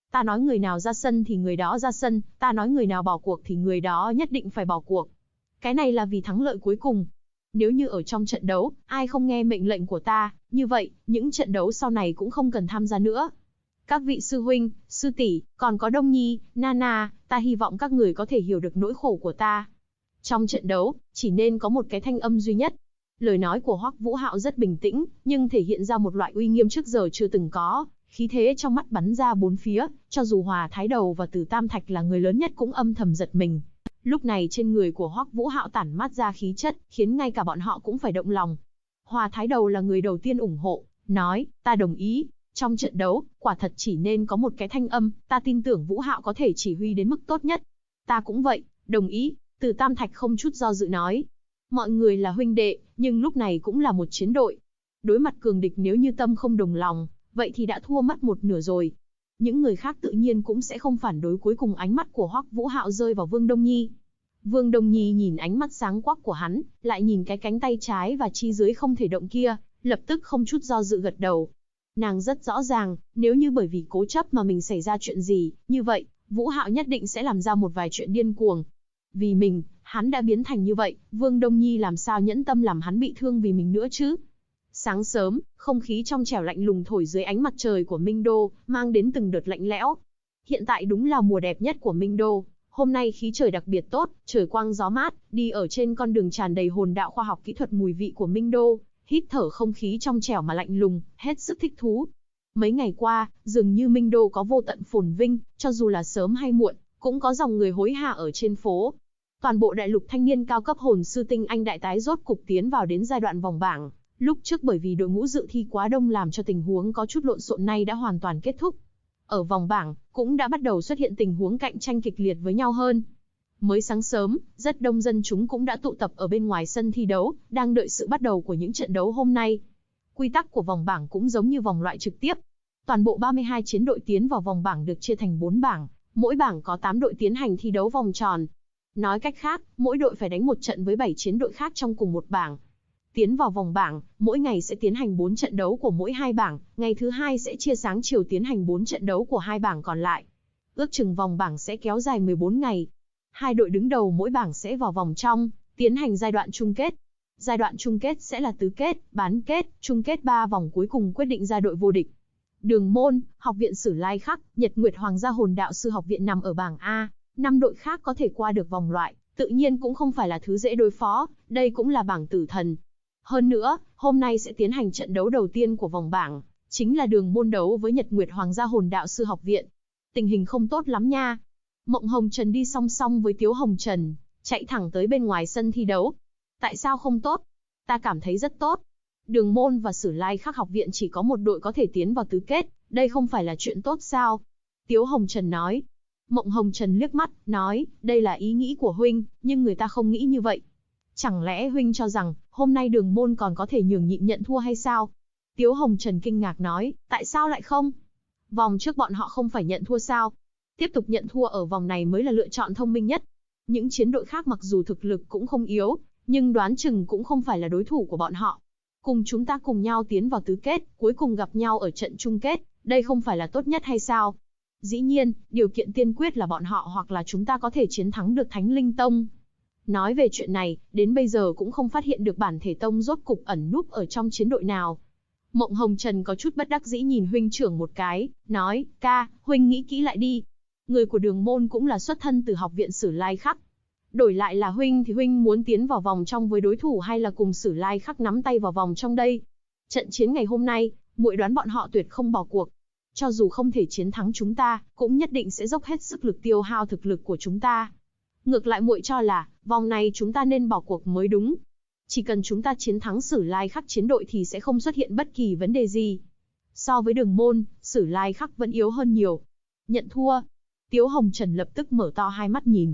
Ta nói người nào ra sân thì người đó ra sân, ta nói người nào bỏ cuộc thì người đó nhất định phải bỏ cuộc. Cái này là vì thắng lợi cuối cùng. Nếu như ở trong trận đấu, ai không nghe mệnh lệnh của ta, như vậy, những trận đấu sau này cũng không cần tham gia nữa. Các vị sư huynh, sư tỷ, còn có Đông Nhi, Nana, ta hy vọng các người có thể hiểu được nỗi khổ của ta. Trong trận đấu, chỉ nên có một cái thanh âm duy nhất. Lời nói của Hoắc Vũ Hạo rất bình tĩnh, nhưng thể hiện ra một loại uy nghiêm trước giờ chưa từng có, khí thế trong mắt bắn ra bốn phía, cho dù Hòa Thái Đầu và Từ Tam Thạch là người lớn nhất cũng âm thầm giật mình. Lúc này trên người của Hoắc Vũ Hạo tản mát ra khí chất, khiến ngay cả bọn họ cũng phải động lòng. Hòa Thái Đầu là người đầu tiên ủng hộ, nói, ta đồng ý. Trong trận đấu, quả thật chỉ nên có một cái thanh âm, ta tin tưởng Vũ Hạo có thể chỉ huy đến mức tốt nhất. Ta cũng vậy, đồng ý. Từ Tam Thạch không chút do dự nói. Mọi người là huynh đệ, nhưng lúc này cũng là một chiến đội. Đối mặt cường địch nếu như tâm không đồng lòng, vậy thì đã thua mất một nửa rồi. Những người khác tự nhiên cũng sẽ không phản đối. Cuối cùng ánh mắt của Hoắc Vũ Hạo rơi vào Vương Đông Nhi. Vương Đông Nhi nhìn ánh mắt sáng quắc của hắn, lại nhìn cái cánh tay trái và chi dưới không thể động kia, lập tức không chút do dự gật đầu. Nàng rất rõ ràng, nếu như bởi vì cố chấp mà mình xảy ra chuyện gì, như vậy, Vũ Hạo nhất định sẽ làm ra một vài chuyện điên cuồng. Vì mình, hắn đã biến thành như vậy, Vương Đông Nhi làm sao nhẫn tâm làm hắn bị thương vì mình nữa chứ? Sáng sớm, không khí trong trẻo lạnh lùng thổi dưới ánh mặt trời của Minh Đô, mang đến từng đợt lạnh lẽo. Hiện tại đúng là mùa đẹp nhất của Minh Đô. Hôm nay khí trời đặc biệt tốt, trời quang gió mát, đi ở trên con đường tràn đầy hồn đạo khoa học kỹ thuật mùi vị của Minh Đô, hít thở không khí trong trẻo mà lạnh lùng, hết sức thích thú. Mấy ngày qua, dường như Minh Đô có vô tận phồn vinh, cho dù là sớm hay muộn, cũng có dòng người hối hả ở trên phố. Toàn bộ đại lục thanh niên cao cấp hồn sư tinh anh đại tái rốt cục tiến vào đến giai đoạn vòng bảng. Lúc trước bởi vì đội ngũ dự thi quá đông làm cho tình huống có chút lộn xộn, nay đã hoàn toàn kết thúc. Ở vòng bảng, cũng đã bắt đầu xuất hiện tình huống cạnh tranh kịch liệt với nhau hơn. Mới sáng sớm, rất đông dân chúng cũng đã tụ tập ở bên ngoài sân thi đấu, đang đợi sự bắt đầu của những trận đấu hôm nay. Quy tắc của vòng bảng cũng giống như vòng loại trực tiếp. Toàn bộ 32 chiến đội tiến vào vòng bảng được chia thành 4 bảng, mỗi bảng có 8 đội tiến hành thi đấu vòng tròn. Nói cách khác, mỗi đội phải đánh một trận với 7 chiến đội khác trong cùng một bảng. Tiến vào vòng bảng, mỗi ngày sẽ tiến hành 4 trận đấu của mỗi hai bảng, ngày thứ hai sẽ chia sáng chiều tiến hành 4 trận đấu của hai bảng còn lại. Ước chừng vòng bảng sẽ kéo dài 14 ngày. Hai đội đứng đầu mỗi bảng sẽ vào vòng trong, tiến hành giai đoạn chung kết. Giai đoạn chung kết sẽ là tứ kết, bán kết, chung kết 3 vòng cuối cùng quyết định ra đội vô địch. Đường môn, Học viện Sử Lai Khắc, Nhật Nguyệt Hoàng gia Hồn Đạo sư học viện nằm ở bảng A, 5 đội khác có thể qua được vòng loại, tự nhiên cũng không phải là thứ dễ đối phó, đây cũng là bảng tử thần. Hơn nữa, hôm nay sẽ tiến hành trận đấu đầu tiên của vòng bảng, chính là đường môn đấu với Nhật Nguyệt Hoàng gia Hồn Đạo sư học viện. Tình hình không tốt lắm nha. Mộng Hồng Trần đi song song với Tiếu Hồng Trần, chạy thẳng tới bên ngoài sân thi đấu. Tại sao không tốt? Ta cảm thấy rất tốt. Đường môn và Sử Lai Khắc học viện chỉ có một đội có thể tiến vào tứ kết, đây không phải là chuyện tốt sao? Tiếu Hồng Trần nói. Mộng Hồng Trần liếc mắt, nói, đây là ý nghĩ của huynh, nhưng người ta không nghĩ như vậy. Chẳng lẽ huynh cho rằng, hôm nay đường môn còn có thể nhường nhịn nhận thua hay sao? Tiếu Hồng Trần kinh ngạc nói, tại sao lại không? Vòng trước bọn họ không phải nhận thua sao? Tiếp tục nhận thua ở vòng này mới là lựa chọn thông minh nhất. Những chiến đội khác mặc dù thực lực cũng không yếu, nhưng đoán chừng cũng không phải là đối thủ của bọn họ. Cùng chúng ta cùng nhau tiến vào tứ kết, cuối cùng gặp nhau ở trận chung kết, đây không phải là tốt nhất hay sao? Dĩ nhiên, điều kiện tiên quyết là bọn họ hoặc là chúng ta có thể chiến thắng được Thánh Linh Tông. Nói về chuyện này, đến bây giờ cũng không phát hiện được bản thể tông rốt cục ẩn núp ở trong chiến đội nào. Mộng Hồng Trần có chút bất đắc dĩ nhìn huynh trưởng một cái, nói, ca, huynh nghĩ kỹ lại đi. Người của đường môn cũng là xuất thân từ học viện Sử Lai Khắc. Đổi lại là huynh thì huynh muốn tiến vào vòng trong với đối thủ hay là cùng Sử Lai Khắc nắm tay vào vòng trong đây? Trận chiến ngày hôm nay, muội đoán bọn họ tuyệt không bỏ cuộc. Cho dù không thể chiến thắng chúng ta, cũng nhất định sẽ dốc hết sức lực tiêu hao thực lực của chúng ta. Ngược lại muội cho là, vòng này chúng ta nên bỏ cuộc mới đúng. Chỉ cần chúng ta chiến thắng Sử Lai Khắc chiến đội thì sẽ không xuất hiện bất kỳ vấn đề gì. So với đường môn, Sử Lai Khắc vẫn yếu hơn nhiều. Nhận thua. Tiếu Hồng Trần lập tức mở to hai mắt nhìn,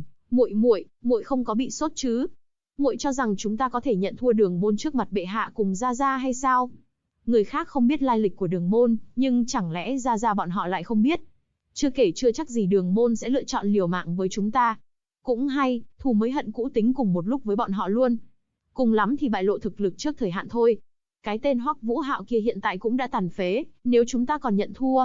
muội không có bị sốt chứ? Muội cho rằng chúng ta có thể nhận thua đường môn trước mặt bệ hạ cùng Gia Gia hay sao? Người khác không biết lai lịch của đường môn, nhưng chẳng lẽ Gia Gia bọn họ lại không biết? Chưa kể chưa chắc gì đường môn sẽ lựa chọn liều mạng với chúng ta. Cũng hay, thù mới hận cũ tính cùng một lúc với bọn họ luôn. Cùng lắm thì bại lộ thực lực trước thời hạn thôi. Cái tên Hoắc Vũ Hạo kia hiện tại cũng đã tàn phế, nếu chúng ta còn nhận thua,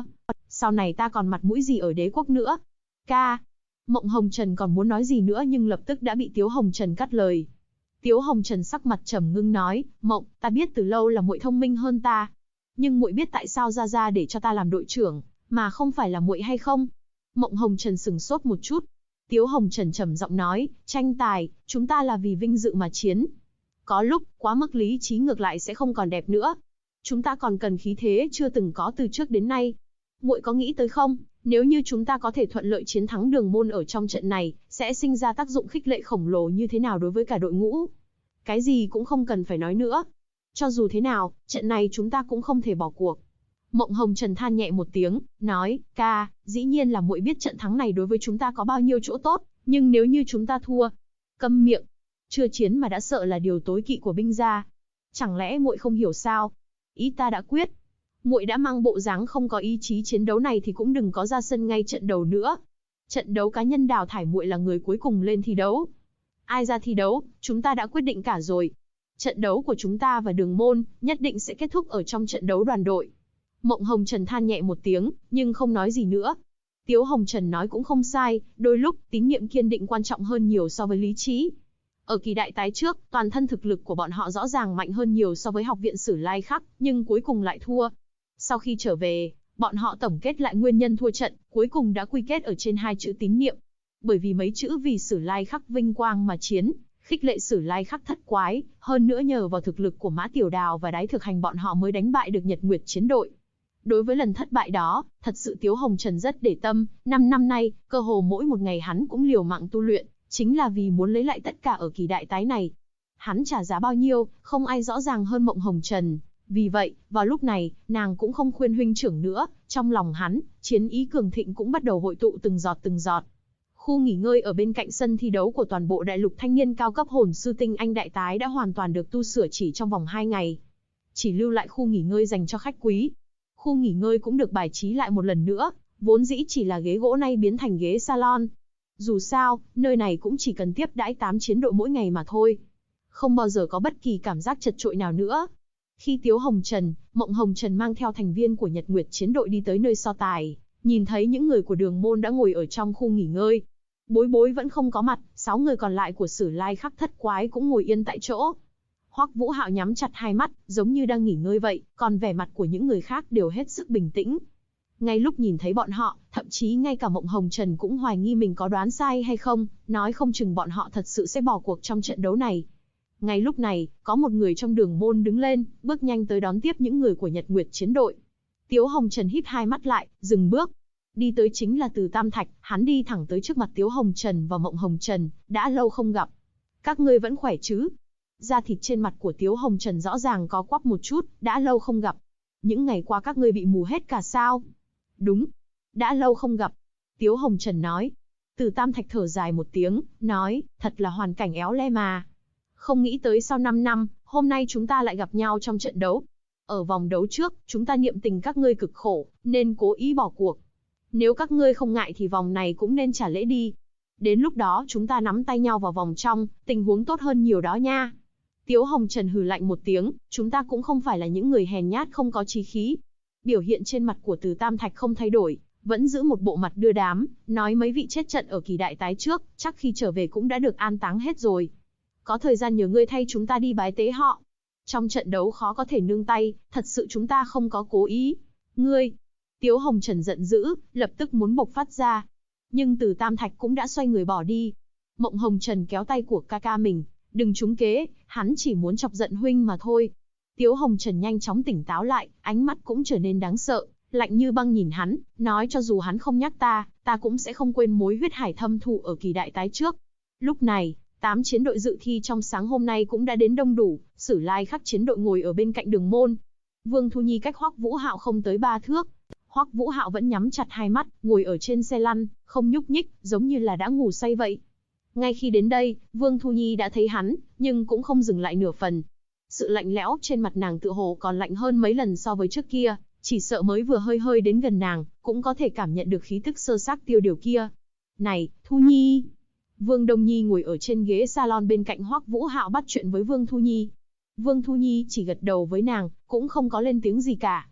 Sau này ta còn mặt mũi gì ở đế quốc nữa? Ca. Mộng Hồng Trần còn muốn nói gì nữa nhưng lập tức đã bị Tiếu Hồng Trần cắt lời. Tiếu Hồng Trần sắc mặt trầm ngưng nói, Mộng, ta biết từ lâu là muội thông minh hơn ta. Nhưng muội biết tại sao Gia Gia để cho ta làm đội trưởng, mà không phải là muội hay không? Mộng Hồng Trần sững sốt một chút. Tiếu Hồng Trần trầm giọng nói, tranh tài, chúng ta là vì vinh dự mà chiến. Có lúc, quá mức lý trí ngược lại sẽ không còn đẹp nữa. Chúng ta còn cần khí thế chưa từng có từ trước đến nay. Muội có nghĩ tới không, nếu như chúng ta có thể thuận lợi chiến thắng Đường Môn ở trong trận này, sẽ sinh ra tác dụng khích lệ khổng lồ như thế nào đối với cả đội ngũ? Cái gì cũng không cần phải nói nữa. Cho dù thế nào, trận này chúng ta cũng không thể bỏ cuộc. Mộng Hồng Trần than nhẹ một tiếng, nói, ca, dĩ nhiên là muội biết trận thắng này đối với chúng ta có bao nhiêu chỗ tốt, nhưng nếu như chúng ta thua, câm miệng. Chưa chiến mà đã sợ là điều tối kỵ của binh gia. Chẳng lẽ muội không hiểu sao? Ý ta đã quyết. Muội đã mang bộ dáng không có ý chí chiến đấu này thì cũng đừng có ra sân ngay trận đầu nữa. Trận đấu cá nhân đào thải muội là người cuối cùng lên thi đấu. Ai ra thi đấu, chúng ta đã quyết định cả rồi. Trận đấu của chúng ta và Đường Môn nhất định sẽ kết thúc ở trong trận đấu đoàn đội. Mộng Hồng Trần than nhẹ một tiếng, nhưng không nói gì nữa. Tiếu Hồng Trần nói cũng không sai, đôi lúc tín niệm kiên định quan trọng hơn nhiều so với lý trí. Ở kỳ đại tái trước, toàn thân thực lực của bọn họ rõ ràng mạnh hơn nhiều so với học viện Sử Lai Khắc, nhưng cuối cùng lại thua. Sau khi trở về, bọn họ tổng kết lại nguyên nhân thua trận, cuối cùng đã quy kết ở trên hai chữ tín niệm. Bởi vì mấy chữ vì Sử Lai Khắc vinh quang mà chiến, khích lệ Sử Lai Khắc thất quái, hơn nữa nhờ vào thực lực của Mã Tiểu Đào và Đái Thực Hành bọn họ mới đánh bại được Nhật Nguyệt chiến đội. Đối với lần thất bại đó, thật sự Tiếu Hồng Trần rất để tâm, 5 năm nay, cơ hồ mỗi một ngày hắn cũng liều mạng tu luyện, chính là vì muốn lấy lại tất cả ở kỳ đại tái này. Hắn trả giá bao nhiêu, không ai rõ ràng hơn Mộng Hồng Trần. Vì vậy, vào lúc này, nàng cũng không khuyên huynh trưởng nữa, trong lòng hắn, chiến ý cường thịnh cũng bắt đầu hội tụ từng giọt từng giọt. Khu nghỉ ngơi ở bên cạnh sân thi đấu của toàn bộ đại lục thanh niên cao cấp hồn sư tinh anh đại tái đã hoàn toàn được tu sửa chỉ trong vòng 2 ngày. Chỉ lưu lại khu nghỉ ngơi dành cho khách quý. Khu nghỉ ngơi cũng được bài trí lại một lần nữa, vốn dĩ chỉ là ghế gỗ nay biến thành ghế salon. Dù sao, nơi này cũng chỉ cần tiếp đãi 8 chiến đội mỗi ngày mà thôi. Không bao giờ có bất kỳ cảm giác chật chội nào nữa. Khi Tiếu Hồng Trần, Mộng Hồng Trần mang theo thành viên của Nhật Nguyệt chiến đội đi tới nơi so tài, nhìn thấy những người của Đường Môn đã ngồi ở trong khu nghỉ ngơi. Bối Bối vẫn không có mặt, 6 người còn lại của Sử Lai Khắc thất quái cũng ngồi yên tại chỗ. Hoắc Vũ Hạo nhắm chặt hai mắt, giống như đang nghỉ ngơi vậy, còn vẻ mặt của những người khác đều hết sức bình tĩnh. Ngay lúc nhìn thấy bọn họ, thậm chí ngay cả Mộng Hồng Trần cũng hoài nghi mình có đoán sai hay không, nói không chừng bọn họ thật sự sẽ bỏ cuộc trong trận đấu này. Ngay lúc này, có một người trong Đường Môn đứng lên, bước nhanh tới đón tiếp những người của Nhật Nguyệt chiến đội. Tiếu Hồng Trần híp hai mắt lại, dừng bước. Đi tới chính là Từ Tam Thạch, hắn đi thẳng tới trước mặt Tiếu Hồng Trần và Mộng Hồng Trần, đã lâu không gặp. Các ngươi vẫn khỏe chứ? Da thịt trên mặt của Tiếu Hồng Trần rõ ràng có quắp một chút, đã lâu không gặp. Những ngày qua các ngươi bị mù hết cả sao? Đúng, đã lâu không gặp. Tiếu Hồng Trần nói. Từ Tam Thạch thở dài một tiếng, nói, thật là hoàn cảnh éo le mà. Không nghĩ tới sau 5 năm, hôm nay chúng ta lại gặp nhau trong trận đấu. Ở vòng đấu trước, chúng ta niệm tình các ngươi cực khổ, nên cố ý bỏ cuộc. Nếu các ngươi không ngại thì vòng này cũng nên trả lễ đi. Đến lúc đó chúng ta nắm tay nhau vào vòng trong, tình huống tốt hơn nhiều đó nha. Tiếu Hồng Trần hừ lạnh một tiếng, chúng ta cũng không phải là những người hèn nhát không có chí khí. Biểu hiện trên mặt của Từ Tam Thạch không thay đổi, vẫn giữ một bộ mặt đưa đám, nói mấy vị chết trận ở kỳ đại tái trước, chắc khi trở về cũng đã được an táng hết rồi. Có thời gian nhờ ngươi thay chúng ta đi bái tế họ. Trong trận đấu khó có thể nương tay, thật sự chúng ta không có cố ý. Ngươi! Tiếu Hồng Trần giận dữ, lập tức muốn bộc phát ra. Nhưng Từ Tam Thạch cũng đã xoay người bỏ đi. Mộng Hồng Trần kéo tay của ca ca mình, đừng trúng kế, hắn chỉ muốn chọc giận huynh mà thôi. Tiếu Hồng Trần nhanh chóng tỉnh táo lại, ánh mắt cũng trở nên đáng sợ, lạnh như băng nhìn hắn, nói cho dù hắn không nhắc ta cũng sẽ không quên mối huyết hải thâm thù ở kỳ đại tái trước. Lúc này, 8 chiến đội dự thi trong sáng hôm nay cũng đã đến đông đủ, Sử Lai Khắc chiến đội ngồi ở bên cạnh Đường Môn. Vương Thu Nhi cách Hoắc Vũ Hạo không tới 3 thước. Hoắc Vũ Hạo vẫn nhắm chặt hai mắt, ngồi ở trên xe lăn, không nhúc nhích, giống như là đã ngủ say vậy. Ngay khi đến đây, Vương Thu Nhi đã thấy hắn, nhưng cũng không dừng lại nửa phần. Sự lạnh lẽo trên mặt nàng tựa hồ còn lạnh hơn mấy lần so với trước kia, chỉ sợ mới vừa hơi hơi đến gần nàng, cũng có thể cảm nhận được khí tức sơ xác tiêu điều kia. Này, Thu Nhi! Vương Đông Nhi ngồi ở trên ghế salon bên cạnh Hoắc Vũ Hạo bắt chuyện với Vương Thu Nhi. Vương Thu Nhi chỉ gật đầu với nàng, cũng không có lên tiếng gì cả.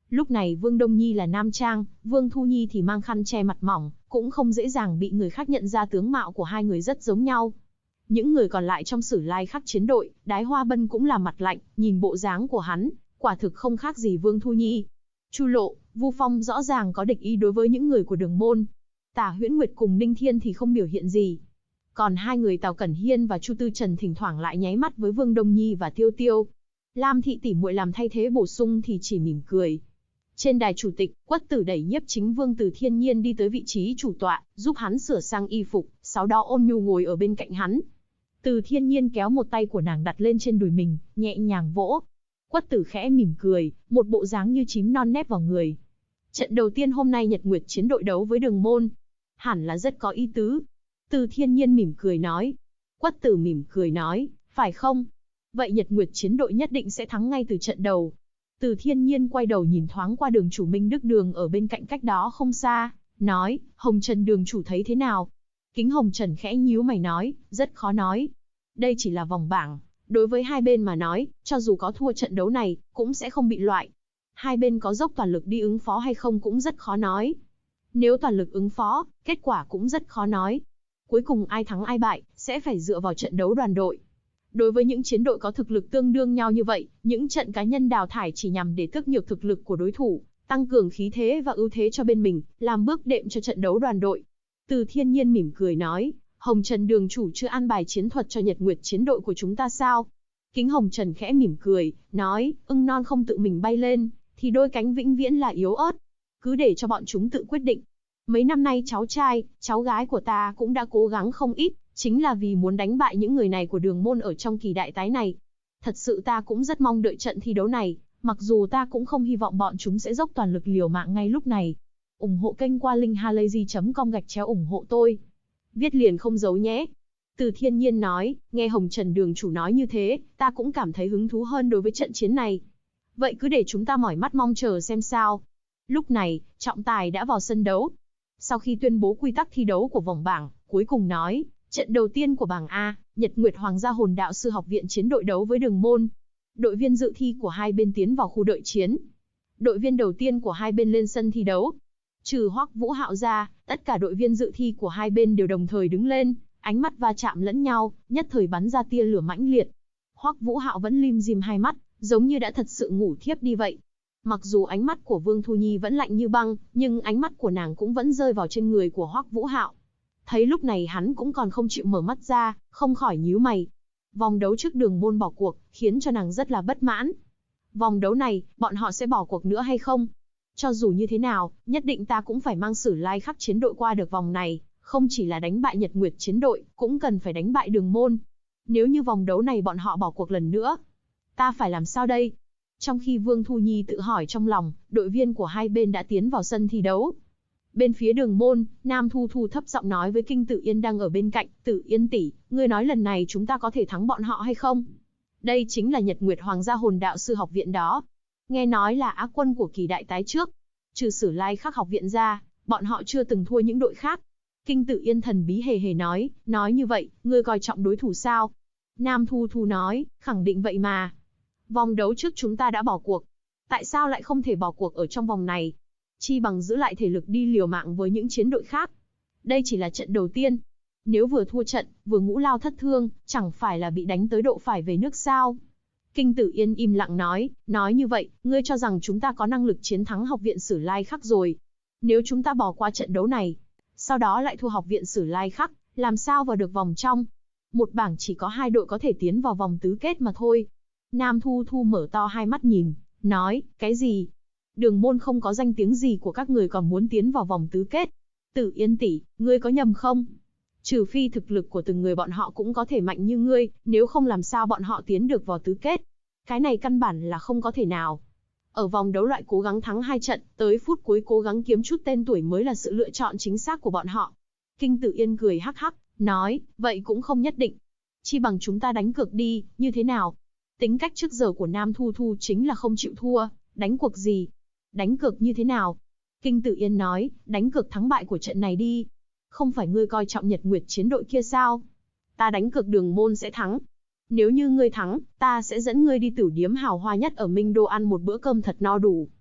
Lúc này Vương Đông Nhi là nam trang, Vương Thu Nhi thì mang khăn che mặt mỏng, cũng không dễ dàng bị người khác nhận ra tướng mạo của hai người rất giống nhau. Những người còn lại trong Sử Lai Khắc chiến đội, Đái Hoa Bân cũng là mặt lạnh, nhìn bộ dáng của hắn, quả thực không khác gì Vương Thu Nhi. Chu Lộ, Vu Phong rõ ràng có địch ý đối với những người của Đường môn. Tả Huyễn Nguyệt cùng Ninh Thiên thì không biểu hiện gì. Còn hai người Tào Cẩn Hiên và Chu Tư Trần thỉnh thoảng lại nháy mắt với Vương Đông Nhi và Tiêu Tiêu. Lam Thị tỷ muội làm thay thế bổ sung thì chỉ mỉm cười. Trên đài chủ tịch, Quất Tử đẩy Nhiếp Chính Vương Từ Thiên Nhiên đi tới vị trí chủ tọa, giúp hắn sửa sang y phục, sau đó ôn nhu ngồi ở bên cạnh hắn. Từ Thiên Nhiên kéo một tay của nàng đặt lên trên đùi mình, nhẹ nhàng vỗ. Quất Tử khẽ mỉm cười, một bộ dáng như chím non nép vào người. Trận đầu tiên hôm nay Nhật Nguyệt chiến đội đấu với Đường môn, hẳn là rất có ý tứ. Từ Thiên Nhiên mỉm cười nói. Quất Tử mỉm cười nói, phải không? Vậy Nhật Nguyệt chiến đội nhất định sẽ thắng ngay từ trận đầu. Từ Thiên Nhiên quay đầu nhìn thoáng qua Đường chủ Minh Đức Đường ở bên cạnh cách đó không xa, nói, Hồng Trần đường chủ thấy thế nào? Kính Hồng Trần khẽ nhíu mày nói, rất khó nói. Đây chỉ là vòng bảng, đối với hai bên mà nói, cho dù có thua trận đấu này, cũng sẽ không bị loại. Hai bên có dốc toàn lực đi ứng phó hay không cũng rất khó nói. Nếu toàn lực ứng phó, kết quả cũng rất khó nói. Cuối cùng ai thắng ai bại, sẽ phải dựa vào trận đấu đoàn đội. Đối với những chiến đội có thực lực tương đương nhau như vậy, những trận cá nhân đào thải chỉ nhằm để tước nhược thực lực của đối thủ, tăng cường khí thế và ưu thế cho bên mình, làm bước đệm cho trận đấu đoàn đội. Từ Thiên Nhiên mỉm cười nói, Hồng Trần đường chủ chưa an bài chiến thuật cho Nhật Nguyệt chiến đội của chúng ta sao? Kính Hồng Trần khẽ mỉm cười, nói, ưng non không tự mình bay lên, thì đôi cánh vĩnh viễn là yếu ớt. Cứ để cho bọn chúng tự quyết định. Mấy năm nay cháu trai, cháu gái của ta cũng đã cố gắng không ít, chính là vì muốn đánh bại những người này của Đường môn ở trong kỳ đại tái này. Thật sự ta cũng rất mong đợi trận thi đấu này, mặc dù ta cũng không hy vọng bọn chúng sẽ dốc toàn lực liều mạng ngay lúc này. Ủng hộ kênh qua linkhalazy.com ủng hộ tôi. Viết liền không giấu nhé. Từ Thiên Nhiên nói, nghe Hồng Trần đường chủ nói như thế, ta cũng cảm thấy hứng thú hơn đối với trận chiến này. Vậy cứ để chúng ta mỏi mắt mong chờ xem sao. Lúc này, trọng tài đã vào sân đấu. Sau khi tuyên bố quy tắc thi đấu của vòng bảng, cuối cùng nói, trận đầu tiên của bảng A, Nhật Nguyệt Hoàng gia Hồn Đạo Sư Học viện chiến đội đấu với Đường môn. Đội viên dự thi của hai bên tiến vào khu đợi chiến. Đội viên đầu tiên của hai bên lên sân thi đấu. Trừ Hoắc Vũ Hạo ra, tất cả đội viên dự thi của hai bên đều đồng thời đứng lên, ánh mắt va chạm lẫn nhau, nhất thời bắn ra tia lửa mãnh liệt. Hoắc Vũ Hạo vẫn lim dim hai mắt, giống như đã thật sự ngủ thiếp đi vậy. Mặc dù ánh mắt của Vương Thu Nhi vẫn lạnh như băng, nhưng ánh mắt của nàng cũng vẫn rơi vào trên người của Hoắc Vũ Hạo. Thấy lúc này hắn cũng còn không chịu mở mắt ra, không khỏi nhíu mày. Vòng đấu trước Đường môn bỏ cuộc, khiến cho nàng rất là bất mãn. Vòng đấu này, bọn họ sẽ bỏ cuộc nữa hay không? Cho dù như thế nào, nhất định ta cũng phải mang Sử Lai Khắc chiến đội qua được vòng này, không chỉ là đánh bại Nhật Nguyệt chiến đội, cũng cần phải đánh bại Đường môn. Nếu như vòng đấu này bọn họ bỏ cuộc lần nữa, ta phải làm sao đây? Trong khi Vương Thu Nhi tự hỏi trong lòng, đội viên của hai bên đã tiến vào sân thi đấu. Bên phía Đường môn, Nam Thu Thu thấp giọng nói với Kinh Tử Yên đang ở bên cạnh, Tử Yên tỷ, ngươi nói lần này chúng ta có thể thắng bọn họ hay không? Đây chính là Nhật Nguyệt Hoàng gia Hồn Đạo Sư học viện đó. Nghe nói là á quân của kỳ đại tái trước. Trừ Sử Lai Khắc học viện ra, bọn họ chưa từng thua những đội khác. Kinh Tử Yên thần bí hề hề nói như vậy, ngươi coi trọng đối thủ sao? Nam Thu Thu nói, khẳng định vậy mà. Vòng đấu trước chúng ta đã bỏ cuộc. Tại sao lại không thể bỏ cuộc ở trong vòng này? Chi bằng giữ lại thể lực đi liều mạng với những chiến đội khác. Đây chỉ là trận đầu tiên. Nếu vừa thua trận, vừa ngũ lao thất thương, chẳng phải là bị đánh tới độ phải về nước sao? Kinh Tử Yên im lặng nói như vậy, ngươi cho rằng chúng ta có năng lực chiến thắng học viện Sử Lai Khắc rồi. Nếu chúng ta bỏ qua trận đấu này, sau đó lại thua học viện Sử Lai Khắc, làm sao vào được vòng trong? Một bảng chỉ có hai đội có thể tiến vào vòng tứ kết mà thôi. Nam Thu Thu mở to hai mắt nhìn, nói, cái gì? Đường môn không có danh tiếng gì của các người còn muốn tiến vào vòng tứ kết. Tử Yên tỷ, ngươi có nhầm không? Trừ phi thực lực của từng người bọn họ cũng có thể mạnh như ngươi, nếu không làm sao bọn họ tiến được vào tứ kết. Cái này căn bản là không có thể nào. Ở vòng đấu loại cố gắng thắng 2 trận, tới phút cuối cố gắng kiếm chút tên tuổi mới là sự lựa chọn chính xác của bọn họ. Kinh Tử Yên cười hắc hắc, nói, vậy cũng không nhất định. Chi bằng chúng ta đánh cược đi, như thế nào? Tính cách trước giờ của Nam Thu Thu chính là không chịu thua, đánh cuộc gì? Đánh cược như thế nào? Kinh Tử Yên nói, đánh cược thắng bại của trận này đi. Không phải ngươi coi trọng Nhật Nguyệt chiến đội kia sao? Ta đánh cược Đường môn sẽ thắng. Nếu như ngươi thắng, ta sẽ dẫn ngươi đi tửu điếm hào hoa nhất ở Minh Đô ăn một bữa cơm thật no đủ.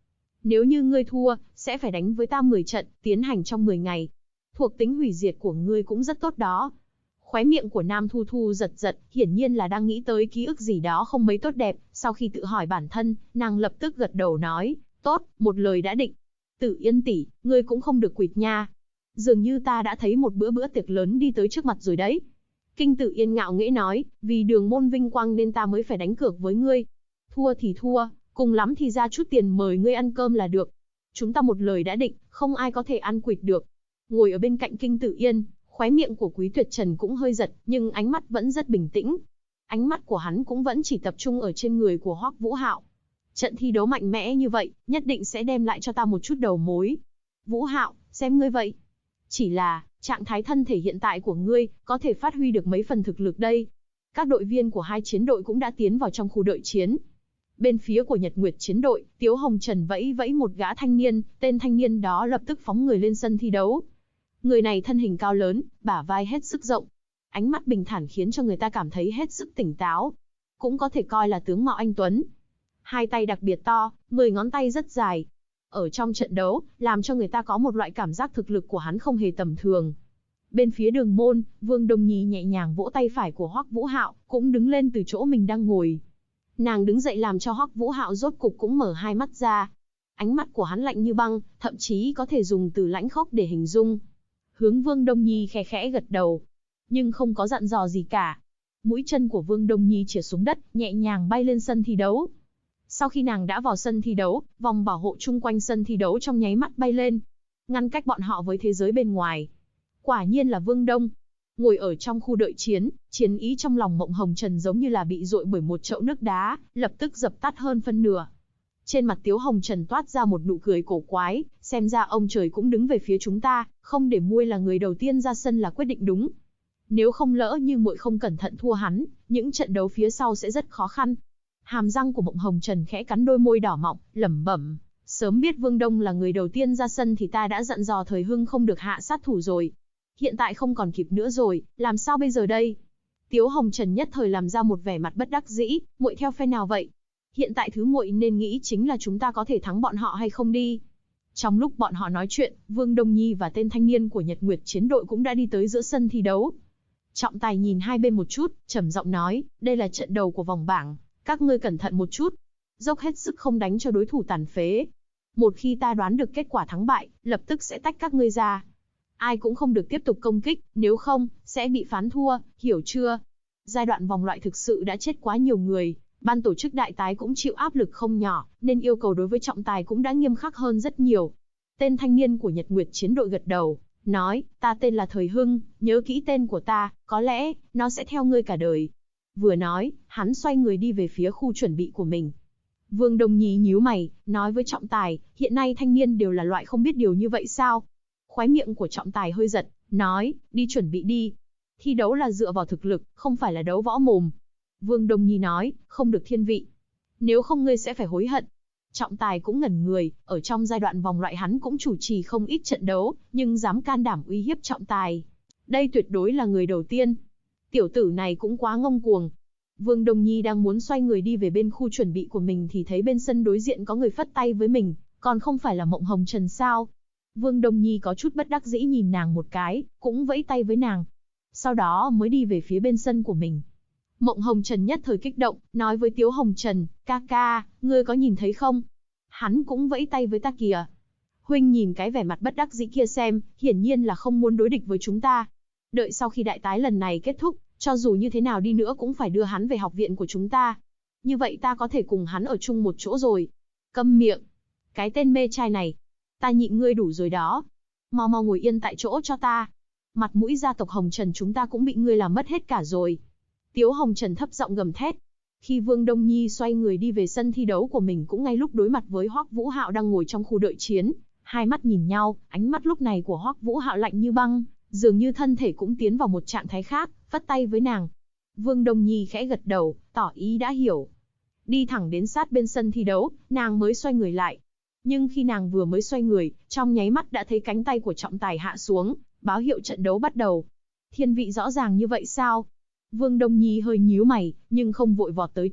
Nếu như ngươi thua, sẽ phải đánh với ta 10 trận, tiến hành trong 10 ngày. Thuộc tính hủy diệt của ngươi cũng rất tốt đó. Khóe miệng của Nam Thu Thu giật giật, hiển nhiên là đang nghĩ tới ký ức gì đó không mấy tốt đẹp, sau khi tự hỏi bản thân, nàng lập tức gật đầu nói, tốt, một lời đã định. Tử Yên tỷ, ngươi cũng không được quỵt nha. Dường như ta đã thấy một bữa tiệc lớn đi tới trước mặt rồi đấy. Kinh Tử Yên ngạo nghễ nói, vì đường môn vinh quang nên ta mới phải đánh cược với ngươi. Thua thì thua, cùng lắm thì ra chút tiền mời ngươi ăn cơm là được. Chúng ta một lời đã định, không ai có thể ăn quỵt được. Ngồi ở bên cạnh Kinh Tử Yên, khóe miệng của Quý Tuyệt Trần cũng hơi giật, nhưng ánh mắt vẫn rất bình tĩnh. Ánh mắt của hắn cũng vẫn chỉ tập trung ở trên người của Hoắc Vũ Hạo. Trận thi đấu mạnh mẽ như vậy, nhất định sẽ đem lại cho ta một chút đầu mối. Vũ Hạo, xem ngươi vậy. Chỉ là, trạng thái thân thể hiện tại của ngươi, có thể phát huy được mấy phần thực lực đây. Các đội viên của hai chiến đội cũng đã tiến vào trong khu đợi chiến. Bên phía của Nhật Nguyệt chiến đội, Tiếu Hồng Trần vẫy vẫy một gã thanh niên, tên thanh niên đó lập tức phóng người lên sân thi đấu. Người này thân hình cao lớn, bả vai hết sức rộng. Ánh mắt bình thản khiến cho người ta cảm thấy hết sức tỉnh táo. Cũng có thể coi là tướng mạo anh tuấn. Hai tay đặc biệt to, 10 ngón tay rất dài. Ở trong trận đấu, làm cho người ta có một loại cảm giác thực lực của hắn không hề tầm thường. Bên phía Đường Môn, Vương Đông Nhi nhẹ nhàng vỗ tay phải của Hoắc Vũ Hạo, cũng đứng lên từ chỗ mình đang ngồi. Nàng đứng dậy làm cho Hoắc Vũ Hạo rốt cục cũng mở hai mắt ra. Ánh mắt của hắn lạnh như băng, thậm chí có thể dùng từ lãnh khốc để hình dung. Hướng Vương Đông Nhi khẽ khẽ gật đầu, nhưng không có dặn dò gì cả. Mũi chân của Vương Đông Nhi chĩa xuống đất, nhẹ nhàng bay lên sân thi đấu. Sau khi nàng đã vào sân thi đấu, vòng bảo hộ chung quanh sân thi đấu trong nháy mắt bay lên, ngăn cách bọn họ với thế giới bên ngoài. Quả nhiên là Vương Đông. Ngồi ở trong khu đợi chiến, chiến ý trong lòng Mộng Hồng Trần giống như là bị dội bởi một chậu nước đá, lập tức dập tắt hơn phân nửa. Trên mặt Tiếu Hồng Trần toát ra một nụ cười cổ quái, xem ra ông trời cũng đứng về phía chúng ta, không để muội là người đầu tiên ra sân là quyết định đúng. Nếu không lỡ như muội không cẩn thận thua hắn, những trận đấu phía sau sẽ rất khó khăn. Hàm răng của Mộng Hồng Trần khẽ cắn đôi môi đỏ mọng, lẩm bẩm, sớm biết Vương Đông là người đầu tiên ra sân thì ta đã dặn dò Thời Hưng không được hạ sát thủ rồi. Hiện tại không còn kịp nữa rồi, làm sao bây giờ đây? Tiếu Hồng Trần nhất thời làm ra một vẻ mặt bất đắc dĩ, muội theo phe nào vậy? Hiện tại thứ muội nên nghĩ chính là chúng ta có thể thắng bọn họ hay không đi. Trong lúc bọn họ nói chuyện, Vương Đông Nhi và tên thanh niên của Nhật Nguyệt chiến đội cũng đã đi tới giữa sân thi đấu. Trọng Tài nhìn hai bên một chút, trầm giọng nói, đây là trận đầu của vòng bảng, các ngươi cẩn thận một chút, dốc hết sức không đánh cho đối thủ tàn phế. Một khi ta đoán được kết quả thắng bại, lập tức sẽ tách các ngươi ra. Ai cũng không được tiếp tục công kích, nếu không, sẽ bị phán thua, hiểu chưa? Giai đoạn vòng loại thực sự đã chết quá nhiều người, ban tổ chức đại tái cũng chịu áp lực không nhỏ, nên yêu cầu đối với trọng tài cũng đã nghiêm khắc hơn rất nhiều. Tên thanh niên của Nhật Nguyệt chiến đội gật đầu, nói, ta tên là Thời Hưng, nhớ kỹ tên của ta, có lẽ, nó sẽ theo ngươi cả đời. Vừa nói, hắn xoay người đi về phía khu chuẩn bị của mình. Vương Đông Nhi nhíu mày, nói với trọng tài, hiện nay thanh niên đều là loại không biết điều như vậy sao? Khóe miệng của trọng tài hơi giật, nói, đi chuẩn bị đi. Thi đấu là dựa vào thực lực, không phải là đấu võ mồm. Vương Đông Nhi nói, không được thiên vị. Nếu không ngươi sẽ phải hối hận. Trọng tài cũng ngẩn người, ở trong giai đoạn vòng loại hắn cũng chủ trì không ít trận đấu, nhưng dám can đảm uy hiếp trọng tài. Đây tuyệt đối là người đầu tiên. Tiểu tử này cũng quá ngông cuồng. Vương Đông Nhi đang muốn xoay người đi về bên khu chuẩn bị của mình thì thấy bên sân đối diện có người phất tay với mình, còn không phải là Mộng Hồng Trần sao? Vương Đông Nhi có chút bất đắc dĩ nhìn nàng một cái, cũng vẫy tay với nàng. Sau đó mới đi về phía bên sân của mình. Mộng Hồng Trần nhất thời kích động, nói với Tiếu Hồng Trần, ca ca, ngươi có nhìn thấy không? Hắn cũng vẫy tay với ta kìa. Huynh nhìn cái vẻ mặt bất đắc dĩ kia xem, hiển nhiên là không muốn đối địch với chúng ta. Đợi sau khi đại tái lần này kết thúc, cho dù như thế nào đi nữa cũng phải đưa hắn về học viện của chúng ta. Như vậy ta có thể cùng hắn ở chung một chỗ rồi. Câm miệng. Cái tên mê trai này. Ta nhịn ngươi đủ rồi đó. Mau mau ngồi yên tại chỗ cho ta. Mặt mũi gia tộc Hồng Trần chúng ta cũng bị ngươi làm mất hết cả rồi. Tiếu Hồng Trần thấp giọng gầm thét. Khi Vương Đông Nhi xoay người đi về sân thi đấu của mình cũng ngay lúc đối mặt với Hoắc Vũ Hạo đang ngồi trong khu đợi chiến. Hai mắt nhìn nhau, ánh mắt lúc này của Hoắc Vũ Hạo lạnh như băng, dường như thân thể cũng tiến vào một trạng thái khác, phất tay với nàng. Vương Đông Nhi khẽ gật đầu, tỏ ý đã hiểu. Đi thẳng đến sát bên sân thi đấu, nàng mới xoay người lại. Nhưng khi nàng vừa mới xoay người, trong nháy mắt đã thấy cánh tay của trọng tài hạ xuống, báo hiệu trận đấu bắt đầu. Thiên vị rõ ràng như vậy sao? Vương Đông Nhi hơi nhíu mày, nhưng không vội vọt tới trước,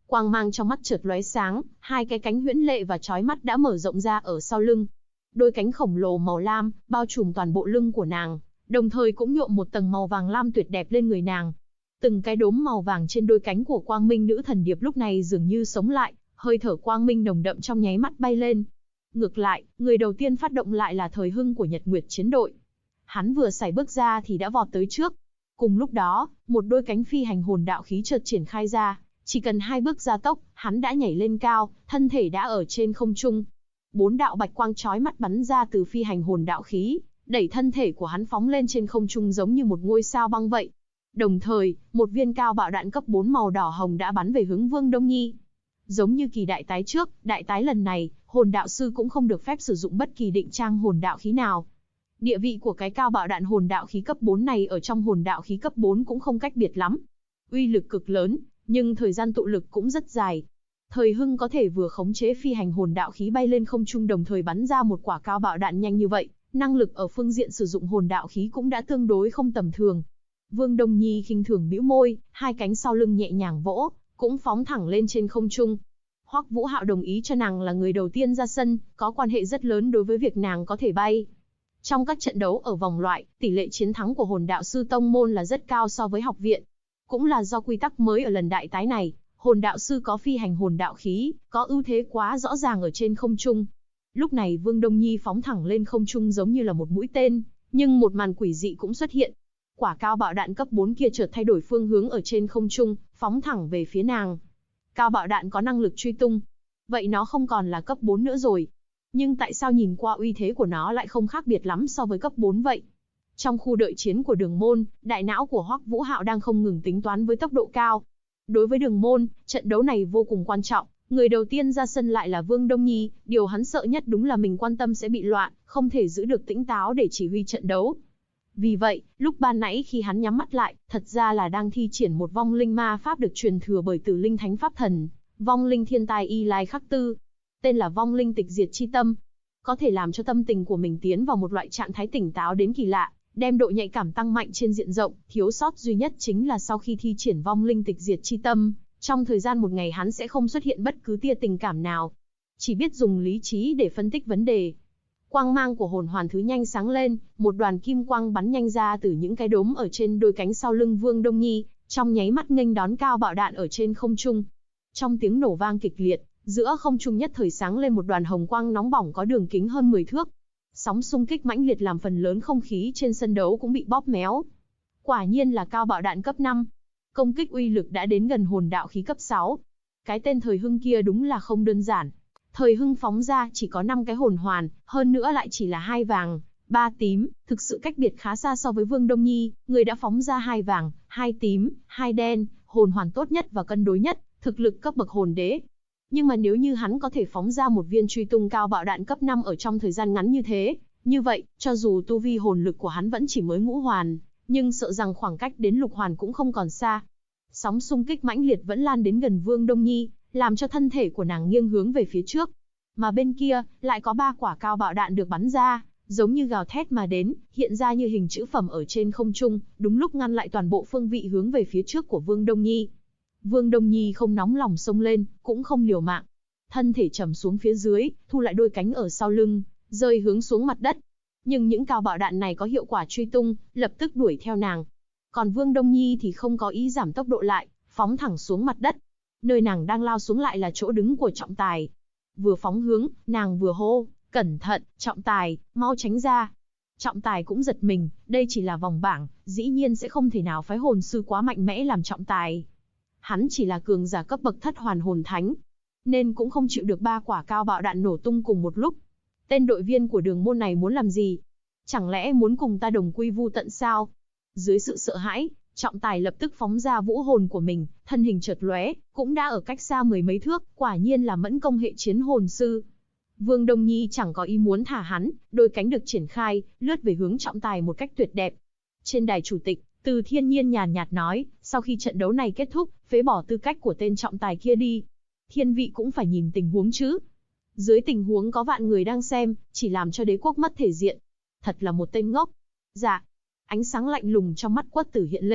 Quang mang trong mắt chợt lóe sáng, hai cái cánh huyễn lệ và chói mắt đã mở rộng ra ở sau lưng. Đôi cánh khổng lồ màu lam bao trùm toàn bộ lưng của nàng, đồng thời cũng nhuộm một tầng màu vàng lam tuyệt đẹp lên người nàng. Từng cái đốm màu vàng trên đôi cánh của Quang Minh nữ thần điệp lúc này dường như sống lại, hơi thở quang minh nồng đậm trong nháy mắt bay lên. Ngược lại, người đầu tiên phát động lại là Thời Hưng của Nhật Nguyệt chiến đội. Hắn vừa sải bước ra thì đã vọt tới trước. Cùng lúc đó, một đôi cánh phi hành hồn đạo khí chợt triển khai ra, chỉ cần 2 bước gia tốc, hắn đã nhảy lên cao, thân thể đã ở trên không trung. 4 đạo bạch quang chói mắt bắn ra từ phi hành hồn đạo khí, đẩy thân thể của hắn phóng lên trên không trung giống như một ngôi sao băng vậy. Đồng thời, một viên cao bạo đạn cấp 4 màu đỏ hồng đã bắn về hướng Vương Đông Nhi. Giống như kỳ đại tái trước, đại tái lần này, hồn đạo sư cũng không được phép sử dụng bất kỳ định trang hồn đạo khí nào. Địa vị của cái cao bạo đạn hồn đạo khí cấp 4 này ở trong hồn đạo khí cấp 4 cũng không cách biệt lắm. Uy lực cực lớn, nhưng thời gian tụ lực cũng rất dài. Thời Hưng có thể vừa khống chế phi hành hồn đạo khí bay lên không trung đồng thời bắn ra một quả cao bạo đạn nhanh như vậy, năng lực ở phương diện sử dụng hồn đạo khí cũng đã tương đối không tầm thường. Vương Đông Nhi khinh thường bĩu môi, hai cánh sau lưng nhẹ nhàng vỗ, cũng phóng thẳng lên trên không trung. Hoắc Vũ Hạo đồng ý cho nàng là người đầu tiên ra sân, có quan hệ rất lớn đối với việc nàng có thể bay. Trong các trận đấu ở vòng loại, tỷ lệ chiến thắng của hồn đạo sư tông môn là rất cao so với học viện. Cũng là do quy tắc mới ở lần đại tái này, hồn đạo sư có phi hành hồn đạo khí, có ưu thế quá rõ ràng ở trên không trung. Lúc này Vương Đông Nhi phóng thẳng lên không trung giống như là một mũi tên, nhưng một màn quỷ dị cũng xuất hiện. Quả cao bạo đạn cấp 4 kia chợt thay đổi phương hướng ở trên không trung, phóng thẳng về phía nàng. Cao bạo đạn có năng lực truy tung. Vậy nó không còn là cấp 4 nữa rồi. Nhưng tại sao nhìn qua uy thế của nó lại không khác biệt lắm so với cấp 4 vậy? Trong khu đợi chiến của Đường Môn, đại não của Hoắc Vũ Hạo đang không ngừng tính toán với tốc độ cao. Đối với Đường Môn, trận đấu này vô cùng quan trọng, người đầu tiên ra sân lại là Vương Đông Nhi, điều hắn sợ nhất đúng là mình quan tâm sẽ bị loạn, không thể giữ được tĩnh táo để chỉ huy trận đấu. Vì vậy, lúc ban nãy khi hắn nhắm mắt lại, thật ra là đang thi triển một vong linh ma pháp được truyền thừa bởi Tử Linh Thánh Pháp Thần, vong linh thiên tai Y Lai Khắc Tư, tên là vong linh tịch diệt chi tâm, có thể làm cho tâm tình của mình tiến vào một loại trạng thái tỉnh táo đến kỳ lạ, đem độ nhạy cảm tăng mạnh trên diện rộng. Thiếu sót duy nhất chính là sau khi thi triển vong linh tịch diệt chi tâm, trong thời gian một ngày hắn sẽ không xuất hiện bất cứ tia tình cảm nào, chỉ biết dùng lý trí để phân tích vấn đề. Quang mang của hồn hoàn thứ nhanh sáng lên, một đoàn kim quang bắn nhanh ra từ những cái đốm ở trên đôi cánh sau lưng Vương Đông Nhi, trong nháy mắt nghênh đón cao bạo đạn ở trên không trung. Trong tiếng nổ vang kịch liệt, giữa không trung nhất thời sáng lên một đoàn hồng quang nóng bỏng có đường kính hơn 10 thước. Sóng xung kích mãnh liệt làm phần lớn không khí trên sân đấu cũng bị bóp méo. Quả nhiên là cao bạo đạn cấp 5. Công kích uy lực đã đến gần hồn đạo khí cấp 6. Cái tên Thời Hưng kia đúng là không đơn giản. Thời Hưng phóng ra chỉ có 5 cái hồn hoàn, hơn nữa lại chỉ là 2 vàng, 3 tím, thực sự cách biệt khá xa so với Vương Đông Nhi, người đã phóng ra 2 vàng, 2 tím, 2 đen, hồn hoàn tốt nhất và cân đối nhất, thực lực cấp bậc hồn đế. Nhưng mà nếu như hắn có thể phóng ra một viên truy tung cao bạo đạn cấp 5 ở trong thời gian ngắn như thế, như vậy, cho dù tu vi hồn lực của hắn vẫn chỉ mới ngũ hoàn, nhưng sợ rằng khoảng cách đến lục hoàn cũng không còn xa. Sóng xung kích mãnh liệt vẫn lan đến gần Vương Đông Nhi, làm cho thân thể của nàng nghiêng hướng về phía trước. Mà bên kia, lại có 3 quả cao bạo đạn được bắn ra, giống như gào thét mà đến, hiện ra như hình chữ phẩm ở trên không trung, đúng lúc ngăn lại toàn bộ phương vị hướng về phía trước của Vương Đông Nhi. Vương Đông Nhi không nóng lòng xông lên, cũng không liều mạng. Thân thể trầm xuống phía dưới, thu lại đôi cánh ở sau lưng, rơi hướng xuống mặt đất. Nhưng những cao bạo đạn này có hiệu quả truy tung, lập tức đuổi theo nàng. Còn Vương Đông Nhi thì không có ý giảm tốc độ lại, phóng thẳng xuống mặt đất. Nơi nàng đang lao xuống lại là chỗ đứng của trọng tài. Vừa phóng hướng, nàng vừa hô, cẩn thận, trọng tài, mau tránh ra. Trọng tài cũng giật mình, đây chỉ là vòng bảng, dĩ nhiên sẽ không thể nào phái hồn sư quá mạnh mẽ làm trọng tài. Hắn chỉ là cường giả cấp bậc thất hoàn hồn thánh, nên cũng không chịu được 3 quả cao bạo đạn nổ tung cùng một lúc. Tên đội viên của Đường Môn này muốn làm gì? Chẳng lẽ muốn cùng ta đồng quy vu tận sao? Dưới sự sợ hãi, trọng tài lập tức phóng ra vũ hồn của mình, thân hình chợt lóe, cũng đã ở cách xa 10 mấy thước, quả nhiên là mẫn công hệ chiến hồn sư. Vương Đông Nhi chẳng có ý muốn thả hắn, đôi cánh được triển khai, lướt về hướng trọng tài một cách tuyệt đẹp. Trên đài chủ tịch, Từ Thiên Nhiên nhàn nhạt nói, sau khi trận đấu này kết thúc, phế bỏ tư cách của tên trọng tài kia đi. Thiên vị cũng phải nhìn tình huống chứ. Dưới tình huống có vạn người đang xem, chỉ làm cho đế quốc mất thể diện. Thật là một tên ngốc. Dạ. Ánh sáng lạnh lùng trong mắt Quất Tử hiện lên,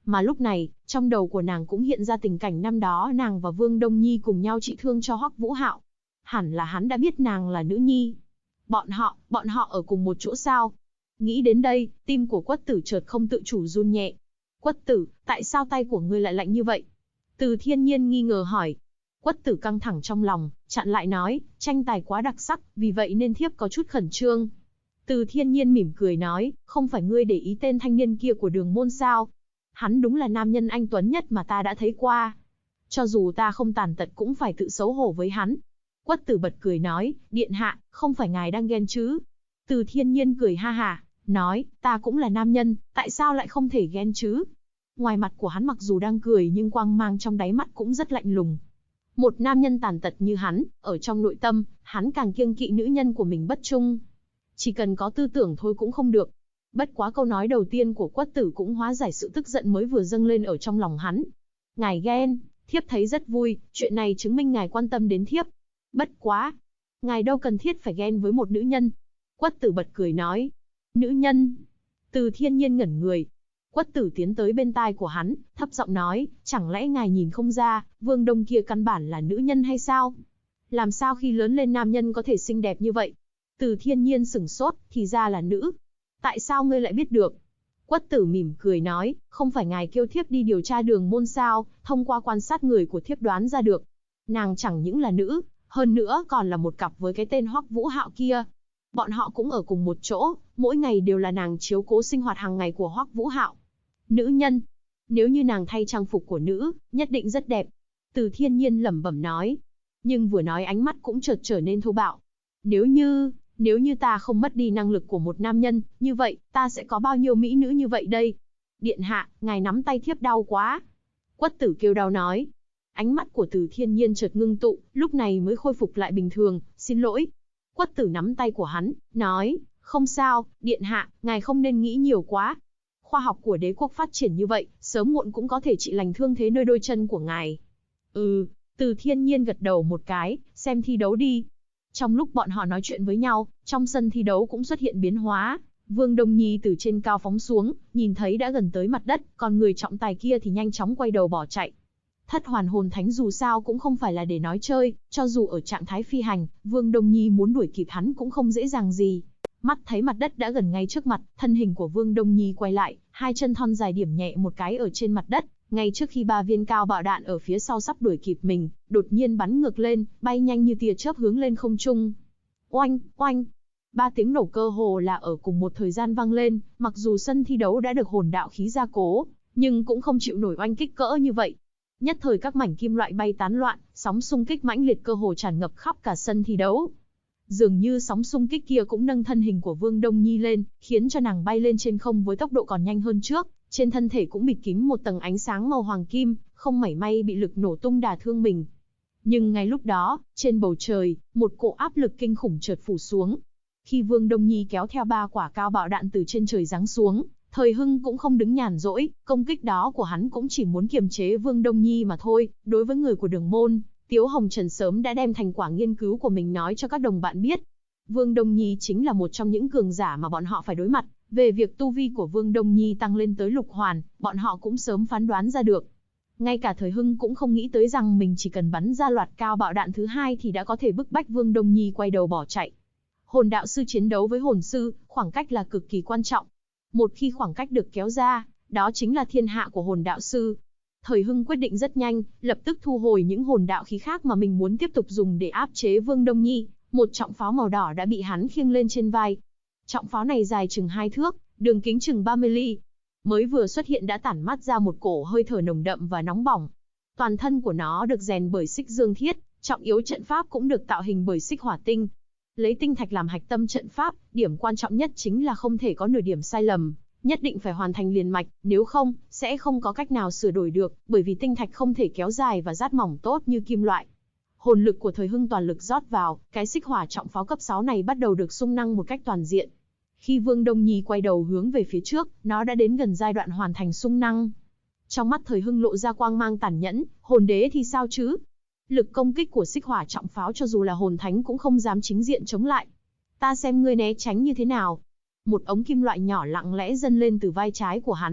Mà lúc này, trong đầu của nàng cũng hiện ra tình cảnh năm đó nàng và Vương Đông Nhi cùng nhau trị thương cho Hoắc Vũ Hạo. Hẳn là hắn đã biết nàng là nữ nhi. Bọn họ ở cùng một chỗ sao? Nghĩ đến đây, tim của Quất Tử chợt không tự chủ run nhẹ. Quất Tử, tại sao tay của ngươi lại lạnh như vậy? Từ Thiên Nhiên nghi ngờ hỏi. Quất Tử căng thẳng trong lòng, chặn lại nói, tranh tài quá đặc sắc, vì vậy nên thiếp có chút khẩn trương. Từ Thiên Nhiên mỉm cười nói, không phải ngươi để ý tên thanh niên kia của Đường Môn sao? Hắn đúng là nam nhân anh tuấn nhất mà ta đã thấy qua. Cho dù ta không tàn tật cũng phải tự xấu hổ với hắn. Quất Tử bật cười nói, điện hạ, không phải ngài đang ghen chứ? Từ Thiên Nhiên cười ha hả, nói, ta cũng là nam nhân, tại sao lại không thể ghen chứ? Ngoài mặt của hắn mặc dù đang cười nhưng quang mang trong đáy mắt cũng rất lạnh lùng. Một nam nhân tàn tật như hắn, ở trong nội tâm, hắn càng kiêng kỵ nữ nhân của mình bất trung. Chỉ cần có tư tưởng thôi cũng không được. Bất quá câu nói đầu tiên của Quất Tử cũng hóa giải sự tức giận mới vừa dâng lên ở trong lòng hắn. Ngài ghen, thiếp thấy rất vui, chuyện này chứng minh ngài quan tâm đến thiếp. Bất quá, ngài đâu cần thiết phải ghen với một nữ nhân. Quất Tử bật cười nói. Nữ nhân? Từ Thiên Nhiên ngẩn người. Quất Tử tiến tới bên tai của hắn, thấp giọng nói, chẳng lẽ ngài nhìn không ra, Vương Đông kia căn bản là nữ nhân hay sao? Làm sao khi lớn lên nam nhân có thể xinh đẹp như vậy? Từ Thiên Nhiên sửng sốt, thì ra là nữ. Tại sao ngươi lại biết được? Quất Tử mỉm cười nói, không phải ngài kêu thiếp đi điều tra Đường Môn sao, thông qua quan sát người của thiếp đoán ra được. Nàng chẳng những là nữ, hơn nữa còn là một cặp với cái tên Hoắc Vũ Hạo kia. Bọn họ cũng ở cùng một chỗ, mỗi ngày đều là nàng chiếu cố sinh hoạt hàng ngày của Hoắc Vũ Hạo. Nữ nhân, nếu như nàng thay trang phục của nữ, nhất định rất đẹp. Từ Thiên Nhiên lẩm bẩm nói. Nhưng vừa nói ánh mắt cũng chợt trở nên thô bạo. Nếu như ta không mất đi năng lực của một nam nhân, như vậy, ta sẽ có bao nhiêu mỹ nữ như vậy đây? Điện hạ, ngài nắm tay thiếp đau quá. Quất Tử kêu đau nói. Ánh mắt của Từ Thiên Nhiên chợt ngưng tụ, lúc này mới khôi phục lại bình thường, xin lỗi. Quất Tử nắm tay của hắn, nói, không sao, điện hạ, ngài không nên nghĩ nhiều quá. Khoa học của đế quốc phát triển như vậy, sớm muộn cũng có thể trị lành thương thế nơi đôi chân của ngài. Từ Thiên Nhiên gật đầu một cái, xem thi đấu đi. Trong lúc bọn họ nói chuyện với nhau, trong sân thi đấu cũng xuất hiện biến hóa. Vương Đông Nhi từ trên cao phóng xuống, nhìn thấy đã gần tới mặt đất, còn người trọng tài kia thì nhanh chóng quay đầu bỏ chạy. Thất hoàn hồn thánh dù sao cũng không phải là để nói chơi, cho dù ở trạng thái phi hành, Vương Đông Nhi muốn đuổi kịp hắn cũng không dễ dàng gì. Mắt thấy mặt đất đã gần ngay trước mặt, thân hình của Vương Đông Nhi quay lại, hai chân thon dài điểm nhẹ một cái ở trên mặt đất, ngay trước khi ba viên cao bạo đạn ở phía sau sắp đuổi kịp mình, đột nhiên bắn ngược lên, bay nhanh như tia chớp hướng lên không trung. Oanh, oanh. Ba tiếng nổ cơ hồ là ở cùng một thời gian vang lên, mặc dù sân thi đấu đã được hồn đạo khí gia cố, nhưng cũng không chịu nổi oanh kích cỡ như vậy. Nhất thời các mảnh kim loại bay tán loạn, sóng xung kích mãnh liệt cơ hồ tràn ngập khắp cả sân thi đấu. Dường như sóng xung kích kia cũng nâng thân hình của Vương Đông Nhi lên, khiến cho nàng bay lên trên không với tốc độ còn nhanh hơn trước, trên thân thể cũng bịt kín một tầng ánh sáng màu hoàng kim, không mảy may bị lực nổ tung đả thương mình. Nhưng ngay lúc đó, trên bầu trời, một cỗ áp lực kinh khủng chợt phủ xuống. Khi Vương Đông Nhi kéo theo ba quả cao bạo đạn từ trên trời giáng xuống, Thời Hưng cũng không đứng nhàn rỗi, công kích đó của hắn cũng chỉ muốn kiềm chế Vương Đông Nhi mà thôi. Đối với người của Đường Môn, Tiếu Hồng Trần sớm đã đem thành quả nghiên cứu của mình nói cho các đồng bạn biết. Vương Đông Nhi chính là một trong những cường giả mà bọn họ phải đối mặt. Về việc tu vi của Vương Đông Nhi tăng lên tới lục hoàn, bọn họ cũng sớm phán đoán ra được. Ngay cả Thời Hưng cũng không nghĩ tới rằng mình chỉ cần bắn ra loạt cao bạo đạn thứ hai thì đã có thể bức bách Vương Đông Nhi quay đầu bỏ chạy. Hồn đạo sư chiến đấu với hồn sư, khoảng cách là cực kỳ quan trọng. Một khi khoảng cách được kéo ra, đó chính là thiên hạ của hồn đạo sư. Thời Hưng quyết định rất nhanh, lập tức thu hồi những hồn đạo khí khác mà mình muốn tiếp tục dùng để áp chế Vương Đông Nhi. Một trọng pháo màu đỏ đã bị hắn khiêng lên trên vai. Trọng pháo này dài chừng 2 thước, đường kính chừng 30 ly. Mới vừa xuất hiện đã tản mát ra một cổ hơi thở nồng đậm và nóng bỏng. Toàn thân của nó được rèn bởi xích dương thiết, trọng yếu trận pháp cũng được tạo hình bởi xích hỏa tinh. Lấy tinh thạch làm hạch tâm trận pháp, điểm quan trọng nhất chính là không thể có nửa điểm sai lầm, nhất định phải hoàn thành liền mạch, nếu không, sẽ không có cách nào sửa đổi được, bởi vì tinh thạch không thể kéo dài và rát mỏng tốt như kim loại. Hồn lực của Thời Hưng toàn lực rót vào, cái xích hỏa trọng pháo cấp 6 này bắt đầu được xung năng một cách toàn diện. Khi Vương Đông Nhi quay đầu hướng về phía trước, nó đã đến gần giai đoạn hoàn thành xung năng. Trong mắt Thời Hưng lộ ra quang mang tàn nhẫn, hồn đế thì sao chứ? Lực công kích của xích hỏa trọng pháo cho dù là hồn thánh cũng không dám chính diện chống lại. Ta xem ngươi né tránh như thế nào. Một ống kim loại nhỏ lặng lẽ dâng lên từ vai trái của hắn,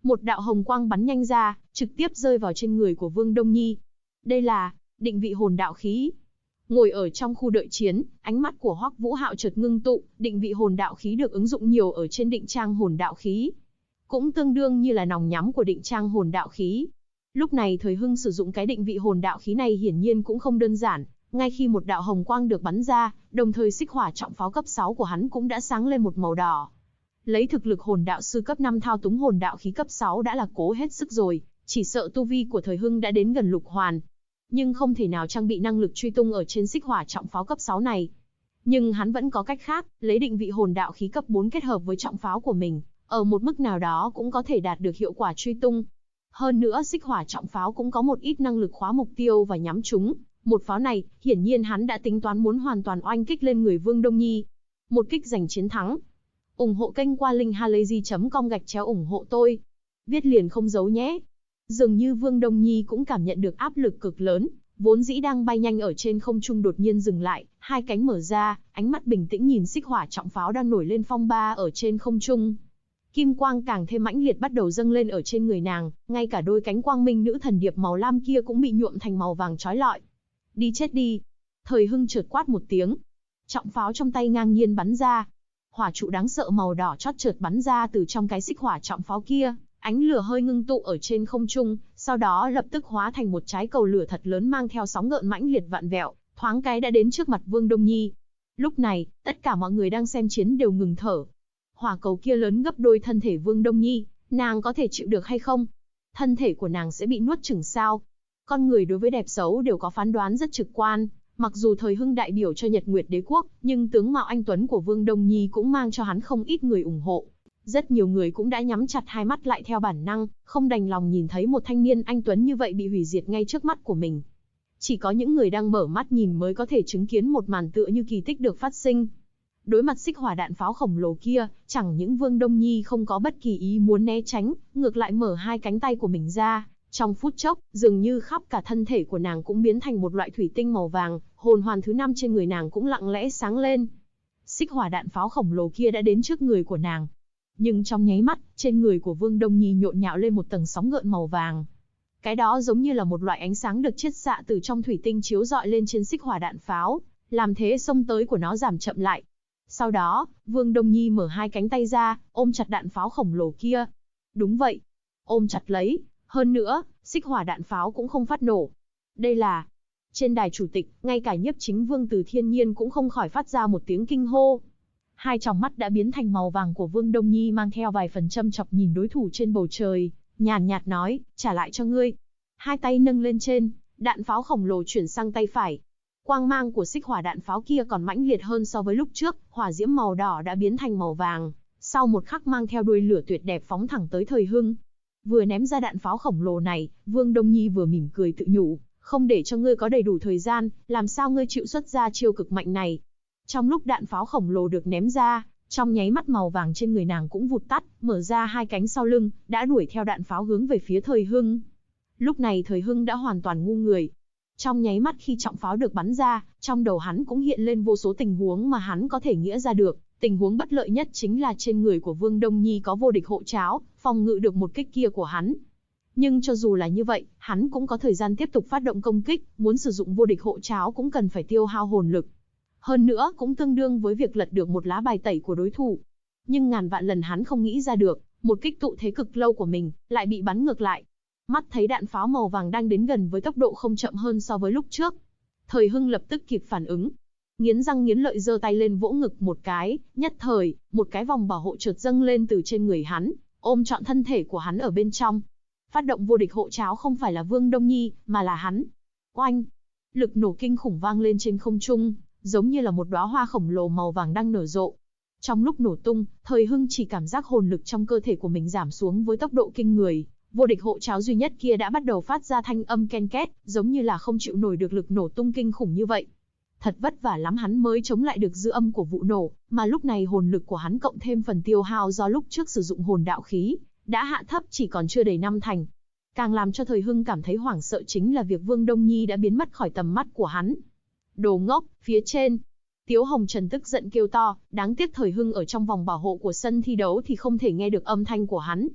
Một đạo hồng quang bắn nhanh ra, trực tiếp rơi vào trên người của Vương Đông Nhi. Đây là định vị hồn đạo khí. Ngồi ở trong khu đợi chiến, ánh mắt của Hoắc Vũ Hạo chợt ngưng tụ, định vị hồn đạo khí được ứng dụng nhiều ở trên định trang hồn đạo khí, cũng tương đương như là nòng nhắm của định trang hồn đạo khí. Lúc này Thời Hưng sử dụng cái định vị hồn đạo khí này hiển nhiên cũng không đơn giản, ngay khi một đạo hồng quang được bắn ra, đồng thời xích hỏa trọng pháo cấp 6 của hắn cũng đã sáng lên một màu đỏ. Lấy thực lực hồn đạo sư cấp 5 thao túng hồn đạo khí cấp 6 đã là cố hết sức rồi, chỉ sợ tu vi của Thời Hưng đã đến gần lục hoàn, nhưng không thể nào trang bị năng lực truy tung ở trên xích hỏa trọng pháo cấp 6 này. Nhưng hắn vẫn có cách khác, lấy định vị hồn đạo khí cấp 4 kết hợp với trọng pháo của mình, ở một mức nào đó cũng có thể đạt được hiệu quả truy tung. Hơn nữa xích hỏa trọng pháo cũng có một ít năng lực khóa mục tiêu và nhắm trúng. Một pháo này, hiển nhiên hắn đã tính toán muốn hoàn toàn oanh kích lên người Vương Đông Nhi. Một kích giành chiến thắng. Ủng hộ kênh qua linkhalazy.com/ủng hộ tôi. Viết liền không giấu nhé. Dường như Vương Đông Nhi cũng cảm nhận được áp lực cực lớn, vốn dĩ đang bay nhanh ở trên không trung đột nhiên dừng lại, hai cánh mở ra, ánh mắt bình tĩnh nhìn xích hỏa trọng pháo đang nổi lên phong ba ở trên không trung. Kim quang càng thêm mãnh liệt bắt đầu dâng lên ở trên người nàng, ngay cả đôi cánh quang minh nữ thần điệp màu lam kia cũng bị nhuộm thành màu vàng chói lọi. Đi chết đi! Thời Hưng chợt quát một tiếng. Trọng pháo trong tay ngang nhiên bắn ra. Hỏa trụ đáng sợ màu đỏ chót chợt bắn ra từ trong cái xích hỏa trọng pháo kia, ánh lửa hơi ngưng tụ ở trên không trung, sau đó lập tức hóa thành một trái cầu lửa thật lớn mang theo sóng gợn mãnh liệt vạn vẹo, thoáng cái đã đến trước mặt Vương Đông Nhi. Lúc này, tất cả mọi người đang xem chiến đều ngừng thở. Hỏa cầu kia lớn gấp đôi thân thể Vương Đông Nhi, nàng có thể chịu được hay không? Thân thể của nàng sẽ bị nuốt chửng sao? Con người đối với đẹp xấu đều có phán đoán rất trực quan, mặc dù Thời Hưng đại biểu cho Nhật Nguyệt Đế quốc, nhưng tướng mạo anh tuấn của Vương Đông Nhi cũng mang cho hắn không ít người ủng hộ. Rất nhiều người cũng đã nhắm chặt hai mắt lại theo bản năng, không đành lòng nhìn thấy một thanh niên anh tuấn như vậy bị hủy diệt ngay trước mắt của mình. Chỉ có những người đang mở mắt nhìn mới có thể chứng kiến một màn tựa như kỳ tích được phát sinh. Đối mặt xích hỏa đạn pháo khổng lồ kia, chẳng những Vương Đông Nhi không có bất kỳ ý muốn né tránh, ngược lại mở hai cánh tay của mình ra. Trong phút chốc, dường như khắp cả thân thể của nàng cũng biến thành một loại thủy tinh màu vàng, hồn hoàn thứ 5 trên người nàng cũng lặng lẽ sáng lên. Xích hỏa đạn pháo khổng lồ kia đã đến trước người của nàng. Nhưng trong nháy mắt, trên người của Vương Đông Nhi nhộn nhạo lên một tầng sóng gợn màu vàng. Cái đó giống như là một loại ánh sáng được chiết xạ từ trong thủy tinh chiếu rọi lên trên xích hỏa đạn pháo, làm thế xông tới của nó giảm chậm lại. Sau đó, Vương Đông Nhi mở hai cánh tay ra, ôm chặt đạn pháo khổng lồ kia. Đúng vậy, ôm chặt lấy. Hơn nữa, xích hỏa đạn pháo cũng không phát nổ. Đây là... Trên đài chủ tịch, ngay cả nhiếp chính Vương Từ Thiên Nhiên cũng không khỏi phát ra một tiếng kinh hô. Hai tròng mắt đã biến thành màu vàng của Vương Đông Nhi mang theo vài phần châm chọc nhìn đối thủ trên bầu trời, nhàn nhạt nói, trả lại cho ngươi. Hai tay nâng lên trên, đạn pháo khổng lồ chuyển sang tay phải. Quang mang của xích hỏa đạn pháo kia còn mãnh liệt hơn so với lúc trước, hỏa diễm màu đỏ đã biến thành màu vàng, sau một khắc mang theo đuôi lửa tuyệt đẹp phóng thẳng tới Thời Hưng. Vừa ném ra đạn pháo khổng lồ này, Vương Đông Nhi vừa mỉm cười tự nhủ, không để cho ngươi có đầy đủ thời gian, làm sao ngươi chịu xuất ra chiêu cực mạnh này. Trong lúc đạn pháo khổng lồ được ném ra, trong nháy mắt màu vàng trên người nàng cũng vụt tắt, mở ra hai cánh sau lưng, đã đuổi theo đạn pháo hướng về phía Thời Hưng. Lúc này Thời Hưng đã hoàn toàn ngu người. Trong nháy mắt khi trọng pháo được bắn ra, trong đầu hắn cũng hiện lên vô số tình huống mà hắn có thể nghĩ ra được. Tình huống bất lợi nhất chính là trên người của Vương Đông Nhi có vô địch hộ tráo, phòng ngự được một kích kia của hắn. Nhưng cho dù là như vậy, hắn cũng có thời gian tiếp tục phát động công kích, muốn sử dụng vô địch hộ tráo cũng cần phải tiêu hao hồn lực. Hơn nữa cũng tương đương với việc lật được một lá bài tẩy của đối thủ. Nhưng ngàn vạn lần hắn không nghĩ ra được, một kích tụ thế cực lâu của mình, lại bị bắn ngược lại. Mắt thấy đạn pháo màu vàng đang đến gần với tốc độ không chậm hơn so với lúc trước. Thời Hưng lập tức kịp phản ứng. Nghiến răng nghiến lợi giơ tay lên vỗ ngực một cái, nhất thời, một cái vòng bảo hộ chợt dâng lên từ trên người hắn, ôm trọn thân thể của hắn ở bên trong. Phát động vô địch hộ tráo không phải là Vương Đông Nhi, mà là hắn. Oanh! Lực nổ kinh khủng vang lên trên không trung, giống như là một đóa hoa khổng lồ màu vàng đang nở rộ. Trong lúc nổ tung, Thời Hưng chỉ cảm giác hồn lực trong cơ thể của mình giảm xuống với tốc độ kinh người. Vô địch hộ tráo duy nhất kia đã bắt đầu phát ra thanh âm ken két, giống như là không chịu nổi được lực nổ tung kinh khủng như vậy. Thật vất vả lắm hắn mới chống lại được dư âm của vụ nổ, mà lúc này hồn lực của hắn cộng thêm phần tiêu hao do lúc trước sử dụng hồn đạo khí, đã hạ thấp chỉ còn chưa đầy 5 thành. Càng làm cho Thời Hưng cảm thấy hoảng sợ chính là việc Vương Đông Nhi đã biến mất khỏi tầm mắt của hắn. Đồ ngốc, phía trên. Tiếu Hồng Trần tức giận kêu to, đáng tiếc Thời Hưng ở trong vòng bảo hộ của sân thi đấu thì không thể nghe được âm thanh của hắn.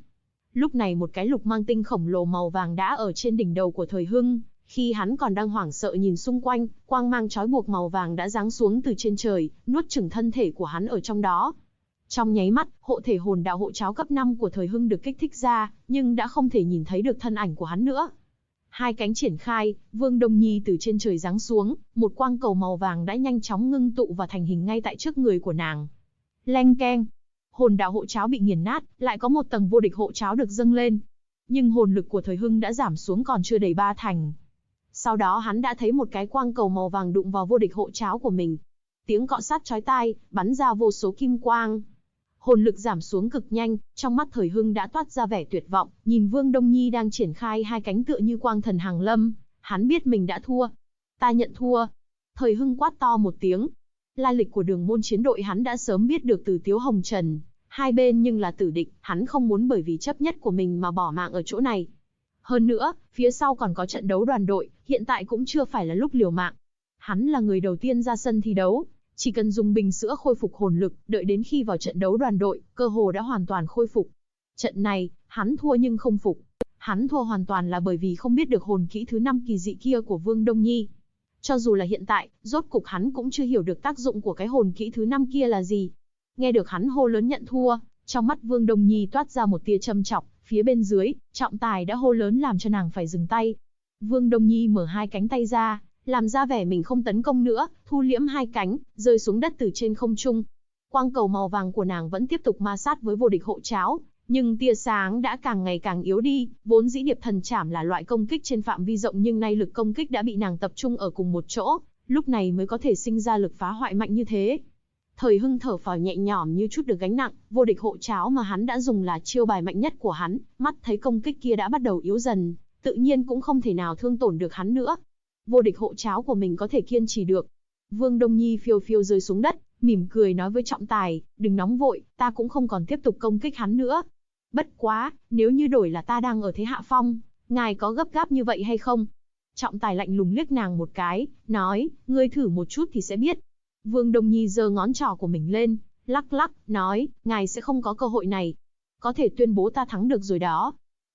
Lúc này một cái lục mang tinh khổng lồ màu vàng đã ở trên đỉnh đầu của Thời Hưng, khi hắn còn đang hoảng sợ nhìn xung quanh, quang mang trói buộc màu vàng đã giáng xuống từ trên trời, nuốt chửng thân thể của hắn ở trong đó. Trong nháy mắt, hộ thể hồn đạo hộ cháo cấp 5 của Thời Hưng được kích thích ra, nhưng đã không thể nhìn thấy được thân ảnh của hắn nữa. Hai cánh triển khai, Vương Đông Nhi từ trên trời giáng xuống, một quang cầu màu vàng đã nhanh chóng ngưng tụ và thành hình ngay tại trước người của nàng. Leng keng, hồn đạo hộ cháo bị nghiền nát, lại có một tầng vô địch hộ cháo được dâng lên. Nhưng hồn lực của Thời Hưng đã giảm xuống còn chưa đầy 3 thành. Sau đó hắn đã thấy một cái quang cầu màu vàng đụng vào vô địch hộ cháo của mình. Tiếng cọ sát chói tai, bắn ra vô số kim quang. Hồn lực giảm xuống cực nhanh, trong mắt Thời Hưng đã toát ra vẻ tuyệt vọng, nhìn Vương Đông Nhi đang triển khai hai cánh tựa như quang thần hàng lâm, hắn biết mình đã thua. Ta nhận thua. Thời Hưng quát to một tiếng. Lai lịch của Đường Môn Chiến đội hắn đã sớm biết được từ Tiếu Hồng Trần, hai bên nhưng là tử địch, hắn không muốn bởi vì chấp nhất của mình mà bỏ mạng ở chỗ này. Hơn nữa, phía sau còn có trận đấu đoàn đội, hiện tại cũng chưa phải là lúc liều mạng. Hắn là người đầu tiên ra sân thi đấu, chỉ cần dùng bình sữa khôi phục hồn lực, đợi đến khi vào trận đấu đoàn đội, cơ hồ đã hoàn toàn khôi phục. Trận này, hắn thua nhưng không phục. Hắn thua hoàn toàn là bởi vì không biết được hồn kỹ thứ 5 kỳ dị kia của Vương Đông Nhi. Cho dù là hiện tại, rốt cục hắn cũng chưa hiểu được tác dụng của cái hồn kỹ thứ 5 kia là gì. Nghe được hắn hô lớn nhận thua, trong mắt Vương Đông Nhi toát ra một tia châm chọc, phía bên dưới, trọng tài đã hô lớn làm cho nàng phải dừng tay. Vương Đông Nhi mở hai cánh tay ra, làm ra vẻ mình không tấn công nữa, thu liễm hai cánh, rơi xuống đất từ trên không trung. Quang cầu màu vàng của nàng vẫn tiếp tục ma sát với vô địch hộ cháo, nhưng tia sáng đã càng ngày càng yếu đi, vốn dĩ điệp thần chảm là loại công kích trên phạm vi rộng nhưng nay lực công kích đã bị nàng tập trung ở cùng một chỗ, lúc này mới có thể sinh ra lực phá hoại mạnh như thế. Thời Hưng thở phào nhẹ nhõm như chút được gánh nặng, vô địch hộ cháo mà hắn đã dùng là chiêu bài mạnh nhất của hắn, mắt thấy công kích kia đã bắt đầu yếu dần, tự nhiên cũng không thể nào thương tổn được hắn nữa. Vô địch hộ cháo của mình có thể kiên trì được. Vương Đông Nhi phiêu phiêu rơi xuống đất, mỉm cười nói với trọng tài, đừng nóng vội, ta cũng không còn tiếp tục công kích hắn nữa. Bất quá, nếu như đổi là ta đang ở thế hạ phong, ngài có gấp gáp như vậy hay không? Trọng tài lạnh lùng liếc nàng một cái, nói, ngươi thử một chút thì sẽ biết. Vương Đông Nhi giơ ngón trỏ của mình lên, lắc lắc, nói, ngài sẽ không có cơ hội này. Có thể tuyên bố ta thắng được rồi đó.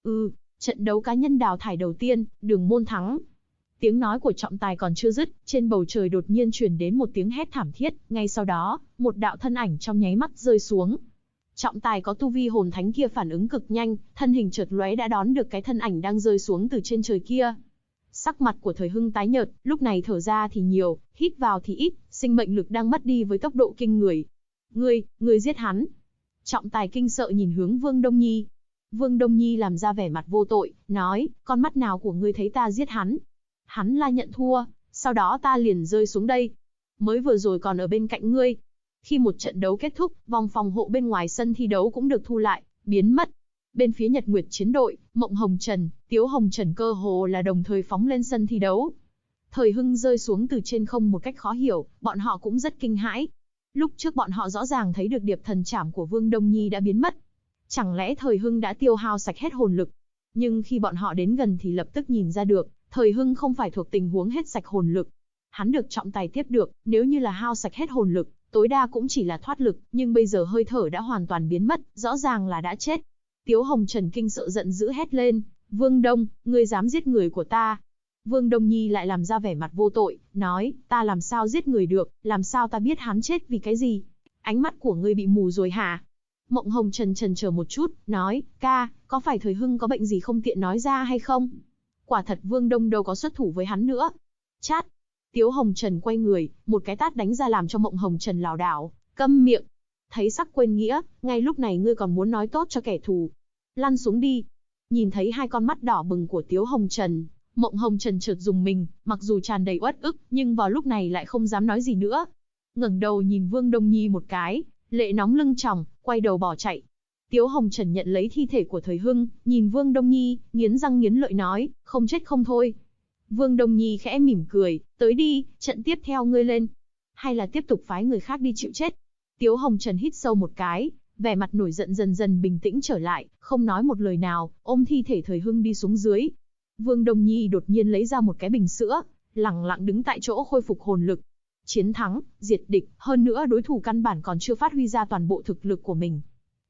Trận đấu cá nhân đào thải đầu tiên, Đường Môn thắng. Tiếng nói của trọng tài còn chưa dứt, trên bầu trời đột nhiên truyền đến một tiếng hét thảm thiết, ngay sau đó, một đạo thân ảnh trong nháy mắt rơi xuống. Trọng tài có tu vi hồn thánh kia phản ứng cực nhanh, thân hình chợt lóe đã đón được cái thân ảnh đang rơi xuống từ trên trời kia. Sắc mặt của Thời Hưng tái nhợt, lúc này thở ra thì nhiều, hít vào thì ít, sinh mệnh lực đang mất đi với tốc độ kinh người. Ngươi giết hắn. Trọng tài kinh sợ nhìn hướng Vương Đông Nhi. Vương Đông Nhi làm ra vẻ mặt vô tội, nói, con mắt nào của ngươi thấy ta giết hắn? Hắn là nhận thua, sau đó ta liền rơi xuống đây. Mới vừa rồi còn ở bên cạnh ngươi. Khi một trận đấu kết thúc, vòng phòng hộ bên ngoài sân thi đấu cũng được thu lại, biến mất. Bên phía Nhật Nguyệt chiến đội, Mộng Hồng Trần, Tiếu Hồng Trần cơ hồ là đồng thời phóng lên sân thi đấu. Thời Hưng rơi xuống từ trên không một cách khó hiểu, bọn họ cũng rất kinh hãi. Lúc trước bọn họ rõ ràng thấy được điệp thần trảm của Vương Đông Nhi đã biến mất. Chẳng lẽ Thời Hưng đã tiêu hao sạch hết hồn lực? Nhưng khi bọn họ đến gần thì lập tức nhìn ra được, Thời Hưng không phải thuộc tình huống hết sạch hồn lực. Hắn được trọng tài tiếp được, nếu như là hao sạch hết hồn lực, tối đa cũng chỉ là thoát lực, nhưng bây giờ hơi thở đã hoàn toàn biến mất, rõ ràng là đã chết. Tiếu Hồng Trần kinh sợ giận dữ hét lên, Vương Đông, ngươi dám giết người của ta. Vương Đông Nhi lại làm ra vẻ mặt vô tội, nói, ta làm sao giết người được, làm sao ta biết hắn chết vì cái gì? Ánh mắt của ngươi bị mù rồi hả? Mộng Hồng Trần chần chờ một chút, nói, ca, có phải Thời Hưng có bệnh gì không tiện nói ra hay không? Quả thật Vương Đông đâu có xuất thủ với hắn nữa. Chát! Tiếu Hồng Trần quay người, một cái tát đánh ra làm cho Mộng Hồng Trần lảo đảo, câm miệng. Thấy sắc quên nghĩa, ngay lúc này ngươi còn muốn nói tốt cho kẻ thù. Lăn xuống đi. Nhìn thấy hai con mắt đỏ bừng của Tiếu Hồng Trần, Mộng Hồng Trần chợt dùng mình, mặc dù tràn đầy uất ức, nhưng vào lúc này lại không dám nói gì nữa. Ngẩng đầu nhìn Vương Đông Nhi một cái, lệ nóng lưng tròng, quay đầu bỏ chạy. Tiếu Hồng Trần nhận lấy thi thể của Thời Hưng, nhìn Vương Đông Nhi, nghiến răng nghiến lợi nói, không chết không thôi. Vương Đông Nhi khẽ mỉm cười, tới đi, trận tiếp theo ngươi lên. Hay là tiếp tục phái người khác đi chịu chết? Tiếu Hồng Trần hít sâu một cái, vẻ mặt nổi giận dần dần bình tĩnh trở lại, không nói một lời nào, ôm thi thể Thời Hưng đi xuống dưới. Vương Đông Nhi đột nhiên lấy ra một cái bình sữa, lẳng lặng đứng tại chỗ khôi phục hồn lực. Chiến thắng, diệt địch, hơn nữa đối thủ căn bản còn chưa phát huy ra toàn bộ thực lực của mình.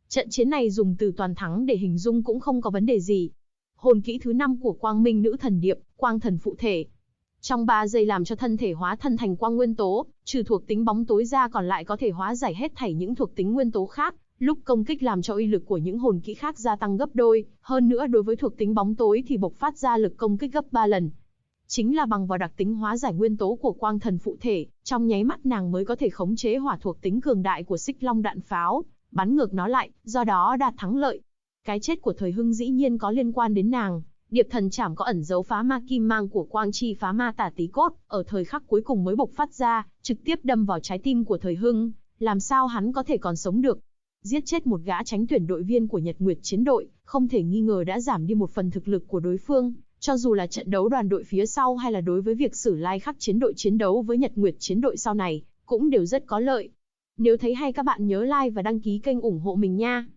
Trận chiến này dùng từ toàn thắng để hình dung cũng không có vấn đề gì. Hồn kỹ thứ 5 của Quang Minh Nữ Thần Điệp, Quang Thần Phụ Thể. Trong 3 giây làm cho thân thể hóa thân thành quang nguyên tố, trừ thuộc tính bóng tối ra còn lại có thể hóa giải hết thảy những thuộc tính nguyên tố khác, lúc công kích làm cho uy lực của những hồn kỹ khác gia tăng gấp đôi, hơn nữa đối với thuộc tính bóng tối thì bộc phát ra lực công kích gấp 3 lần. Chính là bằng vào đặc tính hóa giải nguyên tố của Quang Thần Phụ Thể, trong nháy mắt nàng mới có thể khống chế hỏa thuộc tính cường đại của Xích Long đạn pháo, bắn ngược nó lại, do đó đạt thắng lợi. Cái chết của Thời Hưng dĩ nhiên có liên quan đến nàng. Điệp Thần Trảm có ẩn dấu phá ma kim mang của Quang Chi phá ma tả tí cốt, ở thời khắc cuối cùng mới bộc phát ra, trực tiếp đâm vào trái tim của Thời Hưng, làm sao hắn có thể còn sống được. Giết chết một gã tránh tuyển đội viên của Nhật Nguyệt chiến đội, không thể nghi ngờ đã giảm đi một phần thực lực của đối phương, cho dù là trận đấu đoàn đội phía sau hay là đối với việc Sử Lai Khắc chiến đội chiến đấu với Nhật Nguyệt chiến đội sau này, cũng đều rất có lợi. Nếu thấy hay các bạn nhớ like và đăng ký kênh ủng hộ mình nha.